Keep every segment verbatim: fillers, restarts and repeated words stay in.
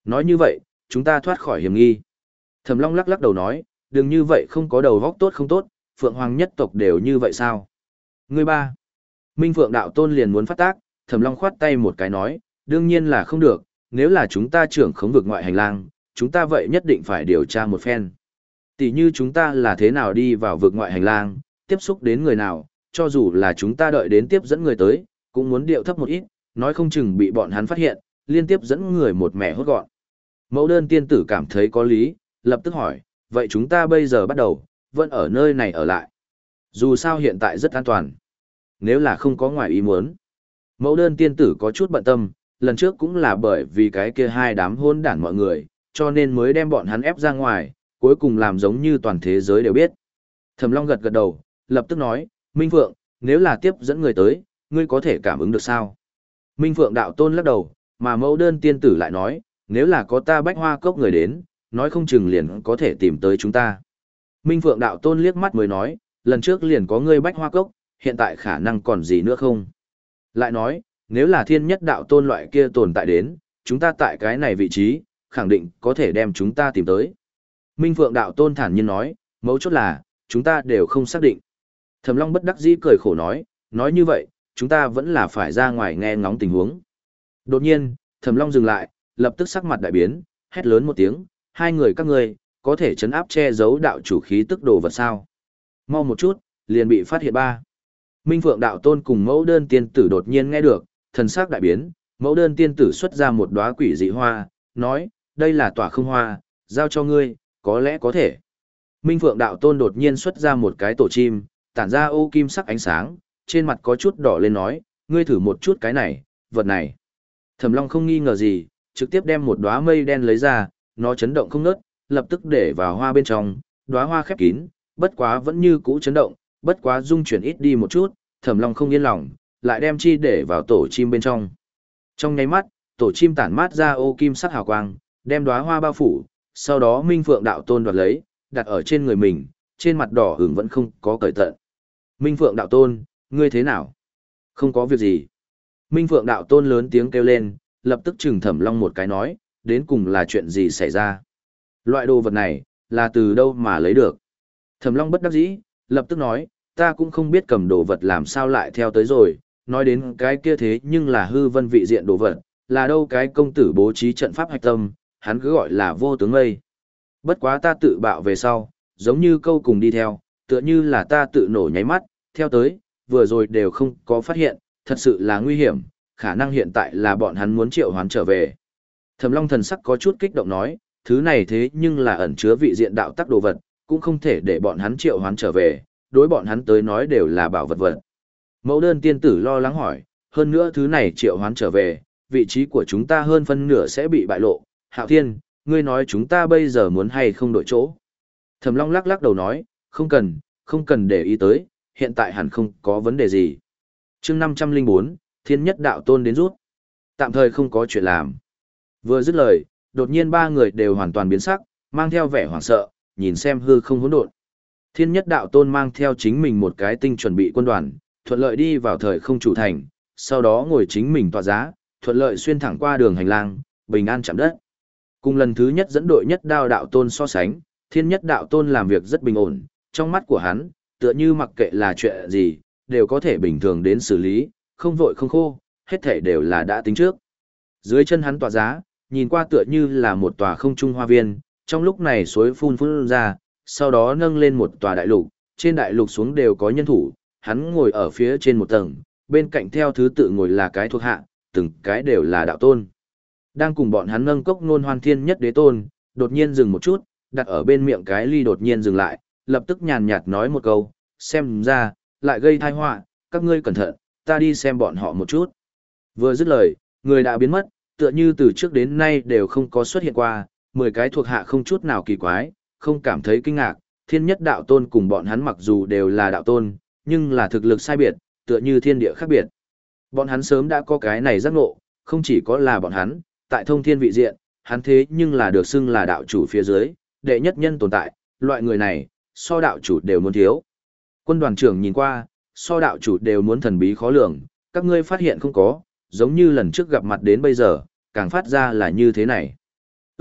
Nói như vậy, chúng ta thoát khỏi hiểm nghi. Thẩm Long lắc lắc đầu nói, đừng như vậy không có đầu góc tốt không tốt, Phượng Hoàng nhất tộc đều như vậy sao? Ngươi ba. Minh Phượng đạo tôn liền muốn phát tác, Thẩm Long khoát tay một cái nói, đương nhiên là không được, nếu là chúng ta trưởng khống vực ngoại hành lang, chúng ta vậy nhất định phải điều tra một phen. Tỷ như chúng ta là thế nào đi vào vực ngoại hành lang, tiếp xúc đến người nào, cho dù là chúng ta đợi đến tiếp dẫn người tới, cũng muốn điệu thấp một ít, nói không chừng bị bọn hắn phát hiện, liên tiếp dẫn người một mẻ hốt gọn. Mẫu đơn tiên tử cảm thấy có lý, lập tức hỏi, vậy chúng ta bây giờ bắt đầu, vẫn ở nơi này ở lại. Dù sao hiện tại rất an toàn. Nếu là không có ngoài ý muốn. Mẫu đơn tiên tử có chút bận tâm, lần trước cũng là bởi vì cái kia hai đám hôn đản mọi người, cho nên mới đem bọn hắn ép ra ngoài, cuối cùng làm giống như toàn thế giới đều biết. Thẩm Long gật gật đầu, lập tức nói, Minh Phượng, nếu là tiếp dẫn người tới, ngươi có thể cảm ứng được sao? Minh Phượng đạo tôn lắc đầu, mà mẫu đơn tiên tử lại nói, nếu là có ta bách hoa cốc người đến, nói không chừng liền có thể tìm tới chúng ta. Minh Phượng đạo tôn liếc mắt mới nói, lần trước liền có ngươi bách hoa cốc, hiện tại khả năng còn gì nữa không? Lại nói, nếu là thiên nhất đạo tôn loại kia tồn tại đến, chúng ta tại cái này vị trí, khẳng định có thể đem chúng ta tìm tới. Minh Phượng đạo tôn thản nhiên nói, mấu chốt là, chúng ta đều không xác định. Thẩm Long bất đắc dĩ cười khổ nói, nói như vậy, chúng ta vẫn là phải ra ngoài nghe ngóng tình huống. Đột nhiên, Thẩm Long dừng lại, lập tức sắc mặt đại biến, hét lớn một tiếng, hai người các ngươi, có thể chấn áp che giấu đạo chủ khí tức đồ vật sao? Mau một chút, liền bị phát hiện ba. Minh Phượng đạo tôn cùng mẫu đơn tiên tử đột nhiên nghe được, thần sắc đại biến, mẫu đơn tiên tử xuất ra một đóa quỷ dị hoa, nói, đây là tỏa không hoa, giao cho ngươi, có lẽ có thể. Minh Phượng đạo tôn đột nhiên xuất ra một cái tổ chim, tản ra ô kim sắc ánh sáng, trên mặt có chút đỏ lên nói, ngươi thử một chút cái này, vật này. Thẩm Long không nghi ngờ gì, trực tiếp đem một đóa mây đen lấy ra, nó chấn động không ngớt, lập tức để vào hoa bên trong, đóa hoa khép kín, bất quá vẫn như cũ chấn động, bất quá dung chuyển ít đi một chút, Thẩm Long không yên lòng, lại đem chi để vào tổ chim bên trong. Trong nháy mắt, tổ chim tản mát ra ô kim sắc hào quang, đem đóa hoa bao phủ, sau đó Minh Phượng đạo tôn đoạt lấy, đặt ở trên người mình, trên mặt đỏ ửng vẫn không có cởi tận. Minh Phượng đạo tôn, ngươi thế nào? Không có việc gì. Minh Phượng đạo tôn lớn tiếng kêu lên, lập tức trừng Thẩm Long một cái nói, đến cùng là chuyện gì xảy ra? Loại đồ vật này, là từ đâu mà lấy được? Thẩm Long bất đắc dĩ, lập tức nói, ta cũng không biết cầm đồ vật làm sao lại theo tới rồi, nói đến cái kia thế nhưng là hư vân vị diện đồ vật, là đâu cái công tử bố trí trận pháp hạch tâm, hắn cứ gọi là vô tướng mây. Bất quá ta tự bạo về sau, giống như câu cùng đi theo, tựa như là ta tự nổ nháy mắt, theo tới, vừa rồi đều không có phát hiện, thật sự là nguy hiểm, khả năng hiện tại là bọn hắn muốn triệu hoán trở về. Thẩm Long thần sắc có chút kích động nói, thứ này thế nhưng là ẩn chứa vị diện đạo tắc đồ vật, cũng không thể để bọn hắn triệu hoán trở về, đối bọn hắn tới nói đều là bảo vật vật. Mẫu đơn tiên tử lo lắng hỏi, hơn nữa thứ này triệu hoán trở về, vị trí của chúng ta hơn phân nửa sẽ bị bại lộ. Hạo Thiên, ngươi nói chúng ta bây giờ muốn hay không đổi chỗ? Thẩm Long lắc lắc đầu nói, không cần, không cần để ý tới, hiện tại hẳn không có vấn đề gì. Chương năm trăm linh bốn, Thiên Nhất Đạo Tôn đến rút. Tạm thời không có chuyện làm. Vừa dứt lời, đột nhiên ba người đều hoàn toàn biến sắc, mang theo vẻ hoảng sợ, nhìn xem hư không hỗn độn. Thiên Nhất Đạo Tôn mang theo chính mình một cái tinh chuẩn bị quân đoàn, thuận lợi đi vào thời không chủ thành, sau đó ngồi chính mình tọa giá, thuận lợi xuyên thẳng qua đường hành lang, bình an chạm đất. Cùng lần thứ nhất dẫn đội Nhất Đao Đạo Tôn so sánh, Thiên Nhất Đạo Tôn làm việc rất bình ổn, trong mắt của hắn, tựa như mặc kệ là chuyện gì, đều có thể bình thường đến xử lý, không vội không khô, hết thảy đều là đã tính trước. Dưới chân hắn tọa giá, nhìn qua tựa như là một tòa không trung hoa viên, trong lúc này suối phun phun ra, sau đó nâng lên một tòa đại lục, trên đại lục xuống đều có nhân thủ, hắn ngồi ở phía trên một tầng, bên cạnh theo thứ tự ngồi là cái thuộc hạ, từng cái đều là đạo tôn. Đang cùng bọn hắn nâng cốc nôn hoan Thiên Nhất Đế Tôn, đột nhiên dừng một chút, đặt ở bên miệng cái ly đột nhiên dừng lại, lập tức nhàn nhạt nói một câu, xem ra, lại gây tai họa, các ngươi cẩn thận, ta đi xem bọn họ một chút. Vừa dứt lời, người đã biến mất, tựa như từ trước đến nay đều không có xuất hiện qua, mười cái thuộc hạ không chút nào kỳ quái, không cảm thấy kinh ngạc, Thiên Nhất Đạo Tôn cùng bọn hắn mặc dù đều là đạo tôn, nhưng là thực lực sai biệt, tựa như thiên địa khác biệt. Bọn hắn sớm đã có cái này giác ngộ, không chỉ có là bọn hắn, tại thông thiên vị diện, hắn thế nhưng là được xưng là đạo chủ phía dưới, đệ nhất nhân tồn tại, loại người này, so đạo chủ đều muốn thiếu. Quân đoàn trưởng nhìn qua, so đạo chủ đều muốn thần bí khó lường, các ngươi phát hiện không có, giống như lần trước gặp mặt đến bây giờ, càng phát ra là như thế này.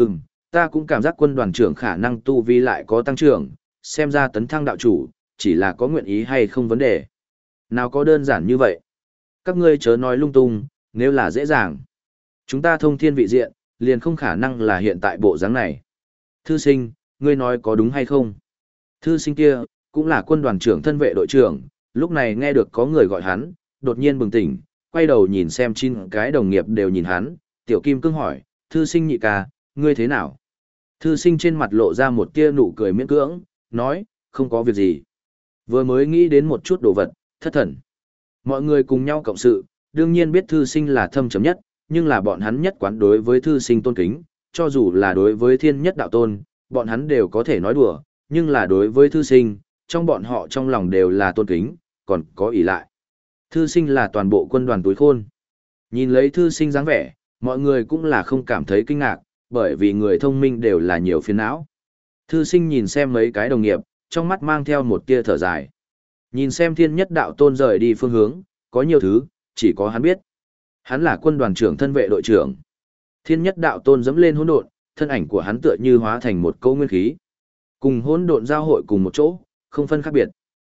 Ừm, ta cũng cảm giác quân đoàn trưởng khả năng tu vi lại có tăng trưởng, xem ra tấn thăng đạo chủ, chỉ là có nguyện ý hay không vấn đề. Nào có đơn giản như vậy. Các ngươi chớ nói lung tung, nếu là dễ dàng. Chúng ta thông thiên vị diện, liền không khả năng là hiện tại bộ dáng này. Thư sinh, ngươi nói có đúng hay không? Thư sinh kia, cũng là quân đoàn trưởng thân vệ đội trưởng, lúc này nghe được có người gọi hắn, đột nhiên bừng tỉnh, quay đầu nhìn xem chín cái đồng nghiệp đều nhìn hắn, tiểu kim cương hỏi, thư sinh nhị ca, ngươi thế nào? Thư sinh trên mặt lộ ra một tia nụ cười miễn cưỡng, nói, không có việc gì. Vừa mới nghĩ đến một chút đồ vật, thất thần. Mọi người cùng nhau cộng sự, đương nhiên biết thư sinh là thâm chấm nhất, nhưng là bọn hắn nhất quán đối với thư sinh tôn kính, cho dù là đối với thiên nhất đạo tôn, bọn hắn đều có thể nói đùa, nhưng là đối với thư sinh, trong bọn họ trong lòng đều là tôn kính, còn có ỷ lại. Thư sinh là toàn bộ quân đoàn túi khôn. Nhìn lấy thư sinh dáng vẻ, mọi người cũng là không cảm thấy kinh ngạc, bởi vì người thông minh đều là nhiều phiền não. Thư sinh nhìn xem mấy cái đồng nghiệp, trong mắt mang theo một tia thở dài. Nhìn xem thiên nhất đạo tôn rời đi phương hướng, có nhiều thứ, chỉ có hắn biết. Hắn là quân đoàn trưởng thân vệ đội trưởng. Thiên nhất đạo tôn dẫm lên hỗn độn, thân ảnh của hắn tựa như hóa thành một câu nguyên khí. Cùng hỗn độn giao hội cùng một chỗ, không phân khác biệt.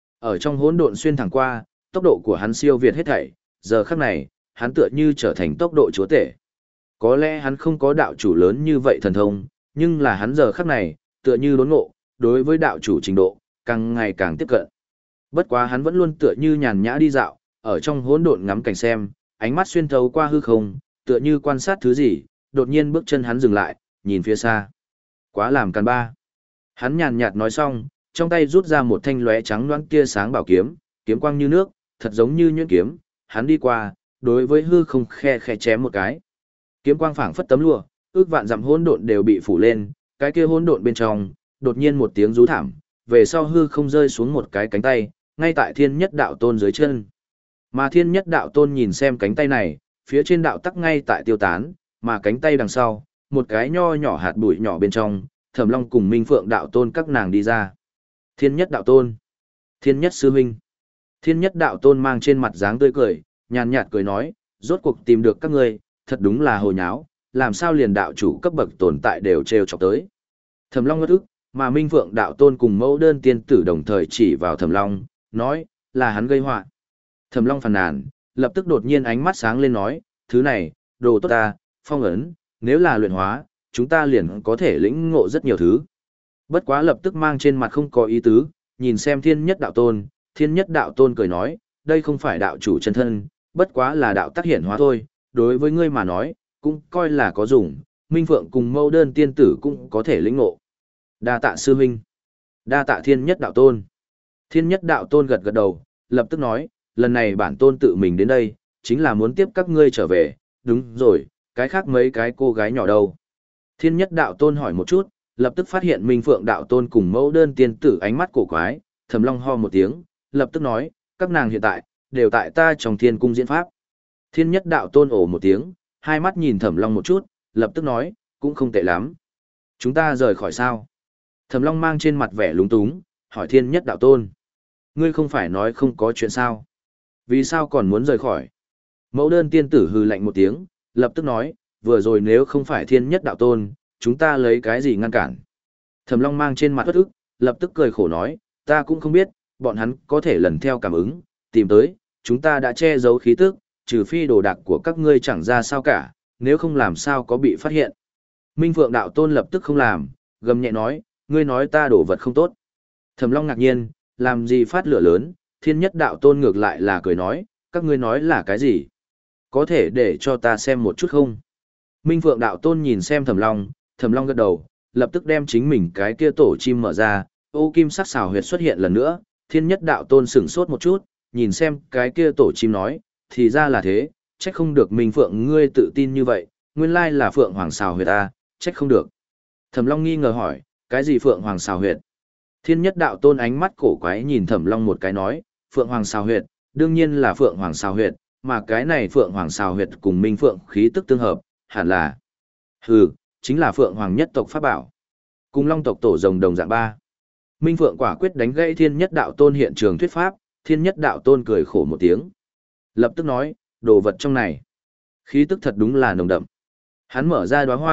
Ở trong hỗn độn xuyên thẳng qua, tốc độ của hắn siêu việt hết thảy, giờ khắc này, hắn tựa như trở thành tốc độ chúa tể. Có lẽ hắn không có đạo chủ lớn như vậy thần thông, nhưng là hắn giờ khắc này, tựa như đốn ngộ, đối với đạo chủ trình độ, càng ngày càng tiếp cận. Bất quá hắn vẫn luôn tựa như nhàn nhã đi dạo, ở trong hỗn độn ngắm cảnh xem, ánh mắt xuyên thấu qua hư không, tựa như quan sát thứ gì, đột nhiên bước chân hắn dừng lại, nhìn phía xa. Quá làm càn ba. Hắn nhàn nhạt nói xong, trong tay rút ra một thanh lóe trắng loãng tia sáng bảo kiếm, kiếm quang như nước, thật giống như nhuyễn kiếm, hắn đi qua, đối với hư không khe khe chém một cái. Kiếm quang phảng phất tấm lụa, ước vạn dặm hỗn độn đều bị phủ lên, cái kia hỗn độn bên trong, đột nhiên một tiếng rú thảm, về sau hư không rơi xuống một cái cánh tay, ngay tại thiên nhất đạo tôn dưới chân. Mà thiên nhất đạo tôn nhìn xem cánh tay này, phía trên đạo tắc ngay tại tiêu tán, mà cánh tay đằng sau, một cái nho nhỏ hạt bụi nhỏ bên trong, Thẩm Long cùng Minh Phượng đạo tôn các nàng đi ra. Thiên nhất đạo tôn, thiên nhất sư huynh. Thiên nhất đạo tôn mang trên mặt dáng tươi cười, nhàn nhạt cười nói, rốt cuộc tìm được các ngươi, thật đúng là hồ nháo, làm sao liền đạo chủ cấp bậc tồn tại đều trêu chọc tới. Thẩm Long ngất ức, mà Minh Phượng đạo tôn cùng mẫu đơn tiên tử đồng thời chỉ vào Thẩm Long, nói, là hắn gây họa. Thẩm Long phàn nàn, lập tức đột nhiên ánh mắt sáng lên nói, thứ này, đồ tốt ta, phong ấn, nếu là luyện hóa, chúng ta liền có thể lĩnh ngộ rất nhiều thứ. Bất quá lập tức mang trên mặt không có ý tứ, nhìn xem thiên nhất đạo tôn, thiên nhất đạo tôn cười nói, đây không phải đạo chủ chân thân, bất quá là đạo tác hiển hóa thôi, đối với ngươi mà nói, cũng coi là có dùng, Minh Phượng cùng mâu đơn tiên tử cũng có thể lĩnh ngộ. Đa tạ sư huynh, đa tạ thiên nhất đạo tôn. Thiên nhất đạo tôn gật gật đầu, lập tức nói, lần này bản tôn tự mình đến đây, chính là muốn tiếp các ngươi trở về, đúng rồi, cái khác mấy cái cô gái nhỏ đâu. Thiên nhất đạo tôn hỏi một chút, lập tức phát hiện Minh Phượng đạo tôn cùng mẫu đơn tiên tử ánh mắt cổ quái, Thẩm Long ho một tiếng, lập tức nói, các nàng hiện tại, đều tại ta trong thiên cung diễn pháp. Thiên nhất đạo tôn ồ một tiếng, hai mắt nhìn Thẩm Long một chút, lập tức nói, cũng không tệ lắm. Chúng ta rời khỏi sao? Thẩm Long mang trên mặt vẻ lúng túng, hỏi thiên nhất đạo tôn. Ngươi không phải nói không có chuyện sao? Vì sao còn muốn rời khỏi? Mẫu đơn tiên tử hừ lạnh một tiếng, lập tức nói, vừa rồi nếu không phải thiên nhất đạo tôn, chúng ta lấy cái gì ngăn cản? Thẩm Long mang trên mặt bất ức, lập tức cười khổ nói, ta cũng không biết, bọn hắn có thể lần theo cảm ứng, tìm tới, chúng ta đã che giấu khí tức, trừ phi đồ đạc của các ngươi chẳng ra sao cả, nếu không làm sao có bị phát hiện. Minh Phượng đạo tôn lập tức không làm, gầm nhẹ nói, ngươi nói ta đổ vật không tốt. Thẩm Long ngạc nhiên, làm gì phát lửa lớn, thiên nhất đạo tôn ngược lại là cười nói, các ngươi nói là cái gì? Có thể để cho ta xem một chút không? Minh Phượng đạo tôn nhìn xem Thẩm Long, Thẩm Long gật đầu, lập tức đem chính mình cái kia tổ chim mở ra, ô kim sắc xào huyệt xuất hiện lần nữa, thiên nhất đạo tôn sửng sốt một chút, nhìn xem cái kia tổ chim nói, thì ra là thế, trách không được Minh Phượng ngươi tự tin như vậy, nguyên lai là Phượng Hoàng xào huyệt ta, trách không được. Thẩm Long nghi ngờ hỏi, cái gì Phượng Hoàng xào huyệt? Thiên nhất đạo tôn ánh mắt cổ quái nhìn Thẩm Long một cái nói, Phượng Hoàng xào huyệt, đương nhiên là Phượng Hoàng xào huyệt, mà cái này Phượng Hoàng xào huyệt cùng Minh Phượng khí tức tương hợp, hẳn là, hừ, chính là Phượng Hoàng nhất tộc pháp bảo. Cùng Long tộc tổ rồng đồng dạng ba. Minh Phượng quả quyết đánh gãy Thiên nhất đạo tôn hiện trường thuyết pháp, Thiên nhất đạo tôn cười khổ một tiếng. Lập tức nói, đồ vật trong này, khí tức thật đúng là nồng đậm. Hắn mở ra đóa hoa,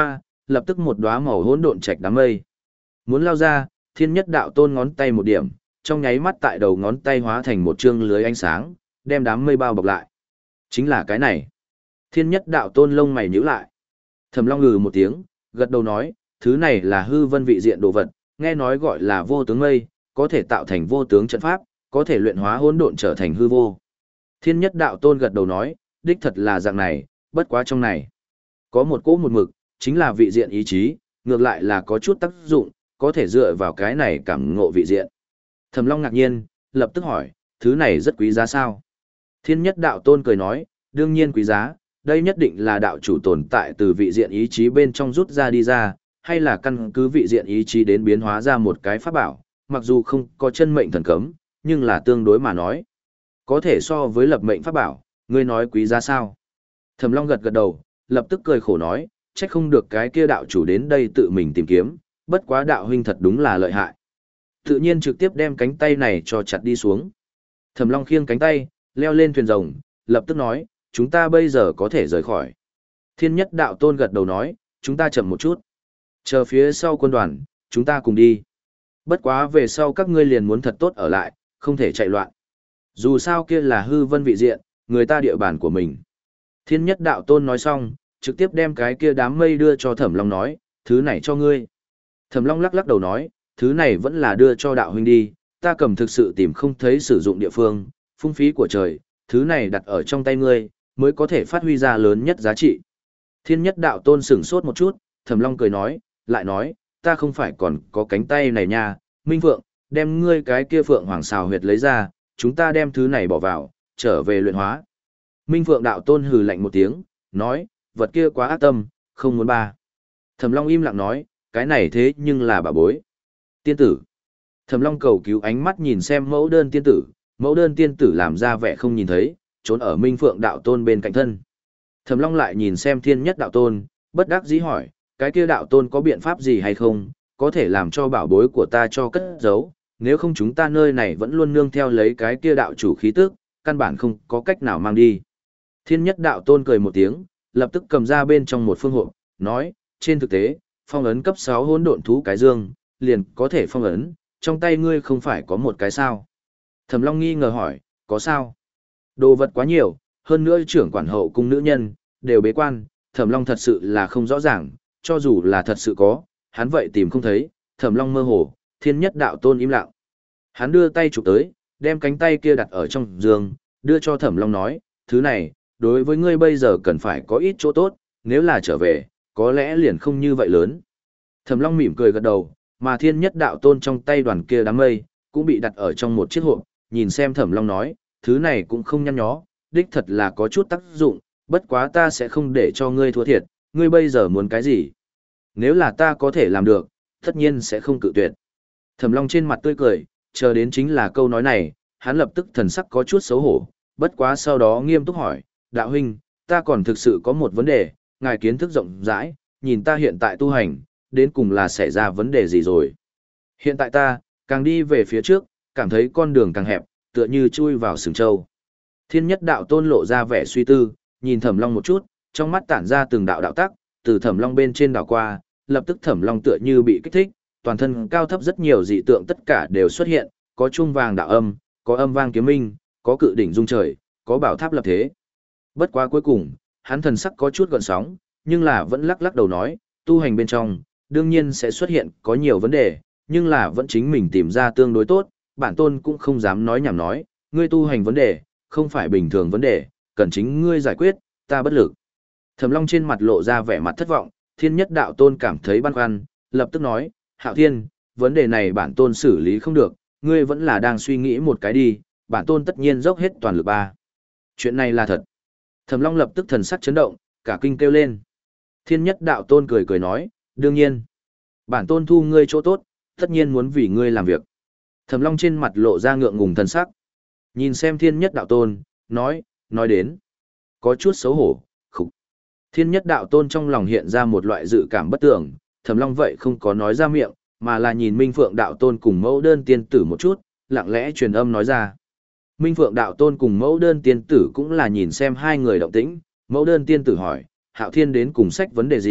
lập tức một đóa màu hỗn độn trạch đám mây. Muốn lao ra, thiên nhất đạo tôn ngón tay một điểm, trong nháy mắt tại đầu ngón tay hóa thành một chương lưới ánh sáng, đem đám mây bao bọc lại. Chính là cái này. Thiên nhất đạo tôn lông mày nhíu lại. Thẩm Long ngừ một tiếng, gật đầu nói, thứ này là hư vân vị diện đồ vật, nghe nói gọi là vô tướng mây, có thể tạo thành vô tướng trận pháp, có thể luyện hóa hỗn độn trở thành hư vô. Thiên nhất đạo tôn gật đầu nói, đích thật là dạng này, bất quá trong này. Có một cỗ một mực, chính là vị diện ý chí, ngược lại là có chút tác dụng, có thể dựa vào cái này cảm ngộ vị diện. Thẩm Long ngạc nhiên, lập tức hỏi, thứ này rất quý giá sao? Thiên nhất đạo tôn cười nói, đương nhiên quý giá, đây nhất định là đạo chủ tồn tại từ vị diện ý chí bên trong rút ra đi ra, hay là căn cứ vị diện ý chí đến biến hóa ra một cái pháp bảo, mặc dù không có chân mệnh thần cấm, nhưng là tương đối mà nói. Có thể so với lập mệnh pháp bảo, ngươi nói quý giá sao? Thẩm Long gật gật đầu, lập tức cười khổ nói, trách không được cái kia đạo chủ đến đây tự mình tìm kiếm, bất quá đạo huynh thật đúng là lợi hại. Tự nhiên trực tiếp đem cánh tay này cho chặt đi xuống. Thẩm Long khiêng cánh tay, leo lên thuyền rồng, lập tức nói, chúng ta bây giờ có thể rời khỏi. Thiên nhất đạo tôn gật đầu nói, chúng ta chậm một chút. Chờ phía sau quân đoàn, chúng ta cùng đi. Bất quá về sau các ngươi liền muốn thật tốt ở lại, không thể chạy loạn. Dù sao kia là hư vân vị diện, người ta địa bàn của mình. Thiên nhất đạo tôn nói xong, trực tiếp đem cái kia đám mây đưa cho Thẩm Long nói, thứ này cho ngươi. Thẩm Long lắc lắc đầu nói, thứ này vẫn là đưa cho đạo huynh đi, ta cầm thực sự tìm không thấy sử dụng địa phương, phung phí của trời, thứ này đặt ở trong tay ngươi, mới có thể phát huy ra lớn nhất giá trị. Thiên nhất đạo tôn sửng sốt một chút, Thẩm Long cười nói, lại nói, ta không phải còn có cánh tay này nha, Minh Phượng, đem ngươi cái kia Phượng Hoàng xào huyệt lấy ra, chúng ta đem thứ này bỏ vào, trở về luyện hóa. Minh Phượng đạo tôn hừ lạnh một tiếng, nói, vật kia quá ác tâm, không muốn ba. Thẩm Long im lặng nói, cái này thế nhưng là bà bối. Tiên tử. Thẩm Long cầu cứu ánh mắt nhìn xem mẫu đơn tiên tử, mẫu đơn tiên tử làm ra vẻ không nhìn thấy, trốn ở Minh Phượng đạo tôn bên cạnh thân. Thẩm Long lại nhìn xem thiên nhất đạo tôn, bất đắc dĩ hỏi, cái kia đạo tôn có biện pháp gì hay không, có thể làm cho bảo bối của ta cho cất giấu, nếu không chúng ta nơi này vẫn luôn nương theo lấy cái kia đạo chủ khí tức, căn bản không có cách nào mang đi. Thiên nhất đạo tôn cười một tiếng, lập tức cầm ra bên trong một phương hộp, nói, trên thực tế, phong ấn cấp sáu hỗn độn thú cái dương, liền có thể phong ấn, trong tay ngươi không phải có một cái sao. Thẩm Long nghi ngờ hỏi, có sao? Đồ vật quá nhiều, hơn nữa trưởng quản hậu cung nữ nhân, đều bế quan, Thẩm Long thật sự là không rõ ràng, cho dù là thật sự có, hắn vậy tìm không thấy, Thẩm Long mơ hồ, thiên nhất đạo tôn im lặng. Hắn đưa tay chụp tới, đem cánh tay kia đặt ở trong giường, đưa cho Thẩm Long nói, thứ này, đối với ngươi bây giờ cần phải có ít chỗ tốt, nếu là trở về, có lẽ liền không như vậy lớn. Thẩm Long mỉm cười gật đầu, mà thiên nhất đạo tôn trong tay đoàn kia đám mây, cũng bị đặt ở trong một chiếc hộp, nhìn xem Thẩm Long nói, thứ này cũng không nhăn nhó, đích thật là có chút tác dụng, bất quá ta sẽ không để cho ngươi thua thiệt, ngươi bây giờ muốn cái gì? Nếu là ta có thể làm được, tất nhiên sẽ không cự tuyệt. Thẩm Long trên mặt tươi cười, chờ đến chính là câu nói này, hắn lập tức thần sắc có chút xấu hổ, bất quá sau đó nghiêm túc hỏi, đạo huynh, ta còn thực sự có một vấn đề, ngài kiến thức rộng rãi, nhìn ta hiện tại tu hành, đến cùng là xảy ra vấn đề gì rồi. Hiện tại ta, càng đi về phía trước, cảm thấy con đường càng hẹp, tựa như chui vào sừng trâu. Thiên nhất đạo tôn lộ ra vẻ suy tư, nhìn Thẩm Long một chút, trong mắt tản ra từng đạo đạo tắc, từ Thẩm Long bên trên đảo qua, lập tức Thẩm Long tựa như bị kích thích, toàn thân cao thấp rất nhiều dị tượng tất cả đều xuất hiện, có chuông vàng đạo âm, có âm vang kiếm minh, có cự đỉnh dung trời, có bảo tháp lập thế. Bất quá cuối cùng, hắn thần sắc có chút gợn sóng, nhưng là vẫn lắc lắc đầu nói, tu hành bên trong, đương nhiên sẽ xuất hiện có nhiều vấn đề, nhưng là vẫn chính mình tìm ra tương đối tốt, bản tôn cũng không dám nói nhảm nói, ngươi tu hành vấn đề, không phải bình thường vấn đề, cần chính ngươi giải quyết, ta bất lực. Thẩm Long trên mặt lộ ra vẻ mặt thất vọng, thiên nhất đạo tôn cảm thấy băn khoăn, lập tức nói, Hạo Thiên, vấn đề này bản tôn xử lý không được, ngươi vẫn là đang suy nghĩ một cái đi, bản tôn tất nhiên dốc hết toàn lực ba. Chuyện này là thật. Thẩm Long lập tức thần sắc chấn động, cả kinh kêu lên. Thiên nhất đạo tôn cười cười nói, đương nhiên. Bản tôn thu ngươi chỗ tốt, tất nhiên muốn vì ngươi làm việc. Thẩm Long trên mặt lộ ra ngượng ngùng thần sắc. Nhìn xem thiên nhất đạo tôn, nói, nói đến. Có chút xấu hổ, khục. Thiên nhất đạo tôn trong lòng hiện ra một loại dự cảm bất tưởng, Thẩm Long vậy không có nói ra miệng, mà là nhìn Minh Phượng đạo tôn cùng mẫu đơn tiên tử một chút, lặng lẽ truyền âm nói ra. Minh Phượng đạo tôn cùng mẫu đơn tiên tử cũng là nhìn xem hai người động tĩnh, mẫu đơn tiên tử hỏi, Hạo Thiên đến cùng sách vấn đề gì,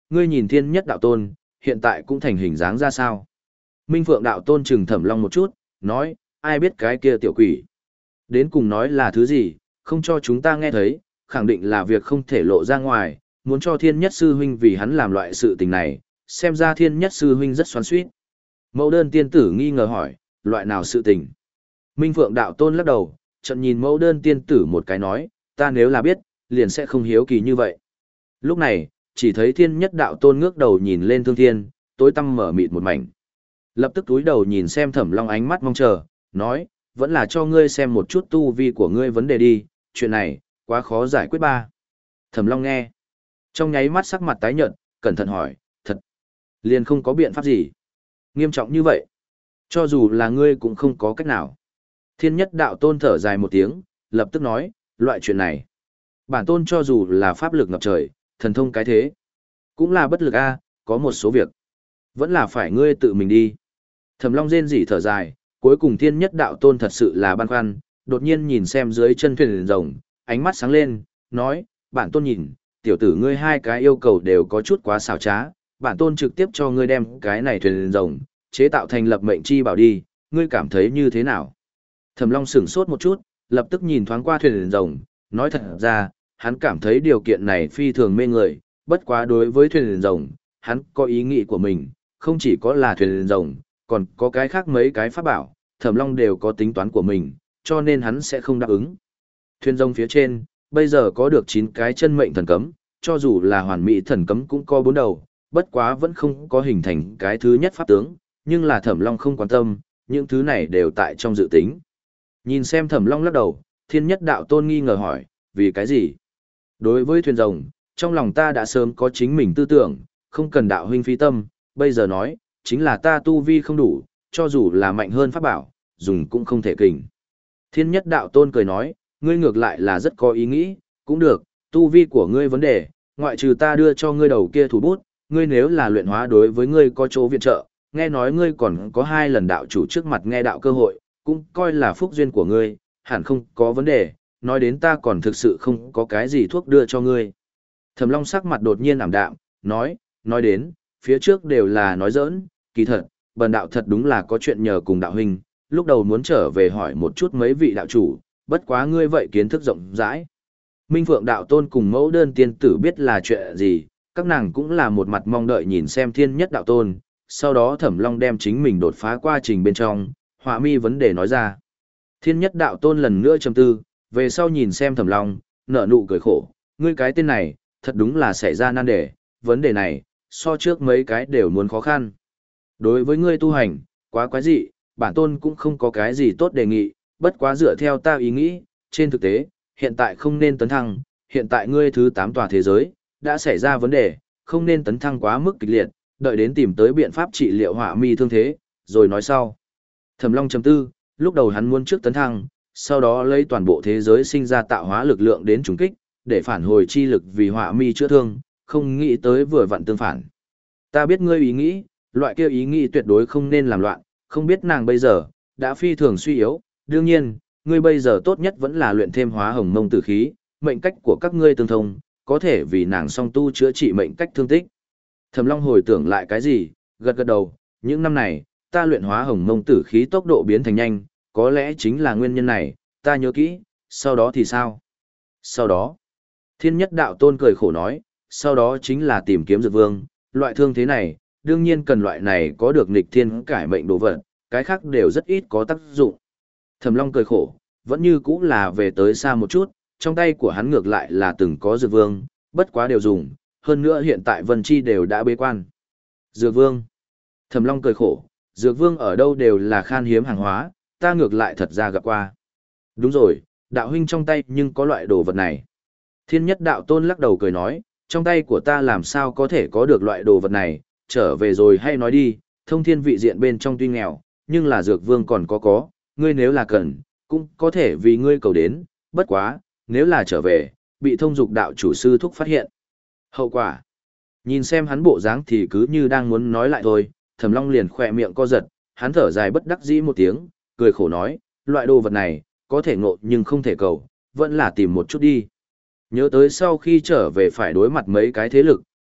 ngươi nhìn thiên nhất đạo tôn, hiện tại cũng thành hình dáng ra sao. Minh Phượng đạo tôn trừng Thẩm Long một chút, nói, ai biết cái kia tiểu quỷ. Đến cùng nói là thứ gì, không cho chúng ta nghe thấy, khẳng định là việc không thể lộ ra ngoài, muốn cho thiên nhất sư huynh vì hắn làm loại sự tình này, xem ra thiên nhất sư huynh rất xoắn xuýt. Mẫu đơn tiên tử nghi ngờ hỏi, loại nào sự tình? Minh Phượng đạo tôn lắc đầu, trận nhìn mẫu đơn tiên tử một cái nói, ta nếu là biết, liền sẽ không hiếu kỳ như vậy. Lúc này, chỉ thấy thiên nhất đạo tôn ngước đầu nhìn lên thương thiên, tối tăm mở mịt một mảnh. Lập tức túi đầu nhìn xem Thẩm Long ánh mắt mong chờ, nói, vẫn là cho ngươi xem một chút tu vi của ngươi vấn đề đi, chuyện này, quá khó giải quyết ba. Thẩm Long nghe, trong nháy mắt sắc mặt tái nhợt, cẩn thận hỏi, thật, liền không có biện pháp gì. Nghiêm trọng như vậy, cho dù là ngươi cũng không có cách nào. Thiên nhất đạo tôn thở dài một tiếng, lập tức nói, loại chuyện này. Bản tôn cho dù là pháp lực ngập trời, thần thông cái thế, cũng là bất lực a, có một số việc, vẫn là phải ngươi tự mình đi. Thẩm Long rên rỉ thở dài, cuối cùng thiên nhất đạo tôn thật sự là băn khoăn, đột nhiên nhìn xem dưới chân thuyền rồng, ánh mắt sáng lên, nói, bản tôn nhìn, tiểu tử ngươi hai cái yêu cầu đều có chút quá xảo trá, bản tôn trực tiếp cho ngươi đem cái này thuyền rồng, chế tạo thành lập mệnh chi bảo đi, ngươi cảm thấy như thế nào? Thẩm Long sửng sốt một chút, lập tức nhìn thoáng qua thuyền rồng, nói thật ra, hắn cảm thấy điều kiện này phi thường mê người, bất quá đối với thuyền rồng, hắn có ý nghĩ của mình, không chỉ có là thuyền rồng, còn có cái khác mấy cái pháp bảo, Thẩm Long đều có tính toán của mình, cho nên hắn sẽ không đáp ứng. Thuyền rồng phía trên, bây giờ có được chín cái chân mệnh thần cấm, cho dù là hoàn mỹ thần cấm cũng có bốn đầu, bất quá vẫn không có hình thành cái thứ nhất pháp tướng, nhưng là Thẩm Long không quan tâm, những thứ này đều tại trong dự tính. Nhìn xem Thẩm Long lắc đầu, thiên nhất đạo tôn nghi ngờ hỏi, vì cái gì? Đối với thuyền rồng, trong lòng ta đã sớm có chính mình tư tưởng, không cần đạo huynh phí tâm, bây giờ nói, chính là ta tu vi không đủ, cho dù là mạnh hơn pháp bảo, dùng cũng không thể kình. Thiên nhất đạo tôn cười nói, ngươi ngược lại là rất có ý nghĩ, cũng được, tu vi của ngươi vấn đề, ngoại trừ ta đưa cho ngươi đầu kia thủ bút, ngươi nếu là luyện hóa đối với ngươi có chỗ viện trợ, nghe nói ngươi còn có hai lần đạo chủ trước mặt nghe đạo cơ hội, cũng coi là phúc duyên của ngươi, hẳn không có vấn đề, nói đến ta còn thực sự không có cái gì thuốc đưa cho ngươi. Thẩm Long sắc mặt đột nhiên ảm đạm, nói, nói đến, phía trước đều là nói giỡn, kỳ thật, bần đạo thật đúng là có chuyện nhờ cùng đạo huynh, lúc đầu muốn trở về hỏi một chút mấy vị đạo chủ, bất quá ngươi vậy kiến thức rộng rãi. Minh Phượng đạo tôn cùng mẫu đơn tiên tử biết là chuyện gì, các nàng cũng là một mặt mong đợi nhìn xem thiên nhất đạo tôn, sau đó Thẩm Long đem chính mình đột phá qua trình bên trong, họa mi vấn đề nói ra. Thiên nhất đạo tôn lần nữa trầm tư, về sau nhìn xem Thẩm Long, nở nụ cười khổ, ngươi cái tên này, thật đúng là xảy ra nan đề, vấn đề này, so trước mấy cái đều muốn khó khăn. Đối với ngươi tu hành, quá quái dị, bản tôn cũng không có cái gì tốt đề nghị, bất quá dựa theo ta ý nghĩ, trên thực tế, hiện tại không nên tấn thăng, hiện tại ngươi thứ tám tòa thế giới, đã xảy ra vấn đề, không nên tấn thăng quá mức kịch liệt, đợi đến tìm tới biện pháp trị liệu họa mi thương thế, rồi nói sau. Thẩm Long trầm tư, lúc đầu hắn muốn trước tấn thăng, sau đó lấy toàn bộ thế giới sinh ra tạo hóa lực lượng đến trùng kích, để phản hồi chi lực vì họa mi chữa thương, không nghĩ tới vừa vặn tương phản. Ta biết ngươi ý nghĩ, loại kia ý nghĩ tuyệt đối không nên làm loạn, không biết nàng bây giờ, đã phi thường suy yếu, đương nhiên, ngươi bây giờ tốt nhất vẫn là luyện thêm hóa hồng mông tử khí, mệnh cách của các ngươi tương thông, có thể vì nàng song tu chữa trị mệnh cách thương tích. Thẩm Long hồi tưởng lại cái gì, gật gật đầu, những năm này, ta luyện hóa hồng mông tử khí tốc độ biến thành nhanh, có lẽ chính là nguyên nhân này, ta nhớ kỹ, sau đó thì sao? Sau đó, thiên nhất đạo tôn cười khổ nói, sau đó chính là tìm kiếm dược vương, loại thương thế này, đương nhiên cần loại này có được nghịch thiên cải mệnh đồ vật, cái khác đều rất ít có tác dụng. Thẩm Long cười khổ, vẫn như cũ là về tới xa một chút, trong tay của hắn ngược lại là từng có dược vương, bất quá đều dùng, hơn nữa hiện tại Vân Chi đều đã bế quan. Dược vương. Thẩm Long cười khổ, dược vương ở đâu đều là khan hiếm hàng hóa, ta ngược lại thật ra gặp qua. Đúng rồi, đạo huynh trong tay nhưng có loại đồ vật này. Thiên nhất đạo tôn lắc đầu cười nói, trong tay của ta làm sao có thể có được loại đồ vật này, trở về rồi hay nói đi, thông thiên vị diện bên trong tuy nghèo, nhưng là dược vương còn có có, ngươi nếu là cần, cũng có thể vì ngươi cầu đến, bất quá, nếu là trở về, bị thông dục đạo chủ sư thúc phát hiện. Hậu quả, nhìn xem hắn bộ dáng thì cứ như đang muốn nói lại thôi, Thẩm Long liền khỏe miệng co giật, hắn thở dài bất đắc dĩ một tiếng, cười khổ nói, loại đồ vật này, có thể ngộ nhưng không thể cầu, vẫn là tìm một chút đi. Nhớ tới sau khi trở về phải đối mặt mấy cái thế lực,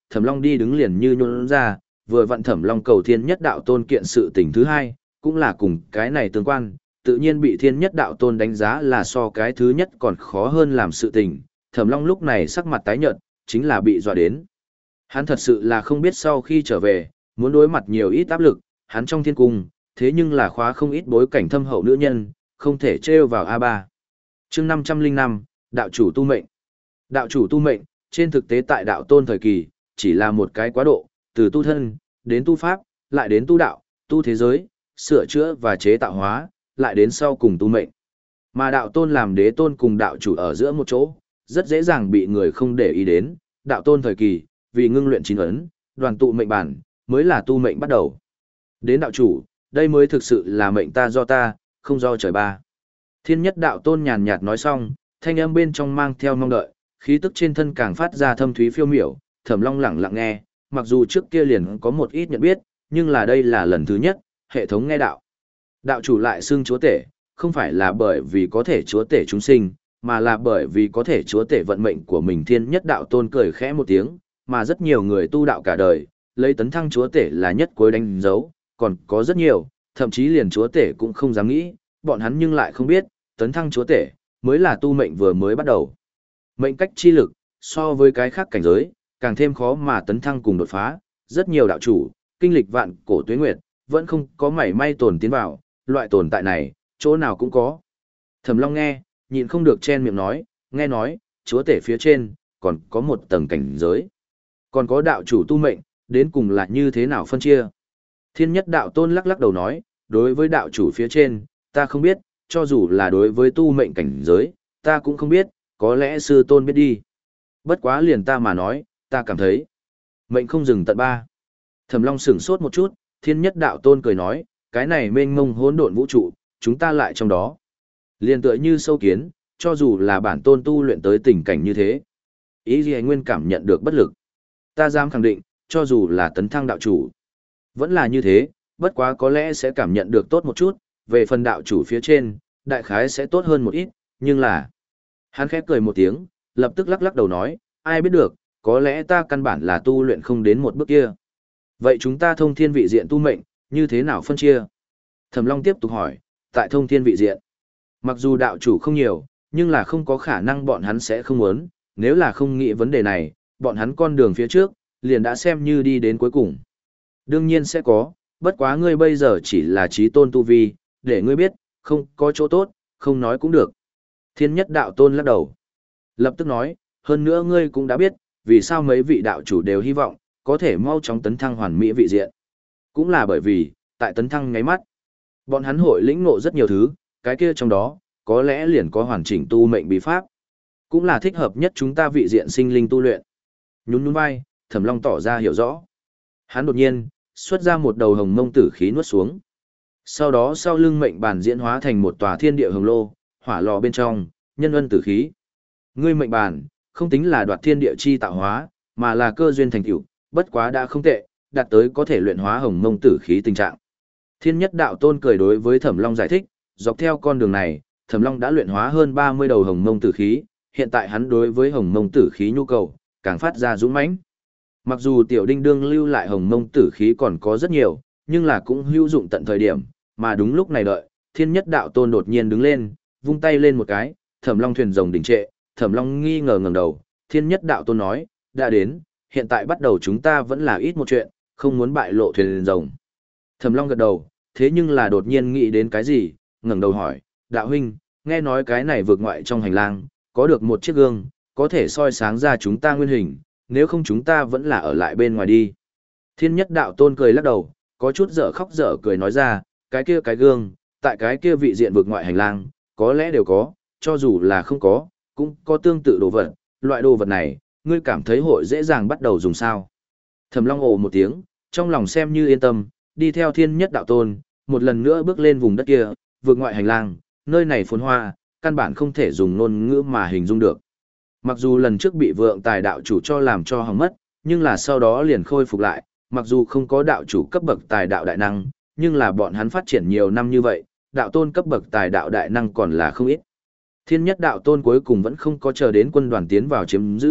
Thẩm Long đi đứng liền như nhũn ra, vừa vặn Thẩm Long cầu Thiên Nhất Đạo Tôn kiện sự tình thứ hai, cũng là cùng cái này tương quan, tự nhiên bị Thiên Nhất Đạo Tôn đánh giá là so cái thứ nhất còn khó hơn làm sự tình. Thẩm Long lúc này sắc mặt tái nhợt, chính là bị dọa đến. Hắn thật sự là không biết sau khi trở về, muốn đối mặt nhiều ít áp lực, hắn trong thiên cung, thế nhưng là khóa không ít bối cảnh thâm hậu nữ nhân, không thể trêu vào a ba. Chương năm trăm lẻ năm, đạo chủ tu mệnh. Đạo chủ tu mệnh, trên thực tế tại đạo tôn thời kỳ, chỉ là một cái quá độ, từ tu thân, đến tu pháp, lại đến tu đạo, tu thế giới, sửa chữa và chế tạo hóa, lại đến sau cùng tu mệnh. Mà đạo tôn làm đế tôn cùng đạo chủ ở giữa một chỗ, rất dễ dàng bị người không để ý đến. Đạo tôn thời kỳ, vì ngưng luyện chín ấn, đoàn tụ mệnh bản, mới là tu mệnh bắt đầu. Đến đạo chủ, đây mới thực sự là mệnh ta do ta, không do trời ba. Thiên Nhất Đạo Tôn nhàn nhạt nói xong, thanh âm bên trong mang theo mong đợi, khí tức trên thân càng phát ra thâm thúy phiêu miểu. Thẩm Long lặng lặng nghe, mặc dù trước kia liền có một ít nhận biết, nhưng là đây là lần thứ nhất, hệ thống nghe đạo. Đạo chủ lại xưng chúa tể, không phải là bởi vì có thể chúa tể chúng sinh, mà là bởi vì có thể chúa tể vận mệnh của mình. Thiên Nhất Đạo Tôn cười khẽ một tiếng, mà rất nhiều người tu đạo cả đời, lấy tấn thăng chúa tể là nhất cuối đánh dấu, còn có rất nhiều, thậm chí liền chúa tể cũng không dám nghĩ, bọn hắn nhưng lại không biết, tấn thăng chúa tể, mới là tu mệnh vừa mới bắt đầu. Mệnh cách chi lực, so với cái khác cảnh giới, càng thêm khó mà tấn thăng cùng đột phá, rất nhiều đạo chủ, kinh lịch vạn cổ tuế nguyệt, vẫn không có mảy may tồn tiến vào, loại tồn tại này, chỗ nào cũng có. Thẩm Long nghe, nhịn không được chen miệng nói, nghe nói, chúa tể phía trên, còn có một tầng cảnh giới. Còn có đạo chủ tu mệnh, đến cùng là như thế nào phân chia. Thiên Nhất Đạo Tôn lắc lắc đầu nói, đối với đạo chủ phía trên, ta không biết, cho dù là đối với tu mệnh cảnh giới, ta cũng không biết, có lẽ sư tôn biết đi. Bất quá liền ta mà nói, ta cảm thấy, mệnh không dừng tận ba. Thẩm Long sửng sốt một chút, Thiên Nhất Đạo Tôn cười nói, cái này mênh mông hỗn độn vũ trụ, chúng ta lại trong đó. Liền tựa như sâu kiến, cho dù là bản tôn tu luyện tới tình cảnh như thế. Ý gì anh nguyên cảm nhận được bất lực. Ta dám khẳng định, cho dù là tấn thăng đạo chủ, vẫn là như thế, bất quá có lẽ sẽ cảm nhận được tốt một chút, về phần đạo chủ phía trên, đại khái sẽ tốt hơn một ít, nhưng là... Hắn khép cười một tiếng, lập tức lắc lắc đầu nói, ai biết được, có lẽ ta căn bản là tu luyện không đến một bước kia. Vậy chúng ta thông thiên vị diện tu mệnh, như thế nào phân chia? Thẩm Long tiếp tục hỏi, tại thông thiên vị diện, mặc dù đạo chủ không nhiều, nhưng là không có khả năng bọn hắn sẽ không muốn, nếu là không nghĩ vấn đề này, bọn hắn con đường phía trước, liền đã xem như đi đến cuối cùng. Đương nhiên sẽ có, bất quá ngươi bây giờ chỉ là trí tôn tu vi, để ngươi biết, không có chỗ tốt, không nói cũng được. Thiên Nhất Đạo Tôn lắc đầu. Lập tức nói, hơn nữa ngươi cũng đã biết, vì sao mấy vị đạo chủ đều hy vọng, có thể mau chóng tấn thăng hoàn mỹ vị diện. Cũng là bởi vì, tại tấn thăng ngáy mắt, bọn hắn hội lĩnh ngộ rất nhiều thứ, cái kia trong đó, có lẽ liền có hoàn chỉnh tu mệnh bí pháp. Cũng là thích hợp nhất chúng ta vị diện sinh linh tu luyện. Nhún nhún vai, Thẩm Long tỏ ra hiểu rõ. Hắn đột nhiên, xuất ra một đầu hồng mông tử khí nuốt xuống. Sau đó sau lưng mệnh bàn diễn hóa thành một tòa thiên địa hồng lô, hỏa lò bên trong, nhân ân tử khí. Ngươi mệnh bàn, không tính là đoạt thiên địa chi tạo hóa, mà là cơ duyên thành tựu, bất quá đã không tệ, đạt tới có thể luyện hóa hồng mông tử khí tình trạng. Thiên Nhất Đạo Tôn cười đối với Thẩm Long giải thích, dọc theo con đường này, Thẩm Long đã luyện hóa hơn ba mươi đầu hồng mông tử khí, hiện tại hắn đối với hồng mông tử khí nhu cầu, càng phát ra dũng mãnh. Mặc dù tiểu đinh đương lưu lại hồng mông tử khí còn có rất nhiều, nhưng là cũng hữu dụng tận thời điểm, mà đúng lúc này đợi, Thiên Nhất Đạo Tôn đột nhiên đứng lên, vung tay lên một cái, Thẩm Long thuyền rồng đình trệ, Thẩm Long nghi ngờ ngẩng đầu, Thiên Nhất Đạo Tôn nói, đã đến, hiện tại bắt đầu chúng ta vẫn là ít một chuyện, không muốn bại lộ thuyền rồng. Thẩm Long gật đầu, thế nhưng là đột nhiên nghĩ đến cái gì, ngẩng đầu hỏi, đạo huynh, nghe nói cái này vượt ngoại trong hành lang, có được một chiếc gương, có thể soi sáng ra chúng ta nguyên hình, nếu không chúng ta vẫn là ở lại bên ngoài đi. Thiên Nhất Đạo Tôn cười lắc đầu, có chút dở khóc dở cười nói ra, cái kia cái gương, tại cái kia vị diện vượt ngoại hành lang, có lẽ đều có, cho dù là không có, cũng có tương tự đồ vật, loại đồ vật này, ngươi cảm thấy hội dễ dàng bắt đầu dùng sao. Thẩm Long ồ một tiếng, trong lòng xem như yên tâm, đi theo Thiên Nhất Đạo Tôn, một lần nữa bước lên vùng đất kia, vượt ngoại hành lang, nơi này phồn hoa, căn bản không thể dùng ngôn ngữ mà hình dung được. Mặc dù lần trước bị vượng tài đạo chủ cho làm cho hỏng mất, nhưng là sau đó liền khôi phục lại, mặc dù không có đạo chủ cấp bậc tài đạo đại năng, nhưng là bọn hắn phát triển nhiều năm như vậy, đạo tôn cấp bậc tài đạo đại năng còn là không ít. Thiên Nhất Đạo Tôn cuối cùng vẫn không có chờ đến quân đoàn tiến vào chiếm giữ,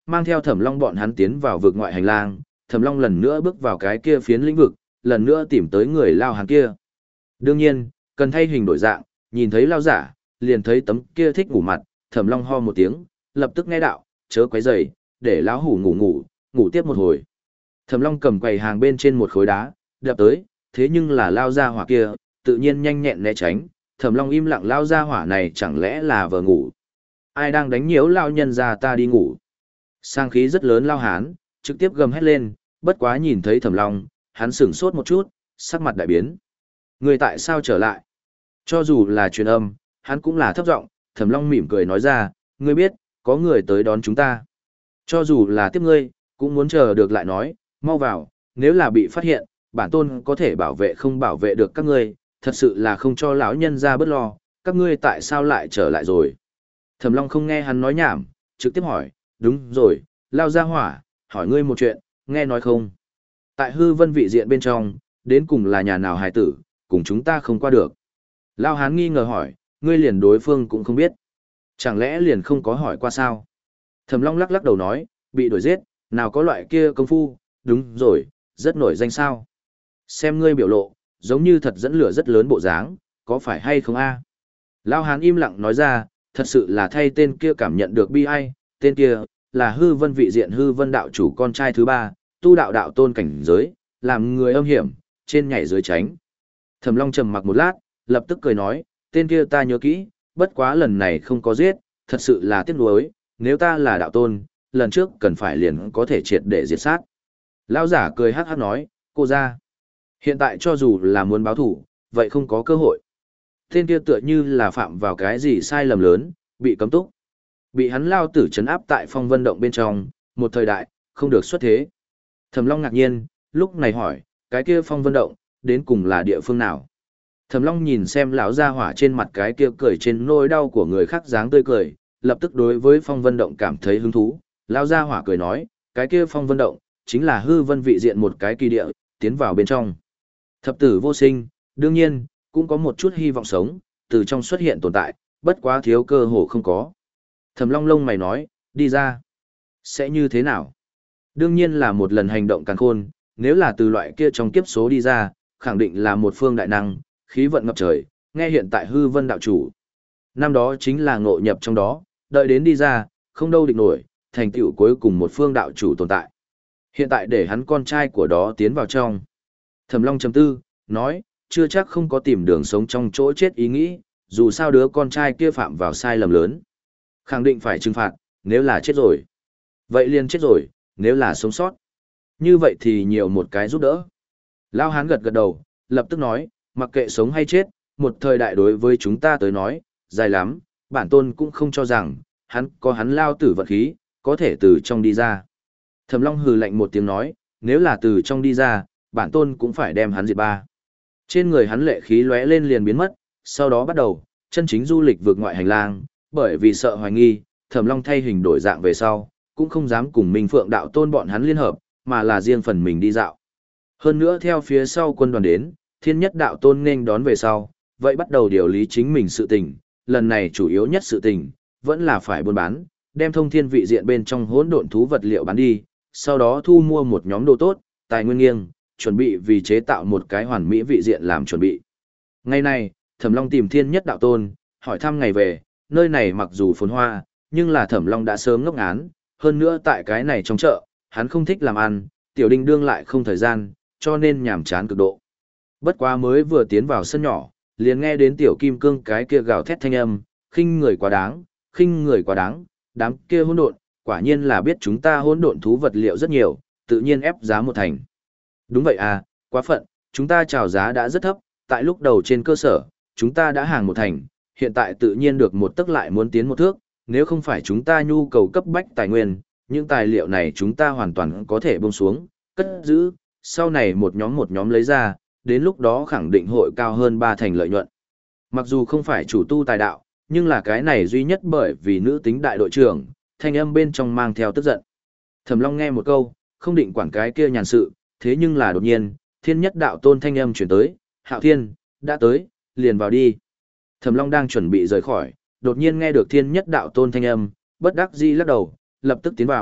mang theo Thẩm Long bọn hắn tiến vào vực ngoại hành lang, Thẩm Long lần nữa bước vào cái kia phiến lĩnh vực, lần nữa tìm tới người lao hán kia. Đương nhiên, cần thay hình đổi dạng, nhìn thấy lao giả, liền thấy tấm kia thích ngủ mặt, Thẩm Long ho một tiếng, lập tức nghe đạo, chớ quấy rầy, để lão hủ ngủ ngủ, ngủ tiếp một hồi. Thẩm Long cầm quầy hàng bên trên một khối đá, đập tới, thế nhưng là lao ra hỏa kia, tự nhiên nhanh nhẹn né tránh, Thẩm Long im lặng lao ra hỏa này chẳng lẽ là vờ ngủ. Ai đang đánh nhiễu lao nhân ra ta đi ngủ. Sang khí rất lớn lao hán, trực tiếp gầm hét lên, bất quá nhìn thấy Thẩm Long, hắn sửng sốt một chút, sắc mặt đại biến. Người tại sao trở lại? Cho dù là truyền âm, hắn cũng là thấp giọng, Thẩm Long mỉm cười nói ra, ngươi biết, có người tới đón chúng ta. Cho dù là tiếp ngươi, cũng muốn chờ được lại nói, mau vào, nếu là bị phát hiện, bản tôn có thể bảo vệ không bảo vệ được các ngươi, thật sự là không cho lão nhân ra bớt lo, các ngươi tại sao lại trở lại rồi. Thẩm Long không nghe hắn nói nhảm, trực tiếp hỏi, đúng rồi, lao ra hỏa, hỏi ngươi một chuyện, nghe nói không? Tại hư vân vị diện bên trong, đến cùng là nhà nào hài tử, cùng chúng ta không qua được. Lao hán nghi ngờ hỏi, ngươi liền đối phương cũng không biết. Chẳng lẽ liền không có hỏi qua sao? Thẩm Long lắc lắc đầu nói, bị đuổi giết, nào có loại kia công phu, đúng rồi, rất nổi danh sao. Xem ngươi biểu lộ, giống như thật dẫn lửa rất lớn bộ dáng, có phải hay không a? Lao hán im lặng nói ra, thật sự là thay tên kia cảm nhận được bi ai, tên kia, là hư vân vị diện hư vân đạo chủ con trai thứ ba, tu đạo đạo tôn cảnh giới, làm người âm hiểm, trên nhảy dưới tránh. Thẩm Long trầm mặc một lát, lập tức cười nói, tên kia ta nhớ kỹ, bất quá lần này không có giết, thật sự là tiếc nuối, nếu ta là đạo tôn, lần trước cần phải liền có thể triệt để diệt sát. Lão giả cười hắc hắc nói, cô ra. Hiện tại cho dù là muốn báo thủ, vậy không có cơ hội. Tên kia tựa như là phạm vào cái gì sai lầm lớn, bị cấm túc. Bị hắn lao tử trấn áp tại phong vân động bên trong, một thời đại, không được xuất thế. Thẩm Long ngạc nhiên, lúc này hỏi, cái kia phong vân động, đến cùng là địa phương nào? Thẩm Long nhìn xem lão gia hỏa trên mặt cái kia cười trên nỗi đau của người khác dáng tươi cười, lập tức đối với phong vân động cảm thấy hứng thú. Lão gia hỏa cười nói, cái kia phong vân động, chính là hư vân vị diện một cái kỳ địa, tiến vào bên trong. Thập tử vô sinh, đương nhiên, cũng có một chút hy vọng sống, từ trong xuất hiện tồn tại, bất quá thiếu cơ hồ không có. Thẩm Long lông mày nói, đi ra. Sẽ như thế nào? Đương nhiên là một lần hành động càn khôn, nếu là từ loại kia trong kiếp số đi ra, khẳng định là một phương đại năng, khí vận ngập trời, nghe hiện tại hư vân đạo chủ. Năm đó chính là ngộ nhập trong đó, đợi đến đi ra, không đâu địch nổi, thành tựu cuối cùng một phương đạo chủ tồn tại. Hiện tại để hắn con trai của đó tiến vào trong. Thẩm Long trầm tư, nói, chưa chắc không có tìm đường sống trong chỗ chết ý nghĩ, dù sao đứa con trai kia phạm vào sai lầm lớn. Khẳng định phải trừng phạt, nếu là chết rồi. Vậy liền chết rồi, nếu là sống sót. Như vậy thì nhiều một cái giúp đỡ. Lao hán gật gật đầu, lập tức nói, mặc kệ sống hay chết, một thời đại đối với chúng ta tới nói, dài lắm, bản tôn cũng không cho rằng, hắn có hắn lao tử vật khí, có thể từ trong đi ra. Thẩm Long hừ lạnh một tiếng nói, nếu là từ trong đi ra, bản tôn cũng phải đem hắn diệt ba. Trên người hắn lệ khí lóe lên liền biến mất, sau đó bắt đầu, chân chính du lịch vượt ngoại hành lang, bởi vì sợ hoài nghi, Thẩm Long thay hình đổi dạng về sau, cũng không dám cùng Minh Phượng đạo tôn bọn hắn liên hợp, mà là riêng phần mình đi dạo. Hơn nữa theo phía sau quân đoàn đến, Thiên Nhất đạo tôn nên đón về sau, vậy bắt đầu điều lý chính mình sự tình, lần này chủ yếu nhất sự tình, vẫn là phải buôn bán, đem thông thiên vị diện bên trong hỗn độn thú vật liệu bán đi, sau đó thu mua một nhóm đồ tốt, tài nguyên nghiêng, chuẩn bị vì chế tạo một cái hoàn mỹ vị diện làm chuẩn bị. Ngày này, Thẩm Long tìm Thiên Nhất đạo tôn, hỏi thăm ngày về, nơi này mặc dù phồn hoa, nhưng là Thẩm Long đã sớm ngốc ngán, hơn nữa tại cái này trong chợ, hắn không thích làm ăn, tiểu đinh đương lại không thời gian, cho nên nhàm chán cực độ. Bất quá mới vừa tiến vào sân nhỏ, liền nghe đến tiểu kim cương cái kia gào thét thanh âm, khinh người quá đáng, khinh người quá đáng, đám kia hỗn độn, quả nhiên là biết chúng ta hỗn độn thú vật liệu rất nhiều, tự nhiên ép giá một thành. Đúng vậy à, quá phận, chúng ta chào giá đã rất thấp, tại lúc đầu trên cơ sở, chúng ta đã hàng một thành, hiện tại tự nhiên được một tức lại muốn tiến một thước, nếu không phải chúng ta nhu cầu cấp bách tài nguyên, những tài liệu này chúng ta hoàn toàn có thể buông xuống, cất giữ, sau này một nhóm một nhóm lấy ra, đến lúc đó khẳng định hội cao hơn ba thành lợi nhuận. Mặc dù không phải chủ tu tài đạo, nhưng là cái này duy nhất bởi vì nữ tính đại đội trưởng, thanh âm bên trong mang theo tức giận. Thẩm Long nghe một câu, không định quản cái kia nhàn sự, thế nhưng là đột nhiên, Thiên Nhất đạo tôn thanh âm chuyển tới, Hạo Thiên, đã tới, liền vào đi. Thẩm Long đang chuẩn bị rời khỏi, đột nhiên nghe được Thiên Nhất đạo tôn thanh âm, bất đắc dĩ lắc đầu, lập tức tiến vào,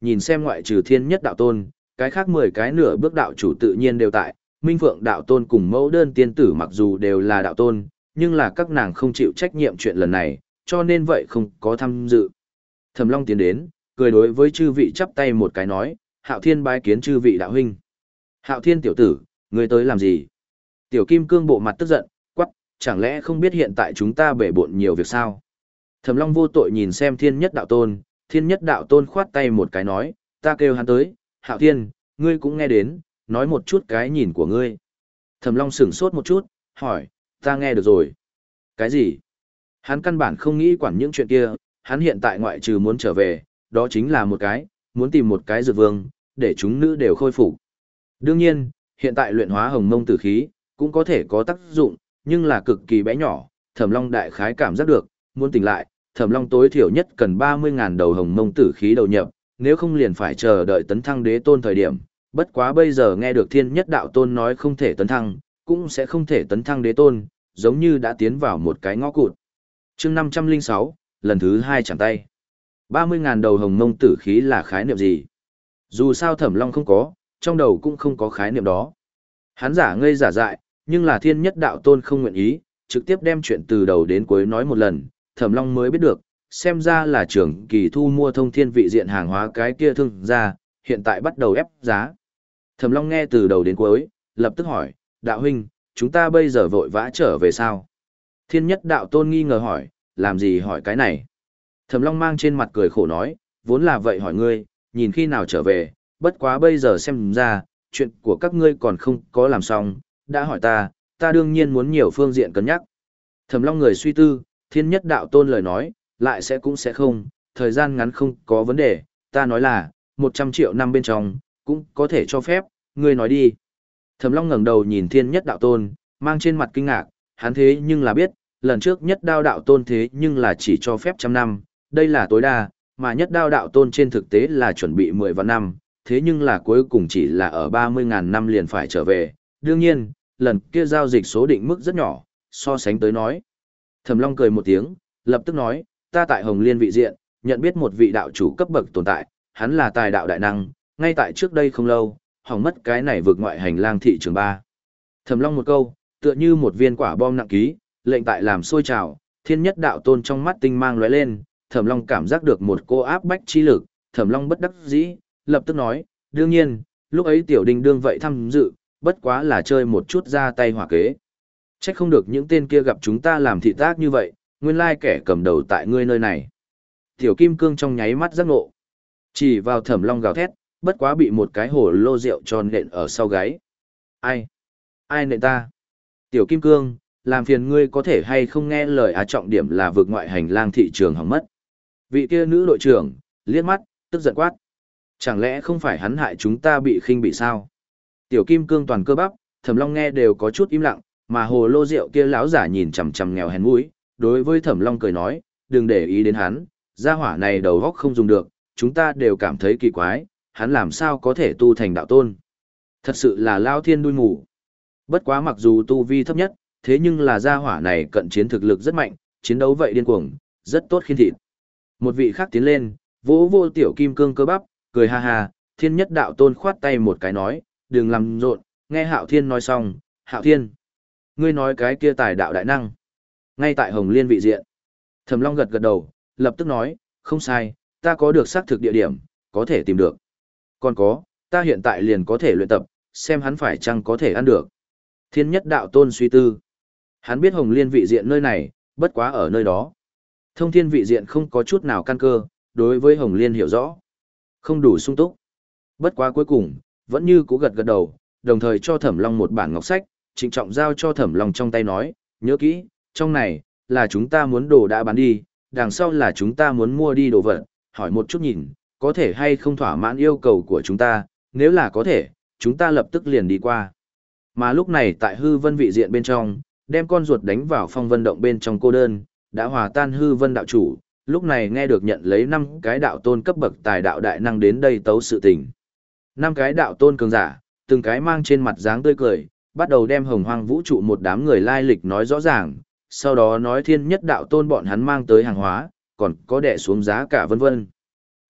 nhìn xem ngoại trừ thiên nhất đạo tôn, cái khác mười cái nửa bước đạo chủ tự nhiên đều tại, Minh Phượng đạo tôn cùng mẫu đơn tiên tử mặc dù đều là đạo tôn, nhưng là các nàng không chịu trách nhiệm chuyện lần này, cho nên vậy không có tham dự. Thẩm Long tiến đến, cười đối với chư vị chắp tay một cái nói, Hạo Thiên bái kiến chư vị đạo huynh. Hạo Thiên tiểu tử, ngươi tới làm gì? Tiểu Kim Cương bộ mặt tức giận, quắc, chẳng lẽ không biết hiện tại chúng ta bể bộn nhiều việc sao? Thẩm Long vô tội nhìn xem Thiên Nhất đạo tôn, Thiên Nhất đạo tôn khoát tay một cái nói, ta kêu hắn tới, Hạo Thiên, ngươi cũng nghe đến, nói một chút cái nhìn của ngươi. Thẩm Long sửng sốt một chút, hỏi, ta nghe được rồi. Cái gì? Hắn căn bản không nghĩ quản những chuyện kia, hắn hiện tại ngoại trừ muốn trở về, đó chính là một cái, muốn tìm một cái dược vương, để chúng nữ đều khôi phục. Đương nhiên, hiện tại luyện hóa hồng mông tử khí, cũng có thể có tác dụng, nhưng là cực kỳ bé nhỏ, Thẩm Long đại khái cảm giác được, muốn tỉnh lại, Thẩm Long tối thiểu nhất cần ba mươi ngàn đầu hồng mông tử khí đầu nhập, nếu không liền phải chờ đợi tấn thăng đế tôn thời điểm, bất quá bây giờ nghe được Thiên Nhất đạo tôn nói không thể tấn thăng, cũng sẽ không thể tấn thăng đế tôn, giống như đã tiến vào một cái ngõ cụt. Chương năm trăm lẻ sáu, lần thứ hai chẳng tay. ba mươi ngàn đầu hồng mông tử khí là khái niệm gì? Dù sao Thẩm Long không có, trong đầu cũng không có khái niệm đó. Hắn giả ngây giả dại, nhưng là Thiên Nhất đạo tôn không nguyện ý, trực tiếp đem chuyện từ đầu đến cuối nói một lần, Thẩm Long mới biết được, xem ra là trưởng kỳ thu mua thông thiên vị diện hàng hóa cái kia thương gia, hiện tại bắt đầu ép giá. Thẩm Long nghe từ đầu đến cuối, lập tức hỏi, đạo huynh, chúng ta bây giờ vội vã trở về sao? Thiên Nhất đạo tôn nghi ngờ hỏi, làm gì hỏi cái này? Thẩm Long mang trên mặt cười khổ nói, vốn là vậy hỏi ngươi, nhìn khi nào trở về, bất quá bây giờ xem ra, chuyện của các ngươi còn không có làm xong, đã hỏi ta, ta đương nhiên muốn nhiều phương diện cân nhắc. Thẩm Long người suy tư, Thiên Nhất đạo tôn lời nói, lại sẽ cũng sẽ không, thời gian ngắn không có vấn đề, ta nói là, một trăm triệu năm bên trong, cũng có thể cho phép, ngươi nói đi. Thẩm Long ngẩng đầu nhìn Thiên Nhất đạo tôn, mang trên mặt kinh ngạc, hắn thế nhưng là biết, lần trước Nhất Đao đạo tôn thế nhưng là chỉ cho phép trăm năm, đây là tối đa, mà Nhất Đao đạo tôn trên thực tế là chuẩn bị mười vạn năm, thế nhưng là cuối cùng chỉ là ở ba mươi ngàn năm liền phải trở về. Đương nhiên, lần kia giao dịch số định mức rất nhỏ, so sánh tới nói. Thẩm Long cười một tiếng, lập tức nói, ta tại Hồng Liên vị diện, nhận biết một vị đạo chủ cấp bậc tồn tại, hắn là tài đạo đại năng, ngay tại trước đây không lâu, hỏng mất cái này vượt ngoại hành lang thị trường ba. Thẩm Long một câu, tựa như một viên quả bom nặng ký, lệnh tại làm sôi trào, Thiên Nhất đạo tôn trong mắt tinh mang lóe lên, Thẩm Long cảm giác được một cô áp bách chi lực, Thẩm Long bất đắc dĩ, lập tức nói, đương nhiên, lúc ấy tiểu đình đương vậy tham dự, bất quá là chơi một chút ra tay hỏa kế. Trách không được những tên kia gặp chúng ta làm thị tác như vậy, nguyên lai kẻ cầm đầu tại ngươi nơi này. Tiểu Kim Cương trong nháy mắt giác ngộ, chỉ vào Thẩm Long gào thét, bất quá bị một cái hồ lô rượu tròn nện ở sau gáy. Ai? Ai nện ta? Tiểu Kim Cương, làm phiền ngươi có thể hay không nghe lời á, trọng điểm là vượt ngoại hành lang thị trường hỏng mất. Vị kia nữ đội trưởng, liếc mắt, tức giận quát. Chẳng lẽ không phải hắn hại chúng ta bị khinh bị sao? Tiểu Kim Cương toàn cơ bắp, Thẩm Long nghe đều có chút im lặng, mà hồ lô rượu kia lão giả nhìn chằm chằm nghèo hèn mũi, đối với Thẩm Long cười nói, đừng để ý đến hắn, gia hỏa này đầu óc không dùng được, chúng ta đều cảm thấy kỳ quái, hắn làm sao có thể tu thành đạo tôn? Thật sự là lao thiên đuôi mù. Bất quá mặc dù tu vi thấp nhất, thế nhưng là gia hỏa này cận chiến thực lực rất mạnh, chiến đấu vậy điên cuồng, rất tốt khiên thịt. Một vị khác tiến lên, vỗ vô Tiểu Kim Cương cơ bắp, cười ha ha, Thiên Nhất đạo tôn khoát tay một cái nói, đừng làm rộn, nghe Hạo Thiên nói xong, Hạo Thiên, ngươi nói cái kia tài đạo đại năng. Ngay tại Hồng Liên vị diện, Thẩm Long gật gật đầu, lập tức nói, không sai, ta có được xác thực địa điểm, có thể tìm được. Còn có, ta hiện tại liền có thể luyện tập, xem hắn phải chăng có thể ăn được. Thiên Nhất đạo tôn suy tư. Hắn biết Hồng Liên vị diện nơi này, bất quá ở nơi đó. Thông thiên vị diện không có chút nào căn cơ, đối với Hồng Liên hiểu rõ. Không đủ sung túc. Bất quá cuối cùng, vẫn như cũ gật gật đầu, đồng thời cho Thẩm Long một bản ngọc sách, trịnh trọng giao cho Thẩm Long trong tay nói, nhớ kỹ, trong này, là chúng ta muốn đồ đã bán đi, đằng sau là chúng ta muốn mua đi đồ vật, hỏi một chút nhìn, có thể hay không thỏa mãn yêu cầu của chúng ta, nếu là có thể, chúng ta lập tức liền đi qua. Mà lúc này tại hư vân vị diện bên trong, đem con ruột đánh vào phong vân động bên trong cô đơn, đã hòa tan hư vân đạo chủ, lúc này nghe được nhận lấy năm cái đạo tôn cấp bậc tài đạo đại năng đến đây tấu sự tình. Năm cái đạo tôn cường giả, từng cái mang trên mặt dáng tươi cười, bắt đầu đem hồng hoang vũ trụ một đám người lai lịch nói rõ ràng, sau đó nói Thiên Nhất đạo tôn bọn hắn mang tới hàng hóa, còn có đẻ xuống giá cả vân vân.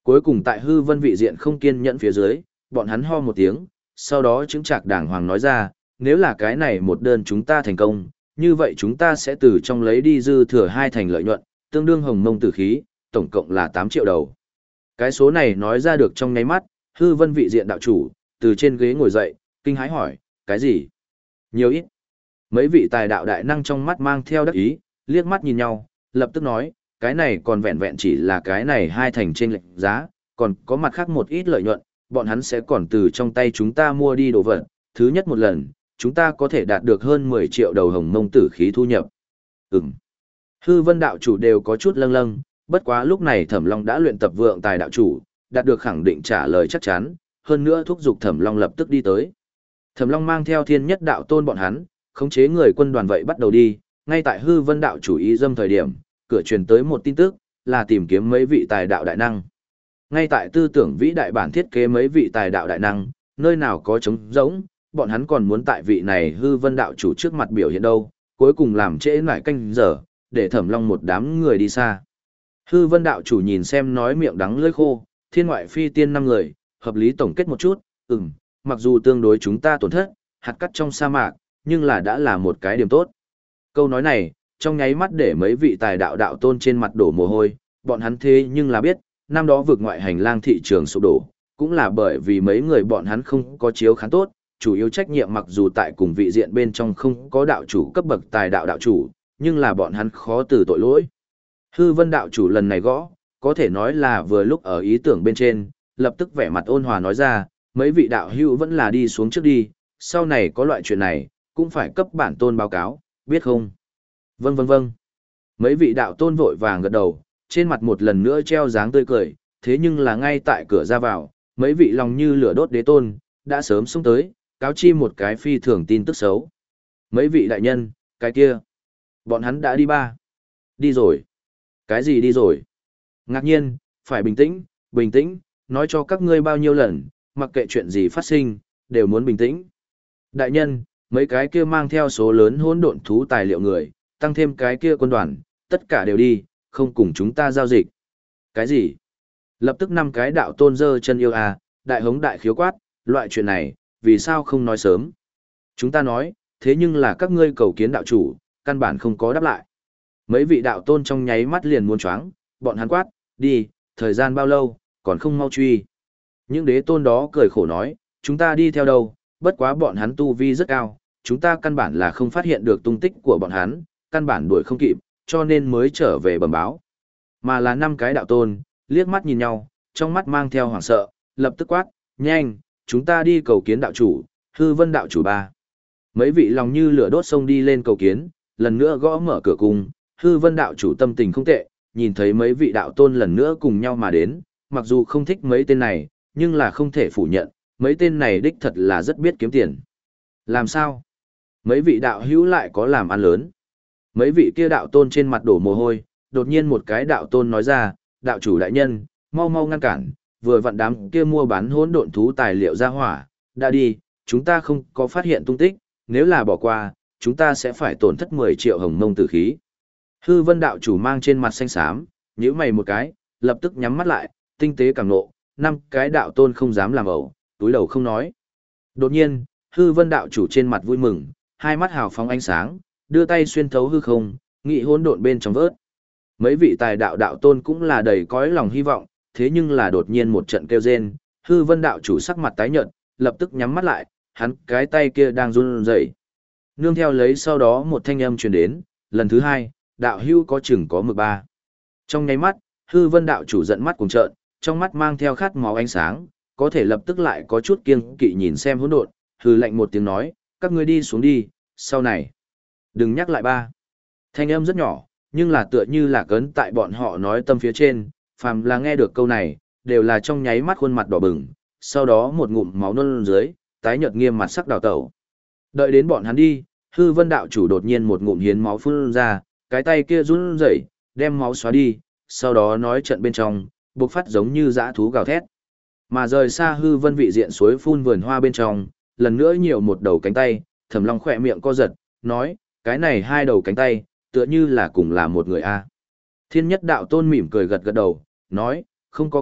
Cuối cùng tại hư vân vị diện không kiên nhẫn phía dưới, bọn hắn ho một tiếng, sau đó chứng trạc đàng hoàng nói ra, nếu là cái này một đơn chúng ta thành công, như vậy chúng ta sẽ từ trong lấy đi dư thừa hai thành lợi nhuận, tương đương hồng mông tử khí, tổng cộng là tám triệu đầu. Cái số này nói ra được trong nháy mắt, hư vân vị diện đạo chủ, từ trên ghế ngồi dậy, kinh hãi hỏi, cái gì? Nhiều ít. Mấy vị tài đạo đại năng trong mắt mang theo đắc ý, liếc mắt nhìn nhau, lập tức nói, cái này còn vẹn vẹn chỉ là cái này hai thành trên lệnh giá, còn có mặt khác một ít lợi nhuận, bọn hắn sẽ còn từ trong tay chúng ta mua đi đồ vật, thứ nhất một lần, chúng ta có thể đạt được hơn mười triệu đầu hồng mông tử khí thu nhập. Ừm. Hư vân đạo chủ đều có chút lâng lâng, bất quá lúc này Thẩm Long đã luyện tập vượng tài đạo chủ, đạt được khẳng định trả lời chắc chắn, hơn nữa thúc giục Thẩm Long lập tức đi tới. Thẩm Long mang theo thiên nhất đạo tôn bọn hắn, khống chế người quân đoàn vậy bắt đầu đi, ngay tại hư vân đạo chủ ý dâm thời điểm, cửa truyền tới một tin tức, là tìm kiếm mấy vị tài đạo đại năng. Ngay tại tư tưởng vĩ đại bản thiết kế mấy vị tài đạo đại năng, nơi nào có trống rỗng, bọn hắn còn muốn tại vị này hư vân đạo chủ trước mặt biểu hiện đâu, cuối cùng làm trễ nải canh giờ, để Thẩm Long một đám người đi xa. Hư vân đạo chủ nhìn xem nói miệng đắng lưỡi khô, thiên ngoại phi tiên năm người, hợp lý tổng kết một chút, ừm, mặc dù tương đối chúng ta tổn thất, hạt cát trong sa mạc, nhưng là đã là một cái điểm tốt. Câu nói này, trong nháy mắt để mấy vị tài đạo đạo tôn trên mặt đổ mồ hôi, bọn hắn thế nhưng là biết, năm đó vượt ngoại hành lang thị trường sụp đổ, cũng là bởi vì mấy người bọn hắn không có chiếu khán tốt, chủ yếu trách nhiệm mặc dù tại cùng vị diện bên trong không có đạo chủ cấp bậc tài đạo đạo chủ, nhưng là bọn hắn khó từ tội lỗi. Hư vân đạo chủ lần này gõ, có thể nói là vừa lúc ở ý tưởng bên trên, lập tức vẻ mặt ôn hòa nói ra, mấy vị đạo hữu vẫn là đi xuống trước đi, sau này có loại chuyện này, cũng phải cấp bản tôn báo cáo, biết không? Vâng vâng vâng. Mấy vị đạo tôn vội vàng gật đầu, trên mặt một lần nữa treo dáng tươi cười, thế nhưng là ngay tại cửa ra vào, mấy vị lòng như lửa đốt đế tôn, đã sớm xuống tới, cáo chi một cái phi thường tin tức xấu. Mấy vị đại nhân, cái kia, bọn hắn đã đi ba. Đi rồi. Cái gì đi rồi? Ngạc nhiên, phải bình tĩnh, bình tĩnh, nói cho các ngươi bao nhiêu lần, mặc kệ chuyện gì phát sinh, đều muốn bình tĩnh. Đại nhân, mấy cái kia mang theo số lớn hỗn độn thú tài liệu người, tăng thêm cái kia quân đoàn, tất cả đều đi, không cùng chúng ta giao dịch. Cái gì? Lập tức năm cái đạo tôn dơ chân yêu à, đại hống đại khiếu quát, loại chuyện này, vì sao không nói sớm? Chúng ta nói, thế nhưng là các ngươi cầu kiến đạo chủ, căn bản không có đáp lại. Mấy vị đạo tôn trong nháy mắt liền muốn choáng, bọn hắn quát, đi, thời gian bao lâu, còn không mau truy. Những đế tôn đó cười khổ nói, chúng ta đi theo đâu, bất quá bọn hắn tu vi rất cao, chúng ta căn bản là không phát hiện được tung tích của bọn hắn, căn bản đuổi không kịp, cho nên mới trở về bẩm báo. Mà là năm cái đạo tôn, liếc mắt nhìn nhau, trong mắt mang theo hoảng sợ, lập tức quát, nhanh, chúng ta đi cầu kiến đạo chủ, hư vân đạo chủ ba. Mấy vị lòng như lửa đốt sông đi lên cầu kiến, lần nữa gõ mở cửa cung, hư vân đạo chủ tâm tình không tệ, nhìn thấy mấy vị đạo tôn lần nữa cùng nhau mà đến, mặc dù không thích mấy tên này, nhưng là không thể phủ nhận, mấy tên này đích thật là rất biết kiếm tiền. Làm sao? Mấy vị đạo hữu lại có làm ăn lớn. Mấy vị kia đạo tôn trên mặt đổ mồ hôi, đột nhiên một cái đạo tôn nói ra, đạo chủ đại nhân, mau mau ngăn cản, vừa vặn đám kia mua bán hỗn độn thú tài liệu ra hỏa, đã đi, chúng ta không có phát hiện tung tích, nếu là bỏ qua, chúng ta sẽ phải tổn thất mười triệu hồng mông tử khí. Hư vân đạo chủ mang trên mặt xanh xám, nhíu mày một cái, lập tức nhắm mắt lại, tinh tế càng nộ, năm cái đạo tôn không dám làm ẩu, túi đầu không nói. Đột nhiên, hư vân đạo chủ trên mặt vui mừng, hai mắt hào phóng ánh sáng, đưa tay xuyên thấu hư không, nghị hỗn độn bên trong vớt. Mấy vị tài đạo đạo tôn cũng là đầy cõi lòng hy vọng, thế nhưng là đột nhiên một trận kêu rên, hư vân đạo chủ sắc mặt tái nhợt, lập tức nhắm mắt lại, hắn cái tay kia đang run rẩy. Nương theo lấy sau đó một thanh âm truyền đến, lần thứ hai, đạo hưu có chừng có mực ba. Trong nháy mắt, hư vân đạo chủ giận mắt cùng trợn, trong mắt mang theo khát máu ánh sáng, có thể lập tức lại có chút kiêng kỵ nhìn xem hỗn độn, hư lạnh một tiếng nói, các ngươi đi xuống đi, sau này. Đừng nhắc lại ba. Thanh âm rất nhỏ, nhưng là tựa như là cấn tại bọn họ nói tâm phía trên, phàm là nghe được câu này, đều là trong nháy mắt khuôn mặt đỏ bừng, sau đó một ngụm máu nôn dưới, tái nhợt nghiêm mặt sắc đào tẩu. Đợi đến bọn hắn đi, hư vân đạo chủ đột nhiên một ngụm hiến máu phun ra, cái tay kia run rẩy, đem máu xóa đi, sau đó nói trận bên trong, bộc phát giống như dã thú gào thét. Mà rời xa hư vân vị diện suối phun vườn hoa bên trong, lần nữa nhiều một đầu cánh tay, Thẩm Long khỏe miệng co giật, nói, cái này hai đầu cánh tay, tựa như là cùng là một người a. Thiên nhất đạo tôn mỉm cười gật gật đầu, nói, không có cách,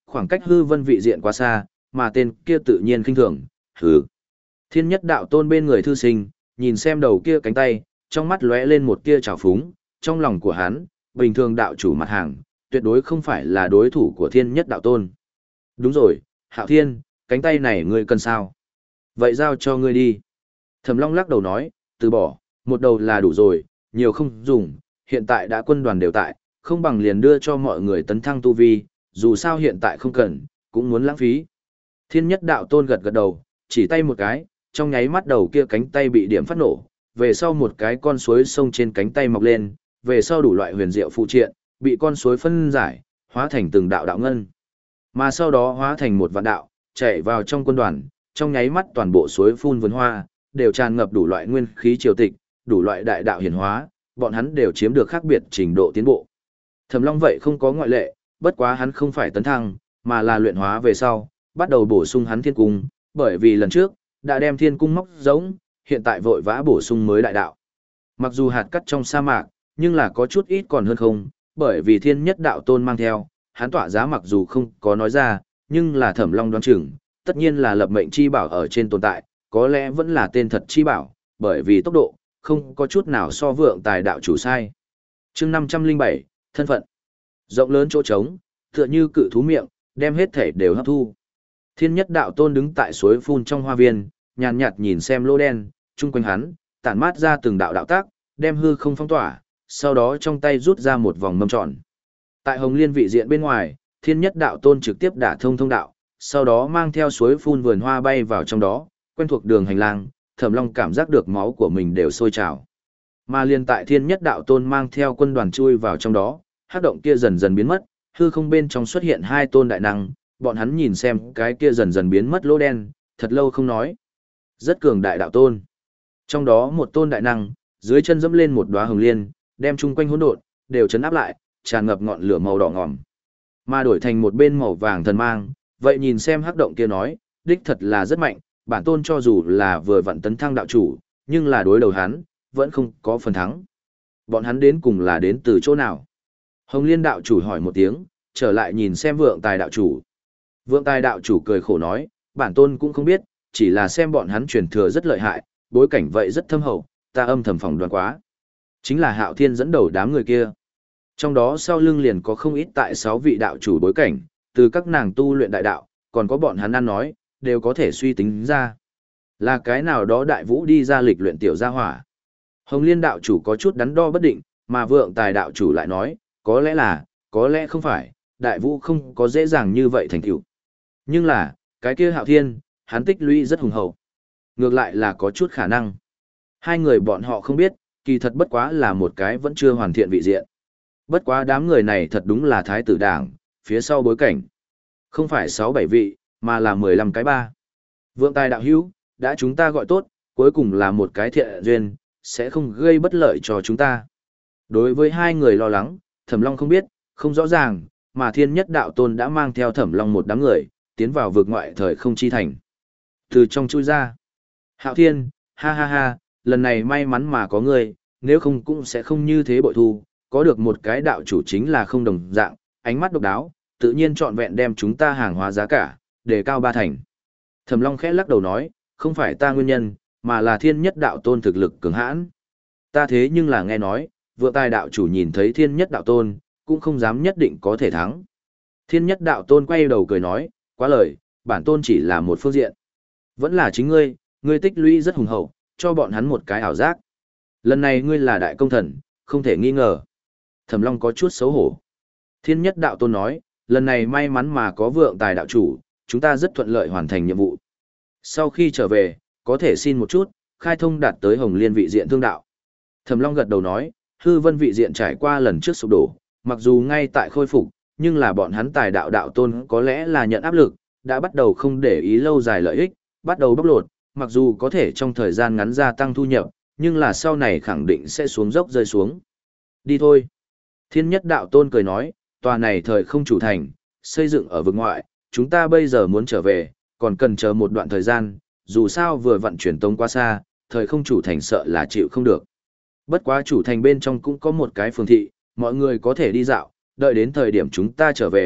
khoảng cách hư vân vị diện quá xa, mà tên kia tự nhiên khinh thường, hừ. Thiên nhất đạo tôn bên người thư sinh, nhìn xem đầu kia cánh tay, trong mắt lóe lên một tia trào phúng, trong lòng của hắn, bình thường đạo chủ mặt hàng, tuyệt đối không phải là đối thủ của thiên nhất đạo tôn. Đúng rồi, Hạo Thiên, cánh tay này ngươi cần sao? Vậy giao cho ngươi đi. Thẩm Long lắc đầu nói, từ bỏ, một đầu là đủ rồi, nhiều không dùng, hiện tại đã quân đoàn đều tại, không bằng liền đưa cho mọi người tấn thăng tu vi, dù sao hiện tại không cần, cũng muốn lãng phí. Thiên nhất đạo tôn gật gật đầu, chỉ tay một cái, trong nháy mắt đầu kia cánh tay bị điểm phát nổ, về sau một cái con suối sông trên cánh tay mọc lên, về sau đủ loại huyền diệu phụ triện, bị con suối phân giải, hóa thành từng đạo đạo ngân. Mà sau đó hóa thành một vạn đạo, chạy vào trong quân đoàn, trong nháy mắt toàn bộ suối phun vườn hoa, đều tràn ngập đủ loại nguyên khí triều tịch, đủ loại đại đạo hiển hóa, bọn hắn đều chiếm được khác biệt trình độ tiến bộ. Thẩm Long vậy không có ngoại lệ, bất quá hắn không phải tấn thăng, mà là luyện hóa về sau, bắt đầu bổ sung hắn thiên cung, bởi vì lần trước, đã đem thiên cung móc giống, hiện tại vội vã bổ sung mới đại đạo. Mặc dù hạt cắt trong sa mạc, nhưng là có chút ít còn hơn không, bởi vì thiên nhất đạo tôn mang theo, hắn tỏa giá mặc dù không có nói ra, nhưng là Thẩm Long đoán chừng, tất nhiên là lập mệnh chi bảo ở trên tồn tại, có lẽ vẫn là tên thật chi bảo, bởi vì tốc độ, không có chút nào so vượng tài đạo chủ sai. Chương năm trăm lẻ bảy, thân phận. Rộng lớn chỗ trống, tựa như cự thú miệng, đem hết thể đều hấp thu. Thiên nhất đạo tôn đứng tại suối phun trong hoa viên, nhàn nhạt nhìn xem lô đen, chung quanh hắn, tản mát ra từng đạo đạo tác, đem hư không phong tỏa, sau đó trong tay rút ra một vòng mâm tròn. Tại Hồng Liên vị diện bên ngoài, thiên nhất đạo tôn trực tiếp đả thông thông đạo, sau đó mang theo suối phun vườn hoa bay vào trong đó, quen thuộc đường hành lang, Thẩm Long cảm giác được máu của mình đều sôi trào. Mà liên tại thiên nhất đạo tôn mang theo quân đoàn chui vào trong đó, hắc động kia dần dần biến mất, hư không bên trong xuất hiện hai tôn đại năng, bọn hắn nhìn xem cái kia dần dần biến mất lỗ đen, thật lâu không nói. Rất cường đại đạo tôn. Trong đó một tôn đại năng, dưới chân dẫm lên một đóa hồng liên, đem chung quanh hỗn độn đều chấn áp lại, tràn ngập ngọn lửa màu đỏ ngòm. Mà đổi thành một bên màu vàng thần mang, vậy nhìn xem hắc động kia nói, đích thật là rất mạnh, bản tôn cho dù là vừa vặn tấn thăng đạo chủ, nhưng là đối đầu hắn, vẫn không có phần thắng. Bọn hắn đến cùng là đến từ chỗ nào? Hồng Liên đạo chủ hỏi một tiếng, trở lại nhìn xem vượng tài đạo chủ. Vượng tài đạo chủ cười khổ nói, bản tôn cũng không biết, chỉ là xem bọn hắn truyền thừa rất lợi hại, bối cảnh vậy rất thâm hậu, ta âm thầm phỏng đoán quá. Chính là Hạo Thiên dẫn đầu đám người kia. Trong đó sau lưng liền có không ít tại sáu vị đạo chủ bối cảnh, từ các nàng tu luyện đại đạo, còn có bọn hắn ăn nói, đều có thể suy tính ra. Là cái nào đó đại vũ đi ra lịch luyện tiểu gia hỏa. Hồng Liên đạo chủ có chút đắn đo bất định, mà vượng tài đạo chủ lại nói, có lẽ là, có lẽ không phải, đại vũ không có dễ dàng như vậy thành tựu. Nhưng là, cái kia Hạo Thiên, hắn tích lũy rất hùng hậu. Ngược lại là có chút khả năng. Hai người bọn họ không biết, kỳ thật bất quá là một cái vẫn chưa hoàn thiện vị diện. Bất quá đám người này thật đúng là thái tử đảng, phía sau bối cảnh. Không phải sáu bảy vị, mà là mười lăm cái ba. Vượng tài đạo hữu, đã chúng ta gọi tốt, cuối cùng là một cái thiện duyên, sẽ không gây bất lợi cho chúng ta. Đối với hai người lo lắng, Thẩm Long không biết, không rõ ràng, mà thiên nhất đạo tôn đã mang theo Thẩm Long một đám người, tiến vào vực ngoại thời không chi thành. Từ trong chui ra. Hạo Thiên, ha ha ha, lần này may mắn mà có ngươi, nếu không cũng sẽ không như thế bội thu, có được một cái đạo chủ chính là không đồng dạng, ánh mắt độc đáo, tự nhiên trọn vẹn đem chúng ta hàng hóa giá cả, đề cao ba thành. Thẩm Long khẽ lắc đầu nói, không phải ta nguyên nhân, mà là thiên nhất đạo tôn thực lực cường hãn. Ta thế nhưng là nghe nói, vượng tài đạo chủ nhìn thấy thiên nhất đạo tôn, cũng không dám nhất định có thể thắng. Thiên nhất đạo tôn quay đầu cười nói, quá lời, bản tôn chỉ là một phương diện. Vẫn là chính ngươi, ngươi tích lũy rất hùng hậu, cho bọn hắn một cái ảo giác. Lần này ngươi là đại công thần, không thể nghi ngờ. Thẩm Long có chút xấu hổ. Thiên nhất đạo tôn nói, lần này may mắn mà có vượng tài đạo chủ, chúng ta rất thuận lợi hoàn thành nhiệm vụ. Sau khi trở về, có thể xin một chút, khai thông đạt tới Hồng Liên vị diện thương đạo. Thẩm Long gật đầu nói, hư vân vị diện trải qua lần trước sụp đổ, mặc dù ngay tại khôi phục, nhưng là bọn hắn tài đạo đạo tôn có lẽ là nhận áp lực, đã bắt đầu không để ý lâu dài lợi ích, bắt đầu bóc lột, mặc dù có thể trong thời gian ngắn gia tăng thu nhập, nhưng là sau này khẳng định sẽ xuống dốc rơi xuống. Đi thôi. Thiên nhất đạo tôn cười nói, tòa này thời không chủ thành, xây dựng ở vực ngoại, chúng ta bây giờ muốn trở về, còn cần chờ một đoạn thời gian, dù sao vừa vận chuyển tông quá xa, thời không chủ thành sợ là chịu không được. Bất quá chủ thành bên trong cũng có một cái phường thị, mọi người có thể đi dạo, đợi đến thời điểm chúng ta trở về,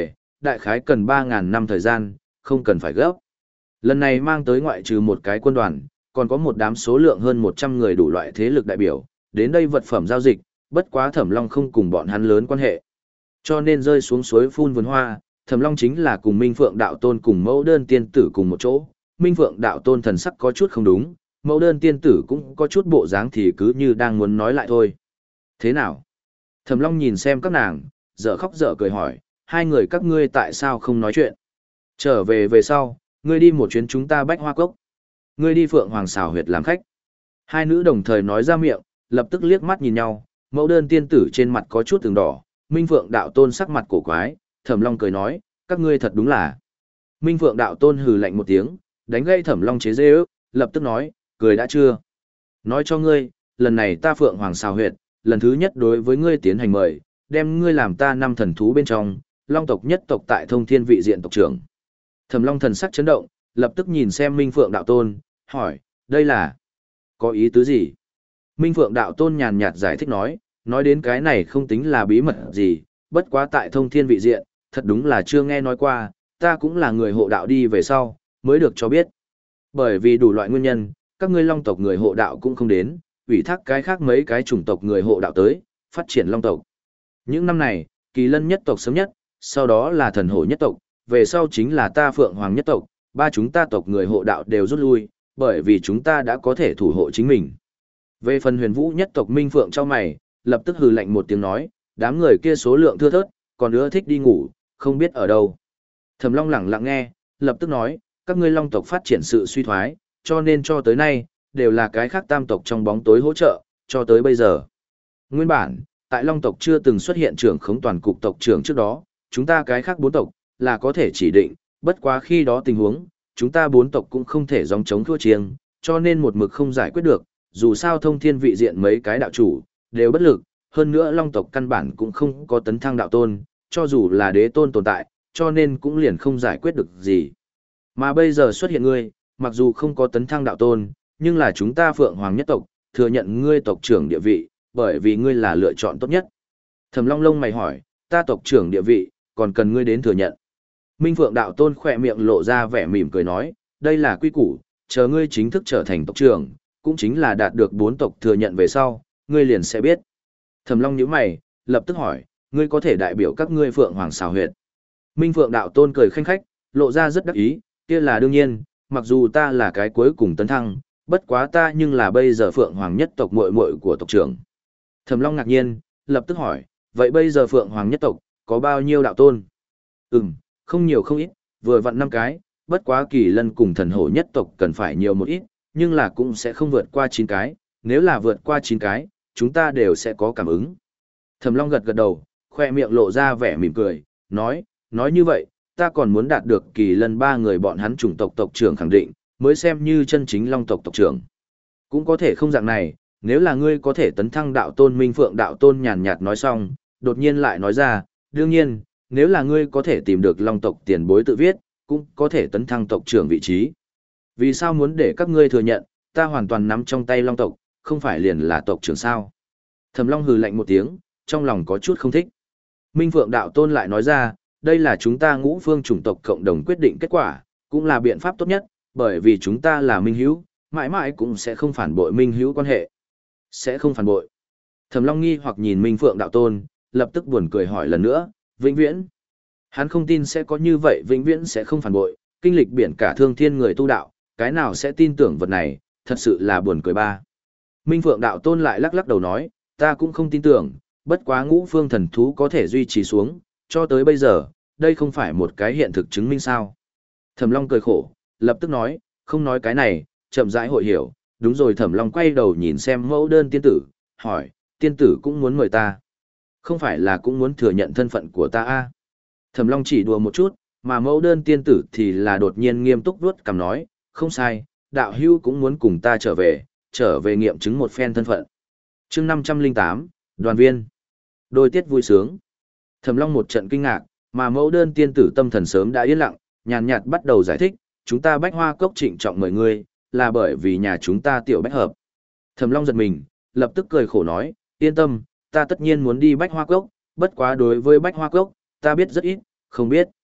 đại khái cần ba ngàn năm thời gian, không cần phải gấp. Lần này mang tới ngoại trừ một cái quân đoàn, còn có một đám số lượng hơn một trăm người đủ loại thế lực đại biểu, đến đây vật phẩm giao dịch, bất quá Thẩm Long không cùng bọn hắn lớn quan hệ. Cho nên rơi xuống suối phun vườn hoa, Thẩm Long chính là cùng Minh Phượng Đạo Tôn cùng Mẫu Đơn Tiên Tử cùng một chỗ. Minh Phượng Đạo Tôn thần sắc có chút không đúng, Mẫu Đơn Tiên Tử cũng có chút bộ dáng thì cứ như đang muốn nói lại thôi. Thế nào? Thẩm Long nhìn xem các nàng, dở khóc dở cười hỏi, hai người các ngươi tại sao không nói chuyện? Trở về về sau, ngươi đi một chuyến chúng ta Bách Hoa Cốc. Ngươi đi Phượng Hoàng Xào Huyệt làm khách. Hai nữ đồng thời nói ra miệng, lập tức liếc mắt nhìn nhau, Mẫu Đơn Tiên Tử trên mặt có chút từng đỏ, Minh Phượng Đạo Tôn sắc mặt cổ quái, Thẩm Long cười nói, các ngươi thật đúng là. Minh Phượng Đạo Tôn hừ lạnh một tiếng, đánh gây Thẩm Long chế giễu, lập tức nói, cười đã chưa? Nói cho ngươi, lần này ta Phượng Hoàng Xào Huyệt, lần thứ nhất đối với ngươi tiến hành mời, đem ngươi làm ta năm thần thú bên trong, Long tộc nhất tộc tại Thông Thiên vị diện tộc trưởng. Thẩm Long thần sắc chấn động, lập tức nhìn xem Minh Phượng Đạo Tôn, hỏi, đây là có ý tứ gì? Minh Phượng Đạo Tôn nhàn nhạt giải thích nói, nói đến cái này không tính là bí mật gì, bất quá tại Thông Thiên vị diện, thật đúng là chưa nghe nói qua, ta cũng là người hộ đạo đi về sau, mới được cho biết. Bởi vì đủ loại nguyên nhân, các ngươi Long tộc người hộ đạo cũng không đến, ủy thác cái khác mấy cái chủng tộc người hộ đạo tới, phát triển Long tộc. Những năm này, Kỳ Lân nhất tộc sớm nhất, sau đó là Thần Hổ nhất tộc, về sau chính là ta Phượng Hoàng nhất tộc, ba chúng ta tộc người hộ đạo đều rút lui, bởi vì chúng ta đã có thể thủ hộ chính mình. Về phần Huyền Vũ nhất tộc Minh Phượng trong mày, lập tức hừ lạnh một tiếng nói, đám người kia số lượng thưa thớt, còn ưa thích đi ngủ, không biết ở đâu. Thẩm Long lẳng lặng nghe, lập tức nói, các ngươi Long tộc phát triển sự suy thoái, cho nên cho tới nay, đều là cái khác tam tộc trong bóng tối hỗ trợ, cho tới bây giờ. Nguyên bản, tại Long tộc chưa từng xuất hiện trưởng khống toàn cục tộc trưởng trước đó, chúng ta cái khác bốn tộc, là có thể chỉ định, bất quá khi đó tình huống, chúng ta bốn tộc cũng không thể gióng chống thua chiêng, cho nên một mực không giải quyết được, dù sao Thông Thiên vị diện mấy cái đạo chủ, đều bất lực, hơn nữa Long tộc căn bản cũng không có tấn thăng đạo tôn, cho dù là đế tôn tồn tại, cho nên cũng liền không giải quyết được gì. Mà bây giờ xuất hiện ngươi, mặc dù không có tấn thăng đạo tôn, nhưng là chúng ta Phượng Hoàng nhất tộc, thừa nhận ngươi tộc trưởng địa vị, bởi vì ngươi là lựa chọn tốt nhất. Thẩm Long lông mày hỏi, ta tộc trưởng địa vị, còn cần ngươi đến thừa nhận. Minh Phượng đạo tôn khỏe miệng lộ ra vẻ mỉm cười nói, đây là quy củ, chờ ngươi chính thức trở thành tộc trưởng, cũng chính là đạt được bốn tộc thừa nhận về sau, ngươi liền sẽ biết. Thẩm Long nhíu mày, lập tức hỏi, ngươi có thể đại biểu các ngươi Phượng Hoàng Xào Huyệt. Minh Phượng đạo tôn cười khanh khách, lộ ra rất đắc ý, kia là đương nhiên, mặc dù ta là cái cuối cùng tấn thăng, bất quá ta nhưng là bây giờ Phượng Hoàng nhất tộc muội muội của tộc trưởng. Thẩm Long ngạc nhiên, lập tức hỏi, vậy bây giờ Phượng Hoàng nhất tộc, có bao nhiêu đạo tôn? Ừm, không nhiều không ít, vừa vặn năm cái, bất quá Kỳ Lân cùng Thần Hổ nhất tộc cần phải nhiều một ít, nhưng là cũng sẽ không vượt qua chín cái, nếu là vượt qua chín cái, chúng ta đều sẽ có cảm ứng. Thẩm Long gật gật đầu, khoe miệng lộ ra vẻ mỉm cười, nói, nói như vậy, ta còn muốn đạt được Kỳ Lân ba người bọn hắn chủng tộc tộc trưởng khẳng định, mới xem như chân chính Long tộc tộc trưởng. Cũng có thể không dạng này, nếu là ngươi có thể tấn thăng đạo tôn Minh Phượng đạo tôn nhàn nhạt nói xong, đột nhiên lại nói ra, đương nhiên, nếu là ngươi có thể tìm được Long tộc tiền bối tự viết, cũng có thể tấn thăng tộc trưởng vị trí. Vì sao muốn để các ngươi thừa nhận, ta hoàn toàn nắm trong tay Long tộc, không phải liền là tộc trưởng sao? Thẩm Long hừ lạnh một tiếng, trong lòng có chút không thích. Minh Phượng đạo tôn lại nói ra, đây là chúng ta ngũ phương chủng tộc cộng đồng quyết định kết quả, cũng là biện pháp tốt nhất, bởi vì chúng ta là minh hữu, mãi mãi cũng sẽ không phản bội minh hữu quan hệ. Sẽ không phản bội. Thẩm Long nghi hoặc nhìn Minh Phượng đạo tôn, lập tức buồn cười hỏi lần nữa, vĩnh viễn. Hắn không tin sẽ có như vậy vĩnh viễn sẽ không phản bội, kinh lịch biển cả thương thiên người tu đạo, cái nào sẽ tin tưởng vật này, thật sự là buồn cười ba. Minh Phượng đạo tôn lại lắc lắc đầu nói, ta cũng không tin tưởng, bất quá ngũ phương thần thú có thể duy trì xuống, cho tới bây giờ, đây không phải một cái hiện thực chứng minh sao. Thẩm Long cười khổ, lập tức nói, không nói cái này, chậm rãi hội hiểu, đúng rồi. Thẩm Long quay đầu nhìn xem mẫu đơn tiên tử, hỏi, tiên tử cũng muốn mời ta. Không phải là cũng muốn thừa nhận thân phận của ta a? Thẩm Long chỉ đùa một chút, mà mẫu đơn tiên tử thì là đột nhiên nghiêm túc vuốt cằm nói, không sai, đạo hưu cũng muốn cùng ta trở về, trở về nghiệm chứng một phen thân phận. Chương năm trăm lẻ tám, đoàn viên. Đôi tiết vui sướng. Thẩm Long một trận kinh ngạc, mà mẫu đơn tiên tử tâm thần sớm đã yên lặng, nhàn nhạt bắt đầu giải thích, chúng ta Bách Hoa Cốc trịnh trọng mời ngươi, là bởi vì nhà chúng ta tiểu bách hợp. Thẩm Long giật mình, lập tức cười khổ nói, yên tâm, ta tất nhiên muốn đi Bách Hoa Cốc, bất quá đối với Bách Hoa Cốc, ta biết rất ít, không biết.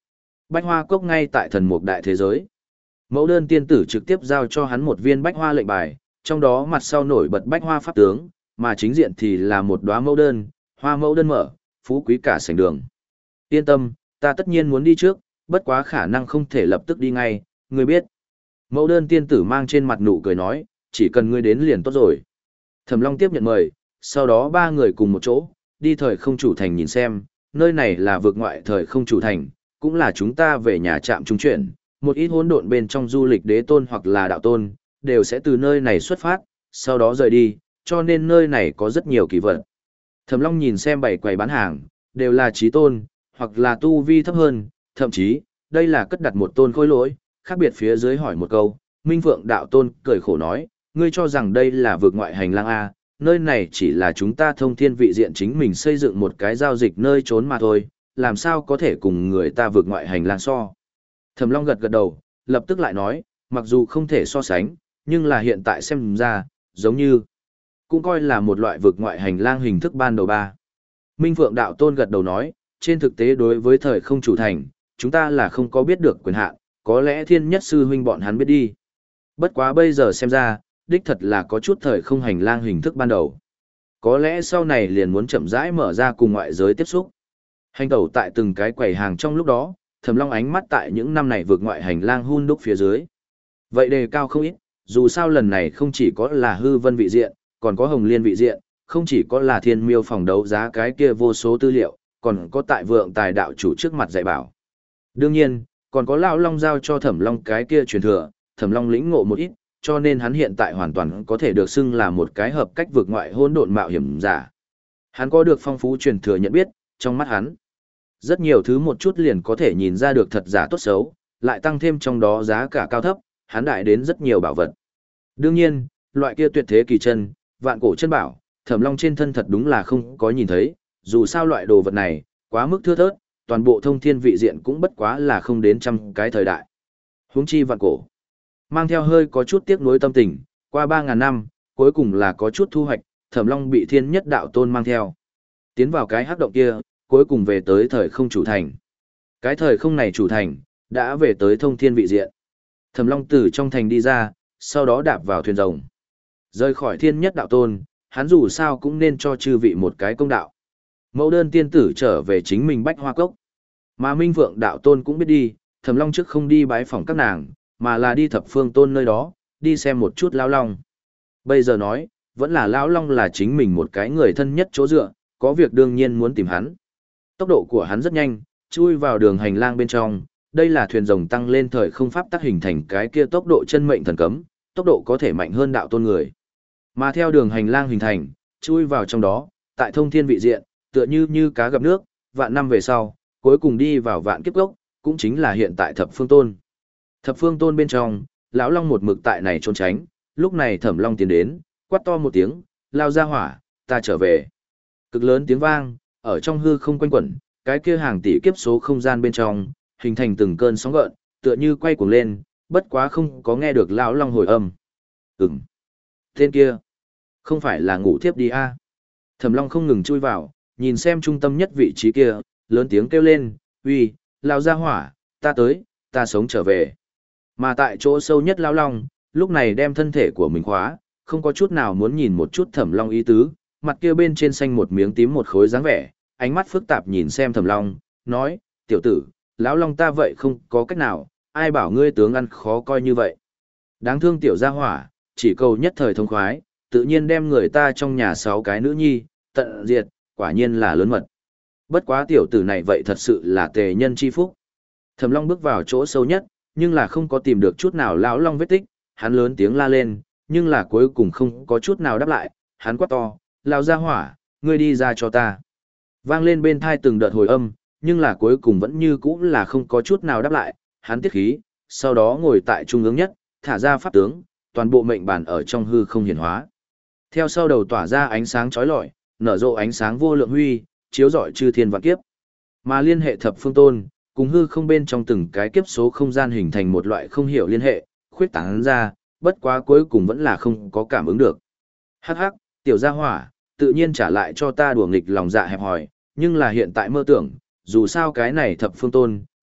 Bách hoa cốc ngay tại thần mục đại thế giới. Mẫu đơn tiên tử trực tiếp giao cho hắn một viên bách hoa lệnh bài, trong đó mặt sau nổi bật bách hoa pháp tướng, mà chính diện thì là một đóa mẫu đơn, hoa mẫu đơn mở, phú quý cả sảnh đường. Yên tâm, ta tất nhiên muốn đi trước, bất quá khả năng không thể lập tức đi ngay, ngươi biết. Mẫu đơn tiên tử mang trên mặt nụ cười nói, chỉ cần ngươi đến liền tốt rồi. Thẩm Long tiếp nhận mời, sau đó ba người cùng một chỗ, đi thời không chủ thành nhìn xem, nơi này là vực ngoại thời không chủ thành, cũng là chúng ta về nhà trạm trung chuyển, một ít hỗn độn bên trong du lịch đế tôn hoặc là đạo tôn, đều sẽ từ nơi này xuất phát, sau đó rời đi, cho nên nơi này có rất nhiều kỳ vật. Thẩm Long nhìn xem bảy quầy bán hàng, đều là chí tôn, hoặc là tu vi thấp hơn, thậm chí, đây là cất đặt một tôn khôi lỗi, khác biệt phía dưới hỏi một câu, Minh Phượng đạo tôn cười khổ nói, ngươi cho rằng đây là vực ngoại hành lang A, nơi này chỉ là chúng ta thông thiên vị diện chính mình xây dựng một cái giao dịch nơi trốn mà thôi, làm sao có thể cùng người ta vực ngoại hành lang so. Thẩm Long gật gật đầu, lập tức lại nói, mặc dù không thể so sánh, nhưng là hiện tại xem ra, giống như, cũng coi là một loại vực ngoại hành lang hình thức ban đầu ba. Minh Phượng đạo tôn gật đầu nói, trên thực tế đối với thời không chủ thành, chúng ta là không có biết được quyền hạn, có lẽ thiên nhất sư huynh bọn hắn biết đi. Bất quá bây giờ xem ra, đích thật là có chút thời không hành lang hình thức ban đầu. Có lẽ sau này liền muốn chậm rãi mở ra cùng ngoại giới tiếp xúc. Hành tẩu tại từng cái quầy hàng trong lúc đó, Thẩm Long ánh mắt tại những năm này vượt ngoại hành lang hun đúc phía dưới. Vậy đề cao không ít, dù sao lần này không chỉ có là hư vân vị diện, còn có hồng liên vị diện, không chỉ có là thiên miêu phòng đấu giá cái kia vô số tư liệu, còn có tại vượng tài đạo chủ trước mặt dạy bảo. Đương nhiên, còn có lão long giao cho Thẩm Long cái kia truyền thừa, Thẩm Long lĩnh ngộ một ít, cho nên hắn hiện tại hoàn toàn có thể được xưng là một cái hợp cách vượt ngoại hỗn độn mạo hiểm giả. Hắn có được phong phú truyền thừa nhận biết, trong mắt hắn, rất nhiều thứ một chút liền có thể nhìn ra được thật giả tốt xấu, lại tăng thêm trong đó giá cả cao thấp, hắn đại đến rất nhiều bảo vật. Đương nhiên, loại kia tuyệt thế kỳ chân, vạn cổ chân bảo, Thẩm Long trên thân thật đúng là không có nhìn thấy, dù sao loại đồ vật này, quá mức thưa thớt, toàn bộ thông thiên vị diện cũng bất quá là không đến trăm cái thời đại. Huống chi vạn cổ. Mang theo hơi có chút tiếc nuối tâm tình, qua ba ngàn năm, cuối cùng là có chút thu hoạch, Thẩm Long bị thiên nhất đạo tôn mang theo. Tiến vào cái hắc động kia, cuối cùng về tới thời không chủ thành. Cái thời không này chủ thành, đã về tới thông thiên vị diện. Thẩm Long từ trong thành đi ra, sau đó đạp vào thuyền rồng. Rời khỏi thiên nhất đạo tôn, hắn dù sao cũng nên cho chư vị một cái công đạo. Mẫu đơn tiên tử trở về chính mình bách hoa cốc. Mà Minh Vượng đạo tôn cũng biết đi, Thẩm Long trước không đi bái phỏng các nàng, mà là đi thập phương tôn nơi đó, đi xem một chút lão long. Bây giờ nói, vẫn là lão long là chính mình một cái người thân nhất chỗ dựa, có việc đương nhiên muốn tìm hắn. Tốc độ của hắn rất nhanh, chui vào đường hành lang bên trong, đây là thuyền rồng tăng lên thời không pháp tác hình thành cái kia tốc độ chân mệnh thần cấm, tốc độ có thể mạnh hơn đạo tôn người. Mà theo đường hành lang hình thành, chui vào trong đó, tại thông thiên vị diện, tựa như như cá gặp nước, vạn năm về sau, cuối cùng đi vào vạn kiếp gốc, cũng chính là hiện tại thập phương tôn. Thập phương tôn bên trong, lão long một mực tại này trốn tránh, lúc này Thẩm Long tiến đến, quát to một tiếng, lao ra hỏa, ta trở về. Cực lớn tiếng vang, ở trong hư không quanh quẩn, cái kia hàng tỷ kiếp số không gian bên trong, hình thành từng cơn sóng gợn, tựa như quay cuồng lên, bất quá không có nghe được lão long hồi âm. Ừm. Tên kia, không phải là ngủ thiếp đi a? Thẩm Long không ngừng chui vào, nhìn xem trung tâm nhất vị trí kia, lớn tiếng kêu lên, uy, lao ra hỏa, ta tới, ta sống trở về. Mà tại chỗ sâu nhất lão long, lúc này đem thân thể của mình khóa, không có chút nào muốn nhìn một chút Thẩm Long ý tứ, mặt kia bên trên xanh một miếng tím một khối dáng vẻ, ánh mắt phức tạp nhìn xem Thẩm Long, nói, tiểu tử, lão long ta vậy không có cách nào, ai bảo ngươi tướng ăn khó coi như vậy. Đáng thương tiểu gia hỏa, chỉ cầu nhất thời thông khoái, tự nhiên đem người ta trong nhà sáu cái nữ nhi, tận diệt, quả nhiên là lớn mật. Bất quá tiểu tử này vậy thật sự là tề nhân chi phúc. Thẩm Long bước vào chỗ sâu nhất, nhưng là không có tìm được chút nào lão long vết tích, hắn lớn tiếng la lên, nhưng là cuối cùng không có chút nào đáp lại, hắn quát to, lão gia hỏa, ngươi đi ra cho ta. Vang lên bên thai từng đợt hồi âm, nhưng là cuối cùng vẫn như cũ là không có chút nào đáp lại, hắn tiết khí, sau đó ngồi tại trung ương nhất, thả ra pháp tướng, toàn bộ mệnh bản ở trong hư không hiển hóa. Theo sau đầu tỏa ra ánh sáng chói lọi, nở rộ ánh sáng vô lượng huy, chiếu rọi chư thiên vạn kiếp. Mà liên hệ thập phương tôn, cùng hư không bên trong từng cái kiếp số không gian hình thành một loại không hiểu liên hệ, khuyết tán ra, bất quá cuối cùng vẫn là không có cảm ứng được. Hắc hắc, tiểu gia hỏa, tự nhiên trả lại cho ta đùa nghịch lòng dạ hẹp hòi, nhưng là hiện tại mơ tưởng, dù sao cái này thập phương tôn,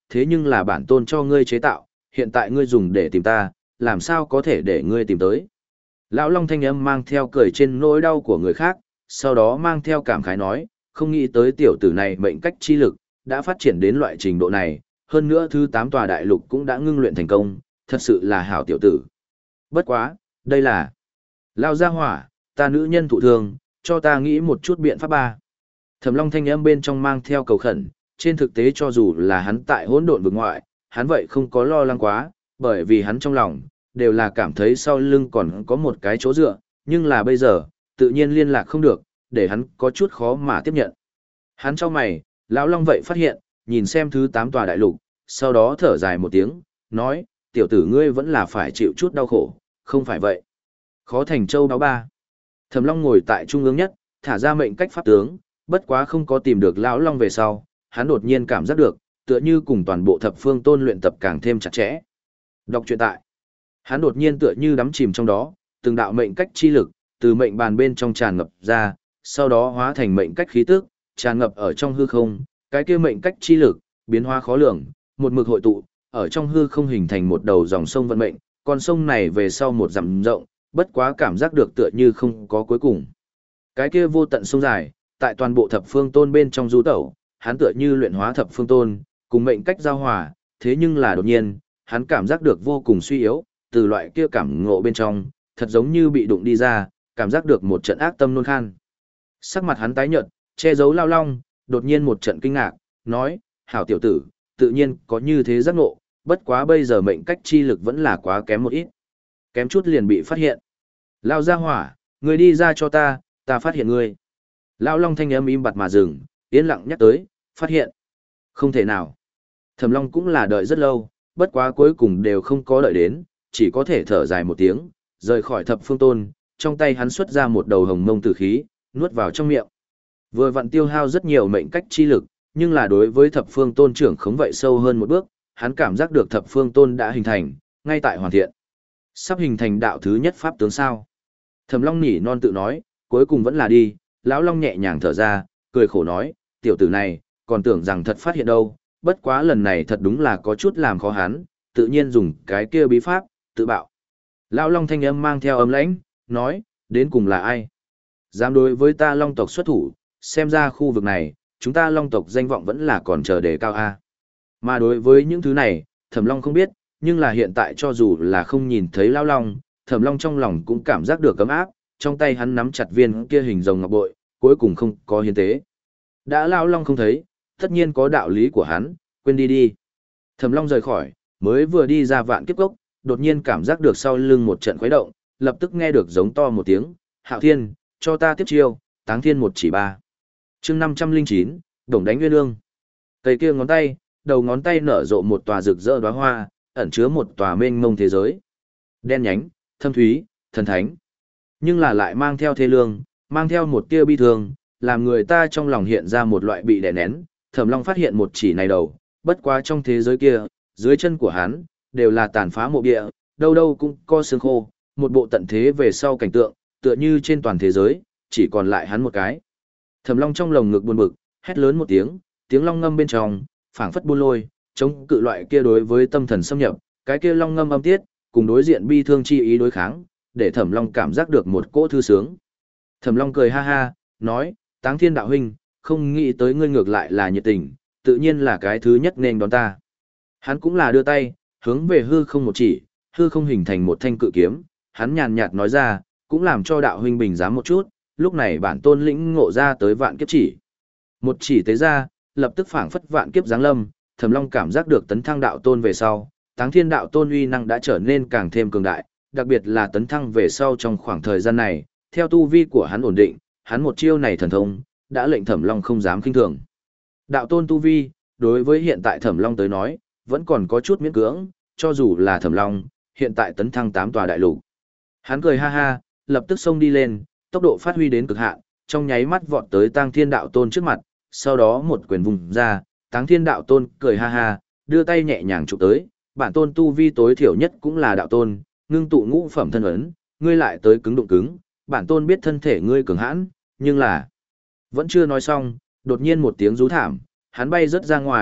thế nhưng là bản tôn cho ngươi chế tạo, hiện tại ngươi dùng để tìm ta, làm sao có thể để ngươi tìm tới. Lão Long thanh âm mang theo cười trên nỗi đau của người khác, sau đó mang theo cảm khái nói, không nghĩ tới tiểu tử này mệnh cách chi lực, đã phát triển đến loại trình độ này, hơn nữa thứ tám tòa đại lục cũng đã ngưng luyện thành công, thật sự là hảo tiểu tử. Bất quá, đây là Lao gia hỏa, ta nữ nhân thụ thương, cho ta nghĩ một chút biện pháp ba. Thẩm Long thanh âm bên trong mang theo cầu khẩn, trên thực tế cho dù là hắn tại hỗn độn vực ngoại, hắn vậy không có lo lắng quá, bởi vì hắn trong lòng đều là cảm thấy sau lưng còn có một cái chỗ dựa, nhưng là bây giờ, tự nhiên liên lạc không được, để hắn có chút khó mà tiếp nhận. Hắn trong mày, lão Long vậy phát hiện, nhìn xem thứ tám tòa đại lục, sau đó thở dài một tiếng, nói, tiểu tử ngươi vẫn là phải chịu chút đau khổ, không phải vậy. Khó thành châu báo ba. Thẩm Long ngồi tại trung ương nhất, thả ra mệnh cách pháp tướng, bất quá không có tìm được lão Long về sau, hắn đột nhiên cảm giác được, tựa như cùng toàn bộ thập phương tôn luyện tập càng thêm chặt chẽ. Đọc truyện tại. Hắn đột nhiên tựa như đắm chìm trong đó, từng đạo mệnh cách chi lực, từ mệnh bàn bên trong tràn ngập ra, sau đó hóa thành mệnh cách khí tức, tràn ngập ở trong hư không, cái kia mệnh cách chi lực, biến hóa khó lường, một mực hội tụ, ở trong hư không hình thành một đầu dòng sông vận mệnh, con sông này về sau một dặm rộng, bất quá cảm giác được tựa như không có cuối cùng. Cái kia vô tận sông dài, tại toàn bộ thập phương tôn bên trong du tẩu, hắn tựa như luyện hóa thập phương tôn, cùng mệnh cách giao hòa, thế nhưng là đột nhiên, hắn cảm giác được vô cùng suy yếu, từ loại kia cảm ngộ bên trong, thật giống như bị đụng đi ra, cảm giác được một trận ác tâm nôn khan. Sắc mặt hắn tái nhợt, che giấu lao long, đột nhiên một trận kinh ngạc, nói, hảo tiểu tử, tự nhiên có như thế giác ngộ, bất quá bây giờ mệnh cách chi lực vẫn là quá kém một ít. Kém chút liền bị phát hiện. Lao ra hỏa, người đi ra cho ta, ta phát hiện ngươi. Lao long thanh âm im bặt mà dừng, yên lặng nhắc tới, phát hiện. Không thể nào. Thẩm Long cũng là đợi rất lâu, bất quá cuối cùng đều không có đợi đến, chỉ có thể thở dài một tiếng, rời khỏi thập phương tôn, trong tay hắn xuất ra một đầu hồng mông tử khí, nuốt vào trong miệng. Vừa vặn tiêu hao rất nhiều mệnh cách chi lực, nhưng là đối với thập phương tôn trưởng khống vậy sâu hơn một bước, hắn cảm giác được thập phương tôn đã hình thành, ngay tại hoàn thiện. Sắp hình thành đạo thứ nhất pháp tướng sao. Thẩm Long nhỉ non tự nói, cuối cùng vẫn là đi, lão Long nhẹ nhàng thở ra, cười khổ nói, tiểu tử này, còn tưởng rằng thật phát hiện đâu, bất quá lần này thật đúng là có chút làm khó hắn, tự nhiên dùng cái kia bí pháp, tự bạo. Lão Long thanh âm mang theo âm lãnh, nói, đến cùng là ai? Dám đối với ta Long tộc xuất thủ, xem ra khu vực này, chúng ta Long tộc danh vọng vẫn là còn chờ đề cao a. Mà đối với những thứ này, Thẩm Long không biết, nhưng là hiện tại cho dù là không nhìn thấy Lão Long, Thẩm Long trong lòng cũng cảm giác được cấm áp, trong tay hắn nắm chặt viên kia hình rồng ngọc bội, cuối cùng không có hiến tế. Đã Lão Long không thấy, tất nhiên có đạo lý của hắn, quên đi đi. Thẩm Long rời khỏi, mới vừa đi ra vạn kiếp cốc, đột nhiên cảm giác được sau lưng một trận khuấy động, lập tức nghe được giống to một tiếng, Hạo Thiên, cho ta tiếp chiêu, Táng Thiên một chỉ ba. Chương năm trăm linh chín, Đồng đánh Nguyên Ương. Cây kia ngón tay, đầu ngón tay nở rộ một tòa rực rỡ đóa hoa, ẩn chứa một tòa mênh mông thế giới. Đen nhánh, thâm thúy, thần thánh. Nhưng là lại mang theo thê lương, mang theo một tia bi thương, làm người ta trong lòng hiện ra một loại bị đè nén. Thẩm Long phát hiện một chỉ này đầu, bất quá trong thế giới kia, dưới chân của hắn, đều là tàn phá mộ địa, đâu đâu cũng có xương khô, một bộ tận thế về sau cảnh tượng, tựa như trên toàn thế giới, chỉ còn lại hắn một cái. Thẩm Long trong lồng ngực buồn bực, hét lớn một tiếng, tiếng long ngâm bên trong, phảng phất buôn lôi, chống cự loại kia đối với tâm thần xâm nhập, cái kia long ngâm âm tiết, cùng đối diện bi thương chi ý đối kháng, để Thẩm Long cảm giác được một cỗ thư sướng. Thẩm Long cười ha ha, nói, Táng Thiên đạo huynh, không nghĩ tới ngươi ngược lại là nhiệt tình, tự nhiên là cái thứ nhất nên đón ta. Hắn cũng là đưa tay, hướng về hư không một chỉ, hư không hình thành một thanh cự kiếm, hắn nhàn nhạt nói ra, cũng làm cho đạo huynh bình dám một chút, lúc này bản tôn lĩnh ngộ ra tới vạn kiếp chỉ. Một chỉ tế ra, lập tức phảng phất vạn kiếp giáng lâm, Thẩm Long cảm giác được tấn thăng đạo tôn về sau, Táng Thiên đạo tôn uy năng đã trở nên càng thêm cường đại, đặc biệt là tấn thăng về sau trong khoảng thời gian này, theo tu vi của hắn ổn định, hắn một chiêu này thần thông, đã lệnh Thẩm Long không dám khinh thường. Đạo tôn tu vi, đối với hiện tại Thẩm Long tới nói, vẫn còn có chút miễn cưỡng, cho dù là Thẩm Long, hiện tại tấn thăng tám tòa đại lục. Hắn cười ha ha, lập tức xông đi lên, tốc độ phát huy đến cực hạn, trong nháy mắt vọt tới Táng Thiên đạo tôn trước mặt, sau đó một quyền vùng ra, Táng Thiên đạo tôn cười ha ha, đưa tay nhẹ nhàng chụp tới, bản tôn tu vi tối thiểu nhất cũng là đạo tôn, ngưng tụ ngũ phẩm thân ấn, ngươi lại tới cứng đụng cứng, bản tôn biết thân thể ngươi cường hãn, nhưng là vẫn chưa nói xong, đột nhiên một tiếng rú thảm, hắn bay rất ra ngoài,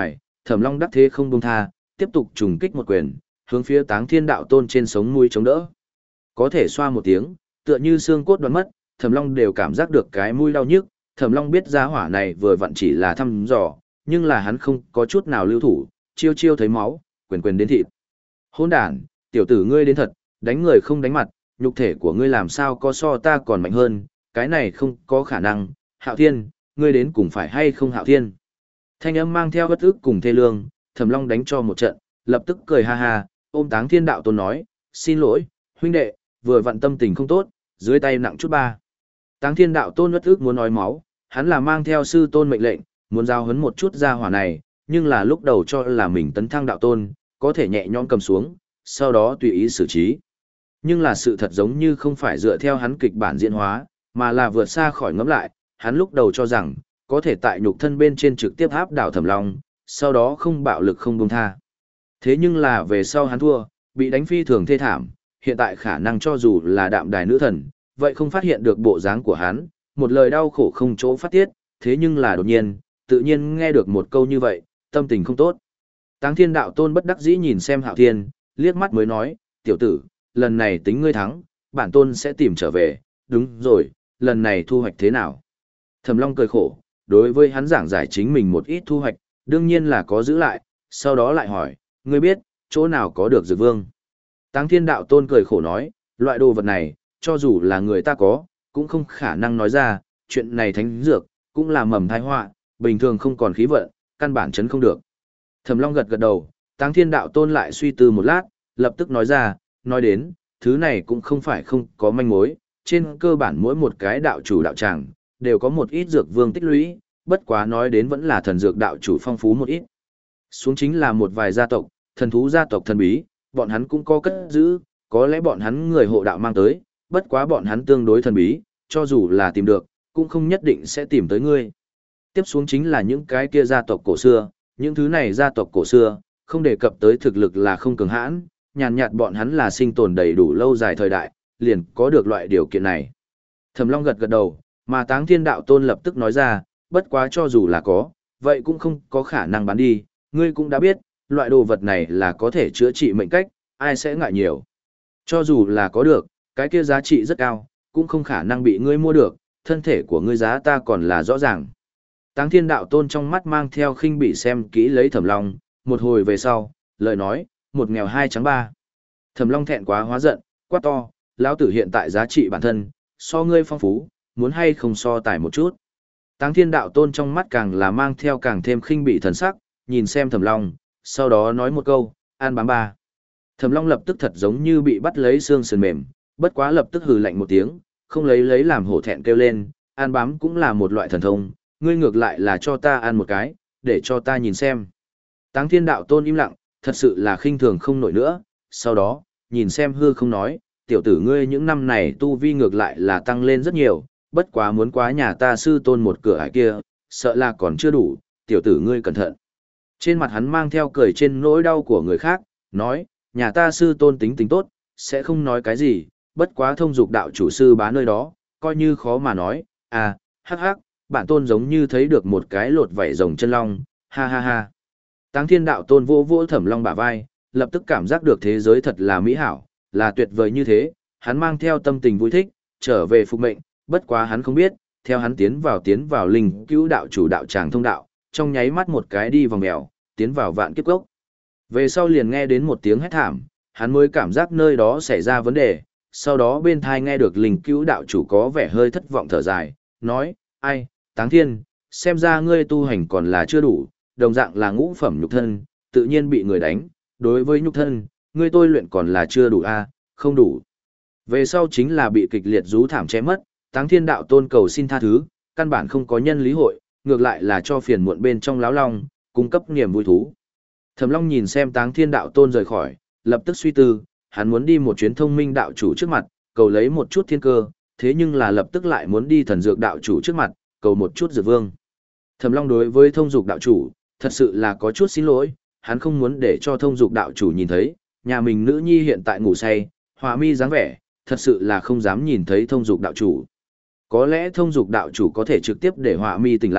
Thẩm Long đắc thế không buông tha, tiếp tục trùng kích một quyền, hướng phía Táng Thiên Đạo Tôn trên sống mũi chống đỡ. Có thể xoa một tiếng, tựa như xương cốt đoạn mất, Thẩm Long đều cảm giác được cái mũi đau nhức. Thẩm Long biết giá hỏa này vừa vặn chỉ là thăm dò, nhưng là hắn không có chút nào lưu thủ, chiêu chiêu thấy máu, quyền quyền đến thịt. Hỗn đản, tiểu tử ngươi đến thật, đánh người không đánh mặt, nhục thể của ngươi làm sao có so ta còn mạnh hơn, cái này không có khả năng. Hạo Thiên, ngươi đến cùng phải hay không Hạo Thiên? Thanh âm mang theo bất ức cùng thê lương, Thẩm Long đánh cho một trận, lập tức cười ha ha, ôm Táng Thiên Đạo Tôn nói, xin lỗi, huynh đệ, vừa vặn tâm tình không tốt, dưới tay nặng chút ba. Táng Thiên Đạo Tôn bất ức muốn nói máu, hắn là mang theo sư tôn mệnh lệnh, muốn giao huấn một chút ra hỏa này, nhưng là lúc đầu cho là mình tấn thăng đạo tôn, có thể nhẹ nhõm cầm xuống, sau đó tùy ý xử trí. Nhưng là sự thật giống như không phải dựa theo hắn kịch bản diễn hóa, mà là vượt xa khỏi ngẫm lại, hắn lúc đầu cho rằng, có thể tại nhục thân bên trên trực tiếp áp đảo Thẩm Long, sau đó không bạo lực không buông tha. Thế nhưng là về sau hắn thua, bị đánh phi thường thê thảm, hiện tại khả năng cho dù là đạm đài nữ thần, vậy không phát hiện được bộ dáng của hắn, một lời đau khổ không chỗ phát tiết, thế nhưng là đột nhiên, tự nhiên nghe được một câu như vậy, tâm tình không tốt. Táng Thiên Đạo Tôn bất đắc dĩ nhìn xem Hạo Thiên, liếc mắt mới nói, tiểu tử, lần này tính ngươi thắng, bản tôn sẽ tìm trở về, đúng rồi, lần này thu hoạch thế nào? Thẩm Long cười khổ, đối với hắn giảng giải chính mình một ít thu hoạch, đương nhiên là có giữ lại, sau đó lại hỏi, ngươi biết, chỗ nào có được dược vương? Táng Thiên Đạo Tôn cười khổ nói, loại đồ vật này, cho dù là người ta có, cũng không khả năng nói ra, chuyện này thánh dược, cũng là mầm tai họa, bình thường không còn khí vận, căn bản chấn không được. Thẩm Long gật gật đầu, Táng Thiên Đạo Tôn lại suy tư một lát, lập tức nói ra, nói đến, thứ này cũng không phải không có manh mối, trên cơ bản mỗi một cái đạo chủ đạo tràng, đều có một ít dược vương tích lũy, bất quá nói đến vẫn là thần dược đạo chủ phong phú một ít. Xuống chính là một vài gia tộc, thần thú gia tộc thần bí, bọn hắn cũng có cất giữ, có lẽ bọn hắn người hộ đạo mang tới, bất quá bọn hắn tương đối thần bí, cho dù là tìm được, cũng không nhất định sẽ tìm tới ngươi. Tiếp xuống chính là những cái kia gia tộc cổ xưa, những thứ này gia tộc cổ xưa, không đề cập tới thực lực là không cường hãn, nhàn nhạt bọn hắn là sinh tồn đầy đủ lâu dài thời đại, liền có được loại điều kiện này. Thẩm Long gật gật đầu, mà Táng Thiên Đạo Tôn lập tức nói ra, bất quá cho dù là có, vậy cũng không có khả năng bán đi, ngươi cũng đã biết, loại đồ vật này là có thể chữa trị mệnh cách, ai sẽ ngại nhiều. Cho dù là có được, cái kia giá trị rất cao, cũng không khả năng bị ngươi mua được, thân thể của ngươi giá ta còn là rõ ràng. Táng Thiên Đạo Tôn trong mắt mang theo khinh bỉ xem kỹ lấy Thẩm Long, một hồi về sau, lời nói, một nghèo hai trắng ba. Thẩm Long thẹn quá hóa giận, quát to, lão tử hiện tại giá trị bản thân, so ngươi phong phú, muốn hay không so tài một chút. Táng Thiên Đạo Tôn trong mắt càng là mang theo càng thêm khinh bỉ thần sắc, nhìn xem Thẩm Long, sau đó nói một câu, an bám ba. Thẩm Long lập tức thật giống như bị bắt lấy xương sườn mềm, bất quá lập tức hừ lạnh một tiếng, không lấy lấy làm hổ thẹn kêu lên, an bám cũng là một loại thần thông, ngươi ngược lại là cho ta ăn một cái, để cho ta nhìn xem. Táng Thiên Đạo Tôn im lặng, thật sự là khinh thường không nổi nữa, sau đó, nhìn xem hư không nói, tiểu tử ngươi những năm này tu vi ngược lại là tăng lên rất nhiều, bất quá muốn quá nhà ta sư tôn một cửa ải kia, sợ là còn chưa đủ, tiểu tử ngươi cẩn thận. Trên mặt hắn mang theo cười trên nỗi đau của người khác, nói, nhà ta sư tôn tính tính tốt, sẽ không nói cái gì, bất quá thông dục đạo chủ sư bá nơi đó, coi như khó mà nói, à, hắc hắc, bản tôn giống như thấy được một cái lột vảy rồng chân long, ha ha ha. Táng Thiên Đạo Tôn vỗ vỗ Thẩm Long bả vai, lập tức cảm giác được thế giới thật là mỹ hảo, là tuyệt vời như thế, hắn mang theo tâm tình vui thích, trở về phục mệnh, bất quá hắn không biết, theo hắn tiến vào tiến vào linh cứu đạo chủ đạo tràng thông đạo, trong nháy mắt một cái đi vòng mèo, tiến vào vạn kiếp gốc. Về sau liền nghe đến một tiếng hét thảm, hắn mới cảm giác nơi đó xảy ra vấn đề, sau đó bên thai nghe được linh cứu đạo chủ có vẻ hơi thất vọng thở dài, nói, ai, Táng Thiên, xem ra ngươi tu hành còn là chưa đủ, đồng dạng là ngũ phẩm nhục thân, tự nhiên bị người đánh, đối với nhục thân, ngươi tôi luyện còn là chưa đủ a, không đủ. Về sau chính là bị kịch liệt rú thảm chém mất, Táng Thiên Đạo Tôn cầu xin tha thứ, căn bản không có nhân lý hội, ngược lại là cho phiền muộn bên trong láo long, cung cấp niềm vui thú. Thẩm Long nhìn xem Táng Thiên Đạo Tôn rời khỏi, lập tức suy tư, hắn muốn đi một chuyến thông minh đạo chủ trước mặt, cầu lấy một chút thiên cơ, thế nhưng là lập tức lại muốn đi thần dược đạo chủ trước mặt, cầu một chút dược vương. Thẩm Long đối với thông dục đạo chủ, thật sự là có chút xin lỗi, hắn không muốn để cho thông dục đạo chủ nhìn thấy, nhà mình nữ nhi hiện tại ngủ say, hòa mi dáng vẻ, thật sự là không dám nhìn thấy thông dục đạo chủ. Có lẽ thông dục đạo chủ có thể trực tiếp để họa mi tỉnh lại,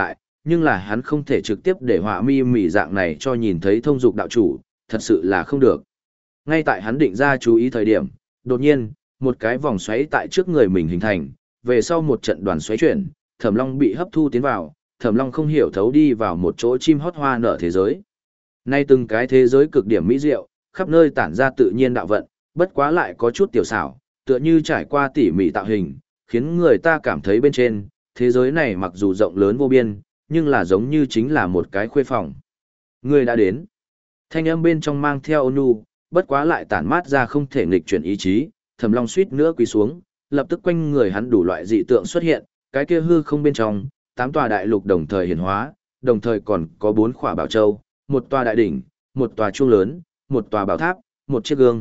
nhưng là hắn không thể trực tiếp để họa mi mỉ dạng này cho nhìn thấy thông dục đạo chủ, thật sự là không được. Ngay tại hắn định ra chú ý thời điểm, đột nhiên, một cái vòng xoáy tại trước người mình hình thành, về sau một trận đoàn xoáy chuyển, Thẩm Long bị hấp thu tiến vào, Thẩm Long không hiểu thấu đi vào một chỗ chim hót hoa nở thế giới. Nay từng cái thế giới cực điểm mỹ diệu, khắp nơi tản ra tự nhiên đạo vận, bất quá lại có chút tiểu xảo, tựa như trải qua tỉ mỉ tạo hình, khiến người ta cảm thấy bên trên, thế giới này mặc dù rộng lớn vô biên, nhưng là giống như chính là một cái khuê phòng. Người đã đến. Thanh âm bên trong mang theo ôn nhu, bất quá lại tản mát ra không thể nghịch chuyển ý chí, Thẩm Long suýt nữa quỳ xuống, lập tức quanh người hắn đủ loại dị tượng xuất hiện, cái kia hư không bên trong, tám tòa đại lục đồng thời hiển hóa, đồng thời còn có bốn khỏa bảo châu, một tòa đại đỉnh, một tòa chuông lớn, một tòa bảo tháp, một chiếc gương.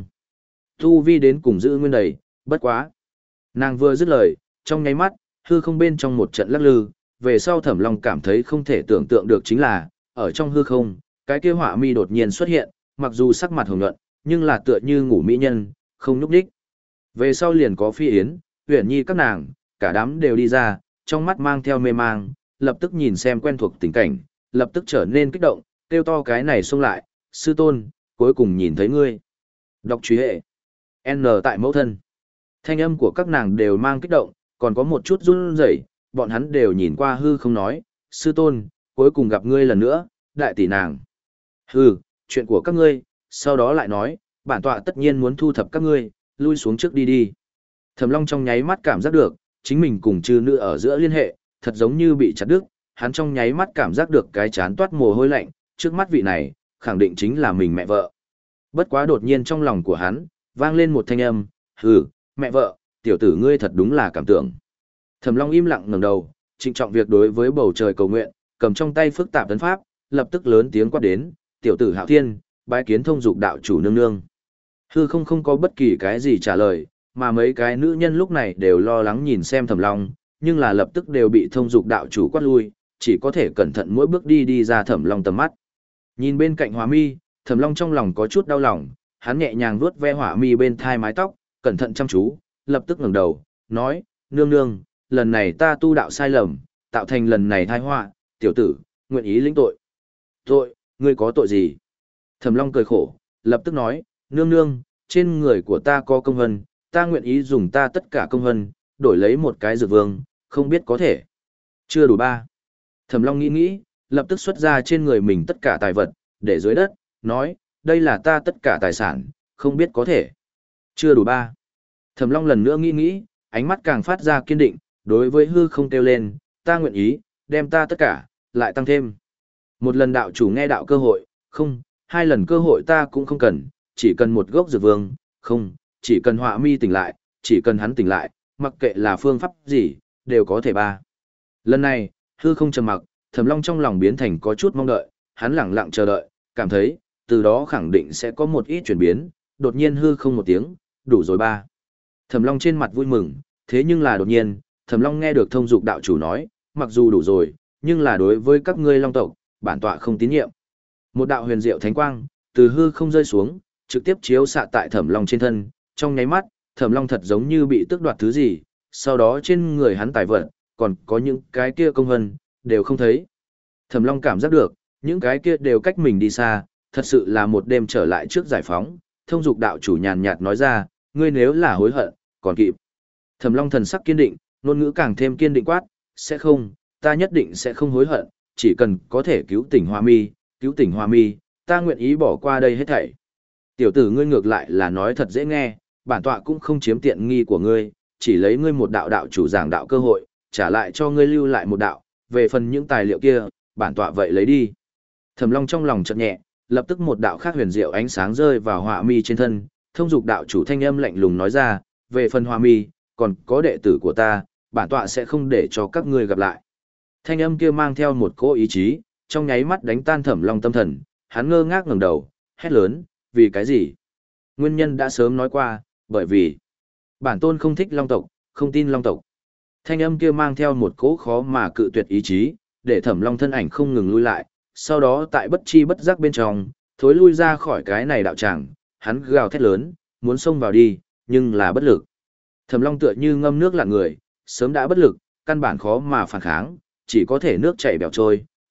Tu vi đến cùng giữ nguyên đầy, bất quá. Nàng vừa dứt lời, trong nháy mắt, hư không bên trong một trận lắc lư, về sau Thẩm Long cảm thấy không thể tưởng tượng được chính là, ở trong hư không, cái kia họa mi đột nhiên xuất hiện, mặc dù sắc mặt hồng nhuận, nhưng là tựa như ngủ mỹ nhân, không nhúc nhích. Về sau liền có Phi Yến, Uyển Nhi các nàng, cả đám đều đi ra, trong mắt mang theo mê mang, lập tức nhìn xem quen thuộc tình cảnh, lập tức trở nên kích động, kêu to cái này xông lại, sư tôn, cuối cùng nhìn thấy ngươi. Đọc truy hệ. N tại mẫu thân. Thanh âm của các nàng đều mang kích động, còn có một chút run rẩy, bọn hắn đều nhìn qua hư không nói, sư tôn, cuối cùng gặp ngươi lần nữa, đại tỷ nàng. Hừ, chuyện của các ngươi, sau đó lại nói, bản tọa tất nhiên muốn thu thập các ngươi, lui xuống trước đi đi. Thẩm Long trong nháy mắt cảm giác được, chính mình cùng chư nữ ở giữa liên hệ, thật giống như bị chặt đứt, hắn trong nháy mắt cảm giác được cái chán toát mồ hôi lạnh, trước mắt vị này, khẳng định chính là mình mẹ vợ. Bất quá đột nhiên trong lòng của hắn, vang lên một thanh âm, hừ, mẹ vợ, tiểu tử ngươi thật đúng là cảm tưởng. Thẩm Long im lặng ngẩng đầu, trịnh trọng việc đối với bầu trời cầu nguyện, cầm trong tay phức tạp tấn pháp, lập tức lớn tiếng quát đến, tiểu tử Hạo Thiên, bái kiến thông dục đạo chủ nương nương. Hư không không có bất kỳ cái gì trả lời, mà mấy cái nữ nhân lúc này đều lo lắng nhìn xem Thẩm Long, nhưng là lập tức đều bị thông dục đạo chủ quát lui, chỉ có thể cẩn thận mỗi bước đi đi ra Thẩm Long tầm mắt. Nhìn bên cạnh Hỏa Mi, Thẩm Long trong lòng có chút đau lòng, hắn nhẹ nhàng vuốt ve Hỏa Mi bên thai mái tóc, cẩn thận chăm chú, lập tức ngẩng đầu, nói, nương nương, lần này ta tu đạo sai lầm, tạo thành lần này tai họa, tiểu tử, nguyện ý lĩnh tội. Tội, ngươi có tội gì? Thẩm Long cười khổ, lập tức nói, nương nương, trên người của ta có công hân, ta nguyện ý dùng ta tất cả công hân, đổi lấy một cái dược vương, không biết có thể. Chưa đủ ba. Thẩm Long nghĩ nghĩ, lập tức xuất ra trên người mình tất cả tài vật, để dưới đất, nói, đây là ta tất cả tài sản, không biết có thể. Chưa đủ ba. Thẩm Long lần nữa nghĩ nghĩ, ánh mắt càng phát ra kiên định, đối với hư không kêu lên, ta nguyện ý, đem ta tất cả, lại tăng thêm. Một lần đạo chủ nghe đạo cơ hội, không, hai lần cơ hội ta cũng không cần, chỉ cần một gốc dược vương, không, chỉ cần Họa Mi tỉnh lại, chỉ cần hắn tỉnh lại, mặc kệ là phương pháp gì, đều có thể ba. Lần này, hư không trầm mặc, Thẩm Long trong lòng biến thành có chút mong đợi, hắn lẳng lặng chờ đợi, cảm thấy, từ đó khẳng định sẽ có một ít chuyển biến, đột nhiên hư không một tiếng, đủ rồi ba. Thẩm Long trên mặt vui mừng, thế nhưng là đột nhiên, Thẩm Long nghe được thông dục đạo chủ nói, mặc dù đủ rồi, nhưng là đối với các ngươi Long tộc, bản tọa không tín nhiệm. Một đạo huyền diệu thánh quang, từ hư không rơi xuống, trực tiếp chiếu xạ tại Thẩm Long trên thân, trong nháy mắt, Thẩm Long thật giống như bị tước đoạt thứ gì, sau đó trên người hắn tài vật, còn có những cái kia công vân, đều không thấy. Thẩm Long cảm giác được, những cái kia đều cách mình đi xa, thật sự là một đêm trở lại trước giải phóng, thông dục đạo chủ nhàn nhạt nói ra, ngươi nếu là hối hận, còn kịp. Thẩm Long thần sắc kiên định, ngôn ngữ càng thêm kiên định quát, sẽ không, ta nhất định sẽ không hối hận, chỉ cần có thể cứu tỉnh Hoa Mi, cứu tỉnh Hoa Mi, ta nguyện ý bỏ qua đây hết thảy. Tiểu tử ngươi ngược lại là nói thật dễ nghe, bản tọa cũng không chiếm tiện nghi của ngươi, chỉ lấy ngươi một đạo đạo chủ giảng đạo cơ hội, trả lại cho ngươi lưu lại một đạo, về phần những tài liệu kia, bản tọa vậy lấy đi. Thẩm Long trong lòng chợt nhẹ, lập tức một đạo khác huyền diệu ánh sáng rơi vào Họa Mi trên thân, thông dục đạo chủ thanh âm lạnh lùng nói ra, về phần Hoa Mi, còn có đệ tử của ta, bản tọa sẽ không để cho các ngươi gặp lại. Thanh âm kia mang theo một cỗ ý chí, trong nháy mắt đánh tan Thẩm Long tâm thần, hắn ngơ ngác ngẩng đầu, hét lớn, vì cái gì? Nguyên nhân đã sớm nói qua, bởi vì bản tôn không thích Long tộc, không tin Long tộc. Thanh âm kia mang theo một cỗ khó mà cự tuyệt ý chí, để Thẩm Long thân ảnh không ngừng lui lại, sau đó tại bất chi bất giác bên trong, thối lui ra khỏi cái này đạo tràng, hắn gào thét lớn, muốn xông vào đi, nhưng là bất lực. Thẩm Long tựa như ngâm nước lặn người, sớm đã bất lực, căn bản khó mà phản kháng, chỉ có thể nước chảy bèo trôi,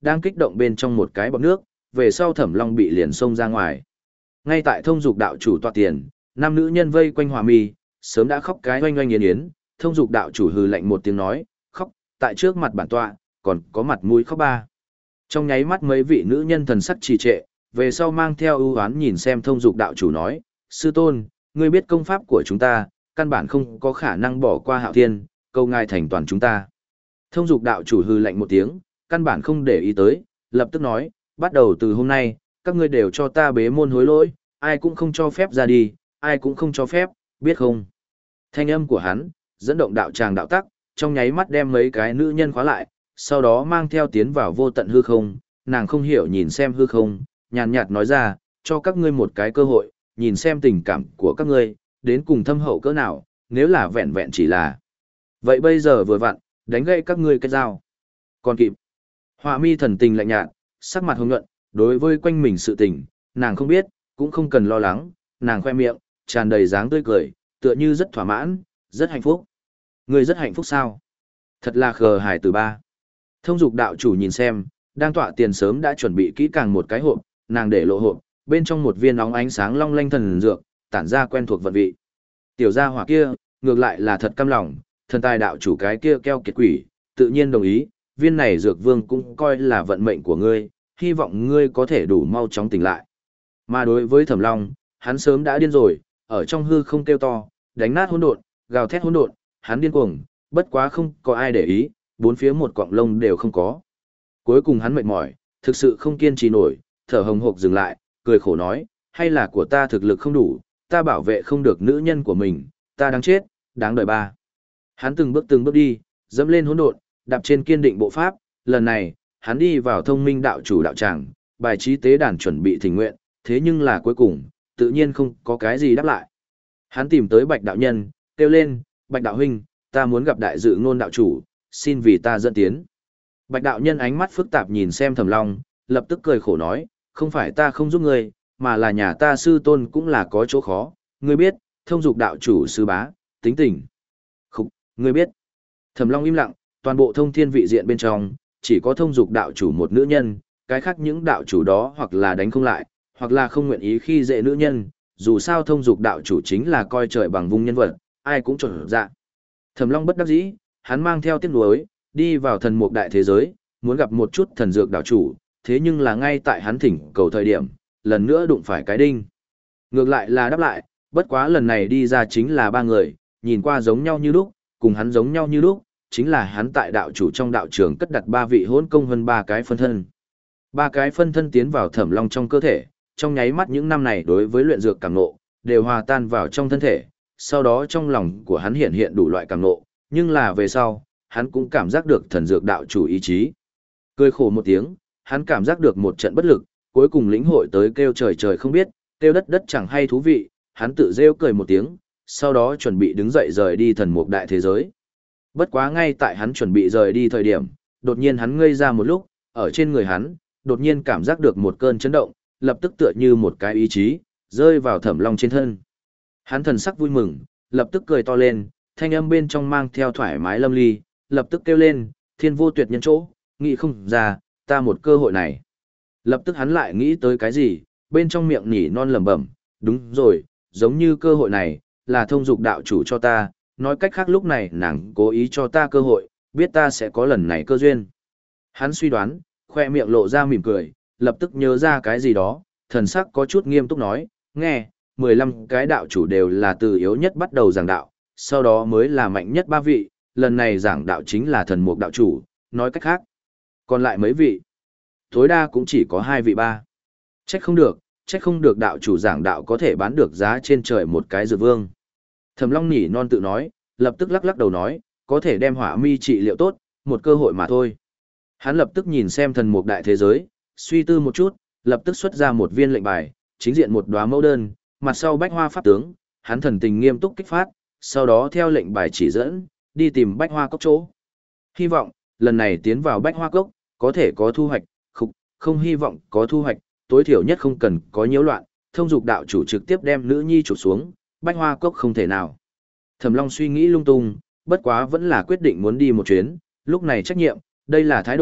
đang kích động bên trong một cái bọt nước, về sau Thẩm Long bị liền xông ra ngoài. Ngay tại thông dục đạo chủ tọa tiền, năm nữ nhân vây quanh Hỏa Mi, sớm đã khóc cái oanh oanh yến yến, thông dục đạo chủ hừ lạnh một tiếng nói, khóc, tại trước mặt bản tọa, còn có mặt mũi khóc ba. Trong nháy mắt mấy vị nữ nhân thần sắc trì trệ, về sau mang theo ưu oán nhìn xem thông dục đạo chủ nói, sư tôn, ngươi biết công pháp của chúng ta, căn bản không có khả năng bỏ qua Hạo Thiên, câu ngài thành toàn chúng ta. Thông dục đạo chủ hừ lạnh một tiếng, căn bản không để ý tới, lập tức nói, bắt đầu từ hôm nay, các ngươi đều cho ta bế môn hối lỗi, ai cũng không cho phép ra đi, ai cũng không cho phép, biết không? Thanh âm của hắn, dẫn động đạo tràng đạo tắc, trong nháy mắt đem mấy cái nữ nhân khóa lại, sau đó mang theo tiến vào vô tận hư không, nàng không hiểu nhìn xem hư không, nhàn nhạt nói ra, cho các ngươi một cái cơ hội, nhìn xem tình cảm của các ngươi, đến cùng thâm hậu cỡ nào, nếu là vẹn vẹn chỉ là. Vậy bây giờ vừa vặn, đánh gãy các ngươi cái dao. Còn kịp. Họa Mi thần tình lạnh nhạt, sắc mặt hồng nhuận, đối với quanh mình sự tình, nàng không biết, cũng không cần lo lắng, nàng khoe miệng, tràn đầy dáng tươi cười, tựa như rất thỏa mãn, rất hạnh phúc. Ngươi rất hạnh phúc sao? Thật là khờ hài từ ba. Thông dục đạo chủ nhìn xem, đang tọa tiền sớm đã chuẩn bị kỹ càng một cái hộp, nàng để lộ hộp, bên trong một viên óng ánh sáng long lanh thần dược, tản ra quen thuộc vận vị. Tiểu gia hỏa kia, ngược lại là thật căm lòng, thần tài đạo chủ cái kia keo kiệt quỷ, tự nhiên đồng ý, viên này dược vương cũng coi là vận mệnh của ngươi, hy vọng ngươi có thể đủ mau chóng tỉnh lại. Mà đối với Thẩm Long, hắn sớm đã điên rồi, ở trong hư không kêu to, đánh nát hỗn độn, gào thét hỗn độn, hắn điên cuồng, bất quá không có ai để ý, bốn phía một cọng lông đều không có. Cuối cùng hắn mệt mỏi, thực sự không kiên trì nổi, thở hồng hộc dừng lại, cười khổ nói, hay là của ta thực lực không đủ, ta bảo vệ không được nữ nhân của mình, ta đáng chết, đáng đời ba. Hắn từng bước từng bước đi, dẫm lên hỗn độn, đạp trên kiên định bộ pháp, lần này, hắn đi vào thông minh đạo chủ đạo tràng, bài trí tế đàn chuẩn bị thỉnh nguyện, thế nhưng là cuối cùng, tự nhiên không có cái gì đáp lại. Hắn tìm tới Bạch đạo nhân, kêu lên, Bạch đạo huynh, ta muốn gặp đại dự ngôn đạo chủ, xin vì ta dẫn tiến. Bạch đạo nhân ánh mắt phức tạp nhìn xem Thẩm Long, lập tức cười khổ nói, không phải ta không giúp ngươi, mà là nhà ta sư tôn cũng là có chỗ khó, ngươi biết, thông dục đạo chủ sư bá, tính tình. Khúc, ngươi biết. Thẩm Long im lặng, toàn bộ thông thiên vị diện bên trong, chỉ có thông dục đạo chủ một nữ nhân, cái khác những đạo chủ đó hoặc là đánh không lại, hoặc là không nguyện ý khi dễ nữ nhân, dù sao thông dục đạo chủ chính là coi trời bằng vung nhân vật, ai cũng trộn dạ. Thẩm Long bất đắc dĩ, hắn mang theo tiếc nuối, đi vào thần mục đại thế giới, muốn gặp một chút thần dược đạo chủ, thế nhưng là ngay tại hắn thỉnh cầu thời điểm, lần nữa đụng phải cái đinh. Ngược lại là đáp lại, bất quá lần này đi ra chính là ba người, nhìn qua giống nhau như lúc, cùng hắn giống nhau như lúc, chính là hắn tại đạo chủ trong đạo trường cất đặt ba vị hỗn công hơn ba cái phân thân. Ba cái phân thân tiến vào Thẩm Long trong cơ thể, trong nháy mắt những năm này đối với luyện dược cảm ngộ, đều hòa tan vào trong thân thể, sau đó trong lòng của hắn hiện hiện đủ loại cảm ngộ, nhưng là về sau, hắn cũng cảm giác được thần dược đạo chủ ý chí. Cười khổ một tiếng, hắn cảm giác được một trận bất lực, cuối cùng lĩnh hội tới kêu trời trời không biết, kêu đất đất chẳng hay thú vị, hắn tự rêu cười một tiếng, sau đó chuẩn bị đứng dậy rời đi thần mục đại thế giới. Bất quá ngay tại hắn chuẩn bị rời đi thời điểm, đột nhiên hắn ngây ra một lúc, ở trên người hắn, đột nhiên cảm giác được một cơn chấn động, lập tức tựa như một cái ý chí, rơi vào Thẩm Long trên thân. Hắn thần sắc vui mừng, lập tức cười to lên, thanh âm bên trong mang theo thoải mái lâm ly, lập tức kêu lên, thiên vô tuyệt nhân chỗ, nghĩ không ra, ta một cơ hội này. Lập tức hắn lại nghĩ tới cái gì, bên trong miệng nhỉ non lẩm bẩm, đúng rồi, giống như cơ hội này, là thông dục đạo chủ cho ta, nói cách khác lúc này nàng cố ý cho ta cơ hội, biết ta sẽ có lần này cơ duyên. Hắn suy đoán, khoe miệng lộ ra mỉm cười, lập tức nhớ ra cái gì đó, thần sắc có chút nghiêm túc nói, nghe, mười lăm cái đạo chủ đều là từ yếu nhất bắt đầu giảng đạo, sau đó mới là mạnh nhất ba vị, lần này giảng đạo chính là thần mục đạo chủ, nói cách khác. Còn lại mấy vị, tối đa cũng chỉ có hai vị ba. Trách không được, trách không được đạo chủ giảng đạo có thể bán được giá trên trời một cái dược vương. Thẩm Long nhỉ non tự nói, lập tức lắc lắc đầu nói, có thể đem Hỏa Mi trị liệu tốt, một cơ hội mà thôi. Hắn lập tức nhìn xem thần mục đại thế giới, suy tư một chút, lập tức xuất ra một viên lệnh bài, chính diện một đóa mẫu đơn, mặt sau bách hoa pháp tướng, hắn thần tình nghiêm túc kích phát, sau đó theo lệnh bài chỉ dẫn, đi tìm bách hoa cốc chỗ. Hy vọng, lần này tiến vào bách hoa cốc, có thể có thu hoạch, không, không hy vọng có thu hoạch, tối thiểu nhất không cần có nhiễu loạn, thông dục đạo chủ trực tiếp đem nữ nhi chụp xuống, bách hoa cốc không thể nào. Thẩm Long suy nghĩ lung tung, bất quá vẫn là quyết định muốn đi một chuyến, lúc này trách nhiệm, đây là thái độ,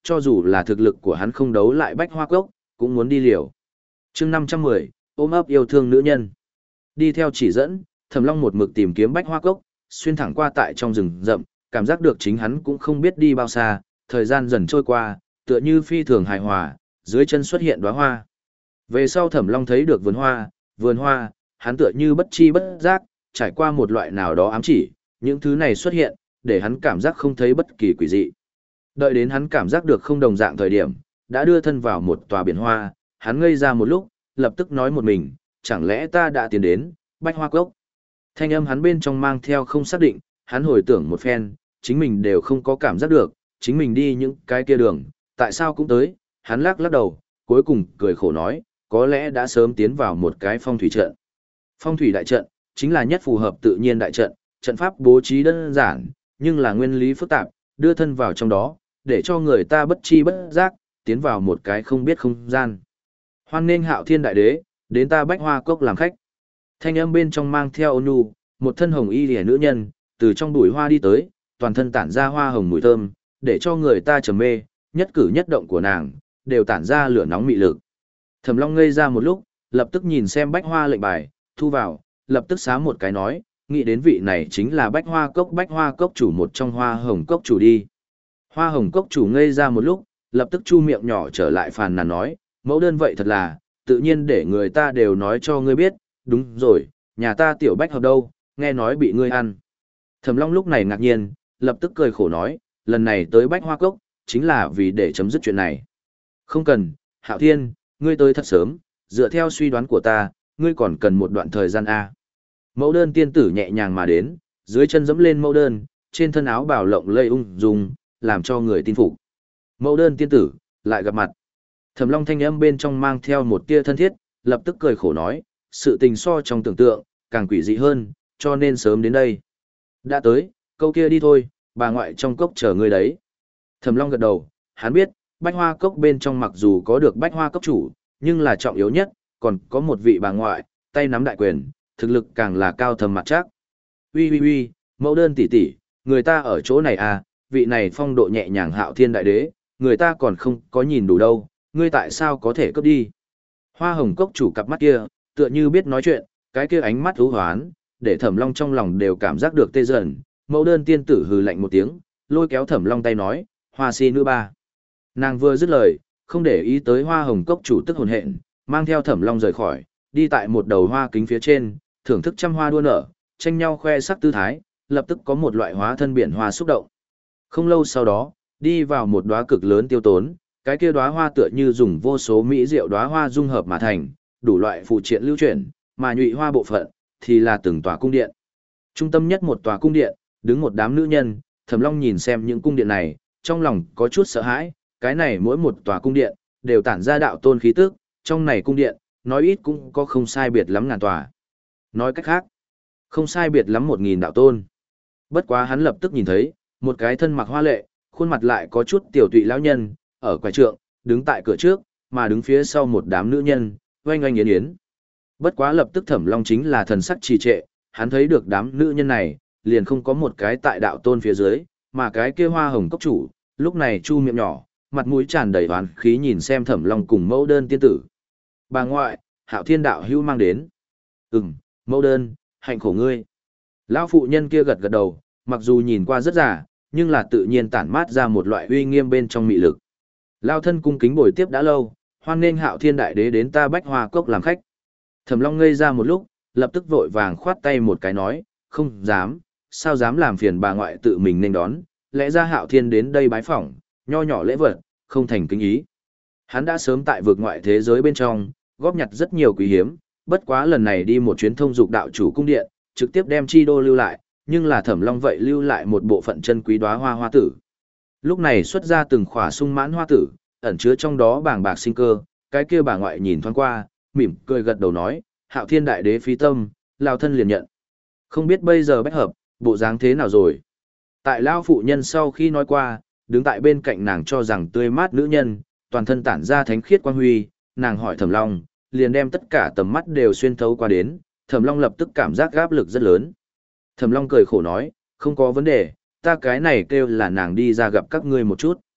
cho dù là thực lực của hắn không đấu lại Bách Hoa Cốc, cũng muốn đi liều. chương năm trăm mười, ôm ấp yêu thương nữ nhân. Đi theo chỉ dẫn, Thẩm Long một mực tìm kiếm Bách Hoa Cốc, xuyên thẳng qua tại trong rừng rậm, cảm giác được chính hắn cũng không biết đi bao xa, thời gian dần trôi qua, tựa như phi thường hài hòa, dưới chân xuất hiện đóa hoa. Về sau Thẩm Long thấy được vườn hoa, vườn hoa, hắn tựa như bất chi bất giác, trải qua một loại nào đó ám chỉ, những thứ này xuất hiện, để hắn cảm giác không thấy bất kỳ quỷ dị. Đợi đến hắn cảm giác được không đồng dạng thời điểm, đã đưa thân vào một tòa biển hoa, hắn ngây ra một lúc, lập tức nói một mình, chẳng lẽ ta đã tiến đến Bách Hoa Cốc. Thanh âm hắn bên trong mang theo không xác định, hắn hồi tưởng một phen, chính mình đều không có cảm giác được, chính mình đi những cái kia đường, tại sao cũng tới, hắn lắc lắc đầu, cuối cùng cười khổ nói, có lẽ đã sớm tiến vào một cái phong thủy trận. Phong thủy đại trận, chính là nhất phù hợp tự nhiên đại trận, trận pháp bố trí đơn giản, nhưng là nguyên lý phức tạp, đưa thân vào trong đó, để cho người ta bất chi bất giác, tiến vào một cái không biết không gian. Hoan nghênh Hạo Thiên Đại Đế, đến ta Bách Hoa Cốc làm khách. Thanh âm bên trong mang theo ôn nhu, một thân hồng y liễu nữ nhân, từ trong bụi hoa đi tới, toàn thân tản ra hoa hồng mùi thơm, để cho người ta trầm mê, nhất cử nhất động của nàng, đều tản ra lửa nóng mị lực. Thẩm Long ngây ra một lúc, lập tức nhìn xem Bách Hoa lệnh bài, thu vào, lập tức xá một cái nói, nghĩ đến vị này chính là Bách Hoa Cốc Bách Hoa Cốc chủ một trong Hoa Hồng Cốc chủ đi. Hoa Hồng Cốc chủ ngây ra một lúc, lập tức chu miệng nhỏ trở lại phàn nàn nói, mẫu đơn vậy thật là, tự nhiên để người ta đều nói cho ngươi biết, đúng rồi, nhà ta tiểu Bách hợp đâu, nghe nói bị ngươi ăn. Thẩm Long lúc này ngạc nhiên, lập tức cười khổ nói, lần này tới Bách Hoa Cốc, chính là vì để chấm dứt chuyện này. Không cần, Hạo Thiên, ngươi tới thật sớm, dựa theo suy đoán của ta, ngươi còn cần một đoạn thời gian A. Mẫu đơn tiên tử nhẹ nhàng mà đến, dưới chân dẫm lên mẫu đơn, trên thân áo bào lộng lây ung dung, làm cho người tin phục. Mẫu đơn tiên tử, lại gặp mặt. Thẩm Long thanh âm bên trong mang theo một tia thân thiết, lập tức cười khổ nói, sự tình so trong tưởng tượng, càng quỷ dị hơn, cho nên sớm đến đây. Đã tới, câu kia đi thôi, bà ngoại trong cốc chờ ngươi đấy. Thẩm Long gật đầu, hắn biết, Bách Hoa Cốc bên trong mặc dù có được Bách Hoa Cốc chủ, nhưng là trọng yếu nhất, còn có một vị bà ngoại, tay nắm đại quyền, thực lực càng là cao thầm mặt chắc. Ui ui ui, mẫu đơn tỷ tỷ, người ta ở chỗ này à, vị này phong độ nhẹ nhàng Hạo Thiên Đại Đế, người ta còn không có nhìn đủ đâu, ngươi tại sao có thể cướp đi. Hoa Hồng Cốc chủ cặp mắt kia, tựa như biết nói chuyện, cái kia ánh mắt thú hoán, để Thẩm Long trong lòng đều cảm giác được tê dần. Mẫu đơn tiên tử hừ lạnh một tiếng, lôi kéo Thẩm Long tay nói, hoa si nữ ba. Nàng vừa dứt lời, không để ý tới Hoa Hồng Cốc chủ tức hồn hện, mang theo Thẩm Long rời khỏi, đi tại một đầu hoa kính phía trên, thưởng thức trăm hoa đua nở, tranh nhau khoe sắc tư thái, lập tức có một loại hóa thân biển hoa xúc động. Không lâu sau đó, đi vào một đóa cực lớn tiêu tốn, cái kia đóa hoa tựa như dùng vô số mỹ diệu đóa hoa dung hợp mà thành, đủ loại phụ triện lưu chuyển, mà nhụy hoa bộ phận thì là từng tòa cung điện. Trung tâm nhất một tòa cung điện, đứng một đám nữ nhân, Thẩm Long nhìn xem những cung điện này, trong lòng có chút sợ hãi, cái này mỗi một tòa cung điện đều tản ra đạo tôn khí tức, trong này cung điện, nói ít cũng có không sai biệt lắm ngàn tòa. Nói cách khác, không sai biệt lắm một nghìn đạo tôn. Bất quá hắn lập tức nhìn thấy, một cái thân mặc hoa lệ, khuôn mặt lại có chút tiểu tụy lão nhân, ở quầy trượng, đứng tại cửa trước, mà đứng phía sau một đám nữ nhân, oanh oanh yến yến. Bất quá lập tức Thẩm Long chính là thần sắc trì trệ, hắn thấy được đám nữ nhân này, liền không có một cái tại đạo tôn phía dưới, mà cái kia Hoa Hồng Cốc chủ, lúc này chu miệng nhỏ, mặt mũi tràn đầy oán khí nhìn xem Thẩm Long cùng mẫu đơn tiên tử. Bà ngoại, Hạo Thiên đạo hữu mang đến. Ừm, mẫu đơn, hạnh khổ ngươi. Lão phụ nhân kia gật gật đầu, mặc dù nhìn qua rất già, nhưng là tự nhiên tản mát ra một loại uy nghiêm bên trong mị lực. Lao thân cung kính bồi tiếp đã lâu, hoan nghênh Hạo Thiên Đại Đế đến ta Bách Hoa Cốc làm khách. Thẩm Long ngây ra một lúc, lập tức vội vàng khoát tay một cái nói, không dám, sao dám làm phiền bà ngoại tự mình nên đón, lẽ ra Hạo Thiên đến đây bái phỏng, nho nhỏ lễ vật, không thành kính ý. Hắn đã sớm tại vực ngoại thế giới bên trong, góp nhặt rất nhiều quý hiếm, bất quá lần này đi một chuyến thông dục đạo chủ cung điện, trực tiếp đem chi đô lưu lại, nhưng là Thẩm Long vậy lưu lại một bộ phận chân quý đóa hoa hoa tử. Lúc này xuất ra từng khỏa sung mãn hoa tử, ẩn chứa trong đó bàng bạc sinh cơ, cái kia bà ngoại nhìn thoáng qua, mỉm cười gật đầu nói, Hạo Thiên Đại Đế phí tâm, lao thân liền nhận. Không biết bây giờ Bách Hợp, bộ dáng thế nào rồi. Tại lao phụ nhân sau khi nói qua, đứng tại bên cạnh nàng cho rằng tươi mát nữ nhân, toàn thân tản ra thánh khiết quang huy, nàng hỏi Thẩm Long, liền đem tất cả tầm mắt đều xuyên thấu qua đến, Thẩm Long lập tức cảm giác áp lực rất lớn. Thẩm Long cười khổ nói, không có vấn đề, ta cái này kêu là nàng đi ra gặp các ngươi một chút.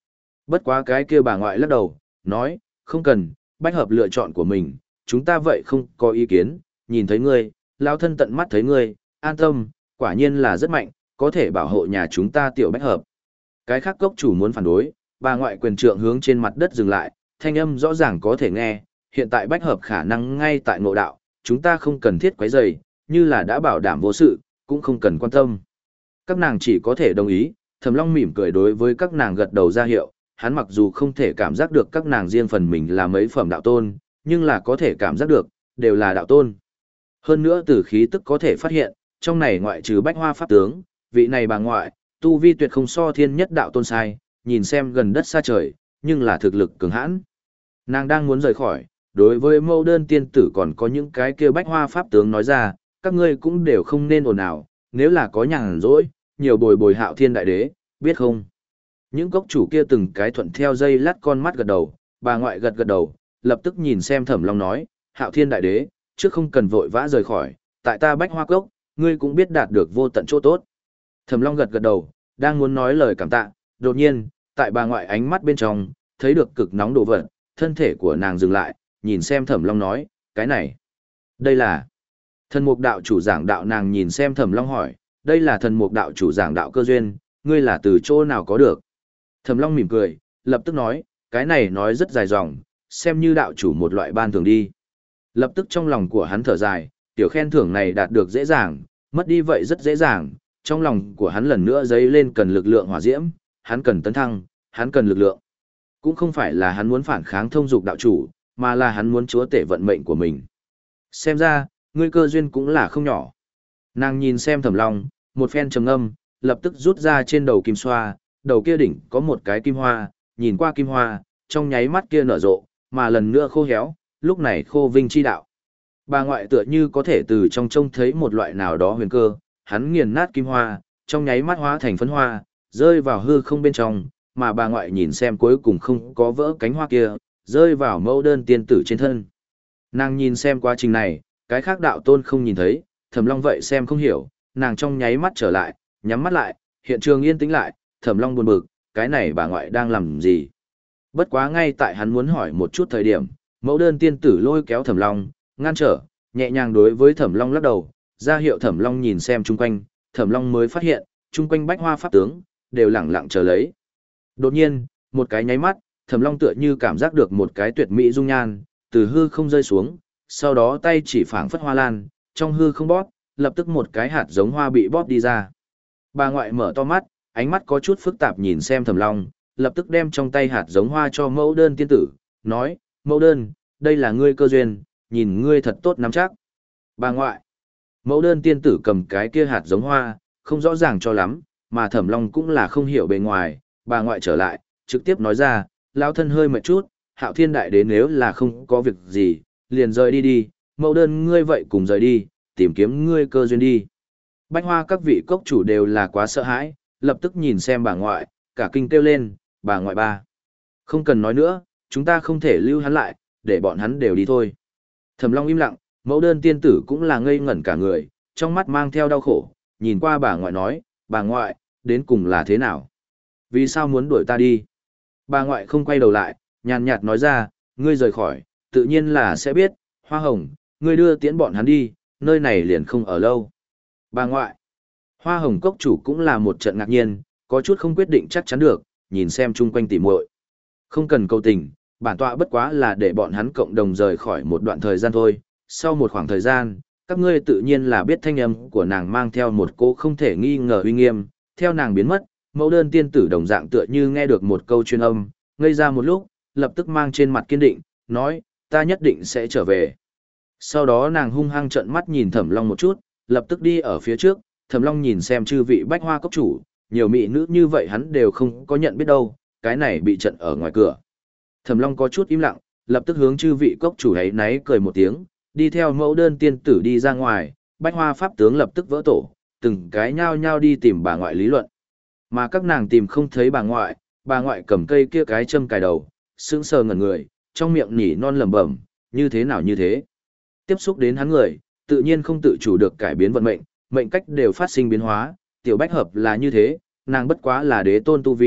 Bất quá cái kia bà ngoại lắc đầu, nói, không cần, bách hợp lựa chọn của mình, chúng ta vậy không có ý kiến, nhìn thấy ngươi, lao thân tận mắt thấy ngươi, an tâm, quả nhiên là rất mạnh, có thể bảo hộ nhà chúng ta tiểu bách hợp. Cái khác cốc chủ muốn phản đối, bà ngoại quyền trượng hướng trên mặt đất dừng lại, thanh âm rõ ràng có thể nghe, hiện tại bách hợp khả năng ngay tại ngộ đạo, chúng ta không cần thiết quấy rầy, như là đã bảo đảm vô sự, cũng không cần quan tâm. Các nàng chỉ có thể đồng ý, Thẩm Long mỉm cười đối với các nàng gật đầu ra hiệu, hắn mặc dù không thể cảm giác được các nàng riêng phần mình là mấy phẩm đạo tôn, nhưng là có thể cảm giác được, đều là đạo tôn. Hơn nữa từ khí tức có thể phát hiện, trong này ngoại trừ bách hoa pháp tướng, vị này bà ngoại, tu vi tuyệt không so thiên nhất đạo tôn sai, nhìn xem gần đất xa trời, nhưng là thực lực cường hãn. Nàng đang muốn rời khỏi, đối với mẫu đơn tiên tử còn có những cái kia bách hoa pháp tướng nói ra, các ngươi cũng đều không nên ồn ào, nếu là có nhàn rỗi, nhiều bồi bồi hạo thiên đại đế, biết không? Những cốc chủ kia từng cái thuận theo dây lát con mắt gật đầu, bà ngoại gật gật đầu, lập tức nhìn xem Thẩm Long nói, hạo thiên đại đế, trước không cần vội vã rời khỏi, tại ta bách hoa cốc, ngươi cũng biết đạt được vô tận chỗ tốt. Thẩm Long gật gật đầu, đang muốn nói lời cảm tạ, đột nhiên, tại bà ngoại ánh mắt bên trong, thấy được cực nóng đồ vật, thân thể của nàng dừng lại, nhìn xem Thẩm Long nói, cái này, đây là thần mục đạo chủ giảng đạo. Nàng nhìn xem Thẩm Long hỏi, đây là thần mục đạo chủ giảng đạo cơ duyên, ngươi là từ chỗ nào có được? Thẩm Long mỉm cười, lập tức nói, cái này nói rất dài dòng, xem như đạo chủ một loại ban thưởng đi. Lập tức trong lòng của hắn thở dài, tiểu khen thưởng này đạt được dễ dàng, mất đi vậy rất dễ dàng, trong lòng của hắn lần nữa dấy lên cần lực lượng hỏa diễm, hắn cần tấn thăng, hắn cần lực lượng. Cũng không phải là hắn muốn phản kháng thông dục đạo chủ, mà là hắn muốn chúa tể vận mệnh của mình. Xem ra, ngươi cơ duyên cũng là không nhỏ. Nàng nhìn xem Thẩm Long, một phen trầm ngâm, lập tức rút ra trên đầu kim xoa, đầu kia đỉnh có một cái kim hoa, nhìn qua kim hoa, trong nháy mắt kia nở rộ, mà lần nữa khô héo, lúc này khô vinh chi đạo. Bà ngoại tựa như có thể từ trong trông thấy một loại nào đó huyền cơ, hắn nghiền nát kim hoa, trong nháy mắt hóa thành phấn hoa, rơi vào hư không bên trong, mà bà ngoại nhìn xem cuối cùng không có vỡ cánh hoa kia, rơi vào mẫu đơn tiên tử trên thân. Nàng nhìn xem quá trình này, cái khác đạo tôn không nhìn thấy, Thẩm Long vậy xem không hiểu, nàng trong nháy mắt trở lại, nhắm mắt lại, hiện trường yên tĩnh lại, Thẩm Long buồn bực, cái này bà ngoại đang làm gì? Bất quá ngay tại hắn muốn hỏi một chút thời điểm, mẫu đơn tiên tử lôi kéo Thẩm Long, ngăn trở, nhẹ nhàng đối với Thẩm Long lắc đầu, ra hiệu Thẩm Long nhìn xem chung quanh, Thẩm Long mới phát hiện, chung quanh bách hoa pháp tướng, đều lẳng lặng chờ lấy. Đột nhiên, một cái nháy mắt, Thẩm Long tựa như cảm giác được một cái tuyệt mỹ dung nhan, từ hư không rơi xuống, sau đó tay chỉ phảng phất hoa lan, trong hư không bóp, lập tức một cái hạt giống hoa bị bóp đi ra. Bà ngoại mở to mắt, ánh mắt có chút phức tạp nhìn xem Thẩm Long, lập tức đem trong tay hạt giống hoa cho mẫu đơn tiên tử, nói, mẫu đơn, đây là ngươi cơ duyên, nhìn ngươi thật tốt nắm chắc. Bà ngoại, mẫu đơn tiên tử cầm cái kia hạt giống hoa, không rõ ràng cho lắm, mà Thẩm Long cũng là không hiểu bề ngoài, bà ngoại trở lại, trực tiếp nói ra, lão thân hơi mệt chút, hạo thiên đại đế nếu là không có việc gì, liền rời đi đi, mẫu đơn ngươi vậy cùng rời đi, tìm kiếm ngươi cơ duyên đi. Bách hoa các vị cốc chủ đều là quá sợ hãi, lập tức nhìn xem bà ngoại, cả kinh kêu lên, bà ngoại ba. Không cần nói nữa, chúng ta không thể lưu hắn lại, để bọn hắn đều đi thôi. Thẩm Long im lặng, mẫu đơn tiên tử cũng là ngây ngẩn cả người, trong mắt mang theo đau khổ, nhìn qua bà ngoại nói, bà ngoại, đến cùng là thế nào? Vì sao muốn đuổi ta đi? Bà ngoại không quay đầu lại, nhàn nhạt nói ra, ngươi rời khỏi, tự nhiên là sẽ biết, hoa hồng, ngươi đưa tiễn bọn hắn đi, nơi này liền không ở lâu. Bà ngoại, hoa hồng cốc chủ cũng là một trận ngạc nhiên, có chút không quyết định chắc chắn được, nhìn xem chung quanh tỉ muội. Không cần cầu tình, bản tọa bất quá là để bọn hắn cộng đồng rời khỏi một đoạn thời gian thôi, sau một khoảng thời gian, các ngươi tự nhiên là biết thanh âm của nàng mang theo một cô không thể nghi ngờ uy nghiêm, theo nàng biến mất, mẫu đơn tiên tử đồng dạng tựa như nghe được một câu truyền âm, ngây ra một lúc, lập tức mang trên mặt kiên định, nói, ta nhất định sẽ trở về. Sau đó nàng hung hăng trợn mắt nhìn Thẩm Long một chút, lập tức đi ở phía trước, Thẩm Long nhìn xem chư vị bách hoa cốc chủ, nhiều mỹ nữ như vậy hắn đều không có nhận biết đâu, cái này bị trận ở ngoài cửa. Thẩm Long có chút im lặng, lập tức hướng chư vị cốc chủ ấy náy cười một tiếng, đi theo mẫu đơn tiên tử đi ra ngoài, bách hoa pháp tướng lập tức vỡ tổ, từng cái nhao nhao đi tìm bà ngoại lý luận. Mà các nàng tìm không thấy bà ngoại, bà ngoại cầm cây kia cái châm cài đầu, sững sờ ngẩn người, trong miệng nhỉ non lẩm bẩm, như thế nào như thế. Tiếp xúc đến hắn người, tự nhiên không tự chủ được cải biến vận mệnh, mệnh cách đều phát sinh biến hóa, tiểu bách hợp là như thế, nàng bất quá là đế tôn tu vi,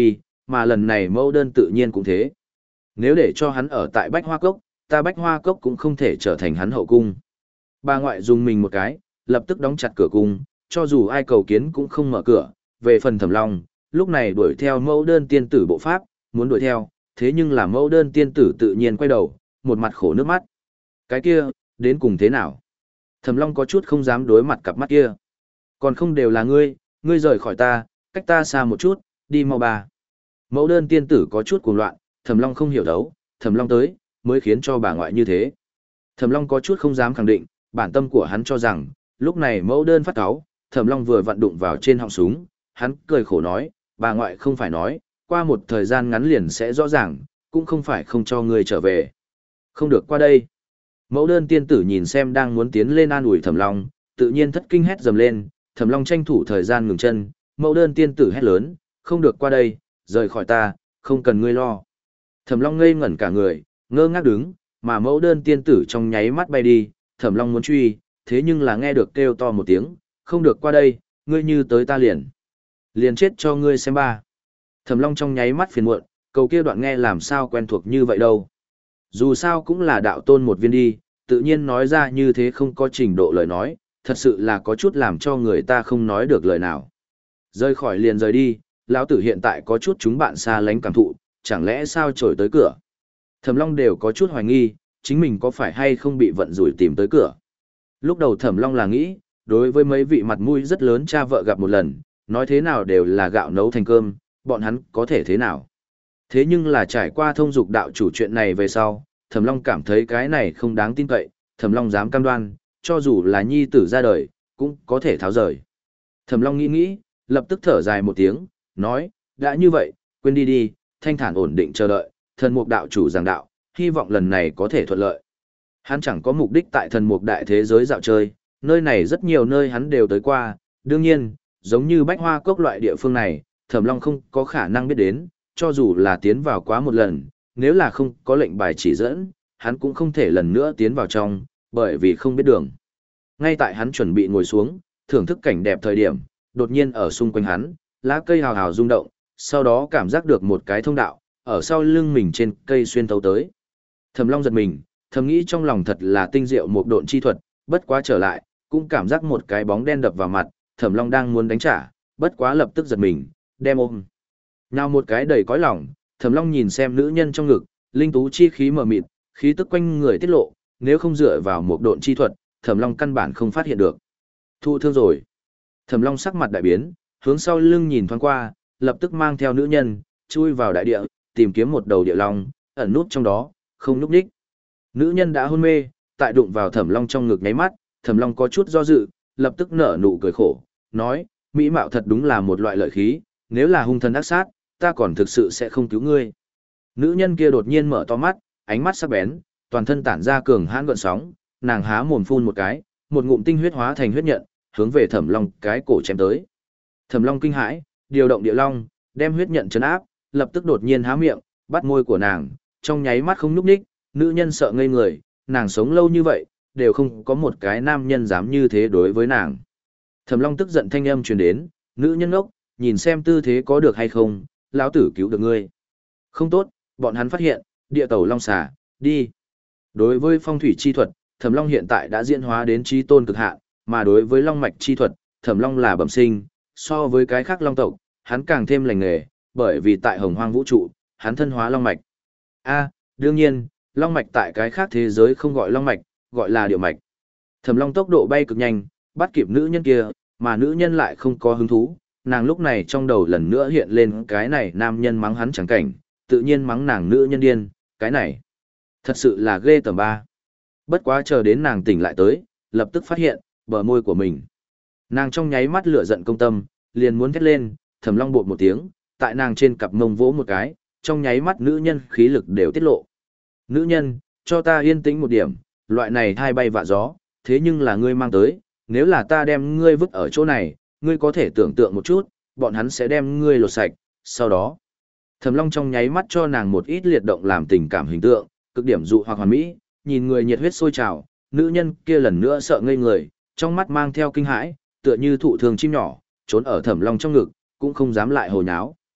mà lần này mẫu đơn tự nhiên cũng thế. Nếu để cho hắn ở tại Bách Hoa Cốc, ta Bách Hoa Cốc cũng không thể trở thành hắn hậu cung. Bà ngoại dùng mình một cái, lập tức đóng chặt cửa cung, cho dù ai cầu kiến cũng không mở cửa. Về phần Thẩm Long, lúc này đuổi theo mẫu đơn tiên tử bộ pháp, muốn đuổi theo, thế nhưng là mẫu đơn tiên tử tự nhiên quay đầu, một mặt khổ nước mắt. Cái kia, đến cùng thế nào? Thẩm Long có chút không dám đối mặt cặp mắt kia. Còn không đều là ngươi, ngươi rời khỏi ta, cách ta xa một chút, đi mau bà. Mẫu đơn tiên tử có chút cuồng loạn, Thẩm Long không hiểu đấu, Thẩm Long tới, mới khiến cho bà ngoại như thế. Thẩm Long có chút không dám khẳng định, bản tâm của hắn cho rằng, lúc này mẫu đơn phát cáu, Thẩm Long vừa vặn đụng vào trên họng súng, hắn cười khổ nói, bà ngoại không phải nói, qua một thời gian ngắn liền sẽ rõ ràng, cũng không phải không cho ngươi trở về. Không được qua đây. Mẫu đơn tiên tử nhìn xem đang muốn tiến lên an ủi Thẩm Long, tự nhiên thất kinh hét dầm lên, Thẩm Long tranh thủ thời gian ngừng chân, mẫu đơn tiên tử hét lớn, không được qua đây, rời khỏi ta, không cần ngươi lo. Thẩm Long ngây ngẩn cả người, ngơ ngác đứng, mà mẫu đơn tiên tử trong nháy mắt bay đi, Thẩm Long muốn truy, thế nhưng là nghe được kêu to một tiếng, không được qua đây, ngươi như tới ta liền. Liền chết cho ngươi xem ba. Thẩm Long trong nháy mắt phiền muộn, câu kia đoạn nghe làm sao quen thuộc như vậy đâu. Dù sao cũng là đạo tôn một viên đi, tự nhiên nói ra như thế không có trình độ lời nói, thật sự là có chút làm cho người ta không nói được lời nào. Rời khỏi liền rời đi, lão tử hiện tại có chút chúng bạn xa lánh cảm thụ, chẳng lẽ sao trổi tới cửa. Thẩm Long đều có chút hoài nghi, chính mình có phải hay không bị vận rủi tìm tới cửa. Lúc đầu Thẩm Long là nghĩ, đối với mấy vị mặt mũi rất lớn cha vợ gặp một lần, nói thế nào đều là gạo nấu thành cơm, bọn hắn có thể thế nào. Thế nhưng là trải qua thông dục đạo chủ chuyện này về sau, Thẩm Long cảm thấy cái này không đáng tin cậy, Thẩm Long dám cam đoan, cho dù là nhi tử ra đời, cũng có thể tháo rời. Thẩm Long nghĩ nghĩ, lập tức thở dài một tiếng, nói, đã như vậy, quên đi đi, thanh thản ổn định chờ đợi, thần mục đạo chủ giảng đạo, hy vọng lần này có thể thuận lợi. Hắn chẳng có mục đích tại thần mục đại thế giới dạo chơi, nơi này rất nhiều nơi hắn đều tới qua, đương nhiên, giống như Bách Hoa Cốc loại địa phương này, Thẩm Long không có khả năng biết đến, cho dù là tiến vào quá một lần, nếu là không có lệnh bài chỉ dẫn, hắn cũng không thể lần nữa tiến vào trong, bởi vì không biết đường. Ngay tại hắn chuẩn bị ngồi xuống, thưởng thức cảnh đẹp thời điểm, đột nhiên ở xung quanh hắn, lá cây hào hào rung động, sau đó cảm giác được một cái thông đạo, ở sau lưng mình trên cây xuyên thấu tới. Thẩm Long giật mình, thầm nghĩ trong lòng thật là tinh diệu một độn chi thuật, bất quá trở lại, cũng cảm giác một cái bóng đen đập vào mặt, Thẩm Long đang muốn đánh trả, bất quá lập tức giật mình, đem ôm. Nào một cái đầy cõi lòng, Thẩm Long nhìn xem nữ nhân trong ngực, linh tú chi khí mờ mịt, khí tức quanh người tiết lộ, nếu không dựa vào một độn chi thuật, Thẩm Long căn bản không phát hiện được. Thụ thương rồi. Thẩm Long sắc mặt đại biến, hướng sau lưng nhìn thoáng qua, lập tức mang theo nữ nhân, chui vào đại địa, tìm kiếm một đầu địa long, ẩn nút trong đó, không núp đích. Nữ nhân đã hôn mê, tại đụng vào Thẩm Long trong ngực nháy mắt, Thẩm Long có chút do dự, lập tức nở nụ cười khổ, nói, mỹ mạo thật đúng là một loại lợi khí, nếu là hung thần ác sát, ta còn thực sự sẽ không cứu ngươi. Nữ nhân kia đột nhiên mở to mắt, ánh mắt sắc bén, toàn thân tản ra cường hãn gợn sóng, nàng há mồm phun một cái, một ngụm tinh huyết hóa thành huyết nhận, hướng về Thẩm Long cái cổ chém tới. Thẩm Long kinh hãi, điều động địa long, đem huyết nhận trấn áp, lập tức đột nhiên há miệng, bắt môi của nàng, trong nháy mắt không nhúc nhích, nữ nhân sợ ngây người, nàng sống lâu như vậy, đều không có một cái nam nhân dám như thế đối với nàng. Thẩm Long tức giận thanh âm truyền đến, nữ nhân ngốc, nhìn xem tư thế có được hay không, lão tử cứu được ngươi. Không tốt, bọn hắn phát hiện, địa tẩu long xà, đi. Đối với phong thủy chi thuật, Thẩm Long hiện tại đã diễn hóa đến chí tôn cực hạn, mà đối với long mạch chi thuật, Thẩm Long là bẩm sinh, so với cái khác long tộc, hắn càng thêm lành nghề, bởi vì tại Hồng Hoang vũ trụ, hắn thân hóa long mạch. A, đương nhiên, long mạch tại cái khác thế giới không gọi long mạch, gọi là điệu mạch. Thẩm Long tốc độ bay cực nhanh, bắt kịp nữ nhân kia, mà nữ nhân lại không có hứng thú, nàng lúc này trong đầu lần nữa hiện lên cái này nam nhân mắng hắn chẳng cảnh, tự nhiên mắng nàng nữ nhân điên, cái này thật sự là ghê tởm ba. Bất quá chờ đến nàng tỉnh lại tới, lập tức phát hiện bờ môi của mình. Nàng trong nháy mắt lửa giận công tâm, liền muốn thét lên, Thẩm Long bột một tiếng, tại nàng trên cặp mông vỗ một cái, trong nháy mắt nữ nhân khí lực đều tiết lộ. Nữ nhân, cho ta yên tĩnh một điểm, loại này thai bay vạ gió, thế nhưng là ngươi mang tới, nếu là ta đem ngươi vứt ở chỗ này, ngươi có thể tưởng tượng một chút, bọn hắn sẽ đem ngươi lột sạch, sau đó. Thẩm Long trong nháy mắt cho nàng một ít liệt động làm tình cảm hình tượng, cực điểm dụ hoặc hoàn mỹ, nhìn người nhiệt huyết sôi trào, nữ nhân kia lần nữa sợ ngây người, trong mắt mang theo kinh hãi, tựa như thụ thường chim nhỏ, trốn ở Thẩm Long trong ngực, cũng không dám lại hồ nháo.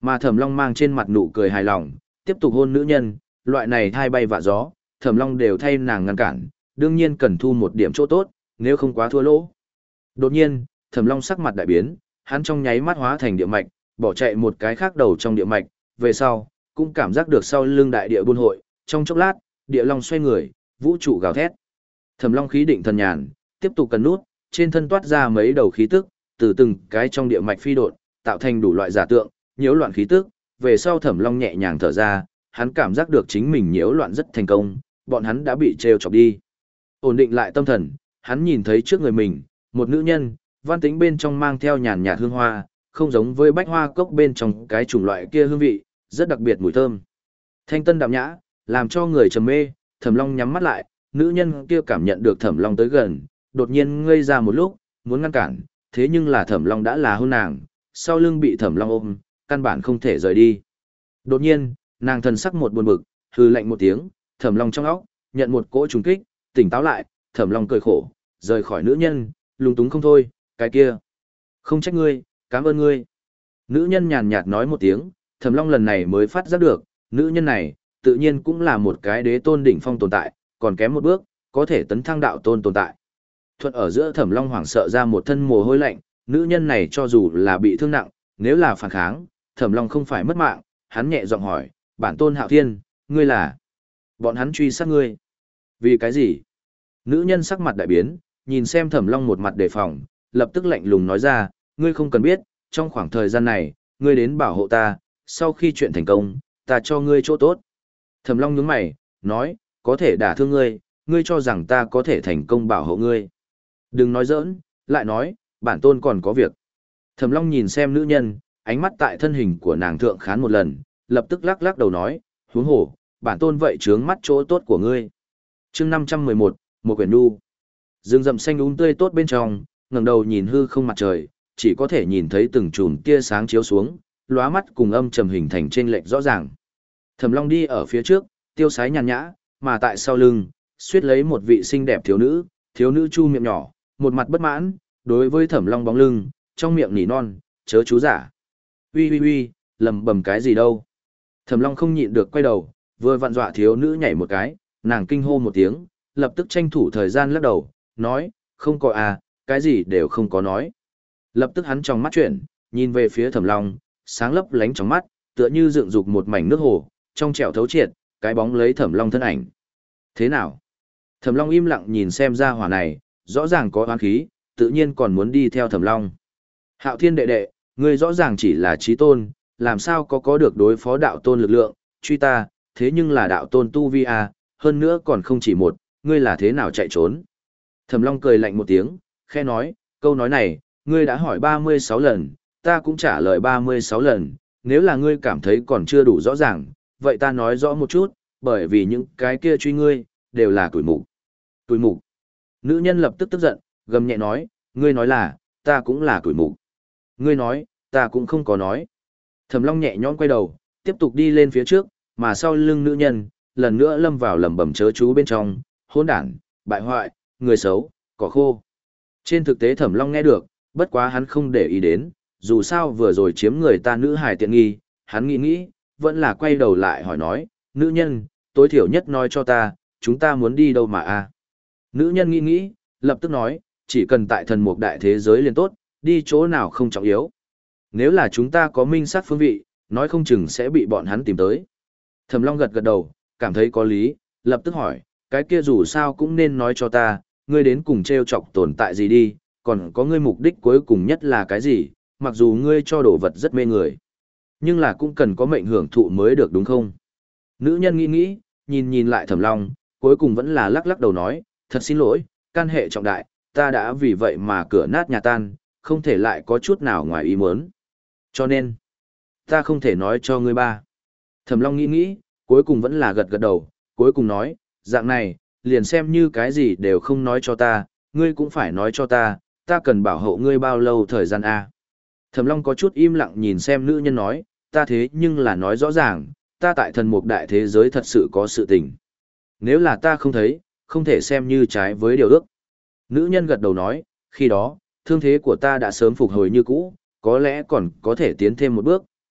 Mà Thẩm Long mang trên mặt nụ cười hài lòng, tiếp tục hôn nữ nhân, loại này thai bay vạ gió, Thẩm Long đều thay nàng ngăn cản, đương nhiên cần thu một điểm chỗ tốt, nếu không quá thua lỗ. Đột nhiên, Thẩm Long sắc mặt đại biến, hắn trong nháy mắt hóa thành địa mạch, bỏ chạy một cái khác đầu trong địa mạch, về sau, cũng cảm giác được sau lưng đại địa buôn hội, trong chốc lát, địa long xoay người, vũ trụ gào thét. Thẩm Long khí định thần nhàn, tiếp tục cần nút, trên thân toát ra mấy đầu khí tức, từ từng cái trong địa mạch phi độn, tạo thành đủ loại giả tượng, nhiễu loạn khí tức, về sau Thẩm Long nhẹ nhàng thở ra, hắn cảm giác được chính mình nhiễu loạn rất thành công, bọn hắn đã bị trêu chọc đi. Ổn định lại tâm thần, hắn nhìn thấy trước người mình, một nữ nhân, văn tính bên trong mang theo nhàn nhạt hương hoa, không giống với bách hoa cốc bên trong cái chủng loại kia hương vị, rất đặc biệt mùi thơm. Thanh tân đạm nhã, làm cho người trầm mê, Thẩm Long nhắm mắt lại, nữ nhân kia cảm nhận được Thẩm Long tới gần, đột nhiên ngây ra một lúc, muốn ngăn cản, thế nhưng là Thẩm Long đã là hôn nàng, sau lưng bị Thẩm Long ôm, căn bản không thể rời đi. Đột nhiên, nàng thần sắc một buồn bực, hừ lạnh một tiếng, Thẩm Long trong óc nhận một cỗ trùng kích, tỉnh táo lại, Thẩm Long cười khổ, rời khỏi nữ nhân, lung túng không thôi, cái kia, không trách ngươi, cảm ơn ngươi. Nữ nhân nhàn nhạt nói một tiếng, Thẩm Long lần này mới phát giác được, nữ nhân này, tự nhiên cũng là một cái đế tôn đỉnh phong tồn tại, còn kém một bước, có thể tấn thăng đạo tôn tồn tại. Thuận ở giữa Thẩm Long hoảng sợ ra một thân mồ hôi lạnh, nữ nhân này cho dù là bị thương nặng, nếu là phản kháng, Thẩm Long không phải mất mạng, hắn nhẹ giọng hỏi, bản tôn Hạo Thiên, ngươi là? Bọn hắn truy sát ngươi. Vì cái gì? Nữ nhân sắc mặt đại biến, nhìn xem Thẩm Long một mặt đề phòng, lập tức lạnh lùng nói ra, ngươi không cần biết, trong khoảng thời gian này, ngươi đến bảo hộ ta, sau khi chuyện thành công, ta cho ngươi chỗ tốt. Thẩm Long nhướng mày, nói, có thể đả thương ngươi, ngươi cho rằng ta có thể thành công bảo hộ ngươi. Đừng nói giỡn, lại nói, bản tôn còn có việc. Thẩm Long nhìn xem nữ nhân, ánh mắt tại thân hình của nàng thượng khán một lần, lập tức lắc lắc đầu nói, huống hồ, bản tôn vậy trướng mắt chỗ tốt của ngươi. Chương năm trăm mười một, một quyển nu. Rừng rậm xanh um tươi tốt bên trong, ngẩng đầu nhìn hư không mặt trời, chỉ có thể nhìn thấy từng chùm tia sáng chiếu xuống, lóa mắt cùng âm trầm hình thành trên lệch rõ ràng. Thẩm Long đi ở phía trước, tiêu sái nhàn nhã, mà tại sau lưng, suýt lấy một vị xinh đẹp thiếu nữ, thiếu nữ chu miệng nhỏ, một mặt bất mãn, đối với Thẩm Long bóng lưng, trong miệng nỉ non, chớ chú giả. Ui ui ui, lầm bầm cái gì đâu. Thẩm Long không nhịn được quay đầu, vừa vặn dọa thiếu nữ nhảy một cái, nàng kinh hô một tiếng, lập tức tranh thủ thời gian lắc đầu, nói, không có à, cái gì đều không có nói. Lập tức hắn trong mắt chuyển, nhìn về phía Thẩm Long, sáng lấp lánh trong mắt, tựa như dựng dục một mảnh nước hồ, trong trẻo thấu triệt, cái bóng lấy Thẩm Long thân ảnh. Thế nào? Thẩm Long im lặng nhìn xem ra hỏa này, rõ ràng có oán khí, tự nhiên còn muốn đi theo Thẩm Long. Hạo Thiên đệ đệ, ngươi rõ ràng chỉ là chí tôn, làm sao có có được đối phó đạo tôn lực lượng, truy ta, thế nhưng là đạo tôn tu vi à, hơn nữa còn không chỉ một, ngươi là thế nào chạy trốn? Thẩm Long cười lạnh một tiếng, khẽ nói, câu nói này, ngươi đã hỏi ba mươi sáu lần, ta cũng trả lời ba mươi sáu lần, nếu là ngươi cảm thấy còn chưa đủ rõ ràng, vậy ta nói rõ một chút, bởi vì những cái kia truy ngươi, đều là tuổi mục. Tuổi mục. Nữ nhân lập tức tức giận, gầm nhẹ nói, ngươi nói là, ta cũng là tuổi mục. Ngươi nói, ta cũng không có nói. Thẩm Long nhẹ nhõm quay đầu, tiếp tục đi lên phía trước, mà sau lưng nữ nhân, lần nữa lâm vào lẩm bẩm chớ chú bên trong, hỗn đản, bại hoại, người xấu, cỏ khô. Trên thực tế Thẩm Long nghe được, bất quá hắn không để ý đến, dù sao vừa rồi chiếm người ta nữ hài tiện nghi, hắn nghĩ nghĩ, vẫn là quay đầu lại hỏi nói, nữ nhân, tối thiểu nhất nói cho ta, chúng ta muốn đi đâu mà a? Nữ nhân nghĩ nghĩ, lập tức nói, chỉ cần tại thần mục đại thế giới liền tốt, đi chỗ nào không trọng yếu. Nếu là chúng ta có minh sát phương vị, nói không chừng sẽ bị bọn hắn tìm tới. Thẩm Long gật gật đầu, cảm thấy có lý, lập tức hỏi, cái kia dù sao cũng nên nói cho ta, ngươi đến cùng treo chọc tồn tại gì đi, còn có ngươi mục đích cuối cùng nhất là cái gì, mặc dù ngươi cho đồ vật rất mê người. Nhưng là cũng cần có mệnh hưởng thụ mới được đúng không? Nữ nhân nghĩ nghĩ, nhìn nhìn lại Thẩm Long, cuối cùng vẫn là lắc lắc đầu nói, thật xin lỗi, can hệ trọng đại, ta đã vì vậy mà cửa nát nhà tan, không thể lại có chút nào ngoài ý muốn. Cho nên, ta không thể nói cho ngươi ba. Thẩm Long nghĩ nghĩ, cuối cùng vẫn là gật gật đầu, cuối cùng nói, dạng này, liền xem như cái gì đều không nói cho ta, ngươi cũng phải nói cho ta, ta cần bảo hộ ngươi bao lâu thời gian a? Thẩm Long có chút im lặng nhìn xem nữ nhân nói, ta thế nhưng là nói rõ ràng, ta tại thần mục đại thế giới thật sự có sự tình. Nếu là ta không thấy, không thể xem như trái với điều ước. Nữ nhân gật đầu nói, khi đó, thương thế của ta đã sớm phục hồi như cũ, có lẽ còn có thể tiến thêm một bước,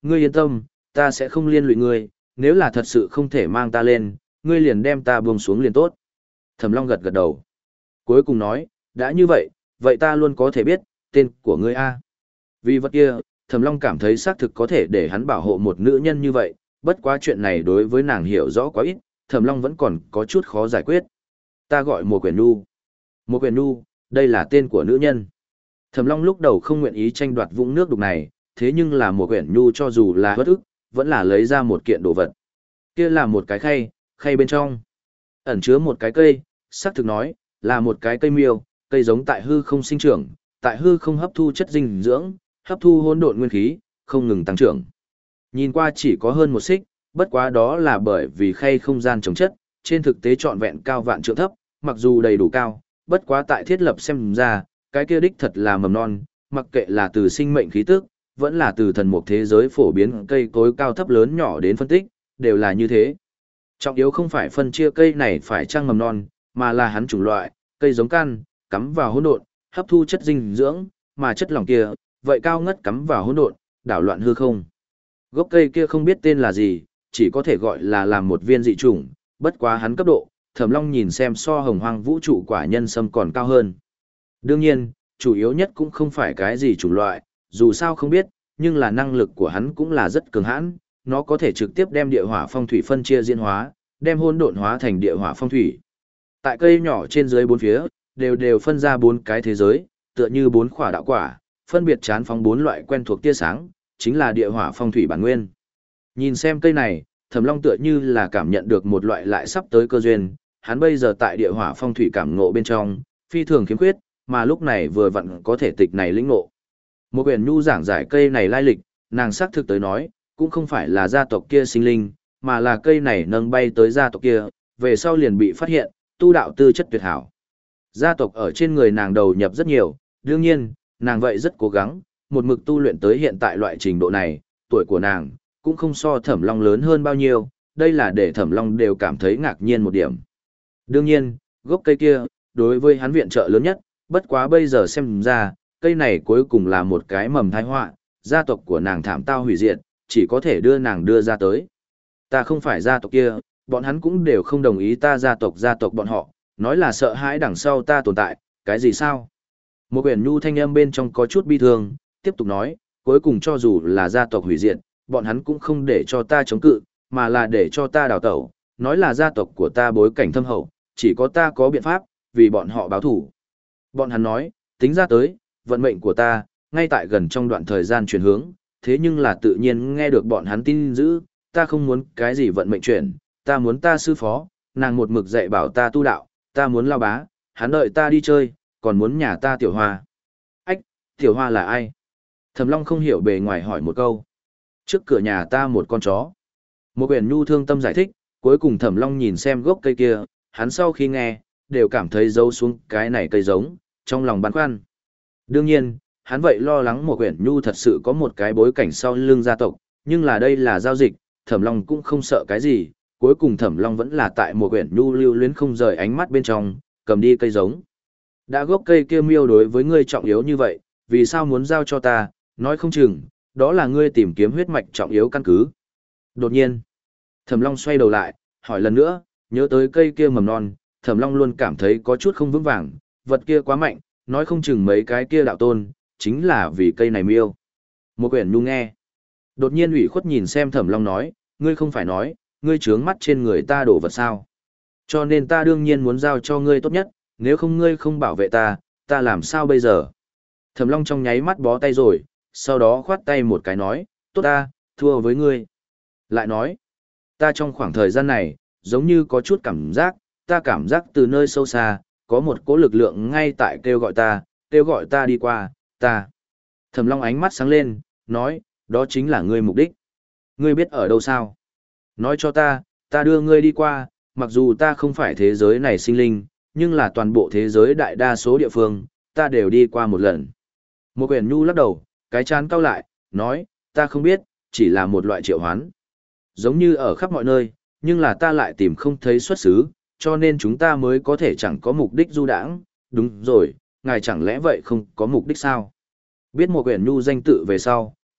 ngươi yên tâm, ta sẽ không liên lụy ngươi, nếu là thật sự không thể mang ta lên, ngươi liền đem ta buông xuống liền tốt. Thẩm Long gật gật đầu. Cuối cùng nói, đã như vậy, vậy ta luôn có thể biết, tên của ngươi a. Vì vật kia, Thẩm Long cảm thấy xác thực có thể để hắn bảo hộ một nữ nhân như vậy, bất quá chuyện này đối với nàng hiểu rõ quá ít, Thẩm Long vẫn còn có chút khó giải quyết. Ta gọi Mùa Quyển Nhu. Mùa Quyển Nhu, đây là tên của nữ nhân. Thẩm Long lúc đầu không nguyện ý tranh đoạt vũng nước đục này, thế nhưng là Mùa Quyển Nhu cho dù là bất ức, vẫn là lấy ra một kiện đồ vật. Kia là một cái khay, khay bên trong ẩn chứa một cái cây, xác thực nói, là một cái cây miêu, cây giống tại hư không sinh trưởng, tại hư không hấp thu chất dinh dưỡng, hấp thu hỗn độn nguyên khí, không ngừng tăng trưởng. Nhìn qua chỉ có hơn một xích, bất quá đó là bởi vì khay không gian chống chất, trên thực tế trọn vẹn cao vạn trượng thấp, mặc dù đầy đủ cao, bất quá tại thiết lập xem ra, cái kia đích thật là mầm non, mặc kệ là từ sinh mệnh khí tức, vẫn là từ thần mục thế giới phổ biến cây cối cao thấp lớn nhỏ đến phân tích, đều là như thế. Trọng yếu không phải phân chia cây này phải chăng mầm non, mà là hắn chủng loại, cây giống căn, cắm vào hỗn độn, hấp thu chất dinh dưỡng, mà chất lỏng kia, vậy cao ngất cắm vào hỗn độn, đảo loạn hư không. Gốc cây kia không biết tên là gì, chỉ có thể gọi là làm một viên dị chủng, bất quá hắn cấp độ, Thẩm Long nhìn xem so hồng hoang vũ trụ quả nhân sâm còn cao hơn. Đương nhiên, chủ yếu nhất cũng không phải cái gì chủng loại, dù sao không biết, nhưng là năng lực của hắn cũng là rất cường hãn, nó có thể trực tiếp đem địa hỏa phong thủy phân chia diễn hóa, đem hỗn độn hóa thành địa hỏa phong thủy. Tại cây nhỏ trên dưới bốn phía, đều đều phân ra bốn cái thế giới, tựa như bốn khỏa đạo quả, phân biệt chán phóng bốn loại quen thuộc tia sáng, chính là địa hỏa phong thủy bản nguyên. Nhìn xem cây này, Thẩm Long tựa như là cảm nhận được một loại lại sắp tới cơ duyên, hắn bây giờ tại địa hỏa phong thủy cảm ngộ bên trong, phi thường khiếm khuyết, mà lúc này vừa vặn có thể tịch này lĩnh ngộ. Một quyển nhu giảng giải cây này lai lịch, nàng xác thực tới nói, cũng không phải là gia tộc kia sinh linh, mà là cây này nâng bay tới gia tộc kia, về sau liền bị phát hiện, tu đạo tư chất tuyệt hảo. Gia tộc ở trên người nàng đầu nhập rất nhiều, đương nhiên, nàng vậy rất cố gắng, một mực tu luyện tới hiện tại loại trình độ này, tuổi của nàng, cũng không so Thẩm Long lớn hơn bao nhiêu, đây là để Thẩm Long đều cảm thấy ngạc nhiên một điểm. Đương nhiên, gốc cây kia, đối với hắn viện trợ lớn nhất, bất quá bây giờ xem ra, cây này cuối cùng là một cái mầm tai họa, gia tộc của nàng thảm tao hủy diệt, chỉ có thể đưa nàng đưa ra tới. Ta không phải gia tộc kia, bọn hắn cũng đều không đồng ý ta gia tộc gia tộc bọn họ, nói là sợ hãi đằng sau ta tồn tại, cái gì sao? Một quyển nhu thanh âm bên trong có chút bi thương, tiếp tục nói, cuối cùng cho dù là gia tộc hủy diệt, bọn hắn cũng không để cho ta chống cự, mà là để cho ta đào tẩu, nói là gia tộc của ta bối cảnh thâm hậu, chỉ có ta có biện pháp, vì bọn họ báo thủ. Bọn hắn nói, tính ra tới, vận mệnh của ta, ngay tại gần trong đoạn thời gian chuyển hướng, thế nhưng là tự nhiên nghe được bọn hắn tin dữ, ta không muốn cái gì vận mệnh chuyển, ta muốn ta sư phó, nàng một mực dạy bảo ta tu đạo, ta muốn lao bá, hắn đợi ta đi chơi, còn muốn nhà ta tiểu hoa. Ách, tiểu hoa là ai? Thẩm Long không hiểu bề ngoài hỏi một câu. Trước cửa nhà ta một con chó. Một quyển nhu thương tâm giải thích, cuối cùng Thẩm Long nhìn xem gốc cây kia, hắn sau khi nghe, đều cảm thấy giấu xuống cái này cây giống, trong lòng băn khoăn. Đương nhiên, hắn vậy lo lắng một quyển nhu thật sự có một cái bối cảnh sau lưng gia tộc, nhưng là đây là giao dịch, Thẩm Long cũng không sợ cái gì, cuối cùng Thẩm Long vẫn là tại một quyển nhu lưu luyến không rời ánh mắt bên trong, cầm đi cây giống. Đã gốc cây kia miêu đối với ngươi trọng yếu như vậy, vì sao muốn giao cho ta, nói không chừng, đó là ngươi tìm kiếm huyết mạch trọng yếu căn cứ. Đột nhiên, Thẩm Long xoay đầu lại, hỏi lần nữa, nhớ tới cây kia mầm non, Thẩm Long luôn cảm thấy có chút không vững vàng, vật kia quá mạnh, nói không chừng mấy cái kia đạo tôn, chính là vì cây này miêu. Một quyển nhu nghe. Đột nhiên ủy khuất nhìn xem Thẩm Long nói, ngươi không phải nói, ngươi trướng mắt trên người ta đổ vật sao. Cho nên ta đương nhiên muốn giao cho ngươi tốt nhất, nếu không ngươi không bảo vệ ta, ta làm sao bây giờ? Thẩm Long trong nháy mắt bó tay rồi, sau đó khoát tay một cái nói, tốt ta, thua với ngươi. Lại nói, ta trong khoảng thời gian này, giống như có chút cảm giác, ta cảm giác từ nơi sâu xa, có một cỗ lực lượng ngay tại kêu gọi ta, kêu gọi ta đi qua, ta. Thẩm Long ánh mắt sáng lên, nói, đó chính là ngươi mục đích. Ngươi biết ở đâu sao? Nói cho ta, ta đưa ngươi đi qua, mặc dù ta không phải thế giới này sinh linh, nhưng là toàn bộ thế giới đại đa số địa phương, ta đều đi qua một lần. Một quyển nhu lắc đầu, cái chán cau lại, nói, ta không biết, chỉ là một loại triệu hoán. Giống như ở khắp mọi nơi, nhưng là ta lại tìm không thấy xuất xứ, cho nên chúng ta mới có thể chẳng có mục đích du đãng. Đúng rồi, ngài chẳng lẽ vậy không có mục đích sao? Biết một quyển nhu danh tự về sau,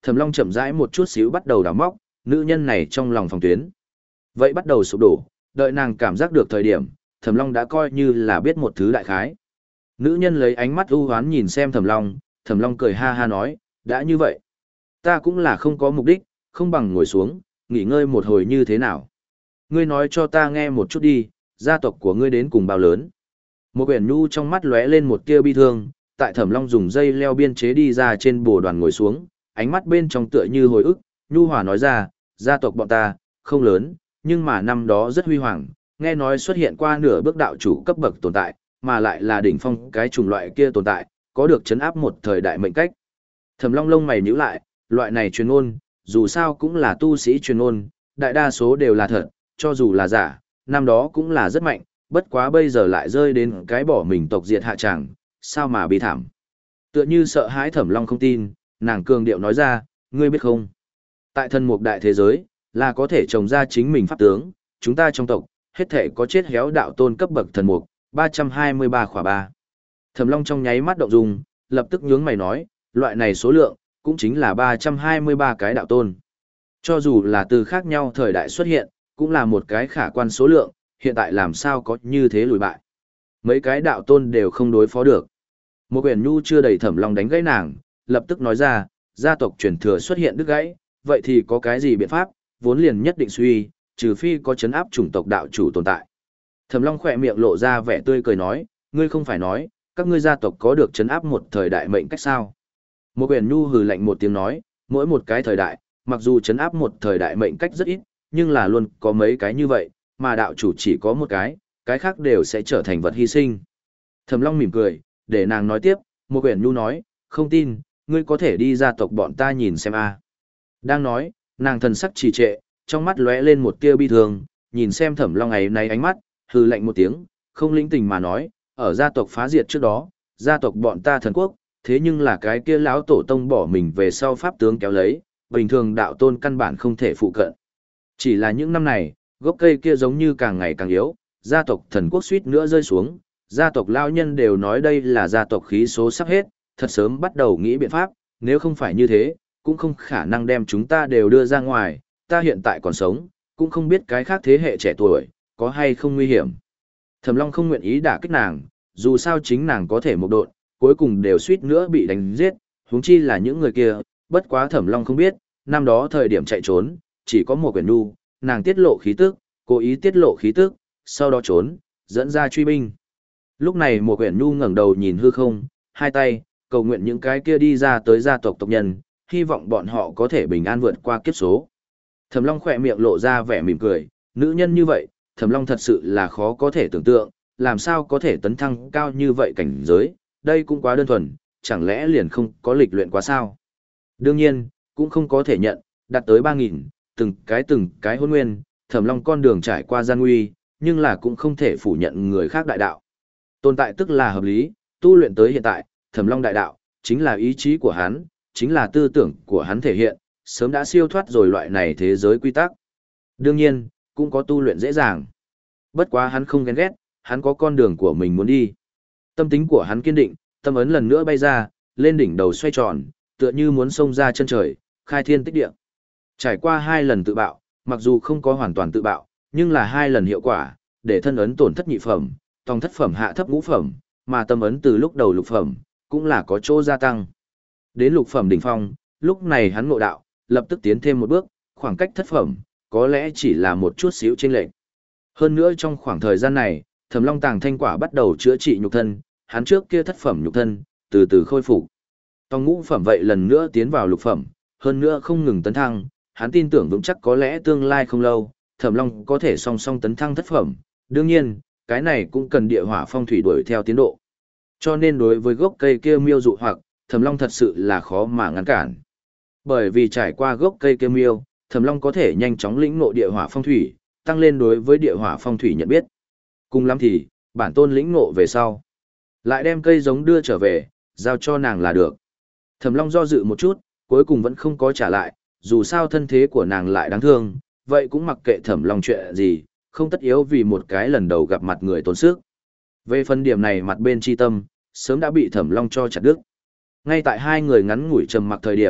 Thẩm Long chậm rãi một chút xíu bắt đầu đào móc, nữ nhân này trong lòng phòng tuyến. Vậy bắt đầu sụp đổ, đợi nàng cảm giác được thời điểm, Thẩm Long đã coi như là biết một thứ đại khái. Nữ nhân lấy ánh mắt ưu hoán nhìn xem Thẩm Long, Thẩm Long cười ha ha nói, đã như vậy. Ta cũng là không có mục đích, không bằng ngồi xuống, nghỉ ngơi một hồi như thế nào. Ngươi nói cho ta nghe một chút đi, gia tộc của ngươi đến cùng bao lớn. Một quyển nhu trong mắt lóe lên một tia bi thương, tại Thẩm Long dùng dây leo biên chế đi ra trên bồ đoàn ngồi xuống, ánh mắt bên trong tựa như hồi ức, nhu hòa nói ra, gia tộc bọn ta, không lớn, nhưng mà năm đó rất huy hoàng, nghe nói xuất hiện qua nửa bước đạo chủ cấp bậc tồn tại, mà lại là đỉnh phong cái chủng loại kia tồn tại, có được chấn áp một thời đại mệnh cách. Thẩm Long lông mày nhíu lại, loại này truyền ngôn, dù sao cũng là tu sĩ truyền ngôn, đại đa số đều là thật, cho dù là giả, năm đó cũng là rất mạnh, bất quá bây giờ lại rơi đến cái bỏ mình tộc diệt hạ tràng, sao mà bi thảm. Tựa như sợ hãi Thẩm Long không tin, nàng cường điệu nói ra, ngươi biết không? Tại thân mục đại thế giới, là có thể trồng ra chính mình pháp tướng, chúng ta trong tộc, hết thể có chết héo đạo tôn cấp bậc thần mục, ba trăm hai mươi ba khỏa ba. Thẩm Long trong nháy mắt động dung, lập tức nhướng mày nói, loại này số lượng, cũng chính là ba trăm hai mươi ba cái đạo tôn. Cho dù là từ khác nhau thời đại xuất hiện, cũng là một cái khả quan số lượng, hiện tại làm sao có như thế lùi bại. Mấy cái đạo tôn đều không đối phó được. Một quyển nhu chưa đầy Thẩm Long đánh gãy nàng, lập tức nói ra, gia tộc truyền thừa xuất hiện đứt gãy, vậy thì có cái gì biện pháp, vốn liền nhất định suy, trừ phi có chấn áp chủng tộc đạo chủ tồn tại. Thẩm Long khỏe miệng lộ ra vẻ tươi cười nói, ngươi không phải nói, các ngươi gia tộc có được chấn áp một thời đại mệnh cách sao? Một quyển nhu hừ lạnh một tiếng nói, mỗi một cái thời đại, mặc dù chấn áp một thời đại mệnh cách rất ít, nhưng là luôn có mấy cái như vậy, mà đạo chủ chỉ có một cái, cái khác đều sẽ trở thành vật hy sinh. Thẩm Long mỉm cười, để nàng nói tiếp, một quyển nhu nói, không tin, ngươi có thể đi gia tộc bọn ta nhìn xem a. Đang nói, nàng thần sắc trì trệ, trong mắt lóe lên một tia bi thương, nhìn xem Thẩm Long ấy này ánh mắt, hừ lạnh một tiếng, không lĩnh tình mà nói, ở gia tộc phá diệt trước đó, gia tộc bọn ta thần quốc, thế nhưng là cái kia lão tổ tông bỏ mình về sau pháp tướng kéo lấy, bình thường đạo tôn căn bản không thể phụ cận. Chỉ là những năm này, gốc cây kia giống như càng ngày càng yếu, gia tộc thần quốc suýt nữa rơi xuống, gia tộc lão nhân đều nói đây là gia tộc khí số sắp hết, thật sớm bắt đầu nghĩ biện pháp, nếu không phải như thế, cũng không khả năng đem chúng ta đều đưa ra ngoài, ta hiện tại còn sống, cũng không biết cái khác thế hệ trẻ tuổi, có hay không nguy hiểm. Thẩm Long không nguyện ý đả kích nàng, dù sao chính nàng có thể một độn, cuối cùng đều suýt nữa bị đánh giết, huống chi là những người kia, bất quá Thẩm Long không biết, năm đó thời điểm chạy trốn, chỉ có một quyển nhu, nàng tiết lộ khí tức, cố ý tiết lộ khí tức, sau đó trốn, dẫn ra truy binh. Lúc này một quyển nhu ngẩng đầu nhìn hư không, hai tay, cầu nguyện những cái kia đi ra tới gia tộc tộc nhân, hy vọng bọn họ có thể bình an vượt qua kiếp số. Thẩm Long khỏe miệng lộ ra vẻ mỉm cười, nữ nhân như vậy, Thẩm Long thật sự là khó có thể tưởng tượng, làm sao có thể tấn thăng cao như vậy cảnh giới, đây cũng quá đơn thuần, chẳng lẽ liền không có lịch luyện quá sao? Đương nhiên, cũng không có thể nhận, đạt tới ba nghìn, từng cái từng cái hôn nguyên, Thẩm Long con đường trải qua gian nguy, nhưng là cũng không thể phủ nhận người khác đại đạo. Tồn tại tức là hợp lý, tu luyện tới hiện tại, Thẩm Long đại đạo, chính là ý chí của hắn, chính là tư tưởng của hắn thể hiện, sớm đã siêu thoát rồi loại này thế giới quy tắc. Đương nhiên, cũng có tu luyện dễ dàng. Bất quá hắn không ghen ghét, hắn có con đường của mình muốn đi. Tâm tính của hắn kiên định, tâm ấn lần nữa bay ra, lên đỉnh đầu xoay tròn, tựa như muốn xông ra chân trời, khai thiên tích địa. Trải qua hai lần tự bạo, mặc dù không có hoàn toàn tự bạo, nhưng là hai lần hiệu quả, để thân ấn tổn thất nhị phẩm, tòng thất phẩm hạ thấp ngũ phẩm, mà tâm ấn từ lúc đầu lục phẩm, cũng là có chỗ gia tăng. Đến lục phẩm đỉnh phong, lúc này hắn ngộ đạo, lập tức tiến thêm một bước, khoảng cách thất phẩm, có lẽ chỉ là một chút xíu chênh lệch. Hơn nữa trong khoảng thời gian này, Thẩm Long Tàng Thanh Quả bắt đầu chữa trị nhục thân, hắn trước kia thất phẩm nhục thân, từ từ khôi phục. Tòng ngũ phẩm vậy lần nữa tiến vào lục phẩm, hơn nữa không ngừng tấn thăng, hắn tin tưởng vững chắc có lẽ tương lai không lâu, Thẩm Long có thể song song tấn thăng thất phẩm. Đương nhiên, cái này cũng cần địa hỏa phong thủy đuổi theo tiến độ. Cho nên đối với gốc cây kia miêu dụ hoặc, Thẩm Long thật sự là khó mà ngăn cản. Bởi vì trải qua gốc cây kia miêu, Thẩm Long có thể nhanh chóng lĩnh ngộ địa hỏa phong thủy, tăng lên đối với địa hỏa phong thủy nhận biết. Cùng lắm thì, bản tôn lĩnh ngộ về sau, lại đem cây giống đưa trở về, giao cho nàng là được. Thẩm Long do dự một chút, cuối cùng vẫn không có trả lại, dù sao thân thế của nàng lại đáng thương, vậy cũng mặc kệ Thẩm Long chuyện gì, không tất yếu vì một cái lần đầu gặp mặt người tốn sức. Về phần điểm này mặt bên chi tâm, sớm đã bị Thẩm Long cho chặt đứt. Ngay tại hai người ngắn ngủi trầm mặc thời điểm,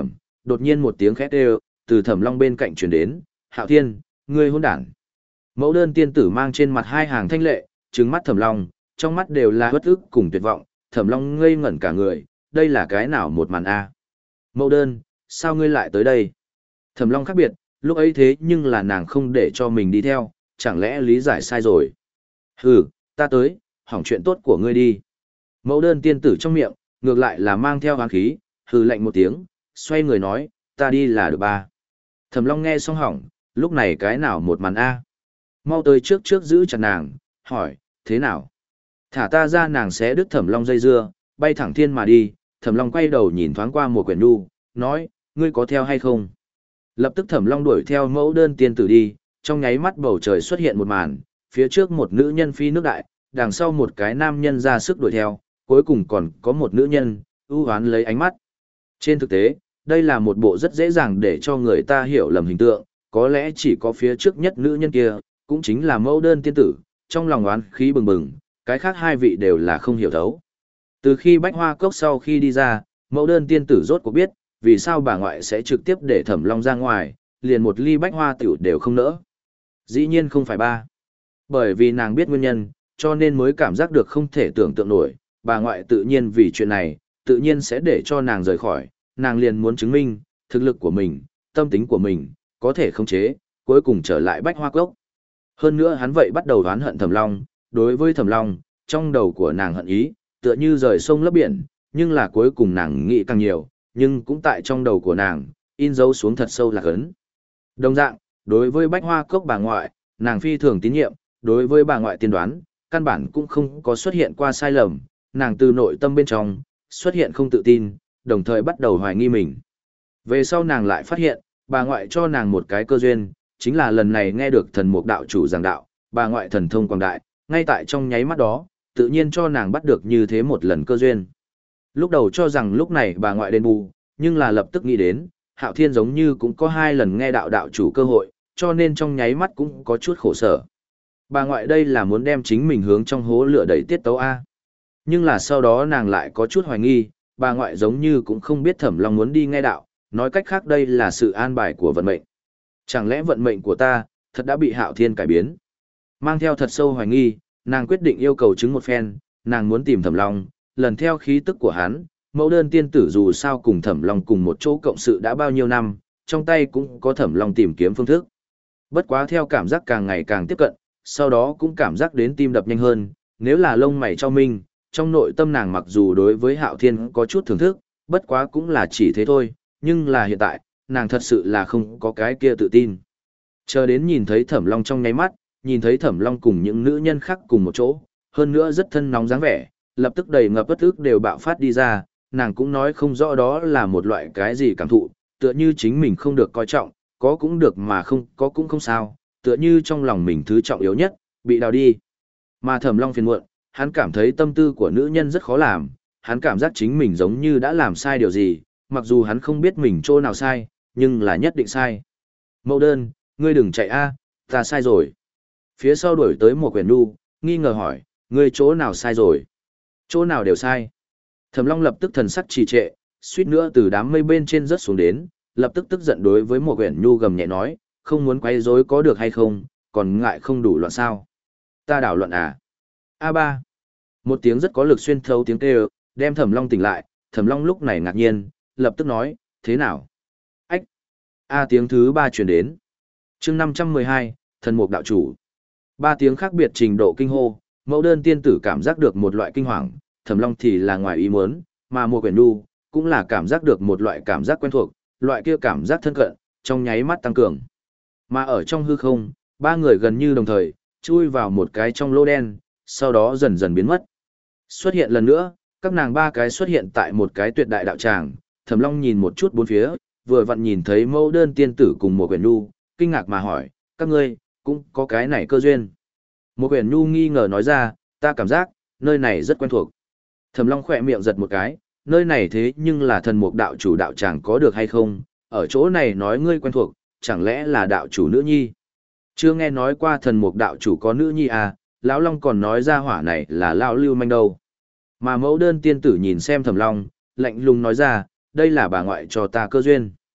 đột nhiên một tiếng khét đều, từ Thẩm Long bên cạnh truyền đến, Hạo Thiên, ngươi hỗn đản. Mẫu đơn tiên tử mang trên mặt hai hàng thanh lệ, trừng mắt Thẩm Long, trong mắt đều là bất ức cùng tuyệt vọng, Thẩm Long ngây ngẩn cả người, đây là cái nào một màn a? Mẫu đơn, sao ngươi lại tới đây? Thẩm Long khác biệt, lúc ấy thế nhưng là nàng không để cho mình đi theo, chẳng lẽ lý giải sai rồi? Hừ, ta tới, hỏng chuyện tốt của ngươi đi. Mẫu đơn tiên tử trong miệng, ngược lại là mang theo hoán khí, hừ lạnh một tiếng, xoay người nói, ta đi là được ba. Thẩm Long nghe xong hỏng, lúc này cái nào một màn a? Mau tới trước trước giữ chặt nàng, hỏi, thế nào? Thả ta ra, nàng sẽ đứt Thẩm Long dây dưa, bay thẳng thiên mà đi. Thẩm Long quay đầu nhìn thoáng qua một quyển nu, nói, ngươi có theo hay không? Lập tức Thẩm Long đuổi theo mẫu đơn tiên tử đi, trong nháy mắt bầu trời xuất hiện một màn, phía trước một nữ nhân phi nước đại, đằng sau một cái nam nhân ra sức đuổi theo, cuối cùng còn có một nữ nhân, ưu hoán lấy ánh mắt. Trên thực tế, đây là một bộ rất dễ dàng để cho người ta hiểu lầm hình tượng, có lẽ chỉ có phía trước nhất nữ nhân kia, cũng chính là mẫu đơn tiên tử, trong lòng oán khí bừng bừng, cái khác hai vị đều là không hiểu thấu. Từ khi Bách Hoa Cốc sau khi đi ra, mẫu đơn tiên tử rốt cuộc biết, vì sao bà ngoại sẽ trực tiếp để Thẩm Long ra ngoài, liền một ly bách hoa tiểu đều không nỡ. Dĩ nhiên không phải ba. Bởi vì nàng biết nguyên nhân, cho nên mới cảm giác được không thể tưởng tượng nổi, bà ngoại tự nhiên vì chuyện này, tự nhiên sẽ để cho nàng rời khỏi, nàng liền muốn chứng minh, thực lực của mình, tâm tính của mình, có thể khống chế, cuối cùng trở lại Bách Hoa Cốc. Hơn nữa hắn vậy bắt đầu oán hận Thẩm Long, đối với Thẩm Long, trong đầu của nàng hận ý, tựa như rời sông lấp biển, nhưng là cuối cùng nàng nghĩ càng nhiều, nhưng cũng tại trong đầu của nàng, in dấu xuống thật sâu lạc ấn. Đồng dạng, đối với Bách Hoa Cốc bà ngoại, nàng phi thường tín nhiệm, đối với bà ngoại tiên đoán, căn bản cũng không có xuất hiện qua sai lầm, nàng từ nội tâm bên trong, xuất hiện không tự tin, đồng thời bắt đầu hoài nghi mình. Về sau nàng lại phát hiện, bà ngoại cho nàng một cái cơ duyên, chính là lần này nghe được thần mục đạo chủ giảng đạo, bà ngoại thần thông quảng đại, ngay tại trong nháy mắt đó, tự nhiên cho nàng bắt được như thế một lần cơ duyên. Lúc đầu cho rằng lúc này bà ngoại đền bù, nhưng là lập tức nghĩ đến, Hạo Thiên giống như cũng có hai lần nghe đạo đạo chủ cơ hội, cho nên trong nháy mắt cũng có chút khổ sở. Bà ngoại đây là muốn đem chính mình hướng trong hố lửa đẩy tiết tấu A. Nhưng là sau đó nàng lại có chút hoài nghi, bà ngoại giống như cũng không biết Thẩm Long muốn đi nghe đạo, nói cách khác đây là sự an bài của vận mệnh. Chẳng lẽ vận mệnh của ta, thật đã bị Hạo Thiên cải biến? Mang theo thật sâu hoài nghi, nàng quyết định yêu cầu chứng một phen, nàng muốn tìm Thẩm Long, lần theo khí tức của hắn, mẫu đơn tiên tử dù sao cùng Thẩm Long cùng một chỗ cộng sự đã bao nhiêu năm, trong tay cũng có Thẩm Long tìm kiếm phương thức. Bất quá theo cảm giác càng ngày càng tiếp cận, sau đó cũng cảm giác đến tim đập nhanh hơn, nếu là lông mày cho minh, trong nội tâm nàng mặc dù đối với Hạo Thiên có chút thưởng thức, bất quá cũng là chỉ thế thôi, nhưng là hiện tại, nàng thật sự là không có cái kia tự tin. Chờ đến nhìn thấy Thẩm Long trong nháy mắt, nhìn thấy Thẩm Long cùng những nữ nhân khác cùng một chỗ, hơn nữa rất thân nóng dáng vẻ, lập tức đầy ngập bất ức đều bạo phát đi ra, nàng cũng nói không rõ đó là một loại cái gì cảm thụ, tựa như chính mình không được coi trọng, có cũng được mà không có cũng không sao, tựa như trong lòng mình thứ trọng yếu nhất, bị đào đi. Mà Thẩm Long phiền muộn, hắn cảm thấy tâm tư của nữ nhân rất khó làm, hắn cảm giác chính mình giống như đã làm sai điều gì, mặc dù hắn không biết mình chỗ nào sai, nhưng là nhất định sai. Mẫu đơn, ngươi đừng chạy a, ta sai rồi. Phía sau đuổi tới một quyển nu, nghi ngờ hỏi, ngươi chỗ nào sai rồi? Chỗ nào đều sai. Thẩm Long lập tức thần sắc trì trệ, suýt nữa từ đám mây bên trên rớt xuống đến, lập tức tức giận đối với một quyển nhu gầm nhẹ nói, không muốn quấy rối có được hay không, còn ngại không đủ loạn sao? Ta đảo loạn à? a ba. Một tiếng rất có lực xuyên thấu tiếng kêu, đem Thẩm Long tỉnh lại, Thẩm Long lúc này ngạc nhiên, lập tức nói, thế nào? Ách! A tiếng thứ ba truyền đến. Chương năm trăm mười hai, thần mục đạo chủ. Ba tiếng khác biệt trình độ kinh hô, mẫu đơn tiên tử cảm giác được một loại kinh hoàng, Thẩm Long thì là ngoài ý muốn, mà một quyển nu cũng là cảm giác được một loại cảm giác quen thuộc, loại kia cảm giác thân cận, trong nháy mắt tăng cường. Mà ở trong hư không, ba người gần như đồng thời, chui vào một cái trong lỗ đen, sau đó dần dần biến mất. Xuất hiện lần nữa, các nàng ba cái xuất hiện tại một cái tuyệt đại đạo tràng, Thẩm Long nhìn một chút bốn phía, vừa vặn nhìn thấy mẫu đơn tiên tử cùng một quyển nu, kinh ngạc mà hỏi, các ngươi, cũng có cái này cơ duyên. Một quyển nu nghi ngờ nói ra, ta cảm giác, nơi này rất quen thuộc. Thẩm Long khỏe miệng giật một cái, nơi này thế nhưng là thần mục đạo chủ đạo tràng có được hay không, ở chỗ này nói ngươi quen thuộc, chẳng lẽ là đạo chủ nữ nhi. Chưa nghe nói qua thần mục đạo chủ có nữ nhi à, lão Long còn nói ra hỏa này là lão lưu manh đâu. Mà mẫu đơn tiên tử nhìn xem Thẩm Long, lạnh lùng nói ra, đây là bà ngoại cho ta cơ duyên.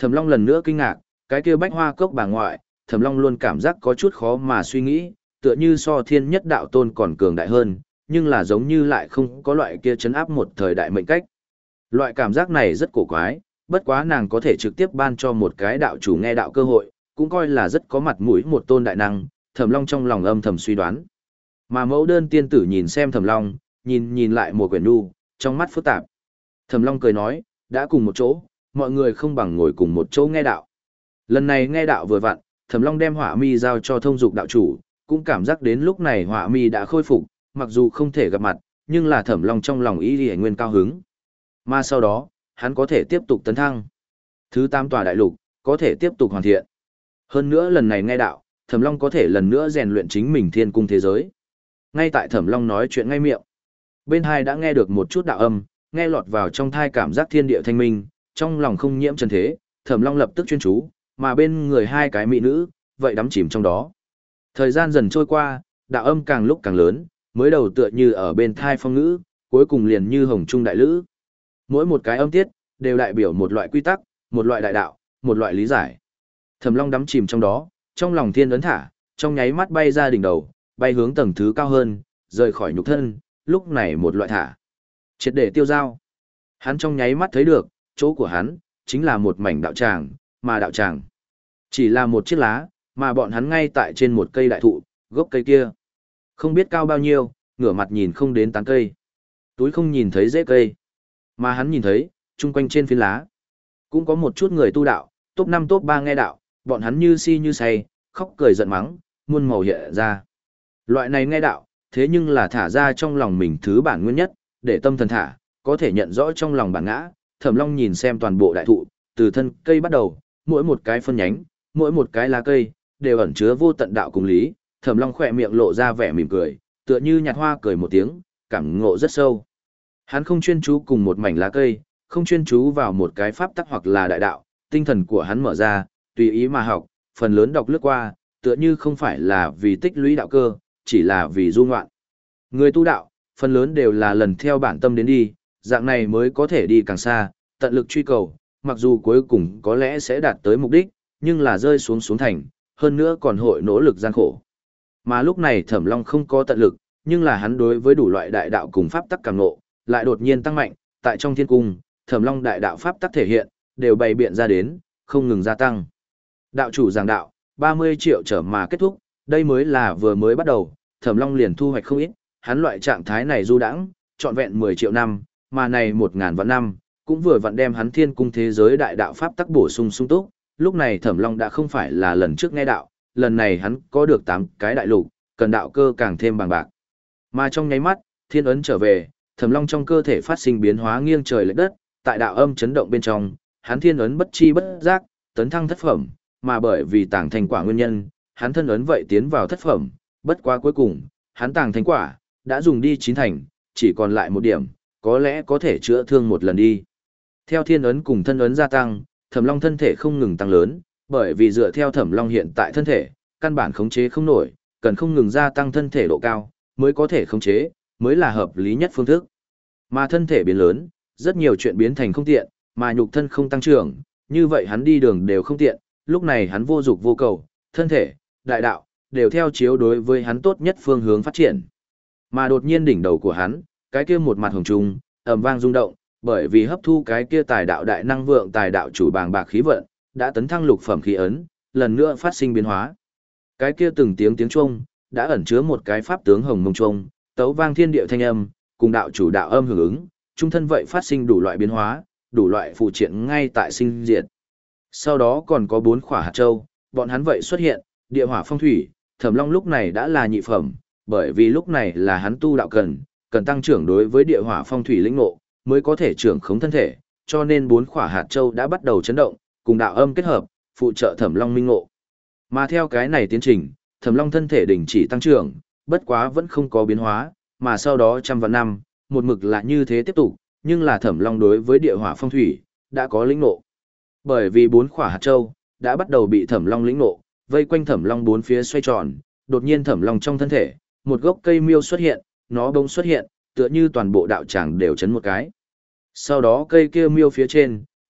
Thẩm Long lần nữa kinh ngạc, cái kia bách hoa cốc bà ngoại, Thẩm Long luôn cảm giác có chút khó mà suy nghĩ, tựa như so thiên nhất đạo tôn còn cường đại hơn, nhưng là giống như lại không có loại kia chấn áp một thời đại mệnh cách. Loại cảm giác này rất cổ quái, bất quá nàng có thể trực tiếp ban cho một cái đạo chủ nghe đạo cơ hội, cũng coi là rất có mặt mũi một tôn đại năng, Thẩm Long trong lòng âm thầm suy đoán. Mà mẫu đơn tiên tử nhìn xem Thẩm Long, nhìn nhìn lại Mùa Quyển Nhu, trong mắt phức tạp. Thẩm Long cười nói, đã cùng một chỗ, mọi người không bằng ngồi cùng một chỗ nghe đạo. Lần này nghe đạo vừa vặn, Thẩm Long đem Hỏa Mi giao cho Thông Dục đạo chủ, cũng cảm giác đến lúc này Hỏa Mi đã khôi phục, mặc dù không thể gặp mặt, nhưng là Thẩm Long trong lòng ý liễu nguyên cao hứng. Mà sau đó, hắn có thể tiếp tục tấn thăng. Thứ tám tòa đại lục, có thể tiếp tục hoàn thiện. Hơn nữa lần này nghe đạo, Thẩm Long có thể lần nữa rèn luyện chính mình thiên cung thế giới. Ngay tại Thẩm Long nói chuyện ngay miệng, bên hai đã nghe được một chút đạo âm, nghe lọt vào trong thai cảm giác thiên địa thanh minh, trong lòng không nhiễm trần thế, Thẩm Long lập tức chuyên chú, mà bên người hai cái mỹ nữ, vậy đắm chìm trong đó. Thời gian dần trôi qua, đạo âm càng lúc càng lớn, mới đầu tựa như ở bên thai phong ngữ, cuối cùng liền như hồng trung đại lữ. Mỗi một cái âm tiết, đều đại biểu một loại quy tắc, một loại đại đạo, một loại lý giải. Thẩm Long đắm chìm trong đó, trong lòng thiên ấn thả, trong nháy mắt bay ra đỉnh đầu, bay hướng tầng thứ cao hơn, rời khỏi nhục thân, lúc này một loại thả. Triệt để tiêu dao. Hắn trong nháy mắt thấy được, chỗ của hắn, chính là một mảnh đạo tràng, mà đạo tràng chỉ là một chiếc lá, mà bọn hắn ngay tại trên một cây đại thụ, gốc cây kia. Không biết cao bao nhiêu, ngửa mặt nhìn không đến tán cây. Túi không nhìn thấy rễ cây. Mà hắn nhìn thấy, chung quanh trên phiến lá, cũng có một chút người tu đạo, top năm top ba nghe đạo, bọn hắn như si như say, khóc cười giận mắng, muôn màu hiện ra. Loại này nghe đạo, thế nhưng là thả ra trong lòng mình thứ bản nguyên nhất, để tâm thần thả, có thể nhận rõ trong lòng bản ngã. Thẩm Long nhìn xem toàn bộ đại thụ, từ thân cây bắt đầu, mỗi một cái phân nhánh, mỗi một cái lá cây, đều ẩn chứa vô tận đạo cùng lý. Thẩm Long khỏe miệng lộ ra vẻ mỉm cười, tựa như nhạt hoa cười một tiếng, cảm ngộ rất sâu. Hắn không chuyên chú cùng một mảnh lá cây, không chuyên chú vào một cái pháp tắc hoặc là đại đạo, tinh thần của hắn mở ra, tùy ý mà học, phần lớn đọc lướt qua, tựa như không phải là vì tích lũy đạo cơ, chỉ là vì du ngoạn. Người tu đạo, phần lớn đều là lần theo bản tâm đến đi, dạng này mới có thể đi càng xa, tận lực truy cầu, mặc dù cuối cùng có lẽ sẽ đạt tới mục đích, nhưng là rơi xuống xuống thành, hơn nữa còn hội nỗ lực gian khổ. Mà lúc này Thẩm Long không có tận lực, nhưng là hắn đối với đủ loại đại đạo cùng pháp tắc cảm ngộ, lại đột nhiên tăng mạnh, tại trong thiên cung, Thẩm Long đại đạo pháp tắc thể hiện, đều bày biện ra đến, không ngừng gia tăng. Đạo chủ giảng đạo, ba mươi triệu trở mà kết thúc, đây mới là vừa mới bắt đầu, Thẩm Long liền thu hoạch không ít, hắn loại trạng thái này du đãng, trọn vẹn mười triệu năm, mà này một ngàn vạn năm, cũng vừa vặn đem hắn thiên cung thế giới đại đạo pháp tắc bổ sung sung túc. Lúc này Thẩm Long đã không phải là lần trước nghe đạo, lần này hắn có được tám cái đại lục, cần đạo cơ càng thêm bằng bạc. Mà trong nháy mắt, thiên ấn trở về, Thẩm Long trong cơ thể phát sinh biến hóa nghiêng trời lệch đất, tại đạo âm chấn động bên trong, hắn thiên ấn bất chi bất giác, tấn thăng thất phẩm, mà bởi vì tàng thành quả nguyên nhân, hắn thân ấn vậy tiến vào thất phẩm, bất quá cuối cùng, hắn tàng thành quả đã dùng đi chín thành, chỉ còn lại một điểm, có lẽ có thể chữa thương một lần đi. Theo thiên ấn cùng thân ấn gia tăng, Thẩm Long thân thể không ngừng tăng lớn, bởi vì dựa theo Thẩm Long hiện tại thân thể, căn bản khống chế không nổi, cần không ngừng gia tăng thân thể độ cao, mới có thể khống chế, mới là hợp lý nhất phương thức. Mà thân thể biến lớn, rất nhiều chuyện biến thành không tiện, mà nhục thân không tăng trưởng, như vậy hắn đi đường đều không tiện, lúc này hắn vô dục vô cầu, thân thể, đại đạo, đều theo chiếu đối với hắn tốt nhất phương hướng phát triển. Mà đột nhiên đỉnh đầu của hắn, cái kia một mặt hồng trung, ầm vang rung động, bởi vì hấp thu cái kia tài đạo đại năng vượng tài đạo chủ bàng bạc khí vận, đã tấn thăng lục phẩm khí ấn, lần nữa phát sinh biến hóa. Cái kia từng tiếng tiếng chuông, đã ẩn chứa một cái pháp tướng hồng mông chuông, tấu vang thiên địa thanh âm, cùng đạo chủ đạo âm hưởng ứng, trung thân vậy phát sinh đủ loại biến hóa, đủ loại phụ triện ngay tại sinh diệt. Sau đó còn có bốn khỏa hạt châu, bọn hắn vậy xuất hiện, địa hỏa phong thủy, Thẩm Long lúc này đã là nhị phẩm, bởi vì lúc này là hắn tu đạo cần, cần tăng trưởng đối với địa hỏa phong thủy lĩnh ngộ, mới có thể trưởng khống thân thể, cho nên bốn khỏa hạt châu đã bắt đầu chấn động, cùng đạo âm kết hợp, phụ trợ Thẩm Long minh ngộ. Mà theo cái này tiến trình, Thẩm Long thân thể đình chỉ tăng trưởng, bất quá vẫn không có biến hóa, mà sau đó trăm vạn năm, một mực là như thế tiếp tục, nhưng là Thẩm Long đối với địa hỏa phong thủy đã có lĩnh ngộ. Bởi vì bốn khỏa hạt châu đã bắt đầu bị Thẩm Long lĩnh ngộ, vây quanh Thẩm Long bốn phía xoay tròn, đột nhiên Thẩm Long trong thân thể, một gốc cây miêu xuất hiện, nó bỗng xuất hiện, tựa như toàn bộ đạo tràng đều chấn một cái. Sau đó cây kia miêu phía trên,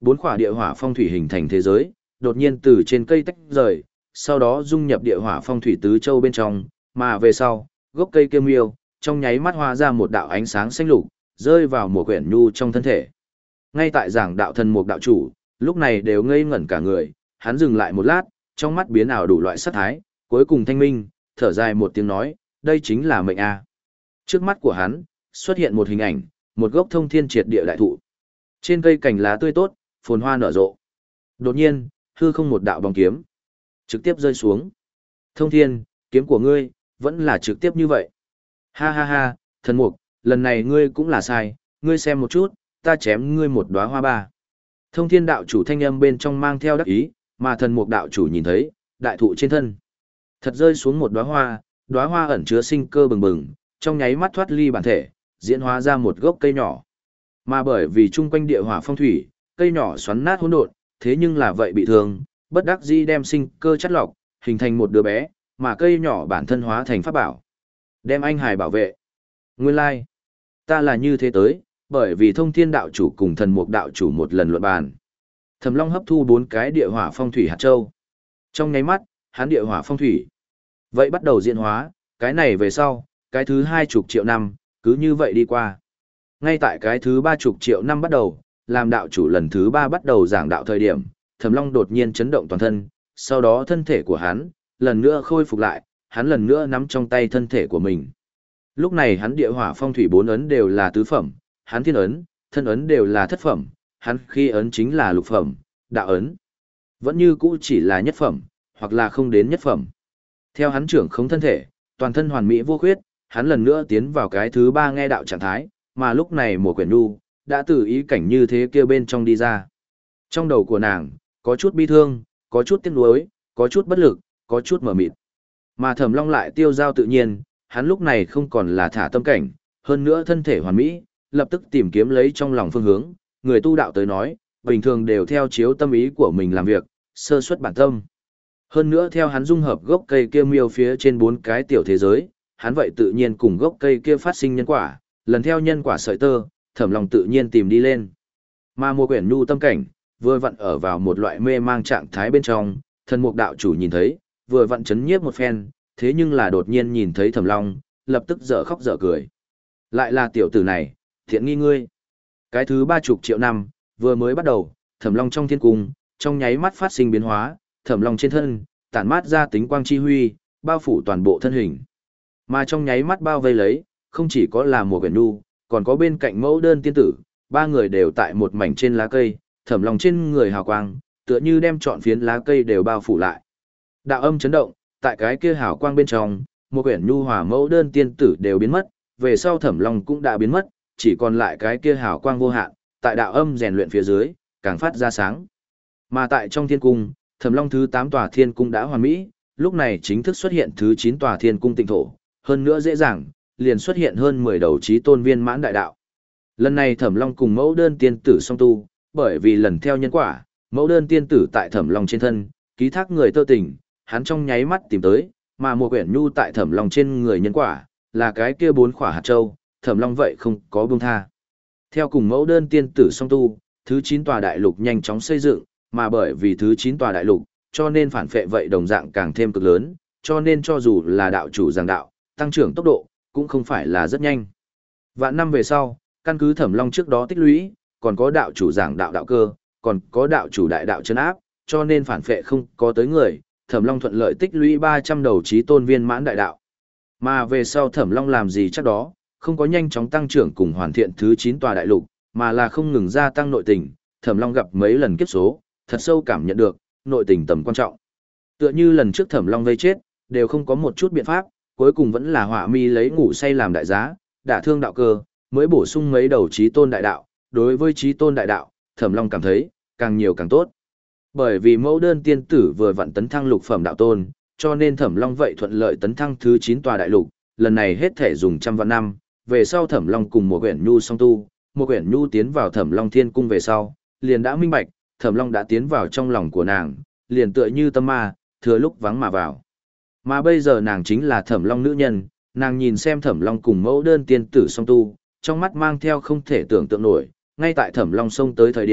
Bốn khỏa địa hỏa phong thủy hình thành thế giới, đột nhiên từ trên cây tách rời, sau đó dung nhập địa hỏa phong thủy tứ châu bên trong, mà về sau, gốc cây kia miêu, trong nháy mắt hóa ra một đạo ánh sáng xanh lục, rơi vào một quyển nhu trong thân thể. Ngay tại giảng đạo thần mục đạo chủ, lúc này đều ngây ngẩn cả người, hắn dừng lại một lát, trong mắt biến ảo đủ loại sắc thái, cuối cùng thanh minh, thở dài một tiếng nói, đây chính là mệnh a. Trước mắt của hắn, xuất hiện một hình ảnh, một gốc thông thiên triệt địa đại thụ. Trên cây cành lá tươi tốt, phồn hoa nở rộ. Đột nhiên, hư không một đạo bóng kiếm, trực tiếp rơi xuống. Thông thiên, kiếm của ngươi, vẫn là trực tiếp như vậy. Ha ha ha, thần mục, lần này ngươi cũng là sai, ngươi xem một chút, ta chém ngươi một đóa hoa ba. Thông thiên đạo chủ thanh âm bên trong mang theo đắc ý, mà thần mục đạo chủ nhìn thấy, đại thụ trên thân. Thật rơi xuống một đóa hoa, đóa hoa ẩn chứa sinh cơ bừng bừng, trong nháy mắt thoát ly bản thể, diễn hóa ra một gốc cây nhỏ. Mà bởi vì chung quanh địa hỏa phong thủy, cây nhỏ xoắn nát hỗn độn, thế nhưng là vậy bị thương, bất đắc dĩ đem sinh cơ chất lọc, hình thành một đứa bé, mà cây nhỏ bản thân hóa thành pháp bảo. Đem anh hài bảo vệ. Nguyên lai, like. Ta là như thế tới, bởi vì thông thiên đạo chủ cùng thần mục đạo chủ một lần luận bàn. Thẩm Long hấp thu bốn cái địa hỏa phong thủy hạt châu. Trong nháy mắt, hắn địa hỏa phong thủy. Vậy bắt đầu diễn hóa, cái này về sau, cái thứ hai chục triệu năm, cứ như vậy đi qua. Ngay tại cái thứ ba chục triệu năm bắt đầu, làm đạo chủ lần thứ ba bắt đầu giảng đạo thời điểm, Thẩm Long đột nhiên chấn động toàn thân, sau đó thân thể của hắn, lần nữa khôi phục lại, hắn lần nữa nắm trong tay thân thể của mình. Lúc này hắn địa hỏa phong thủy bốn ấn đều là tứ phẩm, hắn thiên ấn, thân ấn đều là thất phẩm, hắn khi ấn chính là lục phẩm, đạo ấn. Vẫn như cũ chỉ là nhất phẩm, hoặc là không đến nhất phẩm. Theo hắn trưởng không thân thể, toàn thân hoàn mỹ vô khuyết, hắn lần nữa tiến vào cái thứ ba nghe đạo trạng thái, mà lúc này Mùa Quyển Nhu đã từ ý cảnh như thế kia bên trong đi ra. Trong đầu của nàng, có chút bi thương, có chút tiếc nuối, có chút bất lực, có chút mờ mịt. Mà Thẩm Long lại tiêu dao tự nhiên, hắn lúc này không còn là thả tâm cảnh, hơn nữa thân thể hoàn mỹ, lập tức tìm kiếm lấy trong lòng phương hướng, người tu đạo tới nói, bình thường đều theo chiếu tâm ý của mình làm việc, sơ suất bản tâm. Hơn nữa theo hắn dung hợp gốc cây kia miêu phía trên bốn cái tiểu thế giới, hắn vậy tự nhiên cùng gốc cây kia phát sinh nhân quả, lần theo nhân quả sợi tơ, Thẩm Long tự nhiên tìm đi lên. Mà Mùa Quyển Nhu tâm cảnh, vừa vặn ở vào một loại mê mang trạng thái bên trong, thần mục đạo chủ nhìn thấy, vừa vặn chấn nhiếp một phen, thế nhưng là đột nhiên nhìn thấy Thẩm Long, lập tức dở khóc dở cười. Lại là tiểu tử này, thiện nghi ngươi. Cái thứ ba chục triệu năm, vừa mới bắt đầu, Thẩm Long trong thiên cung, trong nháy mắt phát sinh biến hóa, Thẩm Long trên thân, tản mát ra tính quang chi huy, bao phủ toàn bộ thân hình. Mà trong nháy mắt bao vây lấy, không chỉ có là Mùa Quyển Nhu, còn có bên cạnh mẫu đơn tiên tử, ba người đều tại một mảnh trên lá cây, Thẩm Long trên người hào quang, tựa như đem trọn phiến lá cây đều bao phủ lại. Đạo âm chấn động, tại cái kia hào quang bên trong, Mùa Quyển Nhu hòa mẫu đơn tiên tử đều biến mất, về sau Thẩm Long cũng đã biến mất, chỉ còn lại cái kia hào quang vô hạn, tại đạo âm rèn luyện phía dưới, càng phát ra sáng. Mà tại trong thiên cung, Thẩm Long thứ tám tòa thiên cung đã hoàn mỹ, lúc này chính thức xuất hiện thứ chín tòa thiên cung tịnh thổ, hơn nữa dễ dàng, liền xuất hiện hơn mười đầu chí tôn viên mãn đại đạo. Lần này Thẩm Long cùng mẫu đơn tiên tử song tu, bởi vì lần theo nhân quả, mẫu đơn tiên tử tại Thẩm Long trên thân, ký thác người tơ tình, hắn trong nháy mắt tìm tới, mà Mùa Quyển Nhu tại Thẩm Long trên người nhân quả, là cái kia bốn khỏa hạt châu, Thẩm Long vậy không có buông tha. Theo cùng mẫu đơn tiên tử song tu, thứ chín tòa đại lục nhanh chóng xây dựng, mà bởi vì thứ chín tòa đại lục, cho nên phản phệ vậy đồng dạng càng thêm cực lớn, cho nên cho dù là đạo chủ giảng đạo, tăng trưởng tốc độ, cũng không phải là rất nhanh. Vạn năm về sau, căn cứ Thẩm Long trước đó tích lũy, còn có đạo chủ giảng đạo đạo cơ, còn có đạo chủ đại đạo chân áp, cho nên phản phệ không có tới người, Thẩm Long thuận lợi tích lũy ba trăm đầu chí tôn viên mãn đại đạo. Mà về sau Thẩm Long làm gì chắc đó, không có nhanh chóng tăng trưởng cùng hoàn thiện thứ chín tòa đại lục, mà là không ngừng gia tăng nội tình, Thẩm Long gặp mấy lần kiếp số, thật sâu cảm nhận được nội tình tầm quan trọng. Tựa như lần trước Thẩm Long vây chết, đều không có một chút biện pháp, cuối cùng vẫn là Họa Mi lấy ngủ say làm đại giá, đả thương đạo cơ, mới bổ sung mấy đầu chí tôn đại đạo, đối với chí tôn đại đạo, Thẩm Long cảm thấy, càng nhiều càng tốt. Bởi vì mẫu đơn tiên tử vừa vặn tấn thăng lục phẩm đạo tôn, cho nên Thẩm Long vậy thuận lợi tấn thăng thứ chín tòa đại lục, lần này hết thể dùng trăm vạn năm, về sau Thẩm Long cùng Mùa Quyển Nhu song tu, Mùa Quyển Nhu tiến vào Thẩm Long Thiên cung về sau, liền đã minh bạch, Thẩm Long đã tiến vào trong lòng của nàng, liền tựa như tâm ma, thừa lúc vắng mà vào. Mà bây giờ nàng chính là Thẩm Long nữ nhân, nàng nhìn xem Thẩm Long cùng mẫu đơn tiên tử song tu, trong mắt mang theo không thể tưởng tượng nổi, ngay tại Thẩm Long xông tới thời điểm,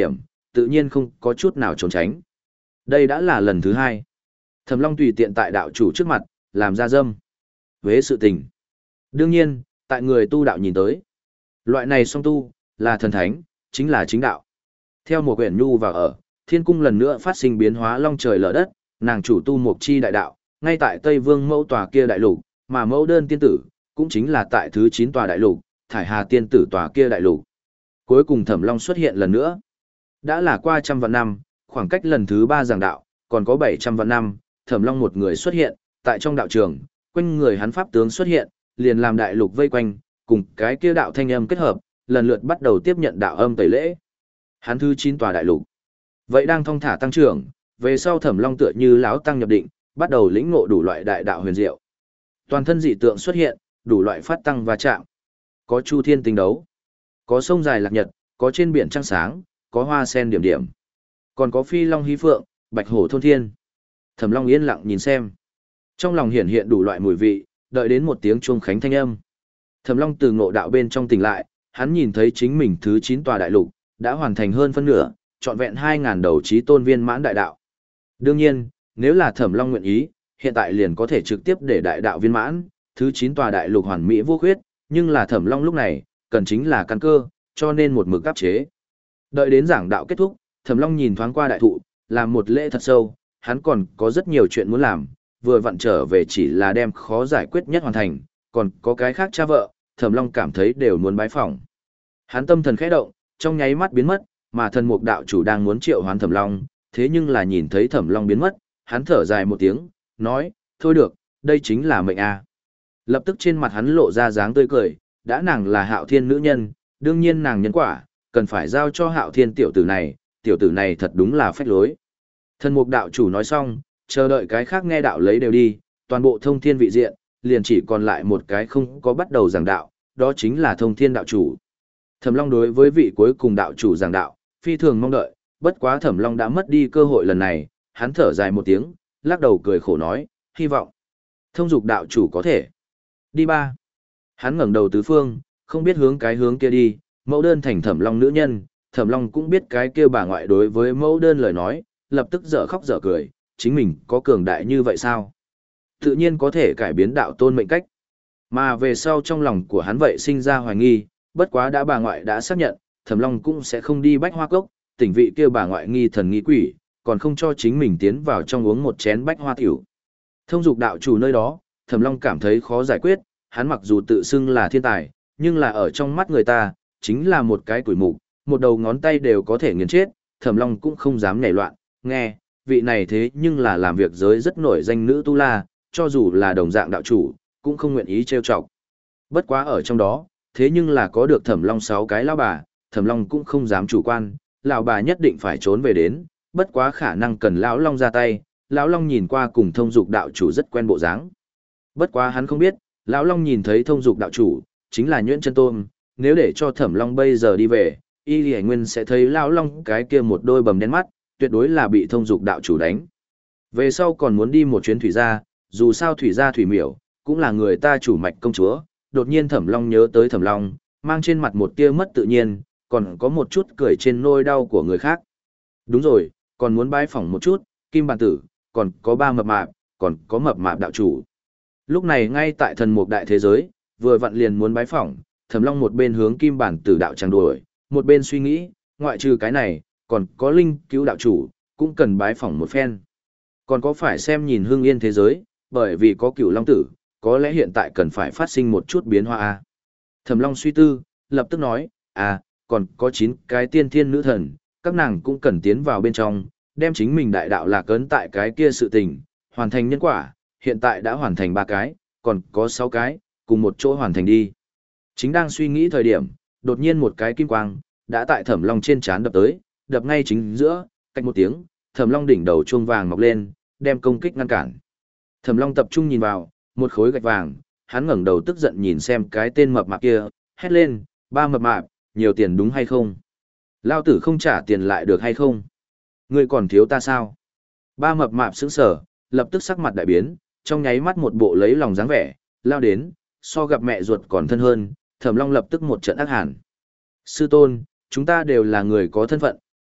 tự nhiên không có chút nào trốn tránh. Đây đã là lần thứ hai. Thẩm Long tùy tiện tại đạo chủ trước mặt, làm ra dâm. Vế sự tình. Đương nhiên, tại người tu đạo nhìn tới. Loại này song tu, là thần thánh, chính là chính đạo. Theo một quyển nhu vào ở, thiên cung lần nữa phát sinh biến hóa long trời lở đất, nàng chủ tu mục chi đại đạo, ngay tại Tây Vương mẫu tòa kia đại lục, mà mẫu đơn tiên tử, cũng chính là tại thứ chín tòa đại lục, thải hà tiên tử tòa kia đại lục. Cuối cùng Thẩm Long xuất hiện lần nữa. Đã là qua trăm vạn năm, khoảng cách lần thứ ba giảng đạo, còn có bảy trăm vạn năm, Thẩm Long một người xuất hiện, tại trong đạo trường, quanh người hắn pháp tướng xuất hiện, liền làm đại lục vây quanh, cùng cái kia đạo thanh âm kết hợp, lần lượt bắt đầu tiếp nhận đạo âm tẩy lễ. Hắn thứ chín tòa đại lục. Vậy đang thong thả tăng trưởng, về sau Thẩm Long tựa như lão tăng nhập định, bắt đầu lĩnh ngộ đủ loại đại đạo huyền diệu. Toàn thân dị tượng xuất hiện, đủ loại phát tăng và chạm. Có chu thiên tinh đấu, có sông dài lạc nhật, có trên biển trăng sáng, có hoa sen điểm điểm. Còn có phi long hí phượng, bạch hổ thôn thiên. Thẩm Long yên lặng nhìn xem. Trong lòng hiện hiện đủ loại mùi vị, đợi đến một tiếng chuông khánh thanh âm. Thẩm Long từ ngộ đạo bên trong tỉnh lại, hắn nhìn thấy chính mình thứ chín tòa đại lục, đã hoàn thành hơn phân nửa, trọn vẹn hai ngàn đầu chí tôn viên mãn đại đạo. Đương nhiên, nếu là Thẩm Long nguyện ý, hiện tại liền có thể trực tiếp để đại đạo viên mãn, thứ chín tòa đại lục hoàn mỹ vô khuyết, nhưng là Thẩm Long lúc này, cần chính là căn cơ, cho nên một mực áp chế. Đợi đến giảng đạo kết thúc, Thẩm Long nhìn thoáng qua đại thụ, làm một lễ thật sâu, hắn còn có rất nhiều chuyện muốn làm, vừa vặn trở về chỉ là đem khó giải quyết nhất hoàn thành, còn có cái khác cha vợ, Thẩm Long cảm thấy đều muốn bái phỏng. Hắn tâm thần khẽ động, trong nháy mắt biến mất, mà thần mục đạo chủ đang muốn triệu hoán Thẩm Long, thế nhưng là nhìn thấy Thẩm Long biến mất, hắn thở dài một tiếng, nói, thôi được, đây chính là mệnh a. Lập tức trên mặt hắn lộ ra dáng tươi cười, đã nàng là Hạo Thiên nữ nhân, đương nhiên nàng nhân quả, cần phải giao cho Hạo Thiên tiểu tử này, tiểu tử này thật đúng là phách lối. Thần mục đạo chủ nói xong, chờ đợi cái khác nghe đạo lấy đều đi, toàn bộ thông thiên vị diện, liền chỉ còn lại một cái không có bắt đầu giảng đạo, đó chính là thông thiên đạo chủ. Thẩm Long đối với vị cuối cùng đạo chủ giảng đạo, phi thường mong đợi, bất quá Thẩm Long đã mất đi cơ hội lần này, hắn thở dài một tiếng, lắc đầu cười khổ nói, hy vọng thông dục đạo chủ có thể đi ba. Hắn ngẩng đầu tứ phương, không biết hướng cái hướng kia đi, mẫu đơn thành Thẩm Long nữ nhân, Thẩm Long cũng biết cái kia bà ngoại đối với mẫu đơn lời nói, lập tức dở khóc dở cười, chính mình có cường đại như vậy sao? Tự nhiên có thể cải biến đạo tôn mệnh cách. Mà về sau trong lòng của hắn vậy sinh ra hoài nghi, bất quá đã bà ngoại đã xác nhận, Thẩm Long cũng sẽ không đi bách hoa cốc, tỉnh vị kia bà ngoại nghi thần nghi quỷ, còn không cho chính mình tiến vào trong uống một chén bách hoa tiểu. Thông dục đạo chủ nơi đó, Thẩm Long cảm thấy khó giải quyết, hắn mặc dù tự xưng là thiên tài, nhưng là ở trong mắt người ta, chính là một cái quỷ mục, một đầu ngón tay đều có thể nghiền chết, Thẩm Long cũng không dám nhảy loạn, nghe, vị này thế nhưng là làm việc giới rất nổi danh nữ tu la, cho dù là đồng dạng đạo chủ, cũng không nguyện ý trêu chọc. Bất quá ở trong đó, thế nhưng là có được Thẩm Long sáu cái lão bà, Thẩm Long cũng không dám chủ quan, lão bà nhất định phải trốn về đến, bất quá khả năng cần lão Long ra tay, lão Long nhìn qua cùng thông dục đạo chủ rất quen bộ dáng. Bất quá hắn không biết, lão Long nhìn thấy thông dục đạo chủ, chính là Nhuyễn Chân Tôn, nếu để cho Thẩm Long bây giờ đi về, Y Lì Nguyên sẽ thấy lão Long cái kia một đôi bầm đen mắt, tuyệt đối là bị thông dục đạo chủ đánh. Về sau còn muốn đi một chuyến thủy gia, dù sao thủy gia thủy miểu, cũng là người ta chủ mạch công chúa, đột nhiên Thẩm Long nhớ tới Thẩm Long, mang trên mặt một tia mất tự nhiên, còn có một chút cười trên nôi đau của người khác. Đúng rồi, còn muốn bái phỏng một chút, Kim Bản Tử, còn có ba mập mạp, còn có mập mạp đạo chủ. Lúc này ngay tại thần mục đại thế giới, vừa vặn liền muốn bái phỏng, Thẩm Long một bên hướng Kim Bản Tử đạo tràng đuổi, một bên suy nghĩ, ngoại trừ cái này, còn có linh cứu đạo chủ, cũng cần bái phỏng một phen. Còn có phải xem nhìn hương yên thế giới, bởi vì có cửu long tử, có lẽ hiện tại cần phải phát sinh một chút biến hóa a. Thẩm Long suy tư, lập tức nói, à, còn có chín cái tiên thiên nữ thần, các nàng cũng cần tiến vào bên trong, đem chính mình đại đạo lạc ấn tại cái kia sự tình, hoàn thành nhân quả, hiện tại đã hoàn thành ba cái, còn có sáu cái, cùng một chỗ hoàn thành đi. Chính đang suy nghĩ thời điểm, đột nhiên một cái kim quang, đã tại Thẩm Long trên trán đập tới, đập ngay chính giữa, cách một tiếng, Thẩm Long đỉnh đầu chuông vàng mọc lên, đem công kích ngăn cản. Thẩm Long tập trung nhìn vào, một khối gạch vàng, hắn ngẩng đầu tức giận nhìn xem cái tên mập mạp kia, hét lên, ba mập mạp, nhiều tiền đúng hay không? Lao tử không trả tiền lại được hay không? Ngươi còn thiếu ta sao? Ba mập mạp sững sờ, lập tức sắc mặt đại biến, trong nháy mắt một bộ lấy lòng dáng vẻ, lao đến, so gặp mẹ ruột còn thân hơn, Thẩm Long lập tức một trận ác hàn. Sư tôn, chúng ta đều là người có thân phận,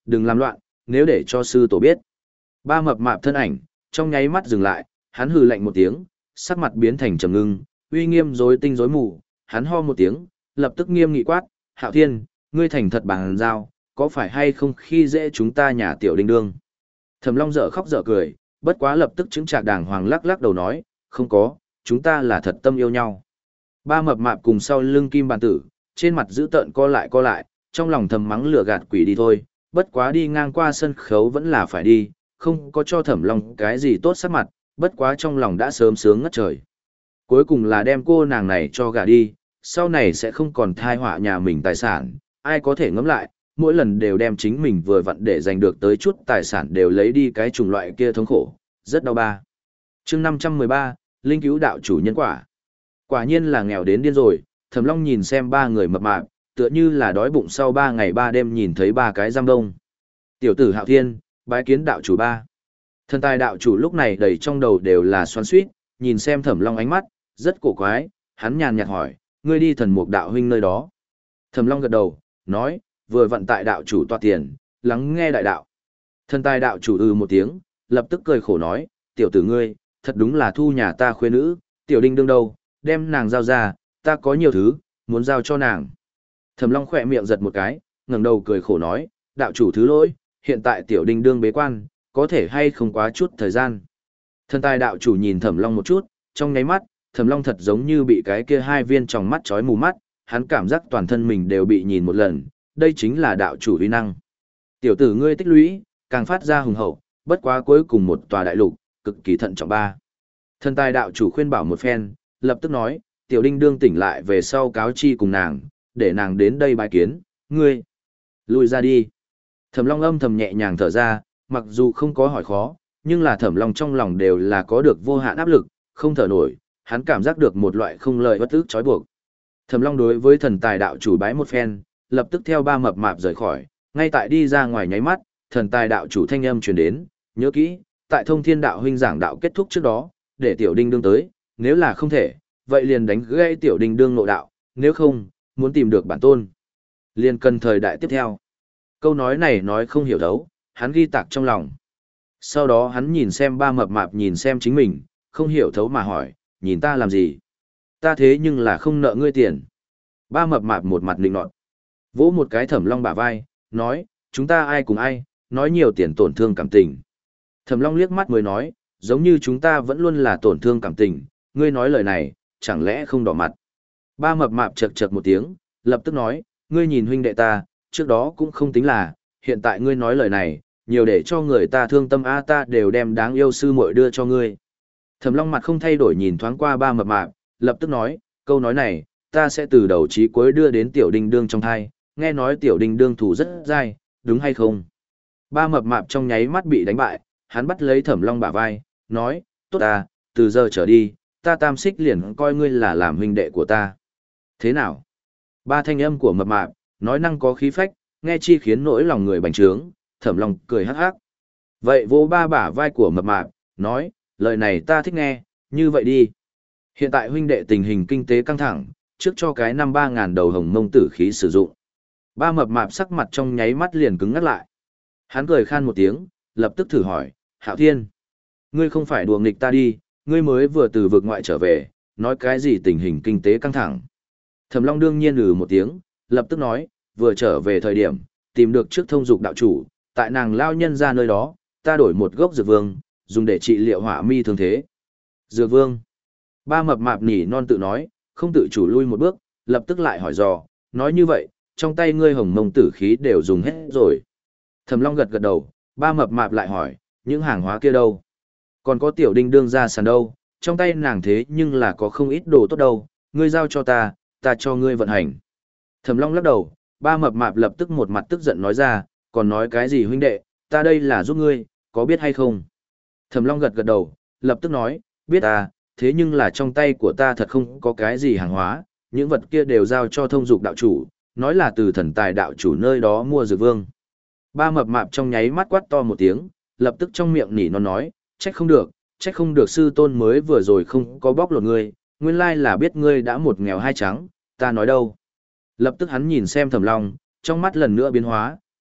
đừng làm loạn, nếu để cho sư tổ biết. Ba mập mạp thân ảnh, trong nháy mắt dừng lại, hắn hừ lạnh một tiếng, sắc mặt biến thành trầm ngưng, uy nghiêm rối tinh rối mù, hắn ho một tiếng, lập tức nghiêm nghị quát, Hạo Thiên, ngươi thành thật bằng giao, có phải hay không khi dễ chúng ta nhà tiểu đinh đương. Thẩm Long dở khóc dở cười, bất quá lập tức chứng trạc đàng hoàng lắc lắc đầu nói, không có, chúng ta là thật tâm yêu nhau. Ba mập mạp cùng sau lưng kim bàn tử, trên mặt giữ tợn co lại co lại, trong lòng thầm mắng lửa gạt quỷ đi thôi, bất quá đi ngang qua sân khấu vẫn là phải đi, không có cho Thẩm Long cái gì tốt sắc mặt, bất quá trong lòng đã sớm sướng ngất trời. Cuối cùng là đem cô nàng này cho gả đi, sau này sẽ không còn thai họa nhà mình tài sản, ai có thể ngẫm lại, mỗi lần đều đem chính mình vừa vặn để giành được tới chút tài sản đều lấy đi cái chủng loại kia thống khổ, rất đau ba. Chương năm trăm mười ba, Linh cứu đạo chủ nhân quả. Quả nhiên là nghèo đến điên rồi, Thẩm Long nhìn xem ba người mập mạp, tựa như là đói bụng sau ba ngày ba đêm nhìn thấy ba cái giam đông. Tiểu tử Hạo Thiên, bái kiến đạo chủ ba. Thần tài đạo chủ lúc này đầy trong đầu đều là xoắn xuýt, nhìn xem Thẩm Long ánh mắt, rất cổ quái, hắn nhàn nhạt hỏi, ngươi đi thần mục đạo huynh nơi đó. Thẩm Long gật đầu, nói, vừa vận tại đạo chủ toa tiền, lắng nghe đại đạo. Thần tài đạo chủ ư một tiếng, lập tức cười khổ nói, tiểu tử ngươi, thật đúng là thu nhà ta khuê nữ, tiểu đinh đương đâu, đem nàng giao ra, ta có nhiều thứ, muốn giao cho nàng. Thẩm Long khỏe miệng giật một cái, ngẩng đầu cười khổ nói, đạo chủ thứ lỗi, hiện tại tiểu đinh đương bế quan, có thể hay không quá chút thời gian. Thần tài đạo chủ nhìn Thẩm Long một chút, trong nháy mắt, Thẩm Long thật giống như bị cái kia hai viên tròng mắt chói mù mắt, hắn cảm giác toàn thân mình đều bị nhìn một lần, đây chính là đạo chủ uy năng. Tiểu tử ngươi tích lũy, càng phát ra hùng hậu, bất quá cuối cùng một tòa đại lục, cực kỳ thận trọng ba. Thần tài đạo chủ khuyên bảo một phen, lập tức nói, tiểu đinh đương tỉnh lại về sau cáo chi cùng nàng, để nàng đến đây bái kiến, ngươi, lùi ra đi. Thẩm Long âm thầm nhẹ nhàng thở ra, mặc dù không có hỏi khó, nhưng là Thẩm Long trong lòng đều là có được vô hạn áp lực, không thở nổi, hắn cảm giác được một loại không lời bất ức trói buộc. Thẩm Long đối với thần tài đạo chủ bái một phen, lập tức theo ba mập mạp rời khỏi, ngay tại đi ra ngoài nháy mắt, thần tài đạo chủ thanh âm truyền đến, nhớ kỹ, tại Thông Thiên đạo huynh giảng đạo kết thúc trước đó, để tiểu đinh đương tới, nếu là không thể, vậy liền đánh gãy tiểu đinh đương nội đạo, nếu không, muốn tìm được bản tôn, liền cần thời đại tiếp theo. Câu nói này nói không hiểu thấu, hắn ghi tạc trong lòng. Sau đó hắn nhìn xem ba mập mạp nhìn xem chính mình, không hiểu thấu mà hỏi, nhìn ta làm gì? Ta thế nhưng là không nợ ngươi tiền. Ba mập mạp một mặt nịnh nọt, vỗ một cái Thẩm Long bả vai, nói, chúng ta ai cùng ai, nói nhiều tiền tổn thương cảm tình. Thẩm Long liếc mắt mới nói, giống như chúng ta vẫn luôn là tổn thương cảm tình, ngươi nói lời này, chẳng lẽ không đỏ mặt. Ba mập mạp chật chật một tiếng, lập tức nói, ngươi nhìn huynh đệ ta, trước đó cũng không tính là, hiện tại ngươi nói lời này, nhiều để cho người ta thương tâm a ta đều đem đáng yêu sư muội đưa cho ngươi. Thẩm Long mặt không thay đổi nhìn thoáng qua ba mập mạp, lập tức nói, câu nói này, ta sẽ từ đầu chí cuối đưa đến tiểu đinh đương trong thai, nghe nói tiểu đinh đương thủ rất dai, đúng hay không? Ba mập mạp trong nháy mắt bị đánh bại, hắn bắt lấy Thẩm Long bả vai, nói, tốt à, từ giờ trở đi, ta tam xích liền coi ngươi là làm huynh đệ của ta. Thế nào? Ba thanh âm của mập mạp, nói năng có khí phách, nghe chi khiến nỗi lòng người bành trướng, Thẩm Long cười hắc hắc. Vậy vỗ ba bả vai của mập mạp, nói, lời này ta thích nghe, như vậy đi. Hiện tại huynh đệ tình hình kinh tế căng thẳng, trước cho cái năm ba ngàn đầu hồng mông tử khí sử dụng. Ba mập mạp sắc mặt trong nháy mắt liền cứng ngắt lại. Hắn cười khan một tiếng, lập tức thử hỏi, Hạo Thiên, ngươi không phải đùa nghịch ta đi, ngươi mới vừa từ vực ngoại trở về, nói cái gì tình hình kinh tế căng thẳng. Thẩm Long đương nhiên ừ một tiếng, lập tức nói, vừa trở về thời điểm, tìm được trước thông dục đạo chủ, tại nàng lao nhân ra nơi đó, ta đổi một gốc dược vương, dùng để trị liệu hỏa mi thương thế. Dược vương. Ba mập mạp nỉ non tự nói, không tự chủ lui một bước, lập tức lại hỏi dò, nói như vậy, trong tay ngươi hồng mông tử khí đều dùng hết rồi. Thẩm Long gật gật đầu, ba mập mạp lại hỏi, những hàng hóa kia đâu? Còn có tiểu đinh đương ra sàn đâu, trong tay nàng thế nhưng là có không ít đồ tốt đâu, ngươi giao cho ta, ta cho ngươi vận hành. Thẩm Long lắc đầu, ba mập mạp lập tức một mặt tức giận nói ra, còn nói cái gì huynh đệ, ta đây là giúp ngươi, có biết hay không? Thẩm Long gật gật đầu, lập tức nói, biết à, thế nhưng là trong tay của ta thật không có cái gì hàng hóa, những vật kia đều giao cho thông dục đạo chủ, nói là từ thần tài đạo chủ nơi đó mua dược vương. Ba mập mạp trong nháy mắt quát to một tiếng, lập tức trong miệng nỉ nó nói, trách không được, trách không được sư tôn mới vừa rồi không có bóc lột ngươi, nguyên lai là biết ngươi đã một nghèo hai trắng, ta nói đâu. Lập tức hắn nhìn xem Thẩm Long, trong mắt lần nữa biến hóa,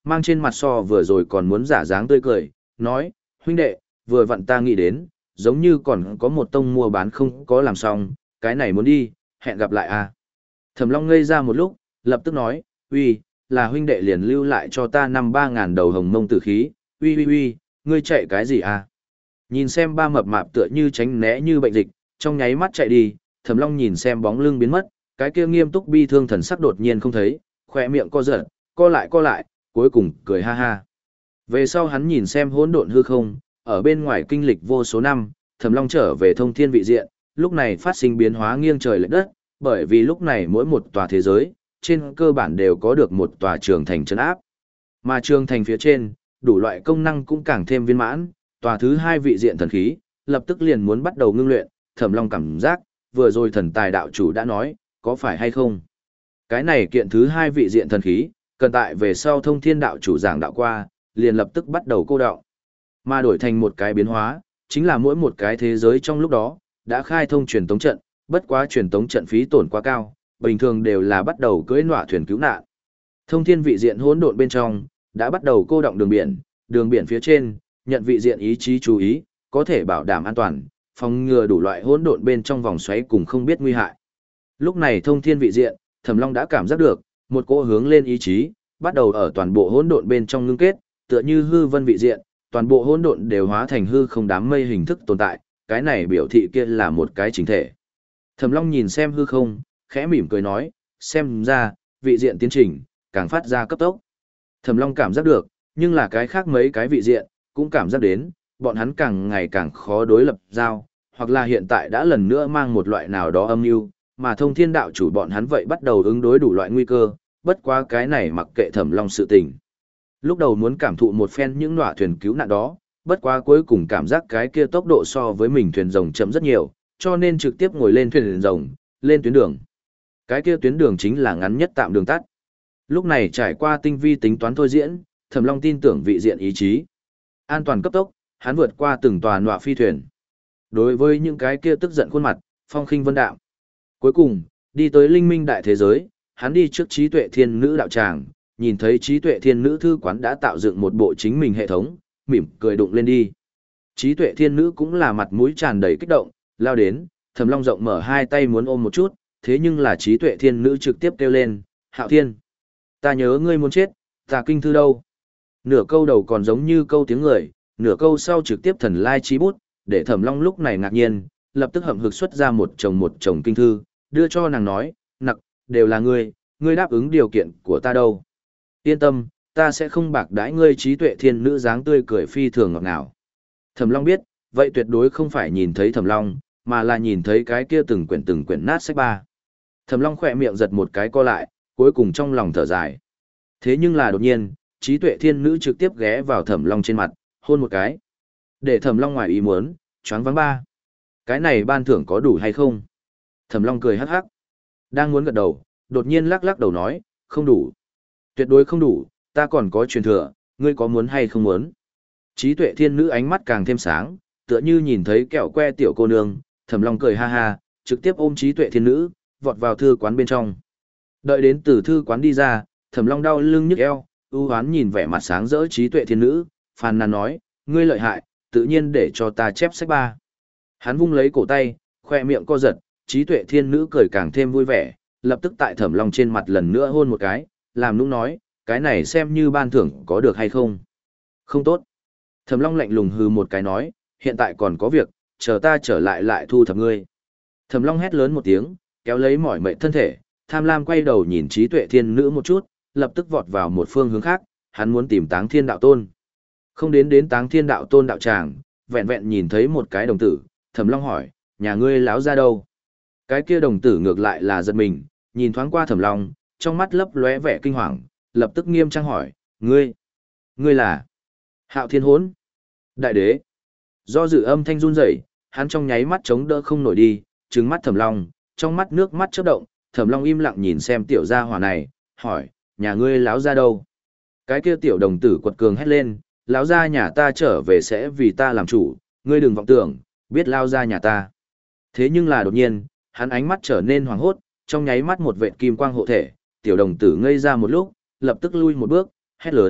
mang trên mặt so vừa rồi còn muốn giả dáng tươi cười, nói, huynh đệ, vừa vặn ta nghĩ đến, giống như còn có một tông mua bán không có làm xong, cái này muốn đi, hẹn gặp lại à. Thẩm Long ngây ra một lúc, lập tức nói, uy, là huynh đệ liền lưu lại cho ta năm ba ngàn đầu hồng mông tử khí, uy uy uy, ngươi chạy cái gì à? Nhìn xem ba mập mạp tựa như tránh né như bệnh dịch, trong nháy mắt chạy đi, Thẩm Long nhìn xem bóng lưng biến mất, cái kia nghiêm túc bi thương thần sắc đột nhiên không thấy, khỏe miệng co giật, co lại co lại, cuối cùng cười ha ha. Về sau hắn nhìn xem hỗn độn hư không, ở bên ngoài kinh lịch vô số năm, Thẩm Long trở về thông thiên vị diện, lúc này phát sinh biến hóa nghiêng trời lệch đất, bởi vì lúc này mỗi một tòa thế giới, trên cơ bản đều có được một tòa trường thành trấn áp. Mà trường thành phía trên, đủ loại công năng cũng càng thêm viên mãn, tòa thứ hai vị diện thần khí, lập tức liền muốn bắt đầu ngưng luyện, Thẩm Long cảm giác, vừa rồi thần tài đạo chủ đã nói, có phải hay không? Cái này kiện thứ hai vị diện thần khí, cần tại về sau thông thiên đạo chủ giảng đạo qua, liền lập tức bắt đầu cô đạo. Mà đổi thành một cái biến hóa, chính là mỗi một cái thế giới trong lúc đó, đã khai thông truyền tống trận, bất quá truyền tống trận phí tổn quá cao, bình thường đều là bắt đầu cưỡi nọa thuyền cứu nạn. Thông thiên vị diện hỗn độn bên trong, đã bắt đầu cô động đường biển, đường biển phía trên, nhận vị diện ý chí chú ý, có thể bảo đảm an toàn, phòng ngừa đủ loại hỗn độn bên trong vòng xoáy cùng không biết nguy hại. Lúc này thông thiên vị diện, Thẩm Long đã cảm giác được, một cỗ hướng lên ý chí, bắt đầu ở toàn bộ hỗn độn bên trong ngưng kết, tựa như hư vân vị diện, toàn bộ hỗn độn đều hóa thành hư không đám mây hình thức tồn tại, cái này biểu thị kia là một cái chính thể. Thẩm Long nhìn xem hư không, khẽ mỉm cười nói, xem ra, vị diện tiến trình, càng phát ra cấp tốc. Thẩm Long cảm giác được, nhưng là cái khác mấy cái vị diện, cũng cảm giác đến, bọn hắn càng ngày càng khó đối lập giao, hoặc là hiện tại đã lần nữa mang một loại nào đó âm mưu, mà thông thiên đạo chủ bọn hắn vậy bắt đầu ứng đối đủ loại nguy cơ, bất quá cái này mặc kệ Thẩm Long sự tình. Lúc đầu muốn cảm thụ một phen những nọa thuyền cứu nạn đó, bất quá cuối cùng cảm giác cái kia tốc độ so với mình thuyền rồng chậm rất nhiều, cho nên trực tiếp ngồi lên thuyền rồng, lên tuyến đường. Cái kia tuyến đường chính là ngắn nhất tạm đường tắt. Lúc này trải qua tinh vi tính toán thôi diễn, Thẩm Long tin tưởng vị diện ý chí. An toàn cấp tốc, hắn vượt qua từng tòa nọa phi thuyền. Đối với những cái kia tức giận khuôn mặt, phong khinh vân đạm. Cuối cùng, đi tới linh minh đại thế giới, hắn đi trước trí tuệ thiên nữ đạo tràng, nhìn thấy trí tuệ thiên nữ thư quán đã tạo dựng một bộ chính mình hệ thống, mỉm cười đụng lên đi. Trí tuệ thiên nữ cũng là mặt mũi tràn đầy kích động, lao đến, Thẩm Long rộng mở hai tay muốn ôm một chút, thế nhưng là trí tuệ thiên nữ trực tiếp kêu lên, Hạo Thiên, ta nhớ ngươi muốn chết, ta kinh thư đâu. Nửa câu đầu còn giống như câu tiếng người, nửa câu sau trực tiếp thần lai trí bút, để Thẩm Long lúc này ngạc nhiên, lập tức hậm hực xuất ra một chồng một chồng kinh thư, đưa cho nàng nói, nặc, đều là ngươi, ngươi đáp ứng điều kiện của ta đâu. Yên tâm, ta sẽ không bạc đãi ngươi. Trí tuệ thiên nữ dáng tươi cười phi thường ngọt ngào. Thẩm Long biết, vậy tuyệt đối không phải nhìn thấy Thẩm Long, mà là nhìn thấy cái kia từng quyển từng quyển nát sách ba. Thẩm Long khỏe miệng giật một cái co lại, cuối cùng trong lòng thở dài. Thế nhưng là đột nhiên, trí tuệ thiên nữ trực tiếp ghé vào Thẩm Long trên mặt, hôn một cái. Để Thẩm Long ngoài ý muốn, choáng váng ba. Cái này ban thưởng có đủ hay không? Thẩm Long cười hắc hắc. Đang muốn gật đầu, đột nhiên lắc lắc đầu nói, không đủ. Tuyệt đối không đủ, ta còn có truyền thừa, ngươi có muốn hay không muốn? Trí tuệ thiên nữ ánh mắt càng thêm sáng, tựa như nhìn thấy kẹo que tiểu cô nương, Thẩm Long cười ha ha, trực tiếp ôm trí tuệ thiên nữ, vọt vào thư quán bên trong. Đợi đến từ thư quán đi ra, Thẩm Long đau lưng nhức eo, ưu hoán nhìn vẻ mặt sáng rỡ trí tuệ thiên nữ, phàn nàn nói, ngươi lợi hại, tự nhiên để cho ta chép sách ba. Hắn vung lấy cổ tay, khoe miệng co giật, trí tuệ thiên nữ cười càng thêm vui vẻ, lập tức tại Thẩm Long trên mặt lần nữa hôn một cái, làm nũng nói, cái này xem như ban thưởng có được hay không? Không tốt. Thẩm Long lạnh lùng hừ một cái nói, hiện tại còn có việc, chờ ta trở lại lại thu thập ngươi. Thẩm Long hét lớn một tiếng, kéo lấy mỏi mệt thân thể, tham lam quay đầu nhìn trí tuệ thiên nữ một chút, lập tức vọt vào một phương hướng khác, hắn muốn tìm Táng Thiên Đạo Tôn. Không đến đến Táng Thiên Đạo Tôn đạo tràng, vẹn vẹn nhìn thấy một cái đồng tử, Thẩm Long hỏi, nhà ngươi láo ra đâu? Cái kia đồng tử ngược lại là giật mình, nhìn thoáng qua Thẩm Long, trong mắt lấp lóe vẻ kinh hoàng, lập tức nghiêm trang hỏi, ngươi, ngươi là Hạo Thiên Hỗn Đại Đế. Do dự âm thanh run rẩy, hắn trong nháy mắt chống đỡ không nổi đi, trừng mắt Thẩm Long, trong mắt nước mắt chớp động, Thẩm Long im lặng nhìn xem tiểu gia hỏa này, hỏi, nhà ngươi láo ra đâu? Cái kia tiểu đồng tử quật cường hét lên, láo ra nhà ta trở về sẽ vì ta làm chủ, ngươi đừng vọng tưởng, biết lao ra nhà ta. Thế nhưng là đột nhiên, hắn ánh mắt trở nên hoảng hốt, trong nháy mắt một vệt kim quang hộ thể, tiểu đồng tử ngây ra một lúc, lập tức lui một bước, hét lớn,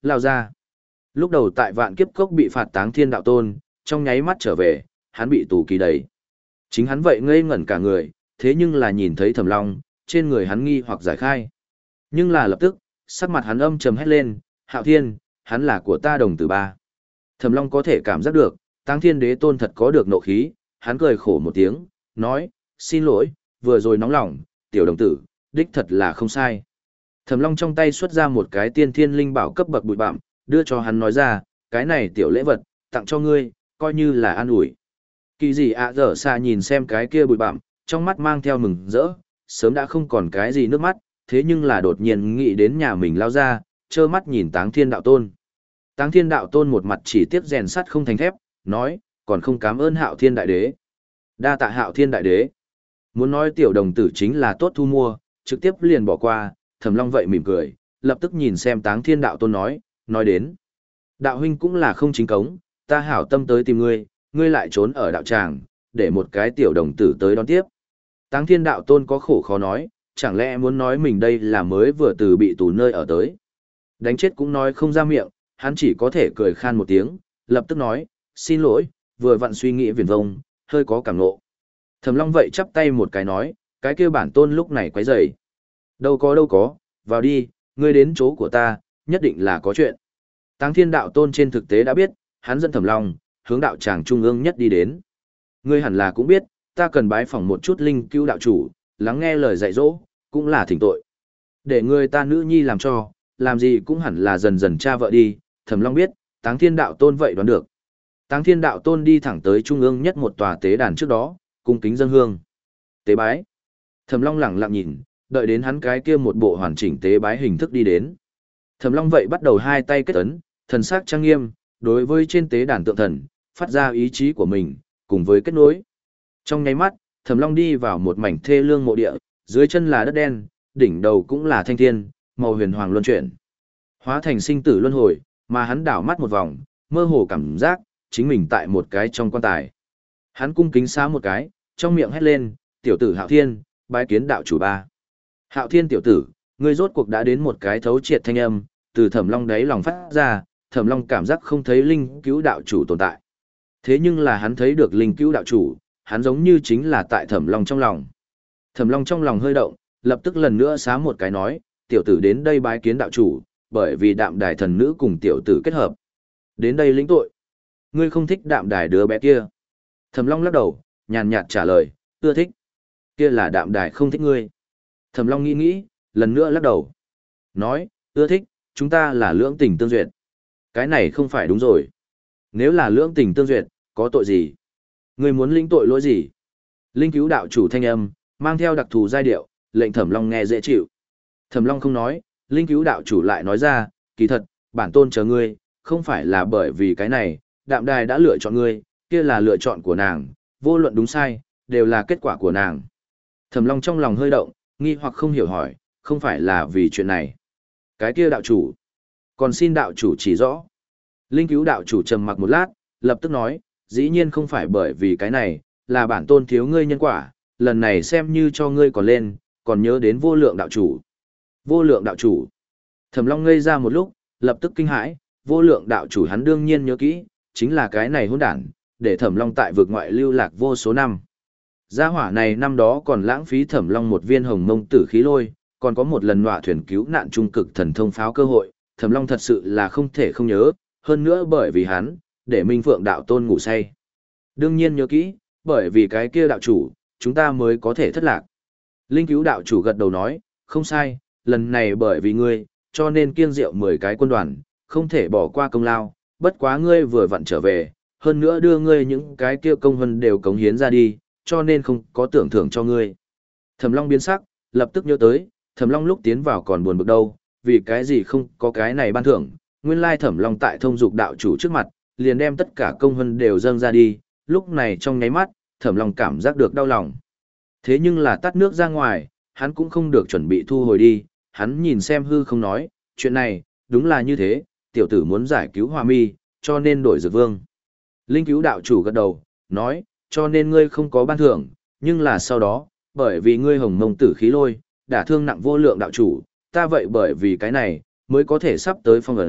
lao ra. Lúc đầu tại vạn kiếp cốc bị phạt táng thiên đạo tôn, trong nháy mắt trở về, hắn bị tù kỳ đầy. Chính hắn vậy ngây ngẩn cả người, thế nhưng là nhìn thấy Thẩm Long, trên người hắn nghi hoặc giải khai. Nhưng là lập tức, sắc mặt hắn âm trầm hét lên, Hạo Thiên, hắn là của ta đồng tử ba. Thẩm Long có thể cảm giác được, Táng Thiên Đế Tôn thật có được nộ khí, hắn cười khổ một tiếng, nói, xin lỗi, vừa rồi nóng lòng, tiểu đồng tử, đích thật là không sai. Thẩm Long trong tay xuất ra một cái tiên thiên linh bảo cấp bậc bụi bặm, đưa cho hắn nói ra, cái này tiểu lễ vật, tặng cho ngươi, coi như là an ủi. Kỳ gì ạ dở xa nhìn xem cái kia bụi bặm, trong mắt mang theo mừng rỡ, sớm đã không còn cái gì nước mắt, thế nhưng là đột nhiên nghĩ đến nhà mình lao ra, trơ mắt nhìn Táng Thiên Đạo Tôn. Táng Thiên Đạo Tôn một mặt chỉ tiếc rèn sắt không thành thép, nói, còn không cảm ơn Hạo Thiên Đại Đế. Đa tạ Hạo Thiên Đại Đế. Muốn nói tiểu đồng tử chính là tốt thu mua, trực tiếp liền bỏ qua, Thẩm Long vậy mỉm cười, lập tức nhìn xem Táng Thiên Đạo Tôn nói, nói đến. Đạo huynh cũng là không chính cống, ta hảo tâm tới tìm ngươi, ngươi lại trốn ở đạo tràng, để một cái tiểu đồng tử tới đón tiếp. Táng Thiên Đạo Tôn có khổ khó nói, chẳng lẽ muốn nói mình đây là mới vừa từ bị tù nơi ở tới. Đánh chết cũng nói không ra miệng, hắn chỉ có thể cười khan một tiếng, lập tức nói, xin lỗi, vừa vặn suy nghĩ viển vông, hơi có cảm nộ. Thẩm Long vậy chắp tay một cái nói, cái kia bản tôn lúc này quấy rầy. Đâu có đâu có, vào đi, ngươi đến chỗ của ta, nhất định là có chuyện. Táng Thiên Đạo Tôn trên thực tế đã biết, hắn dẫn Thẩm Long, hướng đạo tràng trung ương nhất đi đến. Ngươi hẳn là cũng biết, ta cần bái phỏng một chút linh cứu đạo chủ, lắng nghe lời dạy dỗ, cũng là thỉnh tội. Để người ta nữ nhi làm cho, làm gì cũng hẳn là dần dần cha vợ đi, Thẩm Long biết, Táng Thiên Đạo Tôn vậy đoán được. Táng Thiên Đạo Tôn đi thẳng tới trung ương nhất một tòa tế đàn trước đó, cung kính dâng hương. Tế bái. Thẩm Long lẳng lặng nhìn, đợi đến hắn cái kia một bộ hoàn chỉnh tế bái hình thức đi đến. Thẩm Long vậy bắt đầu hai tay kết ấn, thần sắc trang nghiêm, đối với trên tế đàn tượng thần, phát ra ý chí của mình, cùng với kết nối. Trong nháy mắt, Thẩm Long đi vào một mảnh thê lương mộ địa, dưới chân là đất đen, đỉnh đầu cũng là thanh thiên, màu huyền hoàng luân chuyển. Hóa thành sinh tử luân hồi, mà hắn đảo mắt một vòng, mơ hồ cảm giác, chính mình tại một cái trong quan tài. Hắn cung kính xá một cái, trong miệng hét lên, tiểu tử Hạo Thiên, bái kiến đạo chủ ba. Hạo Thiên tiểu tử, ngươi rốt cuộc đã đến một cái thấu triệt thanh âm, từ Thẩm Long đáy lòng phát ra, Thẩm Long cảm giác không thấy linh cứu đạo chủ tồn tại. Thế nhưng là hắn thấy được linh cứu đạo chủ, hắn giống như chính là tại Thẩm Long trong lòng. Thẩm Long trong lòng hơi động, lập tức lần nữa xá một cái nói, tiểu tử đến đây bái kiến đạo chủ, bởi vì đạm đài thần nữ cùng tiểu tử kết hợp. Đến đây lĩnh tội. Ngươi không thích đạm đài đứa bé kia. Thẩm Long lắc đầu, nhàn nhạt trả lời, ưa thích. Kia là đạm đài không thích ngươi. Thẩm Long nghĩ nghĩ, lần nữa lắc đầu. Nói, ưa thích, chúng ta là lưỡng tình tương duyệt. Cái này không phải đúng rồi. Nếu là lưỡng tình tương duyệt, có tội gì? Ngươi muốn lĩnh tội lỗi gì? Linh cứu đạo chủ thanh âm, mang theo đặc thù giai điệu, lệnh Thẩm Long nghe dễ chịu. Thẩm Long không nói, linh cứu đạo chủ lại nói ra, kỳ thật, bản tôn chờ ngươi, không phải là bởi vì cái này, đạm đài đã lựa chọn ngươi, kia là lựa chọn của nàng, vô luận đúng sai, đều là kết quả của nàng. Thẩm Long trong lòng hơi động, nghi hoặc không hiểu hỏi, không phải là vì chuyện này. Cái kia đạo chủ, còn xin đạo chủ chỉ rõ. Linh cứu đạo chủ trầm mặc một lát, lập tức nói, dĩ nhiên không phải bởi vì cái này, là bản tôn thiếu ngươi nhân quả, lần này xem như cho ngươi còn lên, còn nhớ đến vô lượng đạo chủ. Vô lượng đạo chủ. Thẩm Long ngây ra một lúc, lập tức kinh hãi, vô lượng đạo chủ hắn đương nhiên nhớ kỹ, chính là cái này hỗn đản, để Thẩm Long tại vực ngoại lưu lạc vô số năm. Gia hỏa này năm đó còn lãng phí Thẩm Long một viên hồng mông tử khí lôi, còn có một lần nọa thuyền cứu nạn trung cực thần thông pháo cơ hội, Thẩm Long thật sự là không thể không nhớ, hơn nữa bởi vì hắn, để Minh Phượng đạo tôn ngủ say. Đương nhiên nhớ kỹ, bởi vì cái kia đạo chủ, chúng ta mới có thể thất lạc. Linh cứu đạo chủ gật đầu nói, không sai, lần này bởi vì ngươi, cho nên kiêng rượu mười cái quân đoàn, không thể bỏ qua công lao, bất quá ngươi vừa vặn trở về, hơn nữa đưa ngươi những cái kia công hân đều cống hiến ra đi, cho nên không có tưởng thưởng cho ngươi. Thẩm Long biến sắc, lập tức nhớ tới, Thẩm Long lúc tiến vào còn buồn bực đâu, vì cái gì không có cái này ban thưởng, nguyên lai Thẩm Long tại thông dục đạo chủ trước mặt, liền đem tất cả công hân đều dâng ra đi, lúc này trong nháy mắt, Thẩm Long cảm giác được đau lòng. Thế nhưng là tắt nước ra ngoài, hắn cũng không được chuẩn bị thu hồi đi, hắn nhìn xem hư không nói, chuyện này, đúng là như thế, tiểu tử muốn giải cứu Hoa Mi, cho nên đổi dược vương. Linh cứu đạo chủ gật đầu, nói, cho nên ngươi không có ban thưởng, nhưng là sau đó, bởi vì ngươi hồng mông tử khí lôi, đả thương nặng vô lượng đạo chủ, ta vậy bởi vì cái này, mới có thể sắp tới phong ấn,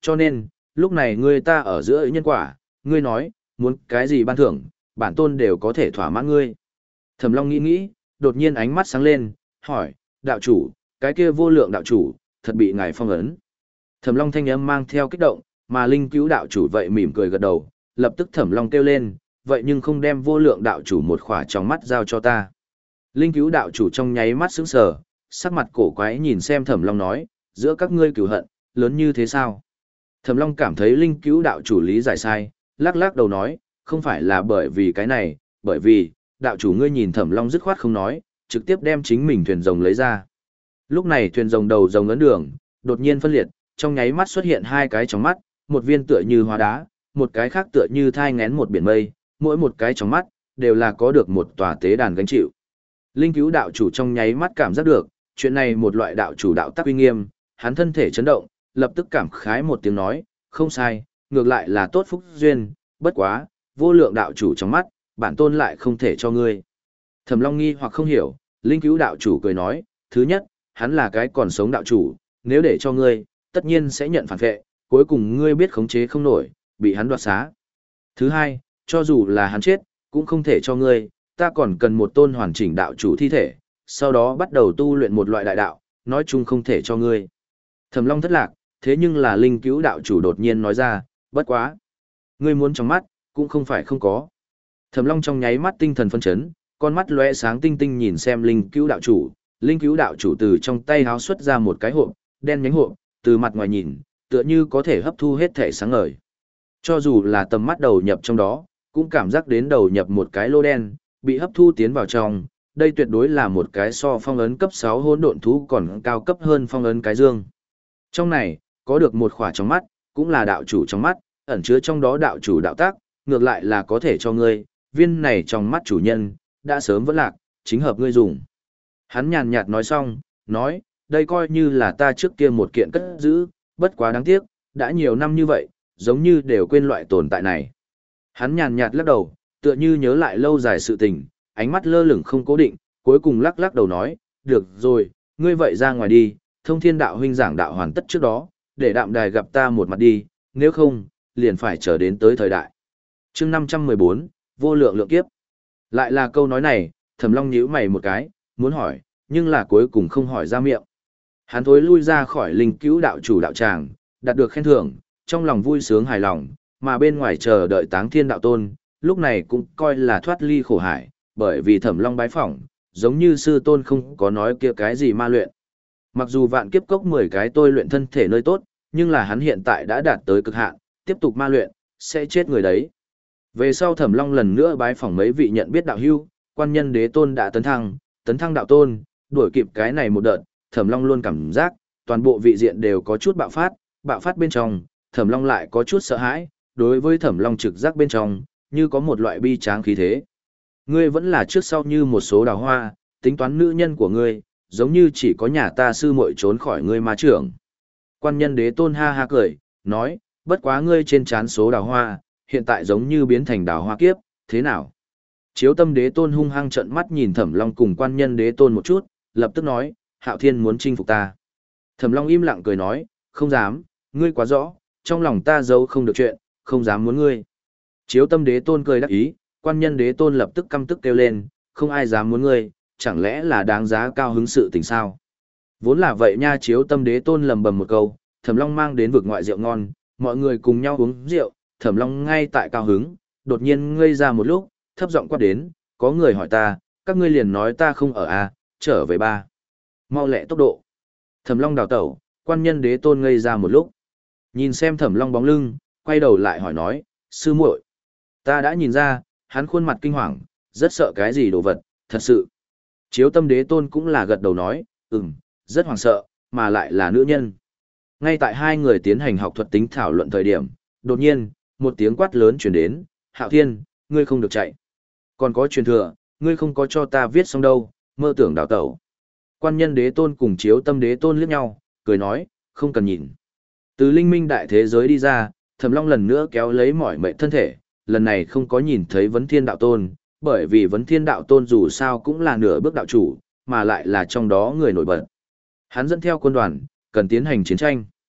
cho nên, lúc này ngươi ta ở giữa nhân quả, ngươi nói, muốn cái gì ban thưởng, bản tôn đều có thể thỏa mãn ngươi. Thẩm Long nghĩ nghĩ, đột nhiên ánh mắt sáng lên, hỏi, đạo chủ, cái kia vô lượng đạo chủ, thật bị ngài phong ấn. Thẩm Long thanh âm mang theo kích động, mà Linh Cứu đạo chủ vậy mỉm cười gật đầu, lập tức Thẩm Long kêu lên, vậy nhưng không đem vô lượng đạo chủ một khỏa trong mắt giao cho ta. Linh Cứu đạo chủ trong nháy mắt sững sờ, sắc mặt cổ quái nhìn xem Thẩm Long nói, giữa các ngươi cửu hận, lớn như thế sao? Thẩm Long cảm thấy Linh Cứu đạo chủ lý giải sai, lắc lắc đầu nói, không phải là bởi vì cái này, bởi vì, đạo chủ ngươi nhìn Thẩm Long dứt khoát không nói, trực tiếp đem chính mình thuyền rồng lấy ra. Lúc này thuyền rồng đầu rồng ấn đường, đột nhiên phân liệt, trong nháy mắt xuất hiện hai cái trong mắt, một viên tựa như hóa đá, một cái khác tựa như thai ngén một biển mây, mỗi một cái trong mắt, đều là có được một tòa tế đàn gánh chịu. Linh Cứu đạo chủ trong nháy mắt cảm giác được, chuyện này một loại đạo chủ đạo tắc uy nghiêm, hắn thân thể chấn động, lập tức cảm khái một tiếng nói, không sai, ngược lại là tốt phúc duyên, bất quá, vô lượng đạo chủ trong mắt, bản tôn lại không thể cho ngươi. Thẩm Long nghi hoặc không hiểu, Linh Cứu đạo chủ cười nói, thứ nhất, hắn là cái còn sống đạo chủ, nếu để cho ngươi, tất nhiên sẽ nhận phản vệ, cuối cùng ngươi biết khống chế không nổi, bị hắn đoạt xá. Thứ hai, cho dù là hắn chết, cũng không thể cho ngươi, ta còn cần một tôn hoàn chỉnh đạo chủ thi thể, sau đó bắt đầu tu luyện một loại đại đạo, nói chung không thể cho ngươi. Thẩm Long thất lạc, thế nhưng là Linh Cứu đạo chủ đột nhiên nói ra, bất quá. Ngươi muốn trong mắt, cũng không phải không có. Thẩm Long trong nháy mắt tinh thần phân chấn, con mắt lóe sáng tinh tinh nhìn xem Linh Cứu đạo chủ, Linh Cứu đạo chủ từ trong tay háo xuất ra một cái hộp, đen nhánh hộp, từ mặt ngoài nhìn, tựa như có thể hấp thu hết thể sáng ngời. Cho dù là tầm mắt đầu nhập trong đó, cũng cảm giác đến đầu nhập một cái lô đen, bị hấp thu tiến vào trong, đây tuyệt đối là một cái so phong ấn cấp sáu hỗn độn thú còn cao cấp hơn phong ấn cái dương. Trong này, có được một khỏa trong mắt, cũng là đạo chủ trong mắt, ẩn chứa trong đó đạo chủ đạo tác, ngược lại là có thể cho ngươi, viên này trong mắt chủ nhân, đã sớm vẫn lạc, chính hợp ngươi dùng. Hắn nhàn nhạt nói xong, nói, đây coi như là ta trước kia một kiện cất giữ, bất quá đáng tiếc, đã nhiều năm như vậy, giống như đều quên loại tồn tại này. Hắn nhàn nhạt lắc đầu, tựa như nhớ lại lâu dài sự tình, ánh mắt lơ lửng không cố định, cuối cùng lắc lắc đầu nói, được rồi, ngươi vậy ra ngoài đi, thông thiên đạo huynh giảng đạo hoàn tất trước đó, để đạm đài gặp ta một mặt đi, nếu không, liền phải chờ đến tới thời đại. chương năm trăm mười bốn, vô lượng lượng kiếp. Lại là câu nói này, Thẩm Long nhíu mày một cái, muốn hỏi, nhưng là cuối cùng không hỏi ra miệng. Hắn thối lui ra khỏi Linh Cứu đạo chủ đạo tràng, đạt được khen thưởng, trong lòng vui sướng hài lòng, mà bên ngoài chờ đợi Táng Thiên đạo tôn, lúc này cũng coi là thoát ly khổ hải, bởi vì Thẩm Long bái phỏng, giống như sư tôn không có nói kia cái gì ma luyện. Mặc dù vạn kiếp cốc mười cái tôi luyện thân thể nơi tốt, nhưng là hắn hiện tại đã đạt tới cực hạn, tiếp tục ma luyện, sẽ chết người đấy. Về sau Thẩm Long lần nữa bái phỏng mấy vị nhận biết đạo hưu, quan nhân đế tôn đã tấn thăng, tấn thăng đạo tôn, đuổi kịp cái này một đợt, Thẩm Long luôn cảm giác, toàn bộ vị diện đều có chút bạo phát, bạo phát bên trong, Thẩm Long lại có chút sợ hãi, đối với Thẩm Long trực giác bên trong, như có một loại bi tráng khí thế. Ngươi vẫn là trước sau như một số đào hoa, tính toán nữ nhân của ngươi, giống như chỉ có nhà ta sư muội trốn khỏi ngươi ma trưởng. Quan nhân đế tôn ha ha cười, nói, bất quá ngươi trên trán số đào hoa, hiện tại giống như biến thành đào hoa kiếp, thế nào? Chiếu tâm đế tôn hung hăng trợn mắt nhìn Thẩm Long cùng quan nhân đế tôn một chút, lập tức nói, Hạo Thiên muốn chinh phục ta. Thẩm Long im lặng cười nói, không dám, ngươi quá rõ, trong lòng ta giấu không được chuyện, không dám muốn ngươi. Chiếu tâm đế tôn cười đắc ý, quan nhân đế tôn lập tức căm tức kêu lên, không ai dám muốn ngươi, chẳng lẽ là đáng giá cao hứng sự tình sao? Vốn là vậy nha, chiếu tâm đế tôn lầm bầm một câu, Thẩm Long mang đến vực ngoại rượu ngon, mọi người cùng nhau uống rượu, Thẩm Long ngay tại cao hứng, đột nhiên ngây ra một lúc, thấp giọng quát đến, có người hỏi ta, các ngươi liền nói ta không ở a, trở về ba. Mau lẹ tốc độ. Thẩm Long đào tẩu, quan nhân đế tôn ngây ra một lúc. Nhìn xem Thẩm Long bóng lưng, quay đầu lại hỏi nói, sư muội, ta đã nhìn ra, hắn khuôn mặt kinh hoàng, rất sợ cái gì đồ vật, thật sự. Chiếu tâm đế tôn cũng là gật đầu nói, ừm, rất hoảng sợ, mà lại là nữ nhân. Ngay tại hai người tiến hành học thuật tính thảo luận thời điểm, đột nhiên, một tiếng quát lớn truyền đến, Hạo Thiên, ngươi không được chạy. Còn có truyền thừa, ngươi không có cho ta viết xong đâu, mơ tưởng đào tẩu. Quan nhân đế tôn cùng chiếu tâm đế tôn liếc nhau, cười nói, không cần nhìn. Từ linh minh đại thế giới đi ra, Thẩm Long lần nữa kéo lấy mỏi mệt thân thể, lần này không có nhìn thấy vấn thiên đạo tôn, bởi vì vấn thiên đạo tôn dù sao cũng là nửa bước đạo chủ, mà lại là trong đó người nổi bật. Hắn dẫn theo quân đoàn, cần tiến hành chiến tranh.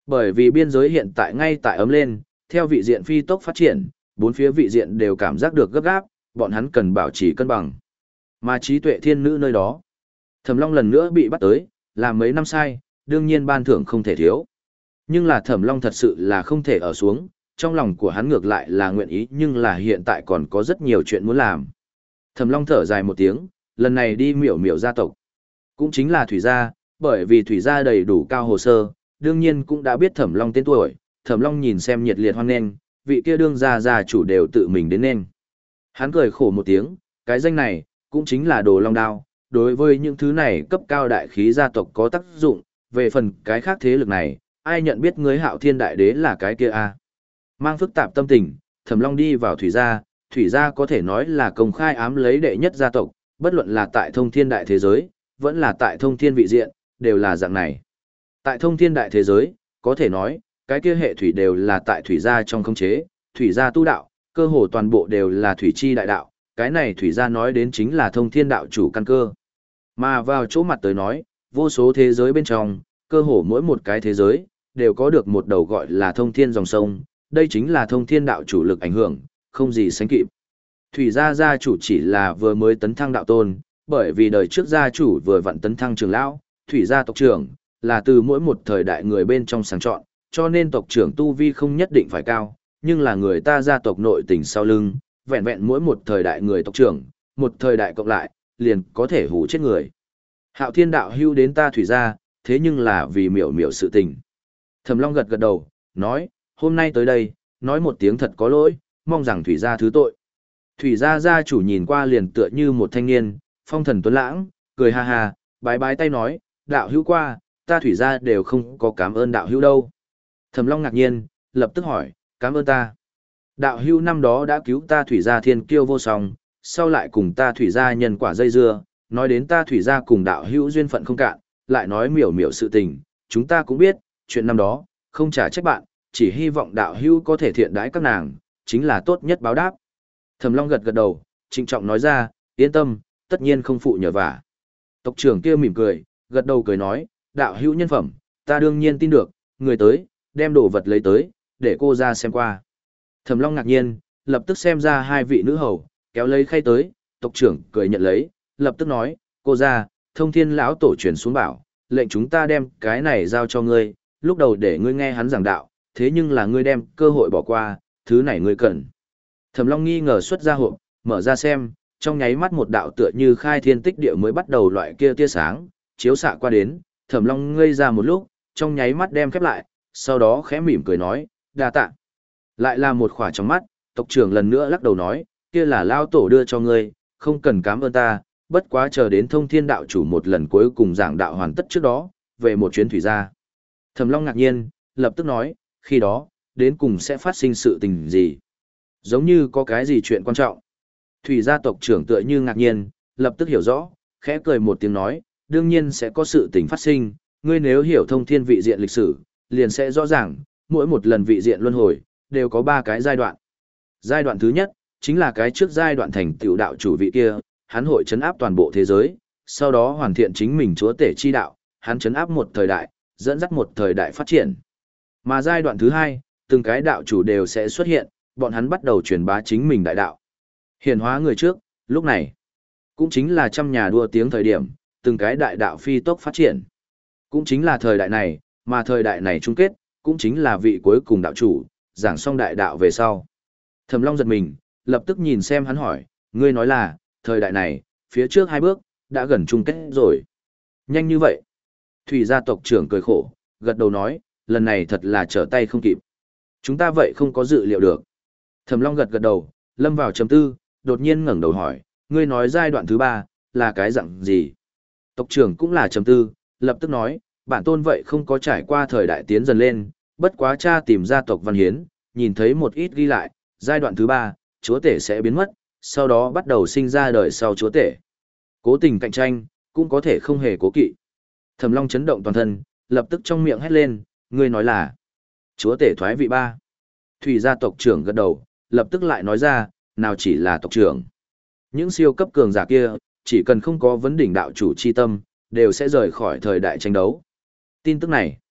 Bởi vì biên giới hiện tại ngay tại ấm lên, theo vị diện phi tốc phát triển, bốn phía vị diện đều cảm giác được gấp gáp, bọn hắn cần bảo trì cân bằng. Mà trí tuệ thiên nữ nơi đó, Thẩm Long lần nữa bị bắt tới, làm mấy năm sai, đương nhiên ban thưởng không thể thiếu. Nhưng là Thẩm Long thật sự là không thể ở xuống, trong lòng của hắn ngược lại là nguyện ý, nhưng là hiện tại còn có rất nhiều chuyện muốn làm. Thẩm Long thở dài một tiếng, lần này đi miểu miểu gia tộc. Cũng chính là Thủy gia, bởi vì Thủy gia đầy đủ cao hồ sơ, đương nhiên cũng đã biết Thẩm Long tên tuổi, Thẩm Long nhìn xem nhiệt liệt hoan nghênh, vị kia đương gia gia chủ đều tự mình đến nên. Hắn cười khổ một tiếng, cái danh này, cũng chính là Đồ Long Đao, đối với những thứ này cấp cao đại khí gia tộc có tác dụng, về phần cái khác thế lực này, ai nhận biết ngươi Hạo Thiên Đại Đế là cái kia a? Mang phức tạp tâm tình, Thẩm Long đi vào Thủy gia, Thủy gia có thể nói là công khai ám lấy đệ nhất gia tộc, bất luận là tại Thông Thiên Đại thế giới, vẫn là tại Thông Thiên vị diện, đều là dạng này. Tại Thông Thiên Đại thế giới, có thể nói, cái kia hệ thủy đều là tại Thủy gia trong khống chế, Thủy gia tu đạo, cơ hồ toàn bộ đều là thủy chi đại đạo, cái này Thủy gia nói đến chính là Thông Thiên đạo chủ căn cơ. Mà vào chỗ mặt tới nói, vô số thế giới bên trong, cơ hồ mỗi một cái thế giới, đều có được một đầu gọi là Thông Thiên dòng sông, đây chính là Thông Thiên đạo chủ lực ảnh hưởng, không gì sánh kịp. Thủy gia gia chủ chỉ là vừa mới tấn thăng đạo tôn, bởi vì đời trước gia chủ vừa vặn tấn thăng trưởng lão, Thủy gia tộc trưởng, là từ mỗi một thời đại người bên trong sàng chọn, cho nên tộc trưởng tu vi không nhất định phải cao, nhưng là người ta gia tộc nội tình sau lưng, vẹn vẹn mỗi một thời đại người tộc trưởng, một thời đại cộng lại, liền có thể hù chết người. Hạo Thiên đạo hưu đến ta Thủy gia, thế nhưng là vì miểu miểu sự tình. Thẩm Long gật gật đầu, nói, hôm nay tới đây, nói một tiếng thật có lỗi, mong rằng Thủy gia thứ tội. Thủy gia gia chủ nhìn qua liền tựa như một thanh niên, phong thần tuấn lãng, cười ha ha, bái bái tay nói, đạo hữu qua, ta Thủy gia đều không có cảm ơn đạo hữu đâu. Thẩm Long ngạc nhiên, lập tức hỏi, cảm ơn ta. Đạo hữu năm đó đã cứu ta Thủy gia thiên kiêu vô song, sau lại cùng ta Thủy gia nhân quả dây dưa, nói đến ta Thủy gia cùng đạo hữu duyên phận không cạn, lại nói miểu miểu sự tình, chúng ta cũng biết, chuyện năm đó, không trả trách bạn, chỉ hy vọng đạo hữu có thể thiện đãi các nàng, chính là tốt nhất báo đáp. Thẩm Long gật gật đầu, trịnh trọng nói ra, yên tâm, tất nhiên không phụ nhờ vả. Tộc trưởng kia mỉm cười, gật đầu cười nói, đạo hữu nhân phẩm, ta đương nhiên tin được, người tới, đem đồ vật lấy tới, để cô ra xem qua. Thẩm Long ngạc nhiên, lập tức xem ra hai vị nữ hầu, kéo lấy khay tới, tộc trưởng cười nhận lấy, lập tức nói, cô ra, Thông Thiên lão tổ truyền xuống bảo, lệnh chúng ta đem cái này giao cho ngươi, lúc đầu để ngươi nghe hắn giảng đạo, thế nhưng là ngươi đem cơ hội bỏ qua, thứ này ngươi cần. Thẩm Long nghi ngờ xuất ra hộp, mở ra xem, trong nháy mắt một đạo tựa như khai thiên tích địa mới bắt đầu loại kia tia sáng, chiếu xạ qua đến, Thẩm Long ngây ra một lúc, trong nháy mắt đem khép lại, sau đó khẽ mỉm cười nói, đa tạ. Lại là một khỏa trong mắt, tộc trưởng lần nữa lắc đầu nói, kia là lao tổ đưa cho ngươi, không cần cảm ơn ta, bất quá chờ đến Thông Thiên đạo chủ một lần cuối cùng giảng đạo hoàn tất trước đó, về một chuyến thủy gia. Thẩm Long ngạc nhiên, lập tức nói, khi đó, đến cùng sẽ phát sinh sự tình gì? Giống như có cái gì chuyện quan trọng. Thủy gia tộc trưởng tựa như ngạc nhiên, lập tức hiểu rõ, khẽ cười một tiếng nói, đương nhiên sẽ có sự tình phát sinh, ngươi nếu hiểu Thông Thiên vị diện lịch sử, liền sẽ rõ ràng, mỗi một lần vị diện luân hồi, đều có ba cái giai đoạn. Giai đoạn thứ nhất, chính là cái trước giai đoạn thành tựu đạo chủ vị kia, hắn hội trấn áp toàn bộ thế giới, sau đó hoàn thiện chính mình chúa tể chi đạo, hắn trấn áp một thời đại, dẫn dắt một thời đại phát triển. Mà giai đoạn thứ hai, từng cái đạo chủ đều sẽ xuất hiện, bọn hắn bắt đầu truyền bá chính mình đại đạo. Hiển hóa người trước, lúc này, cũng chính là trăm nhà đua tiếng thời điểm, từng cái đại đạo phi tốc phát triển. Cũng chính là thời đại này, mà thời đại này chung kết, cũng chính là vị cuối cùng đạo chủ, giảng xong đại đạo về sau. Thẩm Long giật mình, lập tức nhìn xem hắn hỏi, ngươi nói là, thời đại này, phía trước hai bước, đã gần chung kết rồi. Nhanh như vậy. Thủy gia tộc trưởng cười khổ, gật đầu nói, lần này thật là trở tay không kịp. Chúng ta vậy không có dự liệu được. Thẩm Long gật gật đầu, lâm vào trầm tư, đột nhiên ngẩng đầu hỏi, ngươi nói giai đoạn thứ ba, là cái dạng gì? Tộc trưởng cũng là trầm tư, lập tức nói, bản tôn vậy không có trải qua thời đại tiến dần lên, bất quá cha tìm gia tộc văn hiến, nhìn thấy một ít ghi lại, giai đoạn thứ ba, chúa tể sẽ biến mất, sau đó bắt đầu sinh ra đời sau chúa tể. Cố tình cạnh tranh, cũng có thể không hề cố kỵ. Thẩm Long chấn động toàn thân, lập tức trong miệng hét lên, ngươi nói là chúa tể thoái vị ba. Thủy gia tộc trưởng gật đầu, lập tức lại nói ra, nào chỉ là tộc trưởng. Những siêu cấp cường giả kia, chỉ cần không có vấn đỉnh đạo chủ chi tâm, đều sẽ rời khỏi thời đại tranh đấu. Tin tức này,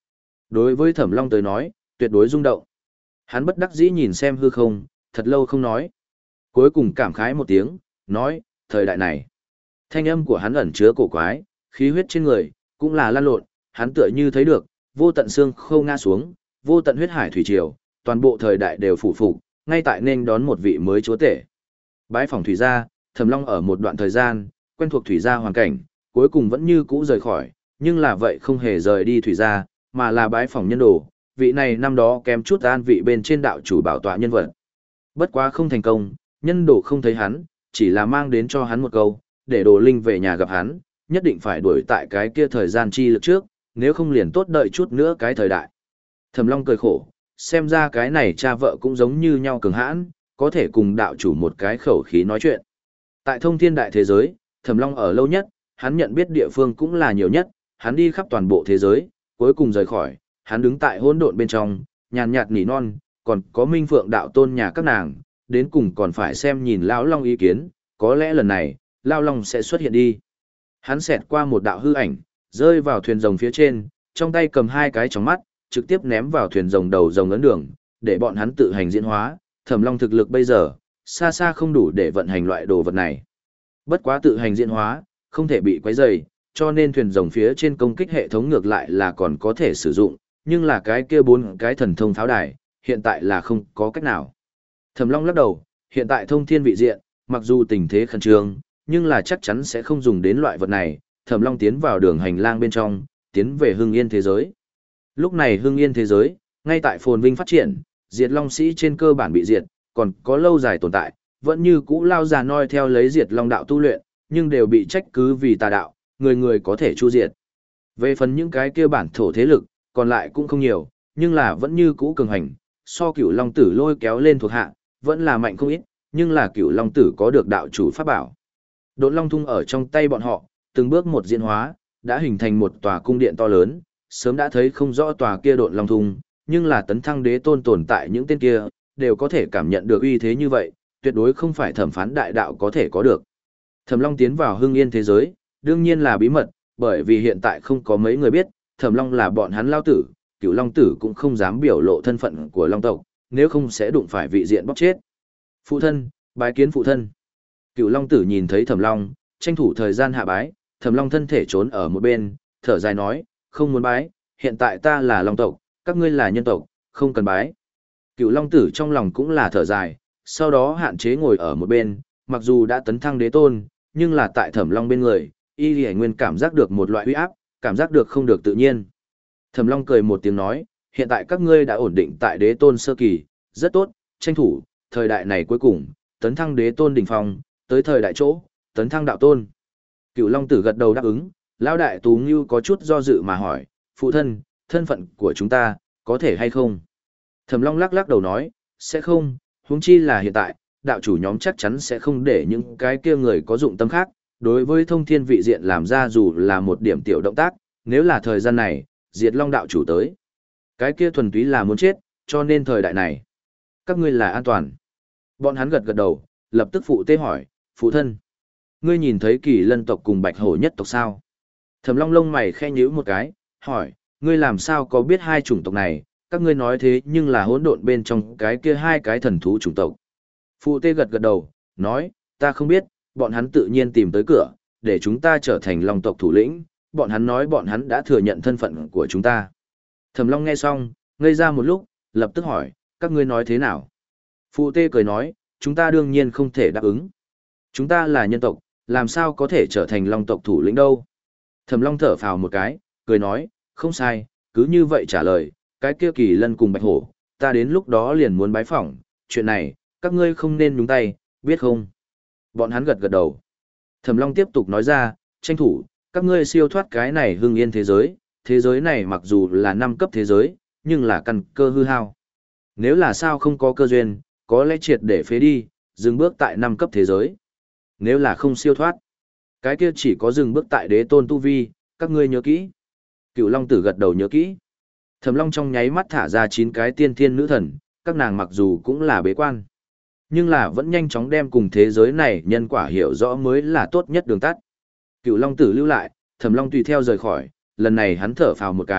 Đối với Thẩm Long tới nói, tuyệt đối rung động. Hắn bất đắc dĩ nhìn xem hư không, thật lâu không nói. Cuối cùng cảm khái một tiếng, nói, thời đại này. Thanh âm của hắn ẩn chứa cổ quái, khí huyết trên người, cũng là lan lộn, hắn tựa như thấy được, vô tận xương khâu ngã xuống, vô tận huyết hải thủy triều, toàn bộ thời đại đều phủ phục, ngay tại nên đón một vị mới chúa tể. Bái phòng thủy gia, Thẩm Long ở một đoạn thời gian, quen thuộc thủy gia hoàn cảnh, cuối cùng vẫn như cũ rời khỏi, nhưng là vậy không hề rời đi thủy gia, mà là bái phòng nhân đồ, vị này năm đó kém chút an vị bên trên đạo chủ bảo tọa nhân vật. Bất quá không thành công, nhân đồ không thấy hắn, chỉ là mang đến cho hắn một câu, để đồ linh về nhà gặp hắn, nhất định phải đuổi tại cái kia thời gian chi lực trước, nếu không liền tốt đợi chút nữa cái thời đại. Thẩm Long cười khổ, xem ra cái này cha vợ cũng giống như nhau cường hãn, có thể cùng đạo chủ một cái khẩu khí nói chuyện. Tại thông thiên đại thế giới, Thẩm Long ở lâu nhất, hắn nhận biết địa phương cũng là nhiều nhất, hắn đi khắp toàn bộ thế giới, cuối cùng rời khỏi, hắn đứng tại hỗn độn bên trong, nhàn nhạt nỉ non, còn có Minh Phượng đạo tôn nhà các nàng, đến cùng còn phải xem nhìn lão Long ý kiến, có lẽ lần này, lão Long sẽ xuất hiện đi. Hắn xẹt qua một đạo hư ảnh, rơi vào thuyền rồng phía trên, trong tay cầm hai cái tròng mắt, trực tiếp ném vào thuyền rồng đầu rồng ấn đường, để bọn hắn tự hành diễn hóa, Thẩm Long thực lực bây giờ, xa xa không đủ để vận hành loại đồ vật này. Bất quá tự hành diễn hóa, không thể bị quấy rầy, cho nên thuyền rồng phía trên công kích hệ thống ngược lại là còn có thể sử dụng, nhưng là cái kia bốn cái thần thông pháo đài, hiện tại là không có cách nào. Thẩm Long lắc đầu, hiện tại thông thiên vị diện, mặc dù tình thế khẩn trương, nhưng là chắc chắn sẽ không dùng đến loại vật này. Thẩm Long tiến vào đường hành lang bên trong, tiến về Hưng Yên thế giới. Lúc này Hưng Yên thế giới, ngay tại phồn vinh phát triển, Diệt Long sĩ trên cơ bản bị diệt, còn có lâu dài tồn tại, vẫn như cũ lao già noi theo lấy Diệt Long đạo tu luyện, nhưng đều bị trách cứ vì tà đạo, người người có thể chu diệt. Về phần những cái kia bản thổ thế lực, còn lại cũng không nhiều, nhưng là vẫn như cũ cường hành, so Cửu Long tử lôi kéo lên thuộc hạ, vẫn là mạnh không ít, nhưng là Cửu Long tử có được đạo chủ pháp bảo. Độn Long thung ở trong tay bọn họ, từng bước một diễn hóa, đã hình thành một tòa cung điện to lớn, sớm đã thấy không rõ tòa kia Độn Long thung, nhưng là tấn thăng đế tôn tồn tại những tên kia, đều có thể cảm nhận được uy thế như vậy, tuyệt đối không phải thẩm phán đại đạo có thể có được. Thẩm Long tiến vào Hưng Yên thế giới, đương nhiên là bí mật, bởi vì hiện tại không có mấy người biết, Thẩm Long là bọn hắn lao tử, Cửu Long tử cũng không dám biểu lộ thân phận của Long tộc, nếu không sẽ đụng phải vị diện bóc chết. Phụ thân, bái kiến phụ thân. Cửu Long tử nhìn thấy Thẩm Long, tranh thủ thời gian hạ bái, Thẩm Long thân thể trốn ở một bên, thở dài nói, không muốn bái, hiện tại ta là Long tộc, các ngươi là nhân tộc, không cần bái. Cửu Long tử trong lòng cũng là thở dài, sau đó hạn chế ngồi ở một bên, mặc dù đã tấn thăng đế tôn, nhưng là tại Thẩm Long bên người, y lì nguyên cảm giác được một loại uy áp, cảm giác được không được tự nhiên. Thẩm Long cười một tiếng nói, hiện tại các ngươi đã ổn định tại đế tôn sơ kỳ, rất tốt, tranh thủ, thời đại này cuối cùng, tấn thăng đế tôn đỉnh phong, tới thời đại chỗ, tấn thăng đạo tôn. Cửu Long tử gật đầu đáp ứng, lão đại Tú Ngưu có chút do dự mà hỏi, phụ thân, thân phận của chúng ta, có thể hay không? Thẩm Long lắc lắc đầu nói, sẽ không, huống chi là hiện tại, đạo chủ nhóm chắc chắn sẽ không để những cái kia người có dụng tâm khác, đối với thông thiên vị diện làm ra dù là một điểm tiểu động tác, nếu là thời gian này, Diệt Long đạo chủ tới. Cái kia thuần túy là muốn chết, cho nên thời đại này, các ngươi là an toàn. Bọn hắn gật gật đầu, lập tức phụ tế hỏi, phụ thân, ngươi nhìn thấy Kỳ Lân tộc cùng Bạch Hổ nhất tộc sao? Thẩm Long lông mày khẽ nhíu một cái, hỏi, ngươi làm sao có biết hai chủng tộc này, các ngươi nói thế nhưng là hỗn độn bên trong cái kia hai cái thần thú chủng tộc. Phụ tế gật gật đầu, nói, ta không biết, bọn hắn tự nhiên tìm tới cửa, để chúng ta trở thành Long tộc thủ lĩnh, bọn hắn nói bọn hắn đã thừa nhận thân phận của chúng ta. Thẩm Long nghe xong, ngây ra một lúc, lập tức hỏi, các ngươi nói thế nào? Phụ tế cười nói, chúng ta đương nhiên không thể đáp ứng. Chúng ta là nhân tộc, làm sao có thể trở thành Long tộc thủ lĩnh đâu? Thẩm Long thở phào một cái, cười nói, không sai, cứ như vậy trả lời, cái kia Kỳ Lân cùng Bạch Hổ, ta đến lúc đó liền muốn bái phỏng, chuyện này, các ngươi không nên nhúng tay, biết không? Bọn hắn gật gật đầu. Thẩm Long tiếp tục nói ra, tranh thủ, các ngươi siêu thoát cái này Hưng Yên thế giới, thế giới này mặc dù là năm cấp thế giới, nhưng là căn cơ hư hao. Nếu là sao không có cơ duyên, có lẽ triệt để phế đi, dừng bước tại năm cấp thế giới. Nếu là không siêu thoát, cái kia chỉ có dừng bước tại đế tôn tu vi, các ngươi nhớ kỹ. Cửu Long tử gật đầu nhớ kỹ. Thẩm Long trong nháy mắt thả ra chín cái tiên thiên nữ thần, các nàng mặc dù cũng là bế quan, nhưng là vẫn nhanh chóng đem cùng thế giới này nhân quả hiểu rõ mới là tốt nhất đường tắt. Cửu Long tử lưu lại, Thẩm Long tùy theo rời khỏi, lần này hắn thở phào một cái,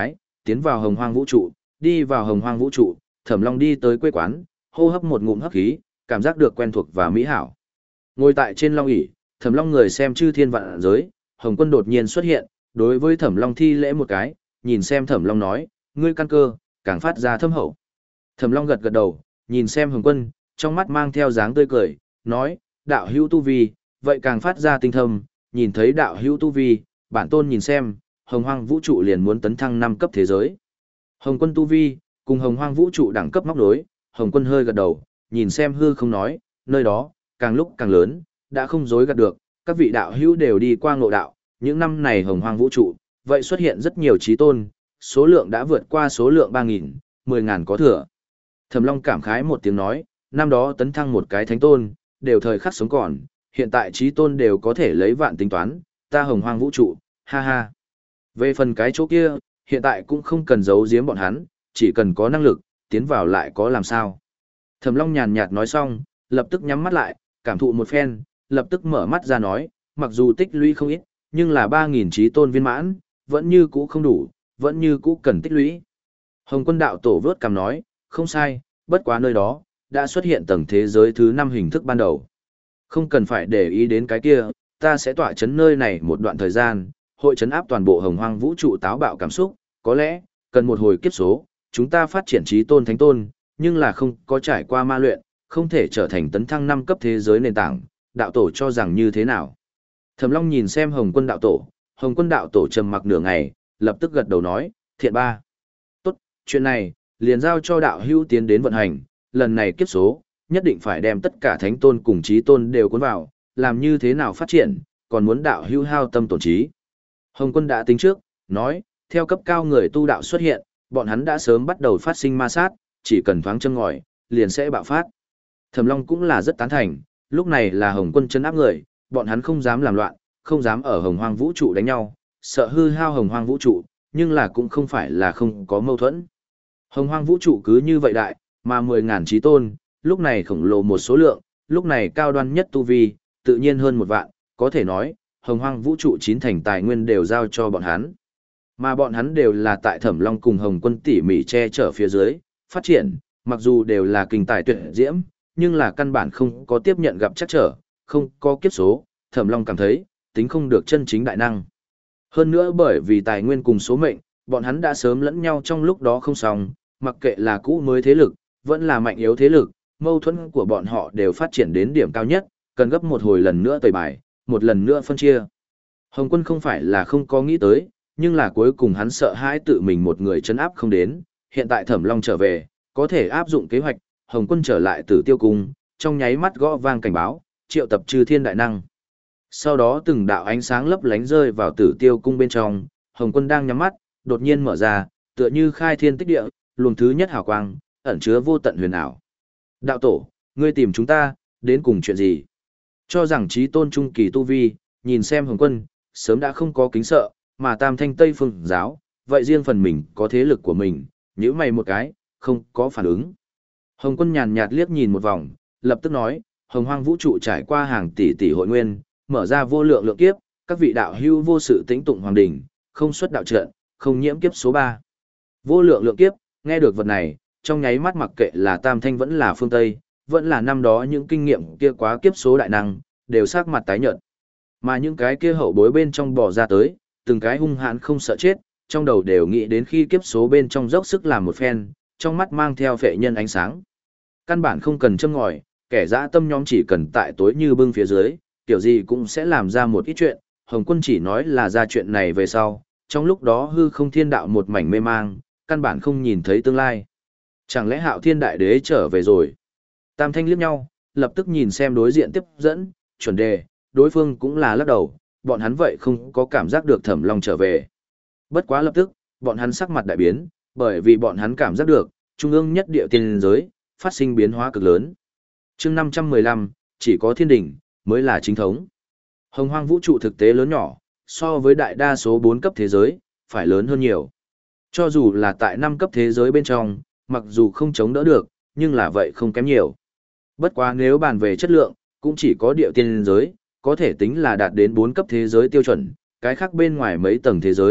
tiến vào hồng hoang vũ trụ, đi vào hồng hoang vũ trụ, Thẩm Long đi tới quê quán, hô hấp một ngụm hấp khí, cảm giác được quen thuộc và mỹ hảo. Ngồi tại trên long ỷ, Thẩm Long người xem chư thiên vạn giới, Hồng Quân đột nhiên xuất hiện, đối với Thẩm Long thi lễ một cái, nhìn xem Thẩm Long nói, ngươi căn cơ, càng phát ra thâm hậu. Thẩm Long gật gật đầu, nhìn xem Hồng Quân, trong mắt mang theo dáng tươi cười, nói, đạo hữu tu vi, vậy càng phát ra tinh thâm, nhìn thấy đạo hữu tu vi, bản tôn nhìn xem, hồng hoang vũ trụ liền muốn tấn thăng năm cấp thế giới. Hồng Quân tu vi, cùng hồng hoang vũ trụ đẳng cấp móc đối, Hồng Quân hơi gật đầu, nhìn xem hư không nói, nơi đó, càng lúc càng lớn, đã không dối gạt được, các vị đạo hữu đều đi qua ngộ đạo, những năm này hồng hoang vũ trụ, vậy xuất hiện rất nhiều trí tôn, số lượng đã vượt qua số lượng ba nghìn, mười ngàn có thừa. Thẩm Long cảm khái một tiếng nói, năm đó tấn thăng một cái thánh tôn, đều thời khắc sống còn, hiện tại trí tôn đều có thể lấy vạn tính toán, ta hồng hoang vũ trụ, ha ha. Về phần cái chỗ kia, hiện tại cũng không cần giấu giếm bọn hắn, chỉ cần có năng lực, tiến vào lại có làm sao. Thẩm Long nhàn nhạt nói xong, lập tức nhắm mắt lại, cảm thụ một phen, lập tức mở mắt ra nói, mặc dù tích lũy không ít, nhưng là ba nghìn trí tôn viên mãn, vẫn như cũ không đủ, vẫn như cũ cần tích lũy. Hồng Quân đạo tổ vớt cằm nói, không sai, bất quá nơi đó, đã xuất hiện tầng thế giới thứ năm hình thức ban đầu. Không cần phải để ý đến cái kia, ta sẽ tỏa chấn nơi này một đoạn thời gian, hội chấn áp toàn bộ hồng hoang vũ trụ táo bạo cảm xúc, có lẽ, cần một hồi kiếp số, chúng ta phát triển trí tôn thánh tôn, nhưng là không có trải qua ma luyện, không thể trở thành tấn thăng năm cấp thế giới nền tảng, đạo tổ cho rằng như thế nào. Thẩm Long nhìn xem Hồng Quân đạo tổ, Hồng Quân đạo tổ trầm mặc nửa ngày, lập tức gật đầu nói, thiện ba. Tốt, chuyện này, liền giao cho đạo hữu tiến đến vận hành, lần này kiếp số, nhất định phải đem tất cả thánh tôn cùng trí tôn đều cuốn vào, làm như thế nào phát triển, còn muốn đạo hữu hao tâm tổn trí. Hồng Quân đã tính trước, nói, theo cấp cao người tu đạo xuất hiện, bọn hắn đã sớm bắt đầu phát sinh ma sát, chỉ cần thoáng châm ngòi, liền sẽ bạo phát. Thẩm Long cũng là rất tán thành, lúc này là Hồng Quân chân áp người, bọn hắn không dám làm loạn, không dám ở hồng hoang vũ trụ đánh nhau, sợ hư hao hồng hoang vũ trụ, nhưng là cũng không phải là không có mâu thuẫn. Hồng hoang vũ trụ cứ như vậy đại, mà mười ngàn trí tôn, lúc này khổng lồ một số lượng, lúc này cao đoan nhất tu vi, tự nhiên hơn một vạn, có thể nói, hồng hoang vũ trụ chín thành tài nguyên đều giao cho bọn hắn. Mà bọn hắn đều là tại Thẩm Long cùng Hồng Quân tỉ mỉ che chở phía dưới, phát triển, mặc dù đều là kinh tài tuyệt diễm, nhưng là căn bản không có tiếp nhận gặp chắc trở, không có kiếp số, Thẩm Long cảm thấy, tính không được chân chính đại năng. Hơn nữa bởi vì tài nguyên cùng số mệnh, bọn hắn đã sớm lẫn nhau trong lúc đó không xong, mặc kệ là cũ mới thế lực, vẫn là mạnh yếu thế lực, mâu thuẫn của bọn họ đều phát triển đến điểm cao nhất, cần gấp một hồi lần nữa tẩy bài, một lần nữa phân chia. Hồng Quân không phải là không có nghĩ tới, nhưng là cuối cùng hắn sợ hãi tự mình một người chấn áp không đến, hiện tại Thẩm Long trở về, có thể áp dụng kế hoạch, Hồng Quân trở lại Tử Tiêu Cung, trong nháy mắt gõ vang cảnh báo, triệu tập chư thiên đại năng. Sau đó từng đạo ánh sáng lấp lánh rơi vào Tử Tiêu Cung bên trong, Hồng Quân đang nhắm mắt, đột nhiên mở ra, tựa như khai thiên tích địa, luồng thứ nhất hào quang, ẩn chứa vô tận huyền ảo. Đạo tổ, ngươi tìm chúng ta, đến cùng chuyện gì? Cho rằng trí tôn trung kỳ tu vi, nhìn xem Hồng Quân, sớm đã không có kính sợ, mà Tam Thanh Tây Phương giáo, vậy riêng phần mình có thế lực của mình, nhíu mày một cái, không có phản ứng. Hồng Quân nhàn nhạt liếc nhìn một vòng, lập tức nói, Hồng Hoang vũ trụ trải qua hàng tỷ tỷ hội nguyên, mở ra vô lượng lượng kiếp, các vị đạo hưu vô sự tĩnh tụng hoàng đỉnh, không xuất đạo trận, không nhiễm kiếp số ba. Vô lượng lượng kiếp, nghe được vật này, trong nháy mắt mặc kệ là Tam Thanh vẫn là phương Tây, vẫn là năm đó những kinh nghiệm kia quá kiếp số đại năng, đều sắc mặt tái nhợt. Mà những cái kia hậu bối bên trong bò ra tới, từng cái hung hãn không sợ chết, trong đầu đều nghĩ đến khi kiếp số bên trong dốc sức làm một phen, trong mắt mang theo phệ nhân ánh sáng. Căn bản không cần châm ngòi, kẻ dã tâm nhóm chỉ cần tại tối như bưng phía dưới, kiểu gì cũng sẽ làm ra một ít chuyện, Hồng Quân chỉ nói là ra chuyện này về sau, trong lúc đó hư không thiên đạo một mảnh mê mang, căn bản không nhìn thấy tương lai. Chẳng lẽ Hạo Thiên Đại Đế trở về rồi? Tam Thanh liếc nhau, lập tức nhìn xem đối diện tiếp dẫn, chuẩn đề, đối phương cũng là lắc đầu, bọn hắn vậy không có cảm giác được Thẩm Long trở về. Bất quá lập tức, bọn hắn sắc mặt đại biến, bởi vì bọn hắn cảm giác được, trung ương nhất địa tiên giới, phát sinh biến hóa cực lớn. Chương năm trăm mười lăm, chỉ có thiên đỉnh mới là chính thống. Hồng Hoang vũ trụ thực tế lớn nhỏ, so với đại đa số bốn cấp thế giới, phải lớn hơn nhiều. Cho dù là tại năm cấp thế giới bên trong, mặc dù không chống đỡ được, nhưng là vậy không kém nhiều. Bất quá nếu bàn về chất lượng, cũng chỉ có địa tiên giới, có thể tính là đạt đến bốn cấp thế giới tiêu chuẩn, cái khác bên ngoài mấy tầng thế giới,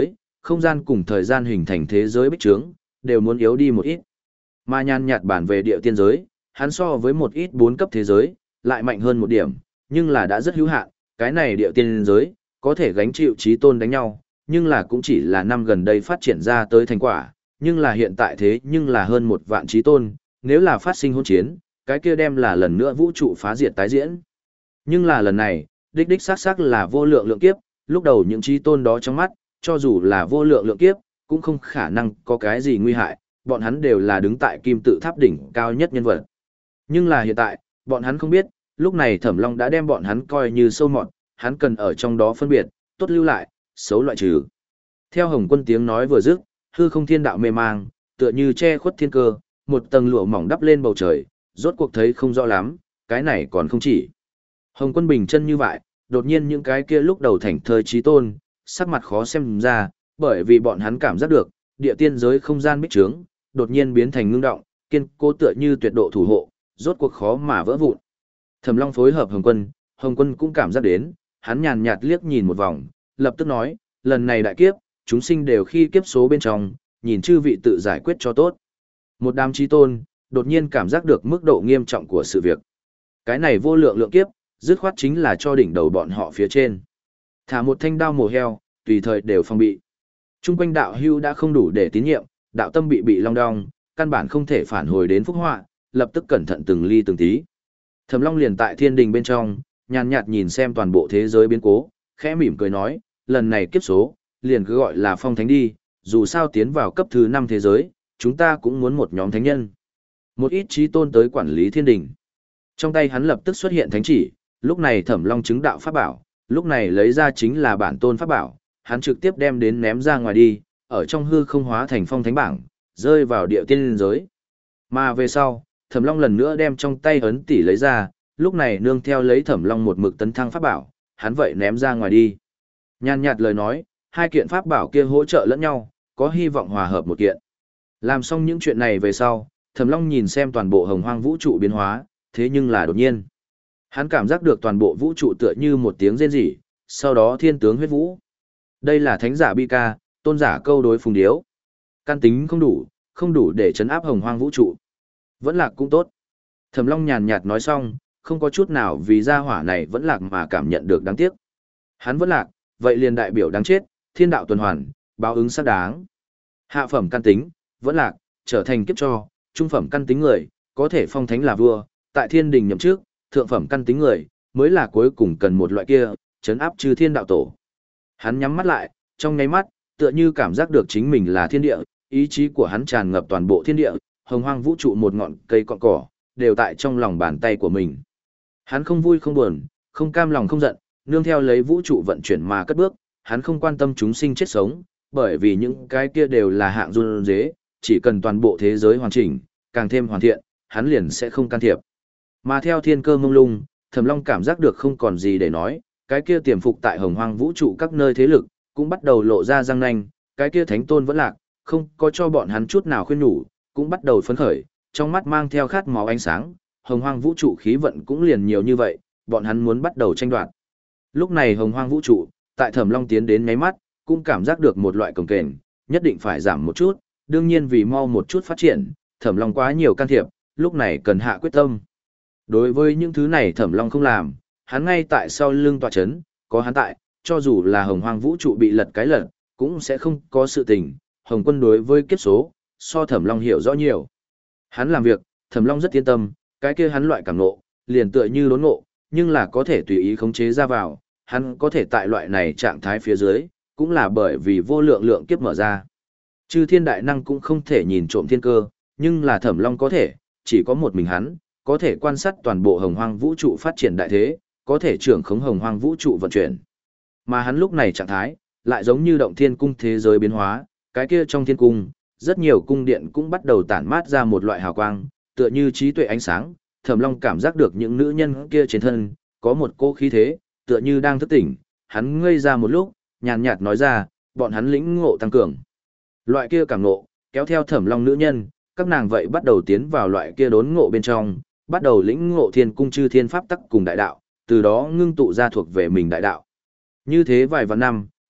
không gian cùng thời gian hình thành thế giới bích trướng, đều muốn yếu đi một ít. Mà nhàn nhạt bản về địa tiên giới, hắn so với một ít bốn cấp thế giới, lại mạnh hơn một điểm, nhưng là đã rất hữu hạn, cái này địa tiên giới, có thể gánh chịu chí tôn đánh nhau, nhưng là cũng chỉ là năm gần đây phát triển ra tới thành quả, nhưng là hiện tại thế nhưng là hơn một vạn chí tôn, nếu là phát sinh hỗn chiến, cái kia đem là lần nữa vũ trụ phá diệt tái diễn. Nhưng là lần này, đích đích xác xác là vô lượng lượng kiếp, lúc đầu những chí tôn đó trong mắt, cho dù là vô lượng lượng kiếp, cũng không khả năng có cái gì nguy hại, bọn hắn đều là đứng tại kim tự tháp đỉnh cao nhất nhân vật. Nhưng là hiện tại, bọn hắn không biết, lúc này Thẩm Long đã đem bọn hắn coi như sâu mọt, hắn cần ở trong đó phân biệt, tốt lưu lại, xấu loại trừ. Theo Hồng Quân tiếng nói vừa dứt, hư không thiên đạo mê mang, tựa như che khuất thiên cơ, một tầng lụa mỏng đắp lên bầu trời, rốt cuộc thấy không rõ lắm, cái này còn không chỉ. Hồng Quân bình chân như vậy, đột nhiên những cái kia lúc đầu thành thơi chí tôn, sắc mặt khó xem ra, bởi vì bọn hắn cảm giác được, địa tiên giới không gian bích trướng, đột nhiên biến thành ngưng động, kiên cố tựa như tuyệt độ thủ hộ, rốt cuộc khó mà vỡ vụn. Thẩm Long phối hợp Hồng Quân, Hồng Quân cũng cảm giác đến, hắn nhàn nhạt liếc nhìn một vòng, lập tức nói, lần này đại kiếp, chúng sinh đều khi kiếp số bên trong, nhìn chư vị tự giải quyết cho tốt. Một đám chí tôn, đột nhiên cảm giác được mức độ nghiêm trọng của sự việc. Cái này vô lượng lượng kiếp, dứt khoát chính là cho đỉnh đầu bọn họ phía trên. Thả một thanh đao mổ heo, tùy thời đều phòng bị. Trung quanh đạo hưu đã không đủ để tín nhiệm, đạo tâm bị bị long đong, căn bản không thể phản hồi đến phúc họa, lập tức cẩn thận từng ly từng tí. Thẩm Long liền tại thiên đình bên trong, nhàn nhạt nhìn xem toàn bộ thế giới biến cố, khẽ mỉm cười nói, lần này kiếp số, liền cứ gọi là phong thánh đi, dù sao tiến vào cấp thứ năm thế giới, chúng ta cũng muốn một nhóm thánh nhân. Một ít chí tôn tới quản lý thiên đình. Trong tay hắn lập tức xuất hiện thánh chỉ, lúc này Thẩm Long chứng đạo pháp bảo, lúc này lấy ra chính là bản tôn pháp bảo, hắn trực tiếp đem đến ném ra ngoài đi, ở trong hư không hóa thành phong thánh bảng, rơi vào địa tiên giới. Mà về sau, Thẩm Long lần nữa đem trong tay ấn tỷ lấy ra, lúc này nương theo lấy Thẩm Long một mực tấn thăng pháp bảo, hắn vậy ném ra ngoài đi. Nhàn nhạt lời nói, hai kiện pháp bảo kia hỗ trợ lẫn nhau, có hy vọng hòa hợp một kiện. Làm xong những chuyện này về sau, Thẩm Long nhìn xem toàn bộ hồng hoang vũ trụ biến hóa, thế nhưng là đột nhiên. Hắn cảm giác được toàn bộ vũ trụ tựa như một tiếng rên rỉ, sau đó thiên tướng huyết vũ. Đây là thánh giả bi ca, tôn giả câu đối phùng điếu. Căn tính không đủ, không đủ để chấn áp hồng hoang vũ trụ. Vẫn lạc cũng tốt. Thẩm Long nhàn nhạt nói xong, không có chút nào vì gia hỏa này vẫn lạc mà cảm nhận được đáng tiếc. Hắn vẫn lạc, vậy liền đại biểu đáng chết, thiên đạo tuần hoàn, báo ứng xác đáng. Hạ phẩm căn tính, vẫn lạc, trở thành kiếp cho, trung phẩm căn tính người, có thể phong thánh là vua, tại thiên đình nhậm trước, thượng phẩm căn tính người, mới là cuối cùng cần một loại kia, chấn áp chư thiên đạo tổ. Hắn nhắm mắt lại, trong nháy mắt, tựa như cảm giác được chính mình là thiên địa, ý chí của hắn tràn ngập toàn bộ thiên địa, hồng hoang vũ trụ một ngọn cây cọn cỏ, đều tại trong lòng bàn tay của mình. Hắn không vui không buồn, không cam lòng không giận, nương theo lấy vũ trụ vận chuyển mà cất bước, hắn không quan tâm chúng sinh chết sống, bởi vì những cái kia đều là hạng run dế, chỉ cần toàn bộ thế giới hoàn chỉnh, càng thêm hoàn thiện, hắn liền sẽ không can thiệp. Mà theo thiên cơ mông lung, Thẩm Long cảm giác được không còn gì để nói, cái kia tiềm phục tại hồng hoang vũ trụ các nơi thế lực, cũng bắt đầu lộ ra răng nanh, cái kia thánh tôn vẫn lạc, không có cho bọn hắn chút nào khuyên nhủ, cũng bắt đầu phấn khởi, trong mắt mang theo khát máu ánh sáng, hồng hoang vũ trụ khí vận cũng liền nhiều như vậy, bọn hắn muốn bắt đầu tranh đoạt. Lúc này hồng hoang vũ trụ, tại Thẩm Long tiến đến ngáy mắt, cũng cảm giác được một loại cồng kềnh, nhất định phải giảm một chút, đương nhiên vì mau một chút phát triển, Thẩm Long quá nhiều can thiệp, lúc này cần hạ quyết tâm. Đối với những thứ này Thẩm Long không làm, hắn ngay tại sau lưng tọa chấn, có hắn tại, cho dù là hồng hoang vũ trụ bị lật cái lật, cũng sẽ không có sự tình. Hồng Quân đối với kiếp số, so Thẩm Long hiểu rõ nhiều. Hắn làm việc, Thẩm Long rất yên tâm, cái kia hắn loại cảm ngộ, liền tựa như đốn ngộ, nhưng là có thể tùy ý khống chế ra vào, hắn có thể tại loại này trạng thái phía dưới, cũng là bởi vì vô lượng lượng kiếp mở ra. Chư thiên đại năng cũng không thể nhìn trộm thiên cơ, nhưng là Thẩm Long có thể, chỉ có một mình hắn, có thể quan sát toàn bộ hồng hoang vũ trụ phát triển đại thế, có thể trưởng khống hồng hoang vũ trụ vận chuyển. Mà hắn lúc này trạng thái, lại giống như động thiên cung thế giới biến hóa, cái kia trong thiên cung, rất nhiều cung điện cũng bắt đầu tản mát ra một loại hào quang, tựa như trí tuệ ánh sáng, Thẩm Long cảm giác được những nữ nhân kia trên thân, có một cô khí thế, tựa như đang thức tỉnh, hắn ngây ra một lúc, nhàn nhạt nói ra, bọn hắn lĩnh ngộ tăng cường. Loại kia cảm ngộ, kéo theo Thẩm Long nữ nhân, các nàng vậy bắt đầu tiến vào loại kia đốn ngộ bên trong, bắt đầu lĩnh ngộ thiên cung chư thiên pháp tắc cùng đại đạo, từ đó ngưng tụ ra thuộc về mình đại đạo. Như thế vài vạn năm,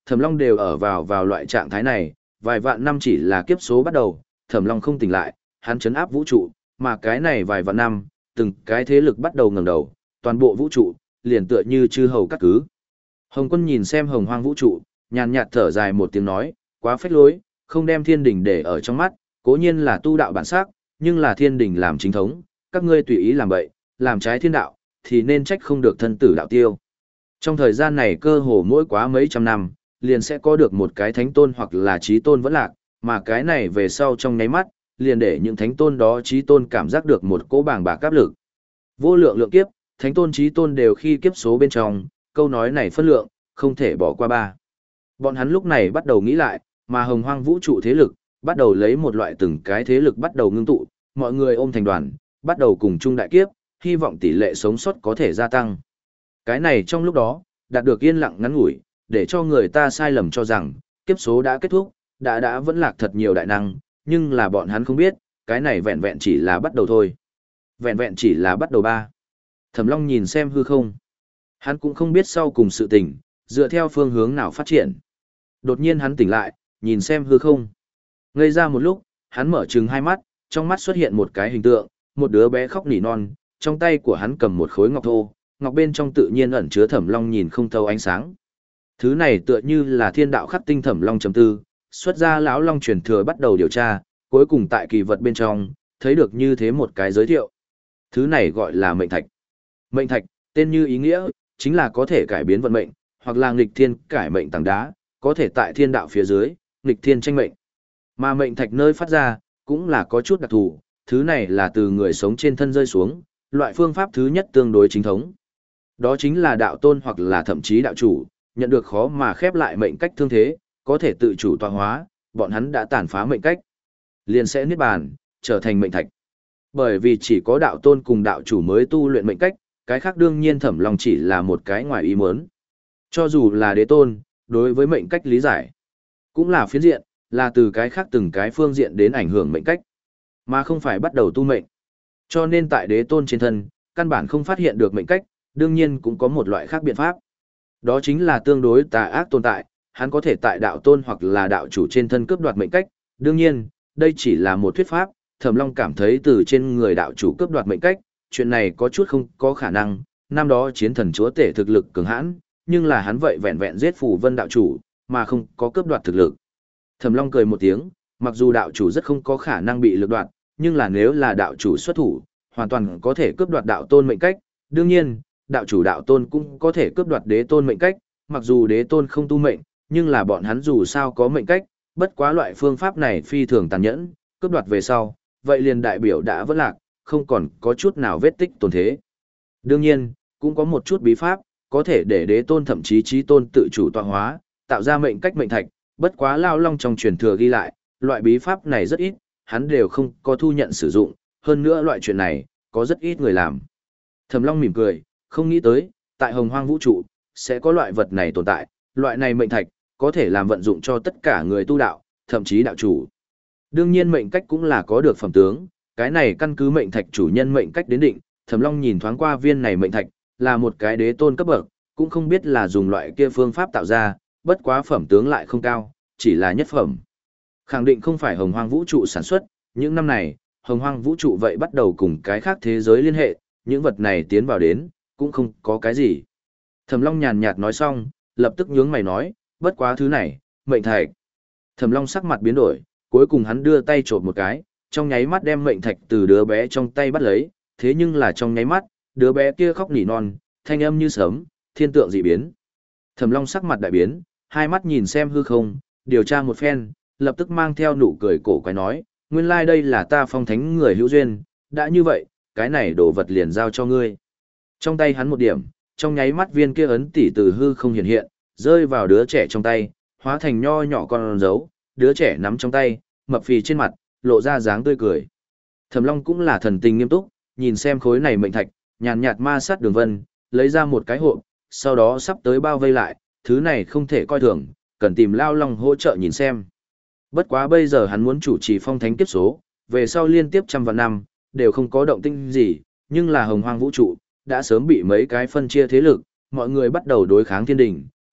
Thẩm Long đều ở vào vào loại trạng thái này, vài vạn năm chỉ là kiếp số bắt đầu, Thẩm Long không tỉnh lại, hắn chấn áp vũ trụ, mà cái này vài vạn năm, từng cái thế lực bắt đầu ngẩng đầu, toàn bộ vũ trụ liền tựa như chư hầu cắt cứ. Hồng Quân nhìn xem hồng hoang vũ trụ, nhàn nhạt thở dài một tiếng nói, quá phách lối, không đem thiên đình để ở trong mắt, cố nhiên là tu đạo bản sắc, nhưng là thiên đình làm chính thống, các ngươi tùy ý làm bậy, làm trái thiên đạo, thì nên trách không được thân tử đạo tiêu. Trong thời gian này cơ hồ mỗi quá mấy trăm năm, liền sẽ có được một cái thánh tôn hoặc là trí tôn vẫn lạc, mà cái này về sau trong nháy mắt, liền để những thánh tôn đó trí tôn cảm giác được một cỗ bàng bạc áp lực. Vô lượng lượng kiếp, thánh tôn trí tôn đều khi kiếp số bên trong, câu nói này phân lượng, không thể bỏ qua ba. Bọn hắn lúc này bắt đầu nghĩ lại, mà hồng hoang vũ trụ thế lực, bắt đầu lấy một loại từng cái thế lực bắt đầu ngưng tụ, mọi người ôm thành đoàn, bắt đầu cùng chung đại kiếp, hy vọng tỷ lệ sống sót có thể gia tăng. Cái này trong lúc đó, đạt được yên lặng ngắn ngủi, để cho người ta sai lầm cho rằng, kiếp số đã kết thúc, đã đã vẫn lạc thật nhiều đại năng, nhưng là bọn hắn không biết, cái này vẹn vẹn chỉ là bắt đầu thôi. Vẹn vẹn chỉ là bắt đầu ba. Thẩm Long nhìn xem hư không. Hắn cũng không biết sau cùng sự tình, dựa theo phương hướng nào phát triển. Đột nhiên hắn tỉnh lại, nhìn xem hư không. Ngây ra một lúc, hắn mở trừng hai mắt, trong mắt xuất hiện một cái hình tượng, một đứa bé khóc nỉ non, trong tay của hắn cầm một khối ngọc thô, ngọc bên trong tự nhiên ẩn chứa Thẩm Long nhìn không thấu ánh sáng. Thứ này tựa như là thiên đạo khắc tinh Thẩm Long chấm tư, xuất ra lão long truyền thừa bắt đầu điều tra, cuối cùng tại kỳ vật bên trong, thấy được như thế một cái giới thiệu. Thứ này gọi là mệnh thạch. Mệnh thạch, tên như ý nghĩa, chính là có thể cải biến vận mệnh, hoặc là nghịch thiên cải mệnh tảng đá, có thể tại thiên đạo phía dưới, nghịch thiên tranh mệnh. Mà mệnh thạch nơi phát ra, cũng là có chút đặc thù, thứ này là từ người sống trên thân rơi xuống, loại phương pháp thứ nhất tương đối chính thống. Đó chính là đạo tôn hoặc là thậm chí đạo chủ, nhận được khó mà khép lại mệnh cách thương thế, có thể tự chủ tọa hóa, bọn hắn đã tàn phá mệnh cách, liền sẽ niết bàn, trở thành mệnh thạch. Bởi vì chỉ có đạo tôn cùng đạo chủ mới tu luyện mệnh cách, cái khác đương nhiên Thẩm Long chỉ là một cái ngoài ý muốn. Cho dù là đế tôn, đối với mệnh cách lý giải, cũng là phiến diện, là từ cái khác từng cái phương diện đến ảnh hưởng mệnh cách, mà không phải bắt đầu tu mệnh. Cho nên tại đế tôn trên thân, căn bản không phát hiện được mệnh cách, đương nhiên cũng có một loại khác biện pháp. Đó chính là tương đối tà ác tồn tại, hắn có thể tại đạo tôn hoặc là đạo chủ trên thân cướp đoạt mệnh cách, đương nhiên, đây chỉ là một thuyết pháp, Thẩm Long cảm thấy từ trên người đạo chủ cướp đoạt mệnh cách, chuyện này có chút không có khả năng, năm đó chiến thần chúa tể thực lực cường hãn, nhưng là hắn vậy vẹn vẹn giết Phù Vân đạo chủ, mà không có cướp đoạt thực lực. Thẩm Long cười một tiếng, mặc dù đạo chủ rất không có khả năng bị lực đoạt, nhưng là nếu là đạo chủ xuất thủ, hoàn toàn có thể cướp đoạt đạo tôn mệnh cách, đương nhiên, đạo chủ đạo tôn cũng có thể cướp đoạt đế tôn mệnh cách, mặc dù đế tôn không tu mệnh, nhưng là bọn hắn dù sao có mệnh cách, bất quá loại phương pháp này phi thường tàn nhẫn, cướp đoạt về sau, vậy liền đại biểu đã vỡ lạc, không còn có chút nào vết tích tồn thế. Đương nhiên, cũng có một chút bí pháp, có thể để đế tôn thậm chí chí tôn tự chủ tọa hóa, tạo ra mệnh cách mệnh thạch, bất quá Lao Long trong truyền thừa ghi lại, loại bí pháp này rất ít, hắn đều không có thu nhận sử dụng, hơn nữa loại chuyện này, có rất ít người làm. Thẩm Long mỉm cười, không nghĩ tới, tại hồng hoang vũ trụ, sẽ có loại vật này tồn tại, loại này mệnh thạch, có thể làm vận dụng cho tất cả người tu đạo, thậm chí đạo chủ. Đương nhiên mệnh cách cũng là có được phẩm tướng, cái này căn cứ mệnh thạch chủ nhân mệnh cách đến định, Thẩm Long nhìn thoáng qua viên này mệnh thạch, là một cái đế tôn cấp bậc, cũng không biết là dùng loại kia phương pháp tạo ra, bất quá phẩm tướng lại không cao, chỉ là nhất phẩm. Khẳng định không phải hồng hoang vũ trụ sản xuất, những năm này, hồng hoang vũ trụ vậy bắt đầu cùng cái khác thế giới liên hệ, những vật này tiến vào đến, cũng không có cái gì. Thẩm Long nhàn nhạt nói xong, lập tức nhướng mày nói, bất quá thứ này, mệnh thạch. Thẩm Long sắc mặt biến đổi, cuối cùng hắn đưa tay chộp một cái, trong nháy mắt đem mệnh thạch từ đứa bé trong tay bắt lấy, thế nhưng là trong nháy mắt, đứa bé kia khóc nỉ non, thanh âm như sấm, thiên tượng dị biến. Thẩm Long sắc mặt đại biến, hai mắt nhìn xem hư không, điều tra một phen, lập tức mang theo nụ cười cổ quái nói, nguyên lai like đây là ta phong thánh người hữu duyên, đã như vậy, cái này đồ vật liền giao cho ngươi. Trong tay hắn một điểm, trong nháy mắt viên kia ấn tỷ từ hư không hiện hiện, rơi vào đứa trẻ trong tay, hóa thành nho nhỏ con dấu, đứa trẻ nắm trong tay, mập phì trên mặt, lộ ra dáng tươi cười. Thẩm Long cũng là thần tình nghiêm túc, nhìn xem khối này mệnh thạch, nhàn nhạt ma sát đường vân, lấy ra một cái hộp, sau đó sắp tới bao vây lại, thứ này không thể coi thường, cần tìm Lao Long hỗ trợ nhìn xem. Bất quá bây giờ hắn muốn chủ trì phong thánh kiếp số, về sau liên tiếp trăm vạn năm, đều không có động tĩnh gì, nhưng là hồng hoang vũ trụ, đã sớm bị mấy cái phân chia thế lực, mọi người bắt đầu đối kháng thiên đình,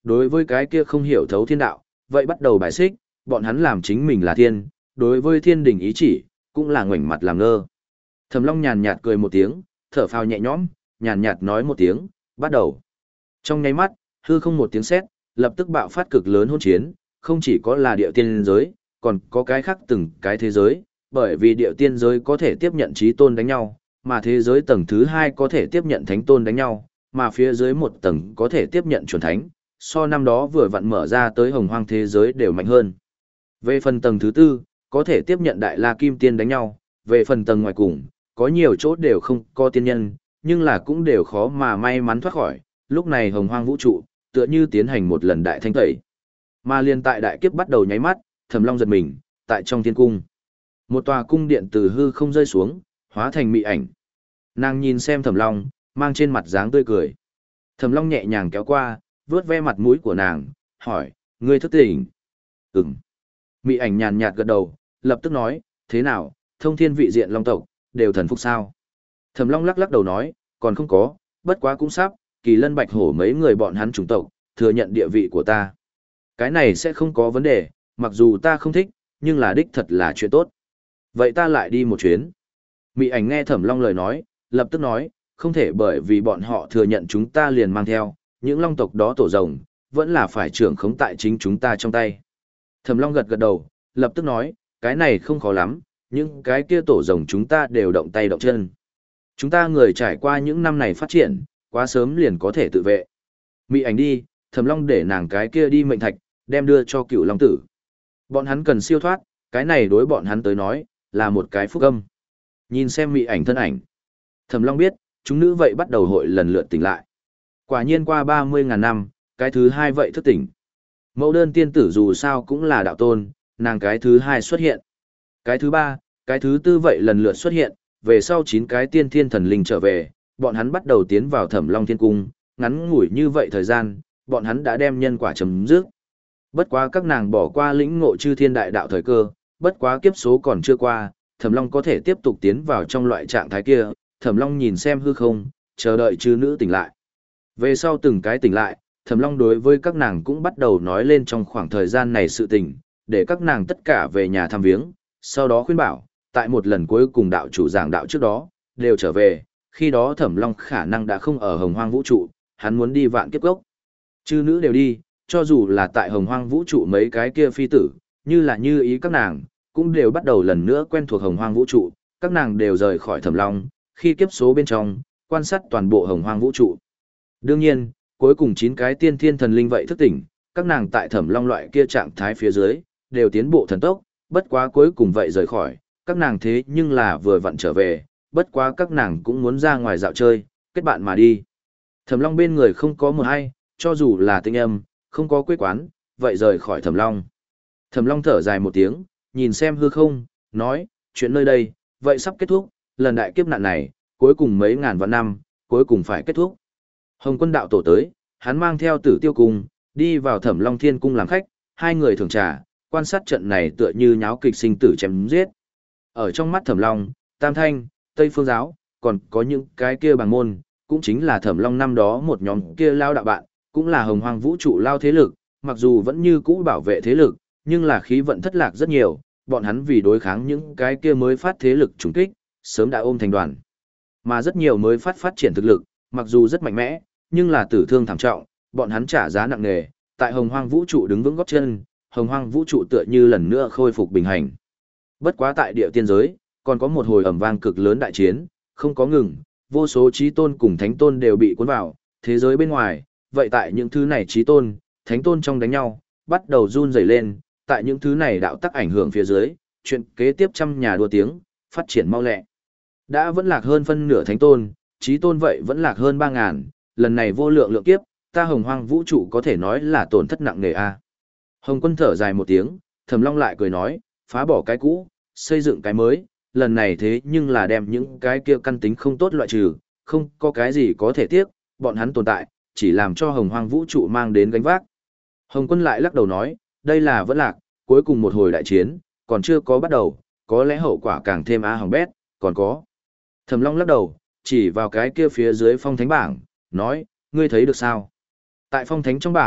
đối với cái kia không hiểu thấu thiên đạo, vậy bắt đầu bài xích, bọn hắn làm chính mình là thiên, đối với thiên đình ý chỉ, cũng là ngoảnh mặt làm ngơ. Thẩm Long nhàn nhạt cười một tiếng, thở phào nhẹ nhõm, nhàn nhạt nói một tiếng, bắt đầu. Trong nháy mắt, hư không một tiếng sét, lập tức bạo phát cực lớn hỗn chiến, không chỉ có là địa tiên giới, còn có cái khác từng cái thế giới, bởi vì địa tiên giới có thể tiếp nhận chí tôn đánh nhau, mà thế giới tầng thứ hai có thể tiếp nhận thánh tôn đánh nhau, mà phía dưới một tầng có thể tiếp nhận chuẩn thánh, so năm đó vừa vặn mở ra tới hồng hoang thế giới đều mạnh hơn. Về phần tầng thứ tư, có thể tiếp nhận đại la kim tiên đánh nhau, về phần tầng ngoài cùng, có nhiều chỗ đều không có tiên nhân, nhưng là cũng đều khó mà may mắn thoát khỏi, lúc này hồng hoang vũ trụ, tựa như tiến hành một lần đại thanh tẩy. Mà liên tại đại kiếp bắt đầu nháy mắt, Thẩm Long giật mình, tại trong thiên cung. Một tòa cung điện từ hư không rơi xuống, hóa thành mị ảnh. Nàng nhìn xem Thẩm Long, mang trên mặt dáng tươi cười. Thẩm Long nhẹ nhàng kéo qua, vuốt ve mặt mũi của nàng, hỏi, ngươi thức tỉnh? Ừm. Mị ảnh nhàn nhạt gật đầu, lập tức nói, thế nào, thông thiên vị diện Long tộc, đều thần phục sao? Thẩm Long lắc lắc đầu nói, còn không có, bất quá cũng sắp, Kỳ Lân Bạch Hổ mấy người bọn hắn chủng tộc, thừa nhận địa vị của ta. Cái này sẽ không có vấn đề, mặc dù ta không thích, nhưng là đích thật là chuyện tốt. Vậy ta lại đi một chuyến. Mị ảnh nghe Thẩm Long lời nói, lập tức nói, không thể bởi vì bọn họ thừa nhận chúng ta liền mang theo, những long tộc đó tổ rồng, vẫn là phải trưởng khống tại chính chúng ta trong tay. Thẩm Long gật gật đầu, lập tức nói, cái này không khó lắm, những cái kia tổ rồng chúng ta đều động tay động chân. Chúng ta người trải qua những năm này phát triển, quá sớm liền có thể tự vệ. Mị ảnh đi, Thẩm Long để nàng cái kia đi mệnh thạch, đem đưa cho Cựu Long tử. Bọn hắn cần siêu thoát, cái này đối bọn hắn tới nói, là một cái phúc âm. Nhìn xem mị ảnh thân ảnh. Thẩm Long biết, chúng nữ vậy bắt đầu hội lần lượt tỉnh lại. Quả nhiên qua ba mươi ngàn năm, cái thứ hai vậy thức tỉnh. Mẫu đơn tiên tử dù sao cũng là đạo tôn, nàng cái thứ hai xuất hiện. Cái thứ ba, cái thứ tư vậy lần lượt xuất hiện, về sau chín cái tiên thiên thần linh trở về, bọn hắn bắt đầu tiến vào Thẩm Long Thiên Cung, ngắn ngủi như vậy thời gian, bọn hắn đã đem nhân quả chấm dứt. Bất quá các nàng bỏ qua lĩnh ngộ chư thiên đại đạo thời cơ, bất quá kiếp số còn chưa qua, Thẩm Long có thể tiếp tục tiến vào trong loại trạng thái kia, Thẩm Long nhìn xem hư không, chờ đợi chư nữ tỉnh lại. Về sau từng cái tỉnh lại, Thẩm Long đối với các nàng cũng bắt đầu nói lên trong khoảng thời gian này sự tình, để các nàng tất cả về nhà thăm viếng, sau đó khuyên bảo, tại một lần cuối cùng đạo chủ giảng đạo trước đó, đều trở về, khi đó Thẩm Long khả năng đã không ở hồng hoang vũ trụ, hắn muốn đi vạn kiếp gốc. Chư nữ đều đi, cho dù là tại hồng hoang vũ trụ mấy cái kia phi tử, như là như ý các nàng, cũng đều bắt đầu lần nữa quen thuộc hồng hoang vũ trụ, các nàng đều rời khỏi Thẩm Long, khi kiếp số bên trong, quan sát toàn bộ hồng hoang vũ trụ. Đương nhiên, cuối cùng chín cái tiên thiên thần linh vậy thức tỉnh, các nàng tại Thẩm Long loại kia trạng thái phía dưới, đều tiến bộ thần tốc, bất quá cuối cùng vậy rời khỏi, các nàng thế nhưng là vừa vặn trở về, bất quá các nàng cũng muốn ra ngoài dạo chơi, kết bạn mà đi. Thẩm Long bên người không có một ai, cho dù là tinh âm, không có quê quán, vậy rời khỏi Thẩm Long. Thẩm Long thở dài một tiếng, nhìn xem hư không, nói, chuyện nơi đây, vậy sắp kết thúc, lần đại kiếp nạn này, cuối cùng mấy ngàn vạn năm, cuối cùng phải kết thúc. Hồng Quân đạo tổ tới, hắn mang theo Tử Tiêu Cung, đi vào Thẩm Long Thiên Cung làm khách, hai người thưởng trà, quan sát trận này tựa như nháo kịch sinh tử chém giết. Ở trong mắt Thẩm Long, Tam Thanh, Tây Phương Giáo, còn có những cái kia bằng môn, cũng chính là Thẩm Long năm đó một nhóm kia lao đạo bạn, cũng là hồng hoang vũ trụ lao thế lực, mặc dù vẫn như cũ bảo vệ thế lực, nhưng là khí vận thất lạc rất nhiều, bọn hắn vì đối kháng những cái kia mới phát thế lực trùng kích, sớm đã ôm thành đoàn. Mà rất nhiều mới phát phát triển thực lực, mặc dù rất mạnh mẽ, nhưng là tử thương thảm trọng, bọn hắn trả giá nặng nề, tại hồng hoang vũ trụ đứng vững gót chân, hồng hoang vũ trụ tựa như lần nữa khôi phục bình hành. Bất quá tại địa tiên giới, còn có một hồi ầm vang cực lớn đại chiến, không có ngừng, vô số chí tôn cùng thánh tôn đều bị cuốn vào, thế giới bên ngoài, vậy tại những thứ này chí tôn, thánh tôn trong đánh nhau, bắt đầu run rẩy lên, tại những thứ này đạo tắc ảnh hưởng phía dưới, chuyện kế tiếp trăm nhà đua tiếng, phát triển mau lẹ. Đã vẫn lạc hơn phân nửa thánh tôn, chí tôn vậy vẫn lạc hơn ba ngàn, lần này vô lượng lượng kiếp, ta hồng hoang vũ trụ có thể nói là tổn thất nặng nề a. Hồng Quân thở dài một tiếng, Thẩm Long lại cười nói, phá bỏ cái cũ, xây dựng cái mới, lần này thế nhưng là đem những cái kia căn tính không tốt loại trừ, không có cái gì có thể tiếc, bọn hắn tồn tại, chỉ làm cho hồng hoang vũ trụ mang đến gánh vác. Hồng Quân lại lắc đầu nói, đây là vẫn lạc, cuối cùng một hồi đại chiến, còn chưa có bắt đầu, có lẽ hậu quả càng thêm á hỏng bét, còn có. Thẩm Long lắc đầu, chỉ vào cái kia phía dưới phong thánh bảng, nói, ngươi thấy được sao? Tại phong thánh trong bảng,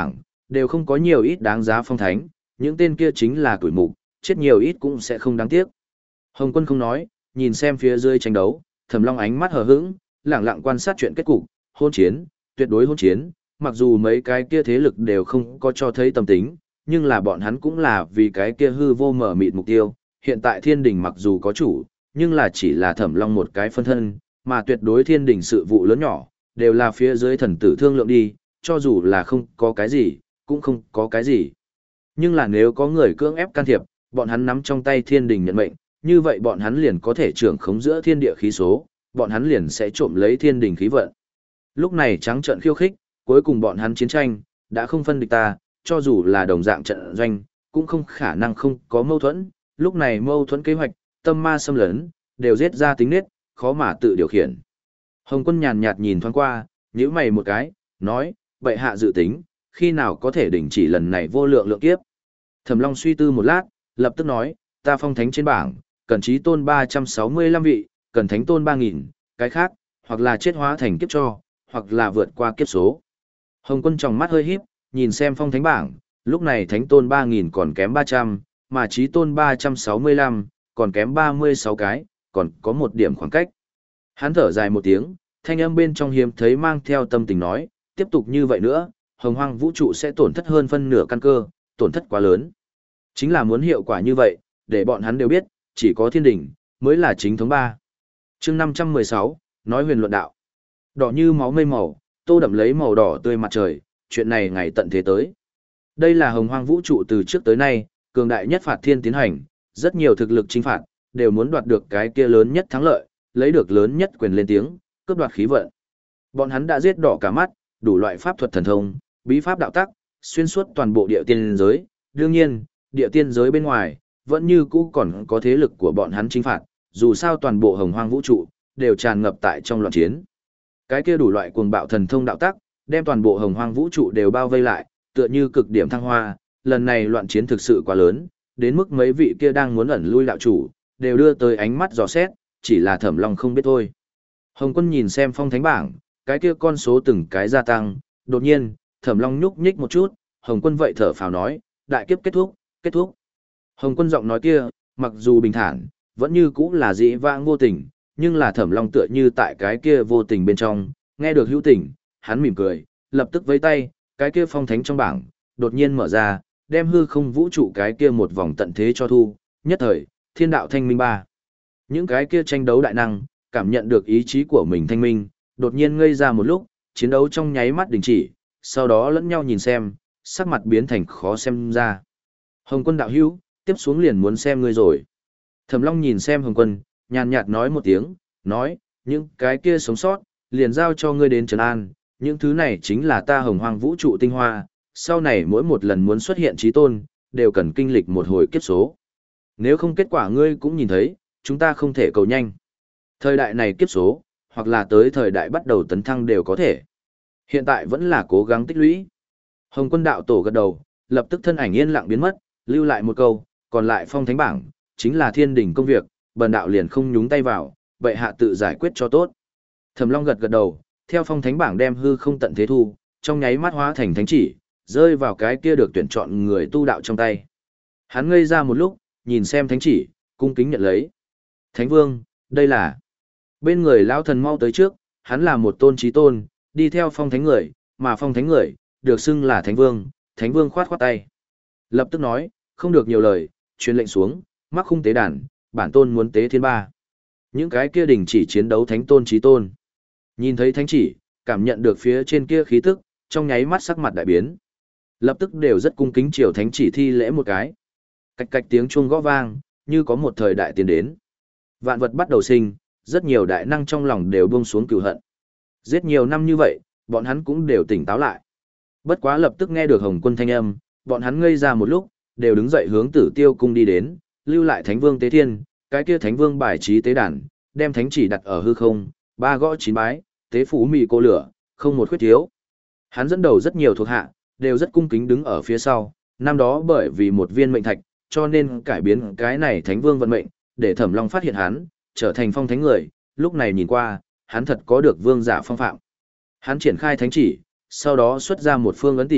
đều không có nhiều ít đáng giá phong thánh, những tên kia chính là tuổi mục, chết nhiều ít cũng sẽ không đáng tiếc. Hồng Quân không nói, nhìn xem phía dưới tranh đấu, Thẩm Long ánh mắt hờ hững, lặng lặng quan sát chuyện kết cục, hôn chiến, tuyệt đối hôn chiến, mặc dù mấy cái kia thế lực đều không có cho thấy tâm tính, nhưng là bọn hắn cũng là vì cái kia hư vô mở mịt mục tiêu, hiện tại thiên đình mặc dù có chủ, nhưng là chỉ là Thẩm Long một cái phân thân, mà tuyệt đối thiên đình sự vụ lớn nhỏ, đều là phía dưới thần tử thương lượng đi, cho dù là không có cái gì, cũng không có cái gì. Nhưng là nếu có người cưỡng ép can thiệp, bọn hắn nắm trong tay thiên đình nhận mệnh, như vậy bọn hắn liền có thể trưởng khống giữa thiên địa khí số, bọn hắn liền sẽ trộm lấy thiên đình khí vận. Lúc này trắng trợn khiêu khích, cuối cùng bọn hắn chiến tranh, đã không phân địch ta, cho dù là đồng dạng trận doanh, cũng không khả năng không có mâu thuẫn, lúc này mâu thuẫn kế hoạch, tâm ma xâm lấn, đều giết ra tính nết, khó mà tự điều khiển. Hồng Quân nhàn nhạt nhìn thoáng qua, nhíu mày một cái, nói, bệ hạ dự tính, khi nào có thể đình chỉ lần này vô lượng lượng kiếp. Thẩm Long suy tư một lát, lập tức nói, ta phong thánh trên bảng, cần chí tôn ba trăm sáu mươi lăm vị, cần thánh tôn ba nghìn, cái khác, hoặc là chết hóa thành kiếp cho, hoặc là vượt qua kiếp số. Hồng Quân tròng mắt hơi híp, nhìn xem phong thánh bảng, lúc này thánh tôn ba nghìn còn kém ba trăm, mà chí tôn ba trăm sáu mươi lăm, còn kém ba mươi sáu cái, còn có một điểm khoảng cách. Hắn thở dài một tiếng, thanh âm bên trong hiếm thấy mang theo tâm tình nói, tiếp tục như vậy nữa, hồng hoang vũ trụ sẽ tổn thất hơn phân nửa căn cơ, tổn thất quá lớn. Chính là muốn hiệu quả như vậy, để bọn hắn đều biết, chỉ có thiên đỉnh, mới là chính thống ba. chương năm trăm mười sáu, nói huyền luận đạo. Đỏ như máu mây màu, tô đậm lấy màu đỏ tươi mặt trời, chuyện này ngày tận thế tới. Đây là hồng hoang vũ trụ từ trước tới nay, cường đại nhất phạt thiên tiến hành, rất nhiều thực lực chinh phạt, đều muốn đoạt được cái kia lớn nhất thắng lợi, lấy được lớn nhất quyền lên tiếng, cướp đoạt khí vận. Bọn hắn đã giết đỏ cả mắt, đủ loại pháp thuật thần thông, bí pháp đạo tắc, xuyên suốt toàn bộ địa tiên giới, đương nhiên, địa tiên giới bên ngoài, vẫn như cũ còn có thế lực của bọn hắn chinh phạt, dù sao toàn bộ hồng hoang vũ trụ, đều tràn ngập tại trong loạn chiến. Cái kia đủ loại cuồng bạo thần thông đạo tắc, đem toàn bộ hồng hoang vũ trụ đều bao vây lại, tựa như cực điểm thăng hoa, lần này loạn chiến thực sự quá lớn, đến mức mấy vị kia đang muốn ẩn lui đạo chủ, đều đưa tới ánh mắt dò xét, chỉ là Thẩm Long không biết thôi. Hồng Quân nhìn xem phong thánh bảng, cái kia con số từng cái gia tăng, đột nhiên, Thẩm Long nhúc nhích một chút, Hồng Quân vậy thở phào nói, đại kiếp kết thúc, kết thúc. Hồng Quân giọng nói kia, mặc dù bình thản, vẫn như cũ là dĩ vãng vô tình, nhưng là Thẩm Long tựa như tại cái kia vô tình bên trong, nghe được hữu tình, hắn mỉm cười, lập tức vẫy tay, cái kia phong thánh trong bảng, đột nhiên mở ra, đem hư không vũ trụ cái kia một vòng tận thế cho thu, nhất thời, thiên đạo thanh minh ba. Những cái kia tranh đấu đại năng, cảm nhận được ý chí của mình thanh minh, đột nhiên ngây ra một lúc, chiến đấu trong nháy mắt đình chỉ, sau đó lẫn nhau nhìn xem, sắc mặt biến thành khó xem ra. Hồng Quân đạo hữu, tiếp xuống liền muốn xem ngươi rồi. Thẩm Long nhìn xem Hồng Quân, nhàn nhạt nói một tiếng, nói, những cái kia sống sót, liền giao cho ngươi đến trấn an, những thứ này chính là ta hồng hoang vũ trụ tinh hoa, sau này mỗi một lần muốn xuất hiện chí tôn, đều cần kinh lịch một hồi kiếp số. Nếu không kết quả ngươi cũng nhìn thấy, chúng ta không thể cầu nhanh. Thời đại này kiếp số, hoặc là tới thời đại bắt đầu tấn thăng đều có thể. Hiện tại vẫn là cố gắng tích lũy. Hồng Quân đạo tổ gật đầu, lập tức thân ảnh yên lặng biến mất, lưu lại một câu, còn lại phong thánh bảng, chính là thiên đỉnh công việc, bần đạo liền không nhúng tay vào, bệ hạ tự giải quyết cho tốt. Thẩm Long gật gật đầu, theo phong thánh bảng đem hư không tận thế thu, trong nháy mắt hóa thành thánh chỉ, rơi vào cái kia được tuyển chọn người tu đạo trong tay. Hắn ngây ra một lúc, nhìn xem thánh chỉ, cung kính nhận lấy. Thánh vương, đây là... Bên người lão thần mau tới trước, hắn là một tôn chí tôn, đi theo phong thánh người, mà phong thánh người, được xưng là thánh vương, thánh vương khoát khoát tay. Lập tức nói, không được nhiều lời, truyền lệnh xuống, mắc khung tế đàn, bản tôn muốn tế thiên ba. Những cái kia đình chỉ chiến đấu thánh tôn chí tôn. Nhìn thấy thánh chỉ, cảm nhận được phía trên kia khí tức, trong nháy mắt sắc mặt đại biến. Lập tức đều rất cung kính chiều thánh chỉ thi lễ một cái. Cạch cạch tiếng chuông gõ vang, như có một thời đại tiến đến. Vạn vật bắt đầu sinh, rất nhiều đại năng trong lòng đều buông xuống cừu hận. Giết nhiều năm như vậy, bọn hắn cũng đều tỉnh táo lại. Bất quá lập tức nghe được Hồng Quân thanh âm, bọn hắn ngây ra một lúc, đều đứng dậy hướng Tử Tiêu cung đi đến, lưu lại Thánh Vương tế thiên, cái kia Thánh Vương bài trí tế đàn, đem thánh chỉ đặt ở hư không, ba gõ chín bái, tế phủ mì cô lửa, không một khuyết thiếu. Hắn dẫn đầu rất nhiều thuộc hạ, đều rất cung kính đứng ở phía sau, năm đó bởi vì một viên mệnh thạch, cho nên cải biến cái này Thánh Vương vận mệnh, để Thẩm Long phát hiện hắn, trở thành phong thánh người, lúc này nhìn qua, hắn thật có được vương giả phong phạm. Hắn triển khai thánh chỉ, sau đó xuất ra một phương ấn tỷ,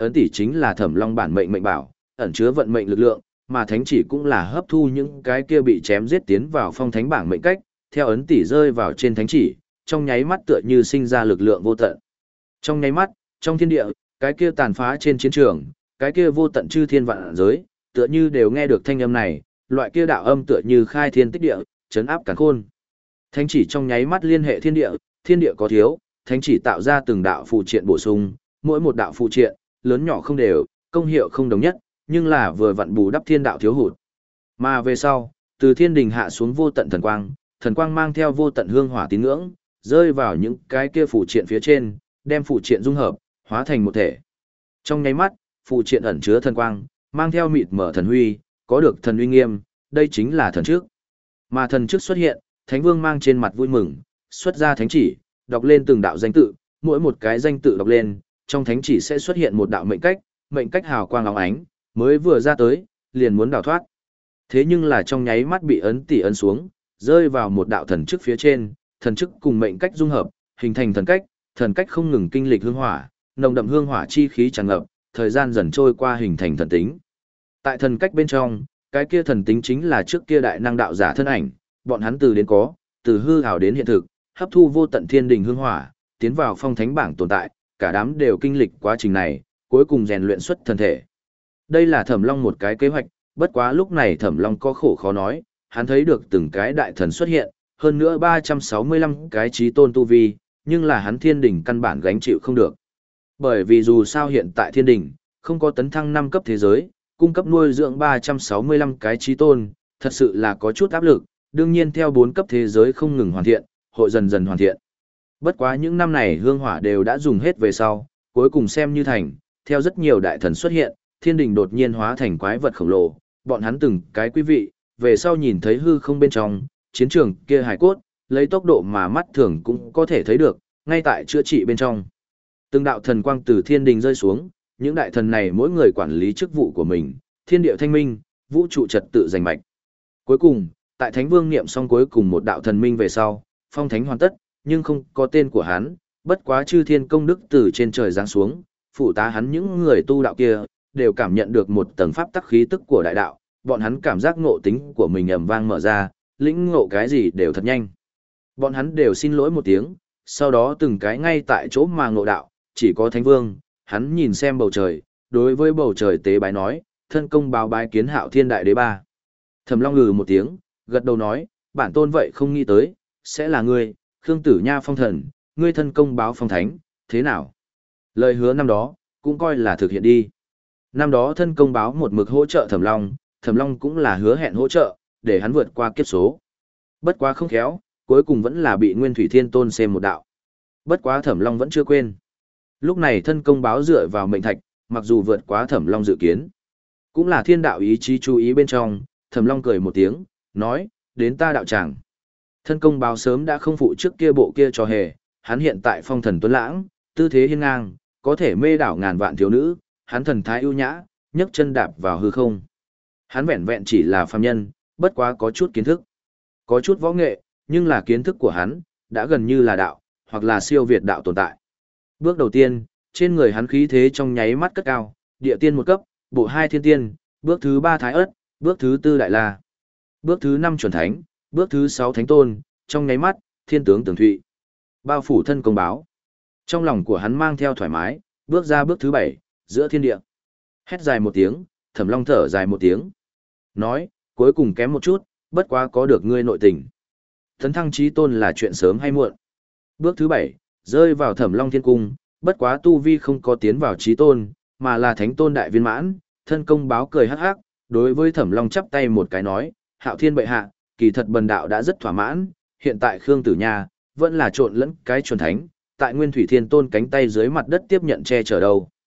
ấn tỷ chính là Thẩm Long bản mệnh mệnh bảo, ẩn chứa vận mệnh lực lượng, mà thánh chỉ cũng là hấp thu những cái kia bị chém giết tiến vào phong thánh bảng mệnh cách, theo ấn tỷ rơi vào trên thánh chỉ, trong nháy mắt tựa như sinh ra lực lượng vô tận. Trong nháy mắt, trong thiên địa, cái kia tàn phá trên chiến trường, cái kia vô tận chư thiên vạn giới, tựa như đều nghe được thanh âm này, loại kia đạo âm tựa như khai thiên tích địa, chấn áp càn khôn. Thánh chỉ trong nháy mắt liên hệ thiên địa, thiên địa có thiếu, thánh chỉ tạo ra từng đạo phụ triện bổ sung, mỗi một đạo phụ triện, lớn nhỏ không đều, công hiệu không đồng nhất, nhưng là vừa vặn bù đắp thiên đạo thiếu hụt. Mà về sau, từ thiên đình hạ xuống vô tận thần quang, thần quang mang theo vô tận hương hỏa tín ngưỡng, rơi vào những cái kia phụ triện phía trên, đem phụ triện dung hợp, hóa thành một thể. Trong nháy mắt, phụ triện ẩn chứa thần quang, mang theo mịt mở thần huy, có được thần uy nghiêm, đây chính là thần trước. Mà thần trước xuất hiện, Thánh Vương mang trên mặt vui mừng, xuất ra thánh chỉ, đọc lên từng đạo danh tự, mỗi một cái danh tự đọc lên, trong thánh chỉ sẽ xuất hiện một đạo mệnh cách, mệnh cách hào quang óng ánh, mới vừa ra tới, liền muốn đào thoát. Thế nhưng là trong nháy mắt bị ấn tỷ ấn xuống, rơi vào một đạo thần chức phía trên, thần chức cùng mệnh cách dung hợp, hình thành thần cách, thần cách không ngừng kinh lịch hương hỏa, nồng đậm hương hỏa chi khí tràn ngập, thời gian dần trôi qua hình thành thần tính. Tại thần cách bên trong, cái kia thần tính chính là trước kia đại năng đạo giả thân ảnh, bọn hắn từ đến có, từ hư ảo đến hiện thực, hấp thu vô tận thiên đình hương hỏa, tiến vào phong thánh bảng tồn tại, cả đám đều kinh lịch quá trình này, cuối cùng rèn luyện xuất thần thể. Đây là Thẩm Long một cái kế hoạch, bất quá lúc này Thẩm Long có khổ khó nói, hắn thấy được từng cái đại thần xuất hiện, hơn nữa ba trăm sáu mươi lăm cái chí tôn tu vi, nhưng là hắn thiên đình căn bản gánh chịu không được. Bởi vì dù sao hiện tại thiên đình, không có tấn thăng năm cấp thế giới, cung cấp nuôi dưỡng ba trăm sáu mươi lăm cái chí tôn, thật sự là có chút áp lực, đương nhiên theo bốn cấp thế giới không ngừng hoàn thiện, hội dần dần hoàn thiện. Bất quá những năm này hương hỏa đều đã dùng hết về sau, cuối cùng xem như thành, theo rất nhiều đại thần xuất hiện, thiên đình đột nhiên hóa thành quái vật khổng lồ, bọn hắn từng cái quý vị, về sau nhìn thấy hư không bên trong, chiến trường kia hải cốt, lấy tốc độ mà mắt thường cũng có thể thấy được, ngay tại chữa trị bên trong. Từng đạo thần quang từ thiên đình rơi xuống, những đại thần này mỗi người quản lý chức vụ của mình, thiên địa thanh minh, vũ trụ trật tự giành mạch. Cuối cùng, tại Thánh Vương niệm xong cuối cùng một đạo thần minh về sau, phong thánh hoàn tất, nhưng không có tên của hắn, bất quá chư thiên công đức từ trên trời giáng xuống, phụ tá hắn những người tu đạo kia, đều cảm nhận được một tầng pháp tắc khí tức của đại đạo, bọn hắn cảm giác ngộ tính của mình ầm vang mở ra, lĩnh ngộ cái gì đều thật nhanh. Bọn hắn đều xin lỗi một tiếng, sau đó từng cái ngay tại chỗ mà ngộ đạo, chỉ có Thánh Vương, hắn nhìn xem bầu trời, đối với bầu trời tế bái nói, thân công báo bái kiến Hạo Thiên Đại Đế ba. Thẩm Long ngừ một tiếng, gật đầu nói, bản tôn vậy không nghĩ tới, sẽ là ngươi, Khương Tử Nha phong thần, ngươi thân công báo phong thánh, thế nào? Lời hứa năm đó, cũng coi là thực hiện đi. Năm đó thân công báo một mực hỗ trợ Thẩm Long, Thẩm Long cũng là hứa hẹn hỗ trợ, để hắn vượt qua kiếp số. Bất quá không khéo, cuối cùng vẫn là bị Nguyên Thủy Thiên Tôn xem một đạo. Bất quá Thẩm Long vẫn chưa quên. Lúc này thân công báo dựa vào mệnh thạch, mặc dù vượt quá Thẩm Long dự kiến, cũng là thiên đạo ý chí chú ý bên trong, Thẩm Long cười một tiếng, nói, đến ta đạo tràng. Thân công báo sớm đã không phụ trước kia bộ kia trò hề, hắn hiện tại phong thần tuấn lãng, tư thế hiên ngang, có thể mê đảo ngàn vạn thiếu nữ, hắn thần thái ưu nhã, nhấc chân đạp vào hư không. Hắn vẹn vẹn chỉ là phàm nhân, bất quá có chút kiến thức, có chút võ nghệ, nhưng là kiến thức của hắn, đã gần như là đạo, hoặc là siêu việt đạo tồn tại. Bước đầu tiên, trên người hắn khí thế trong nháy mắt cất cao, địa tiên một cấp, bộ hai thiên tiên, bước thứ ba thái ất, bước thứ tư đại la, bước thứ năm chuẩn thánh, bước thứ sáu thánh tôn, trong nháy mắt, thiên tướng tường thụy, bao phủ thân công báo. Trong lòng của hắn mang theo thoải mái, bước ra bước thứ bảy, giữa thiên địa. Hét dài một tiếng, Thẩm Long thở dài một tiếng. Nói, cuối cùng kém một chút, bất quá có được ngươi nội tình. Tấn thăng chí tôn là chuyện sớm hay muộn. Bước thứ bảy, rơi vào Thẩm Long thiên cung, bất quá tu vi không có tiến vào chí tôn, mà là thánh tôn đại viên mãn. Thân công báo cười hắc hắc, đối với Thẩm Long chắp tay một cái nói, Hạo Thiên bệ hạ, kỳ thật bần đạo đã rất thỏa mãn, hiện tại Khương Tử Nha vẫn là trộn lẫn cái chuẩn thánh, tại Nguyên Thủy Thiên Tôn cánh tay dưới mặt đất tiếp nhận che chở đâu.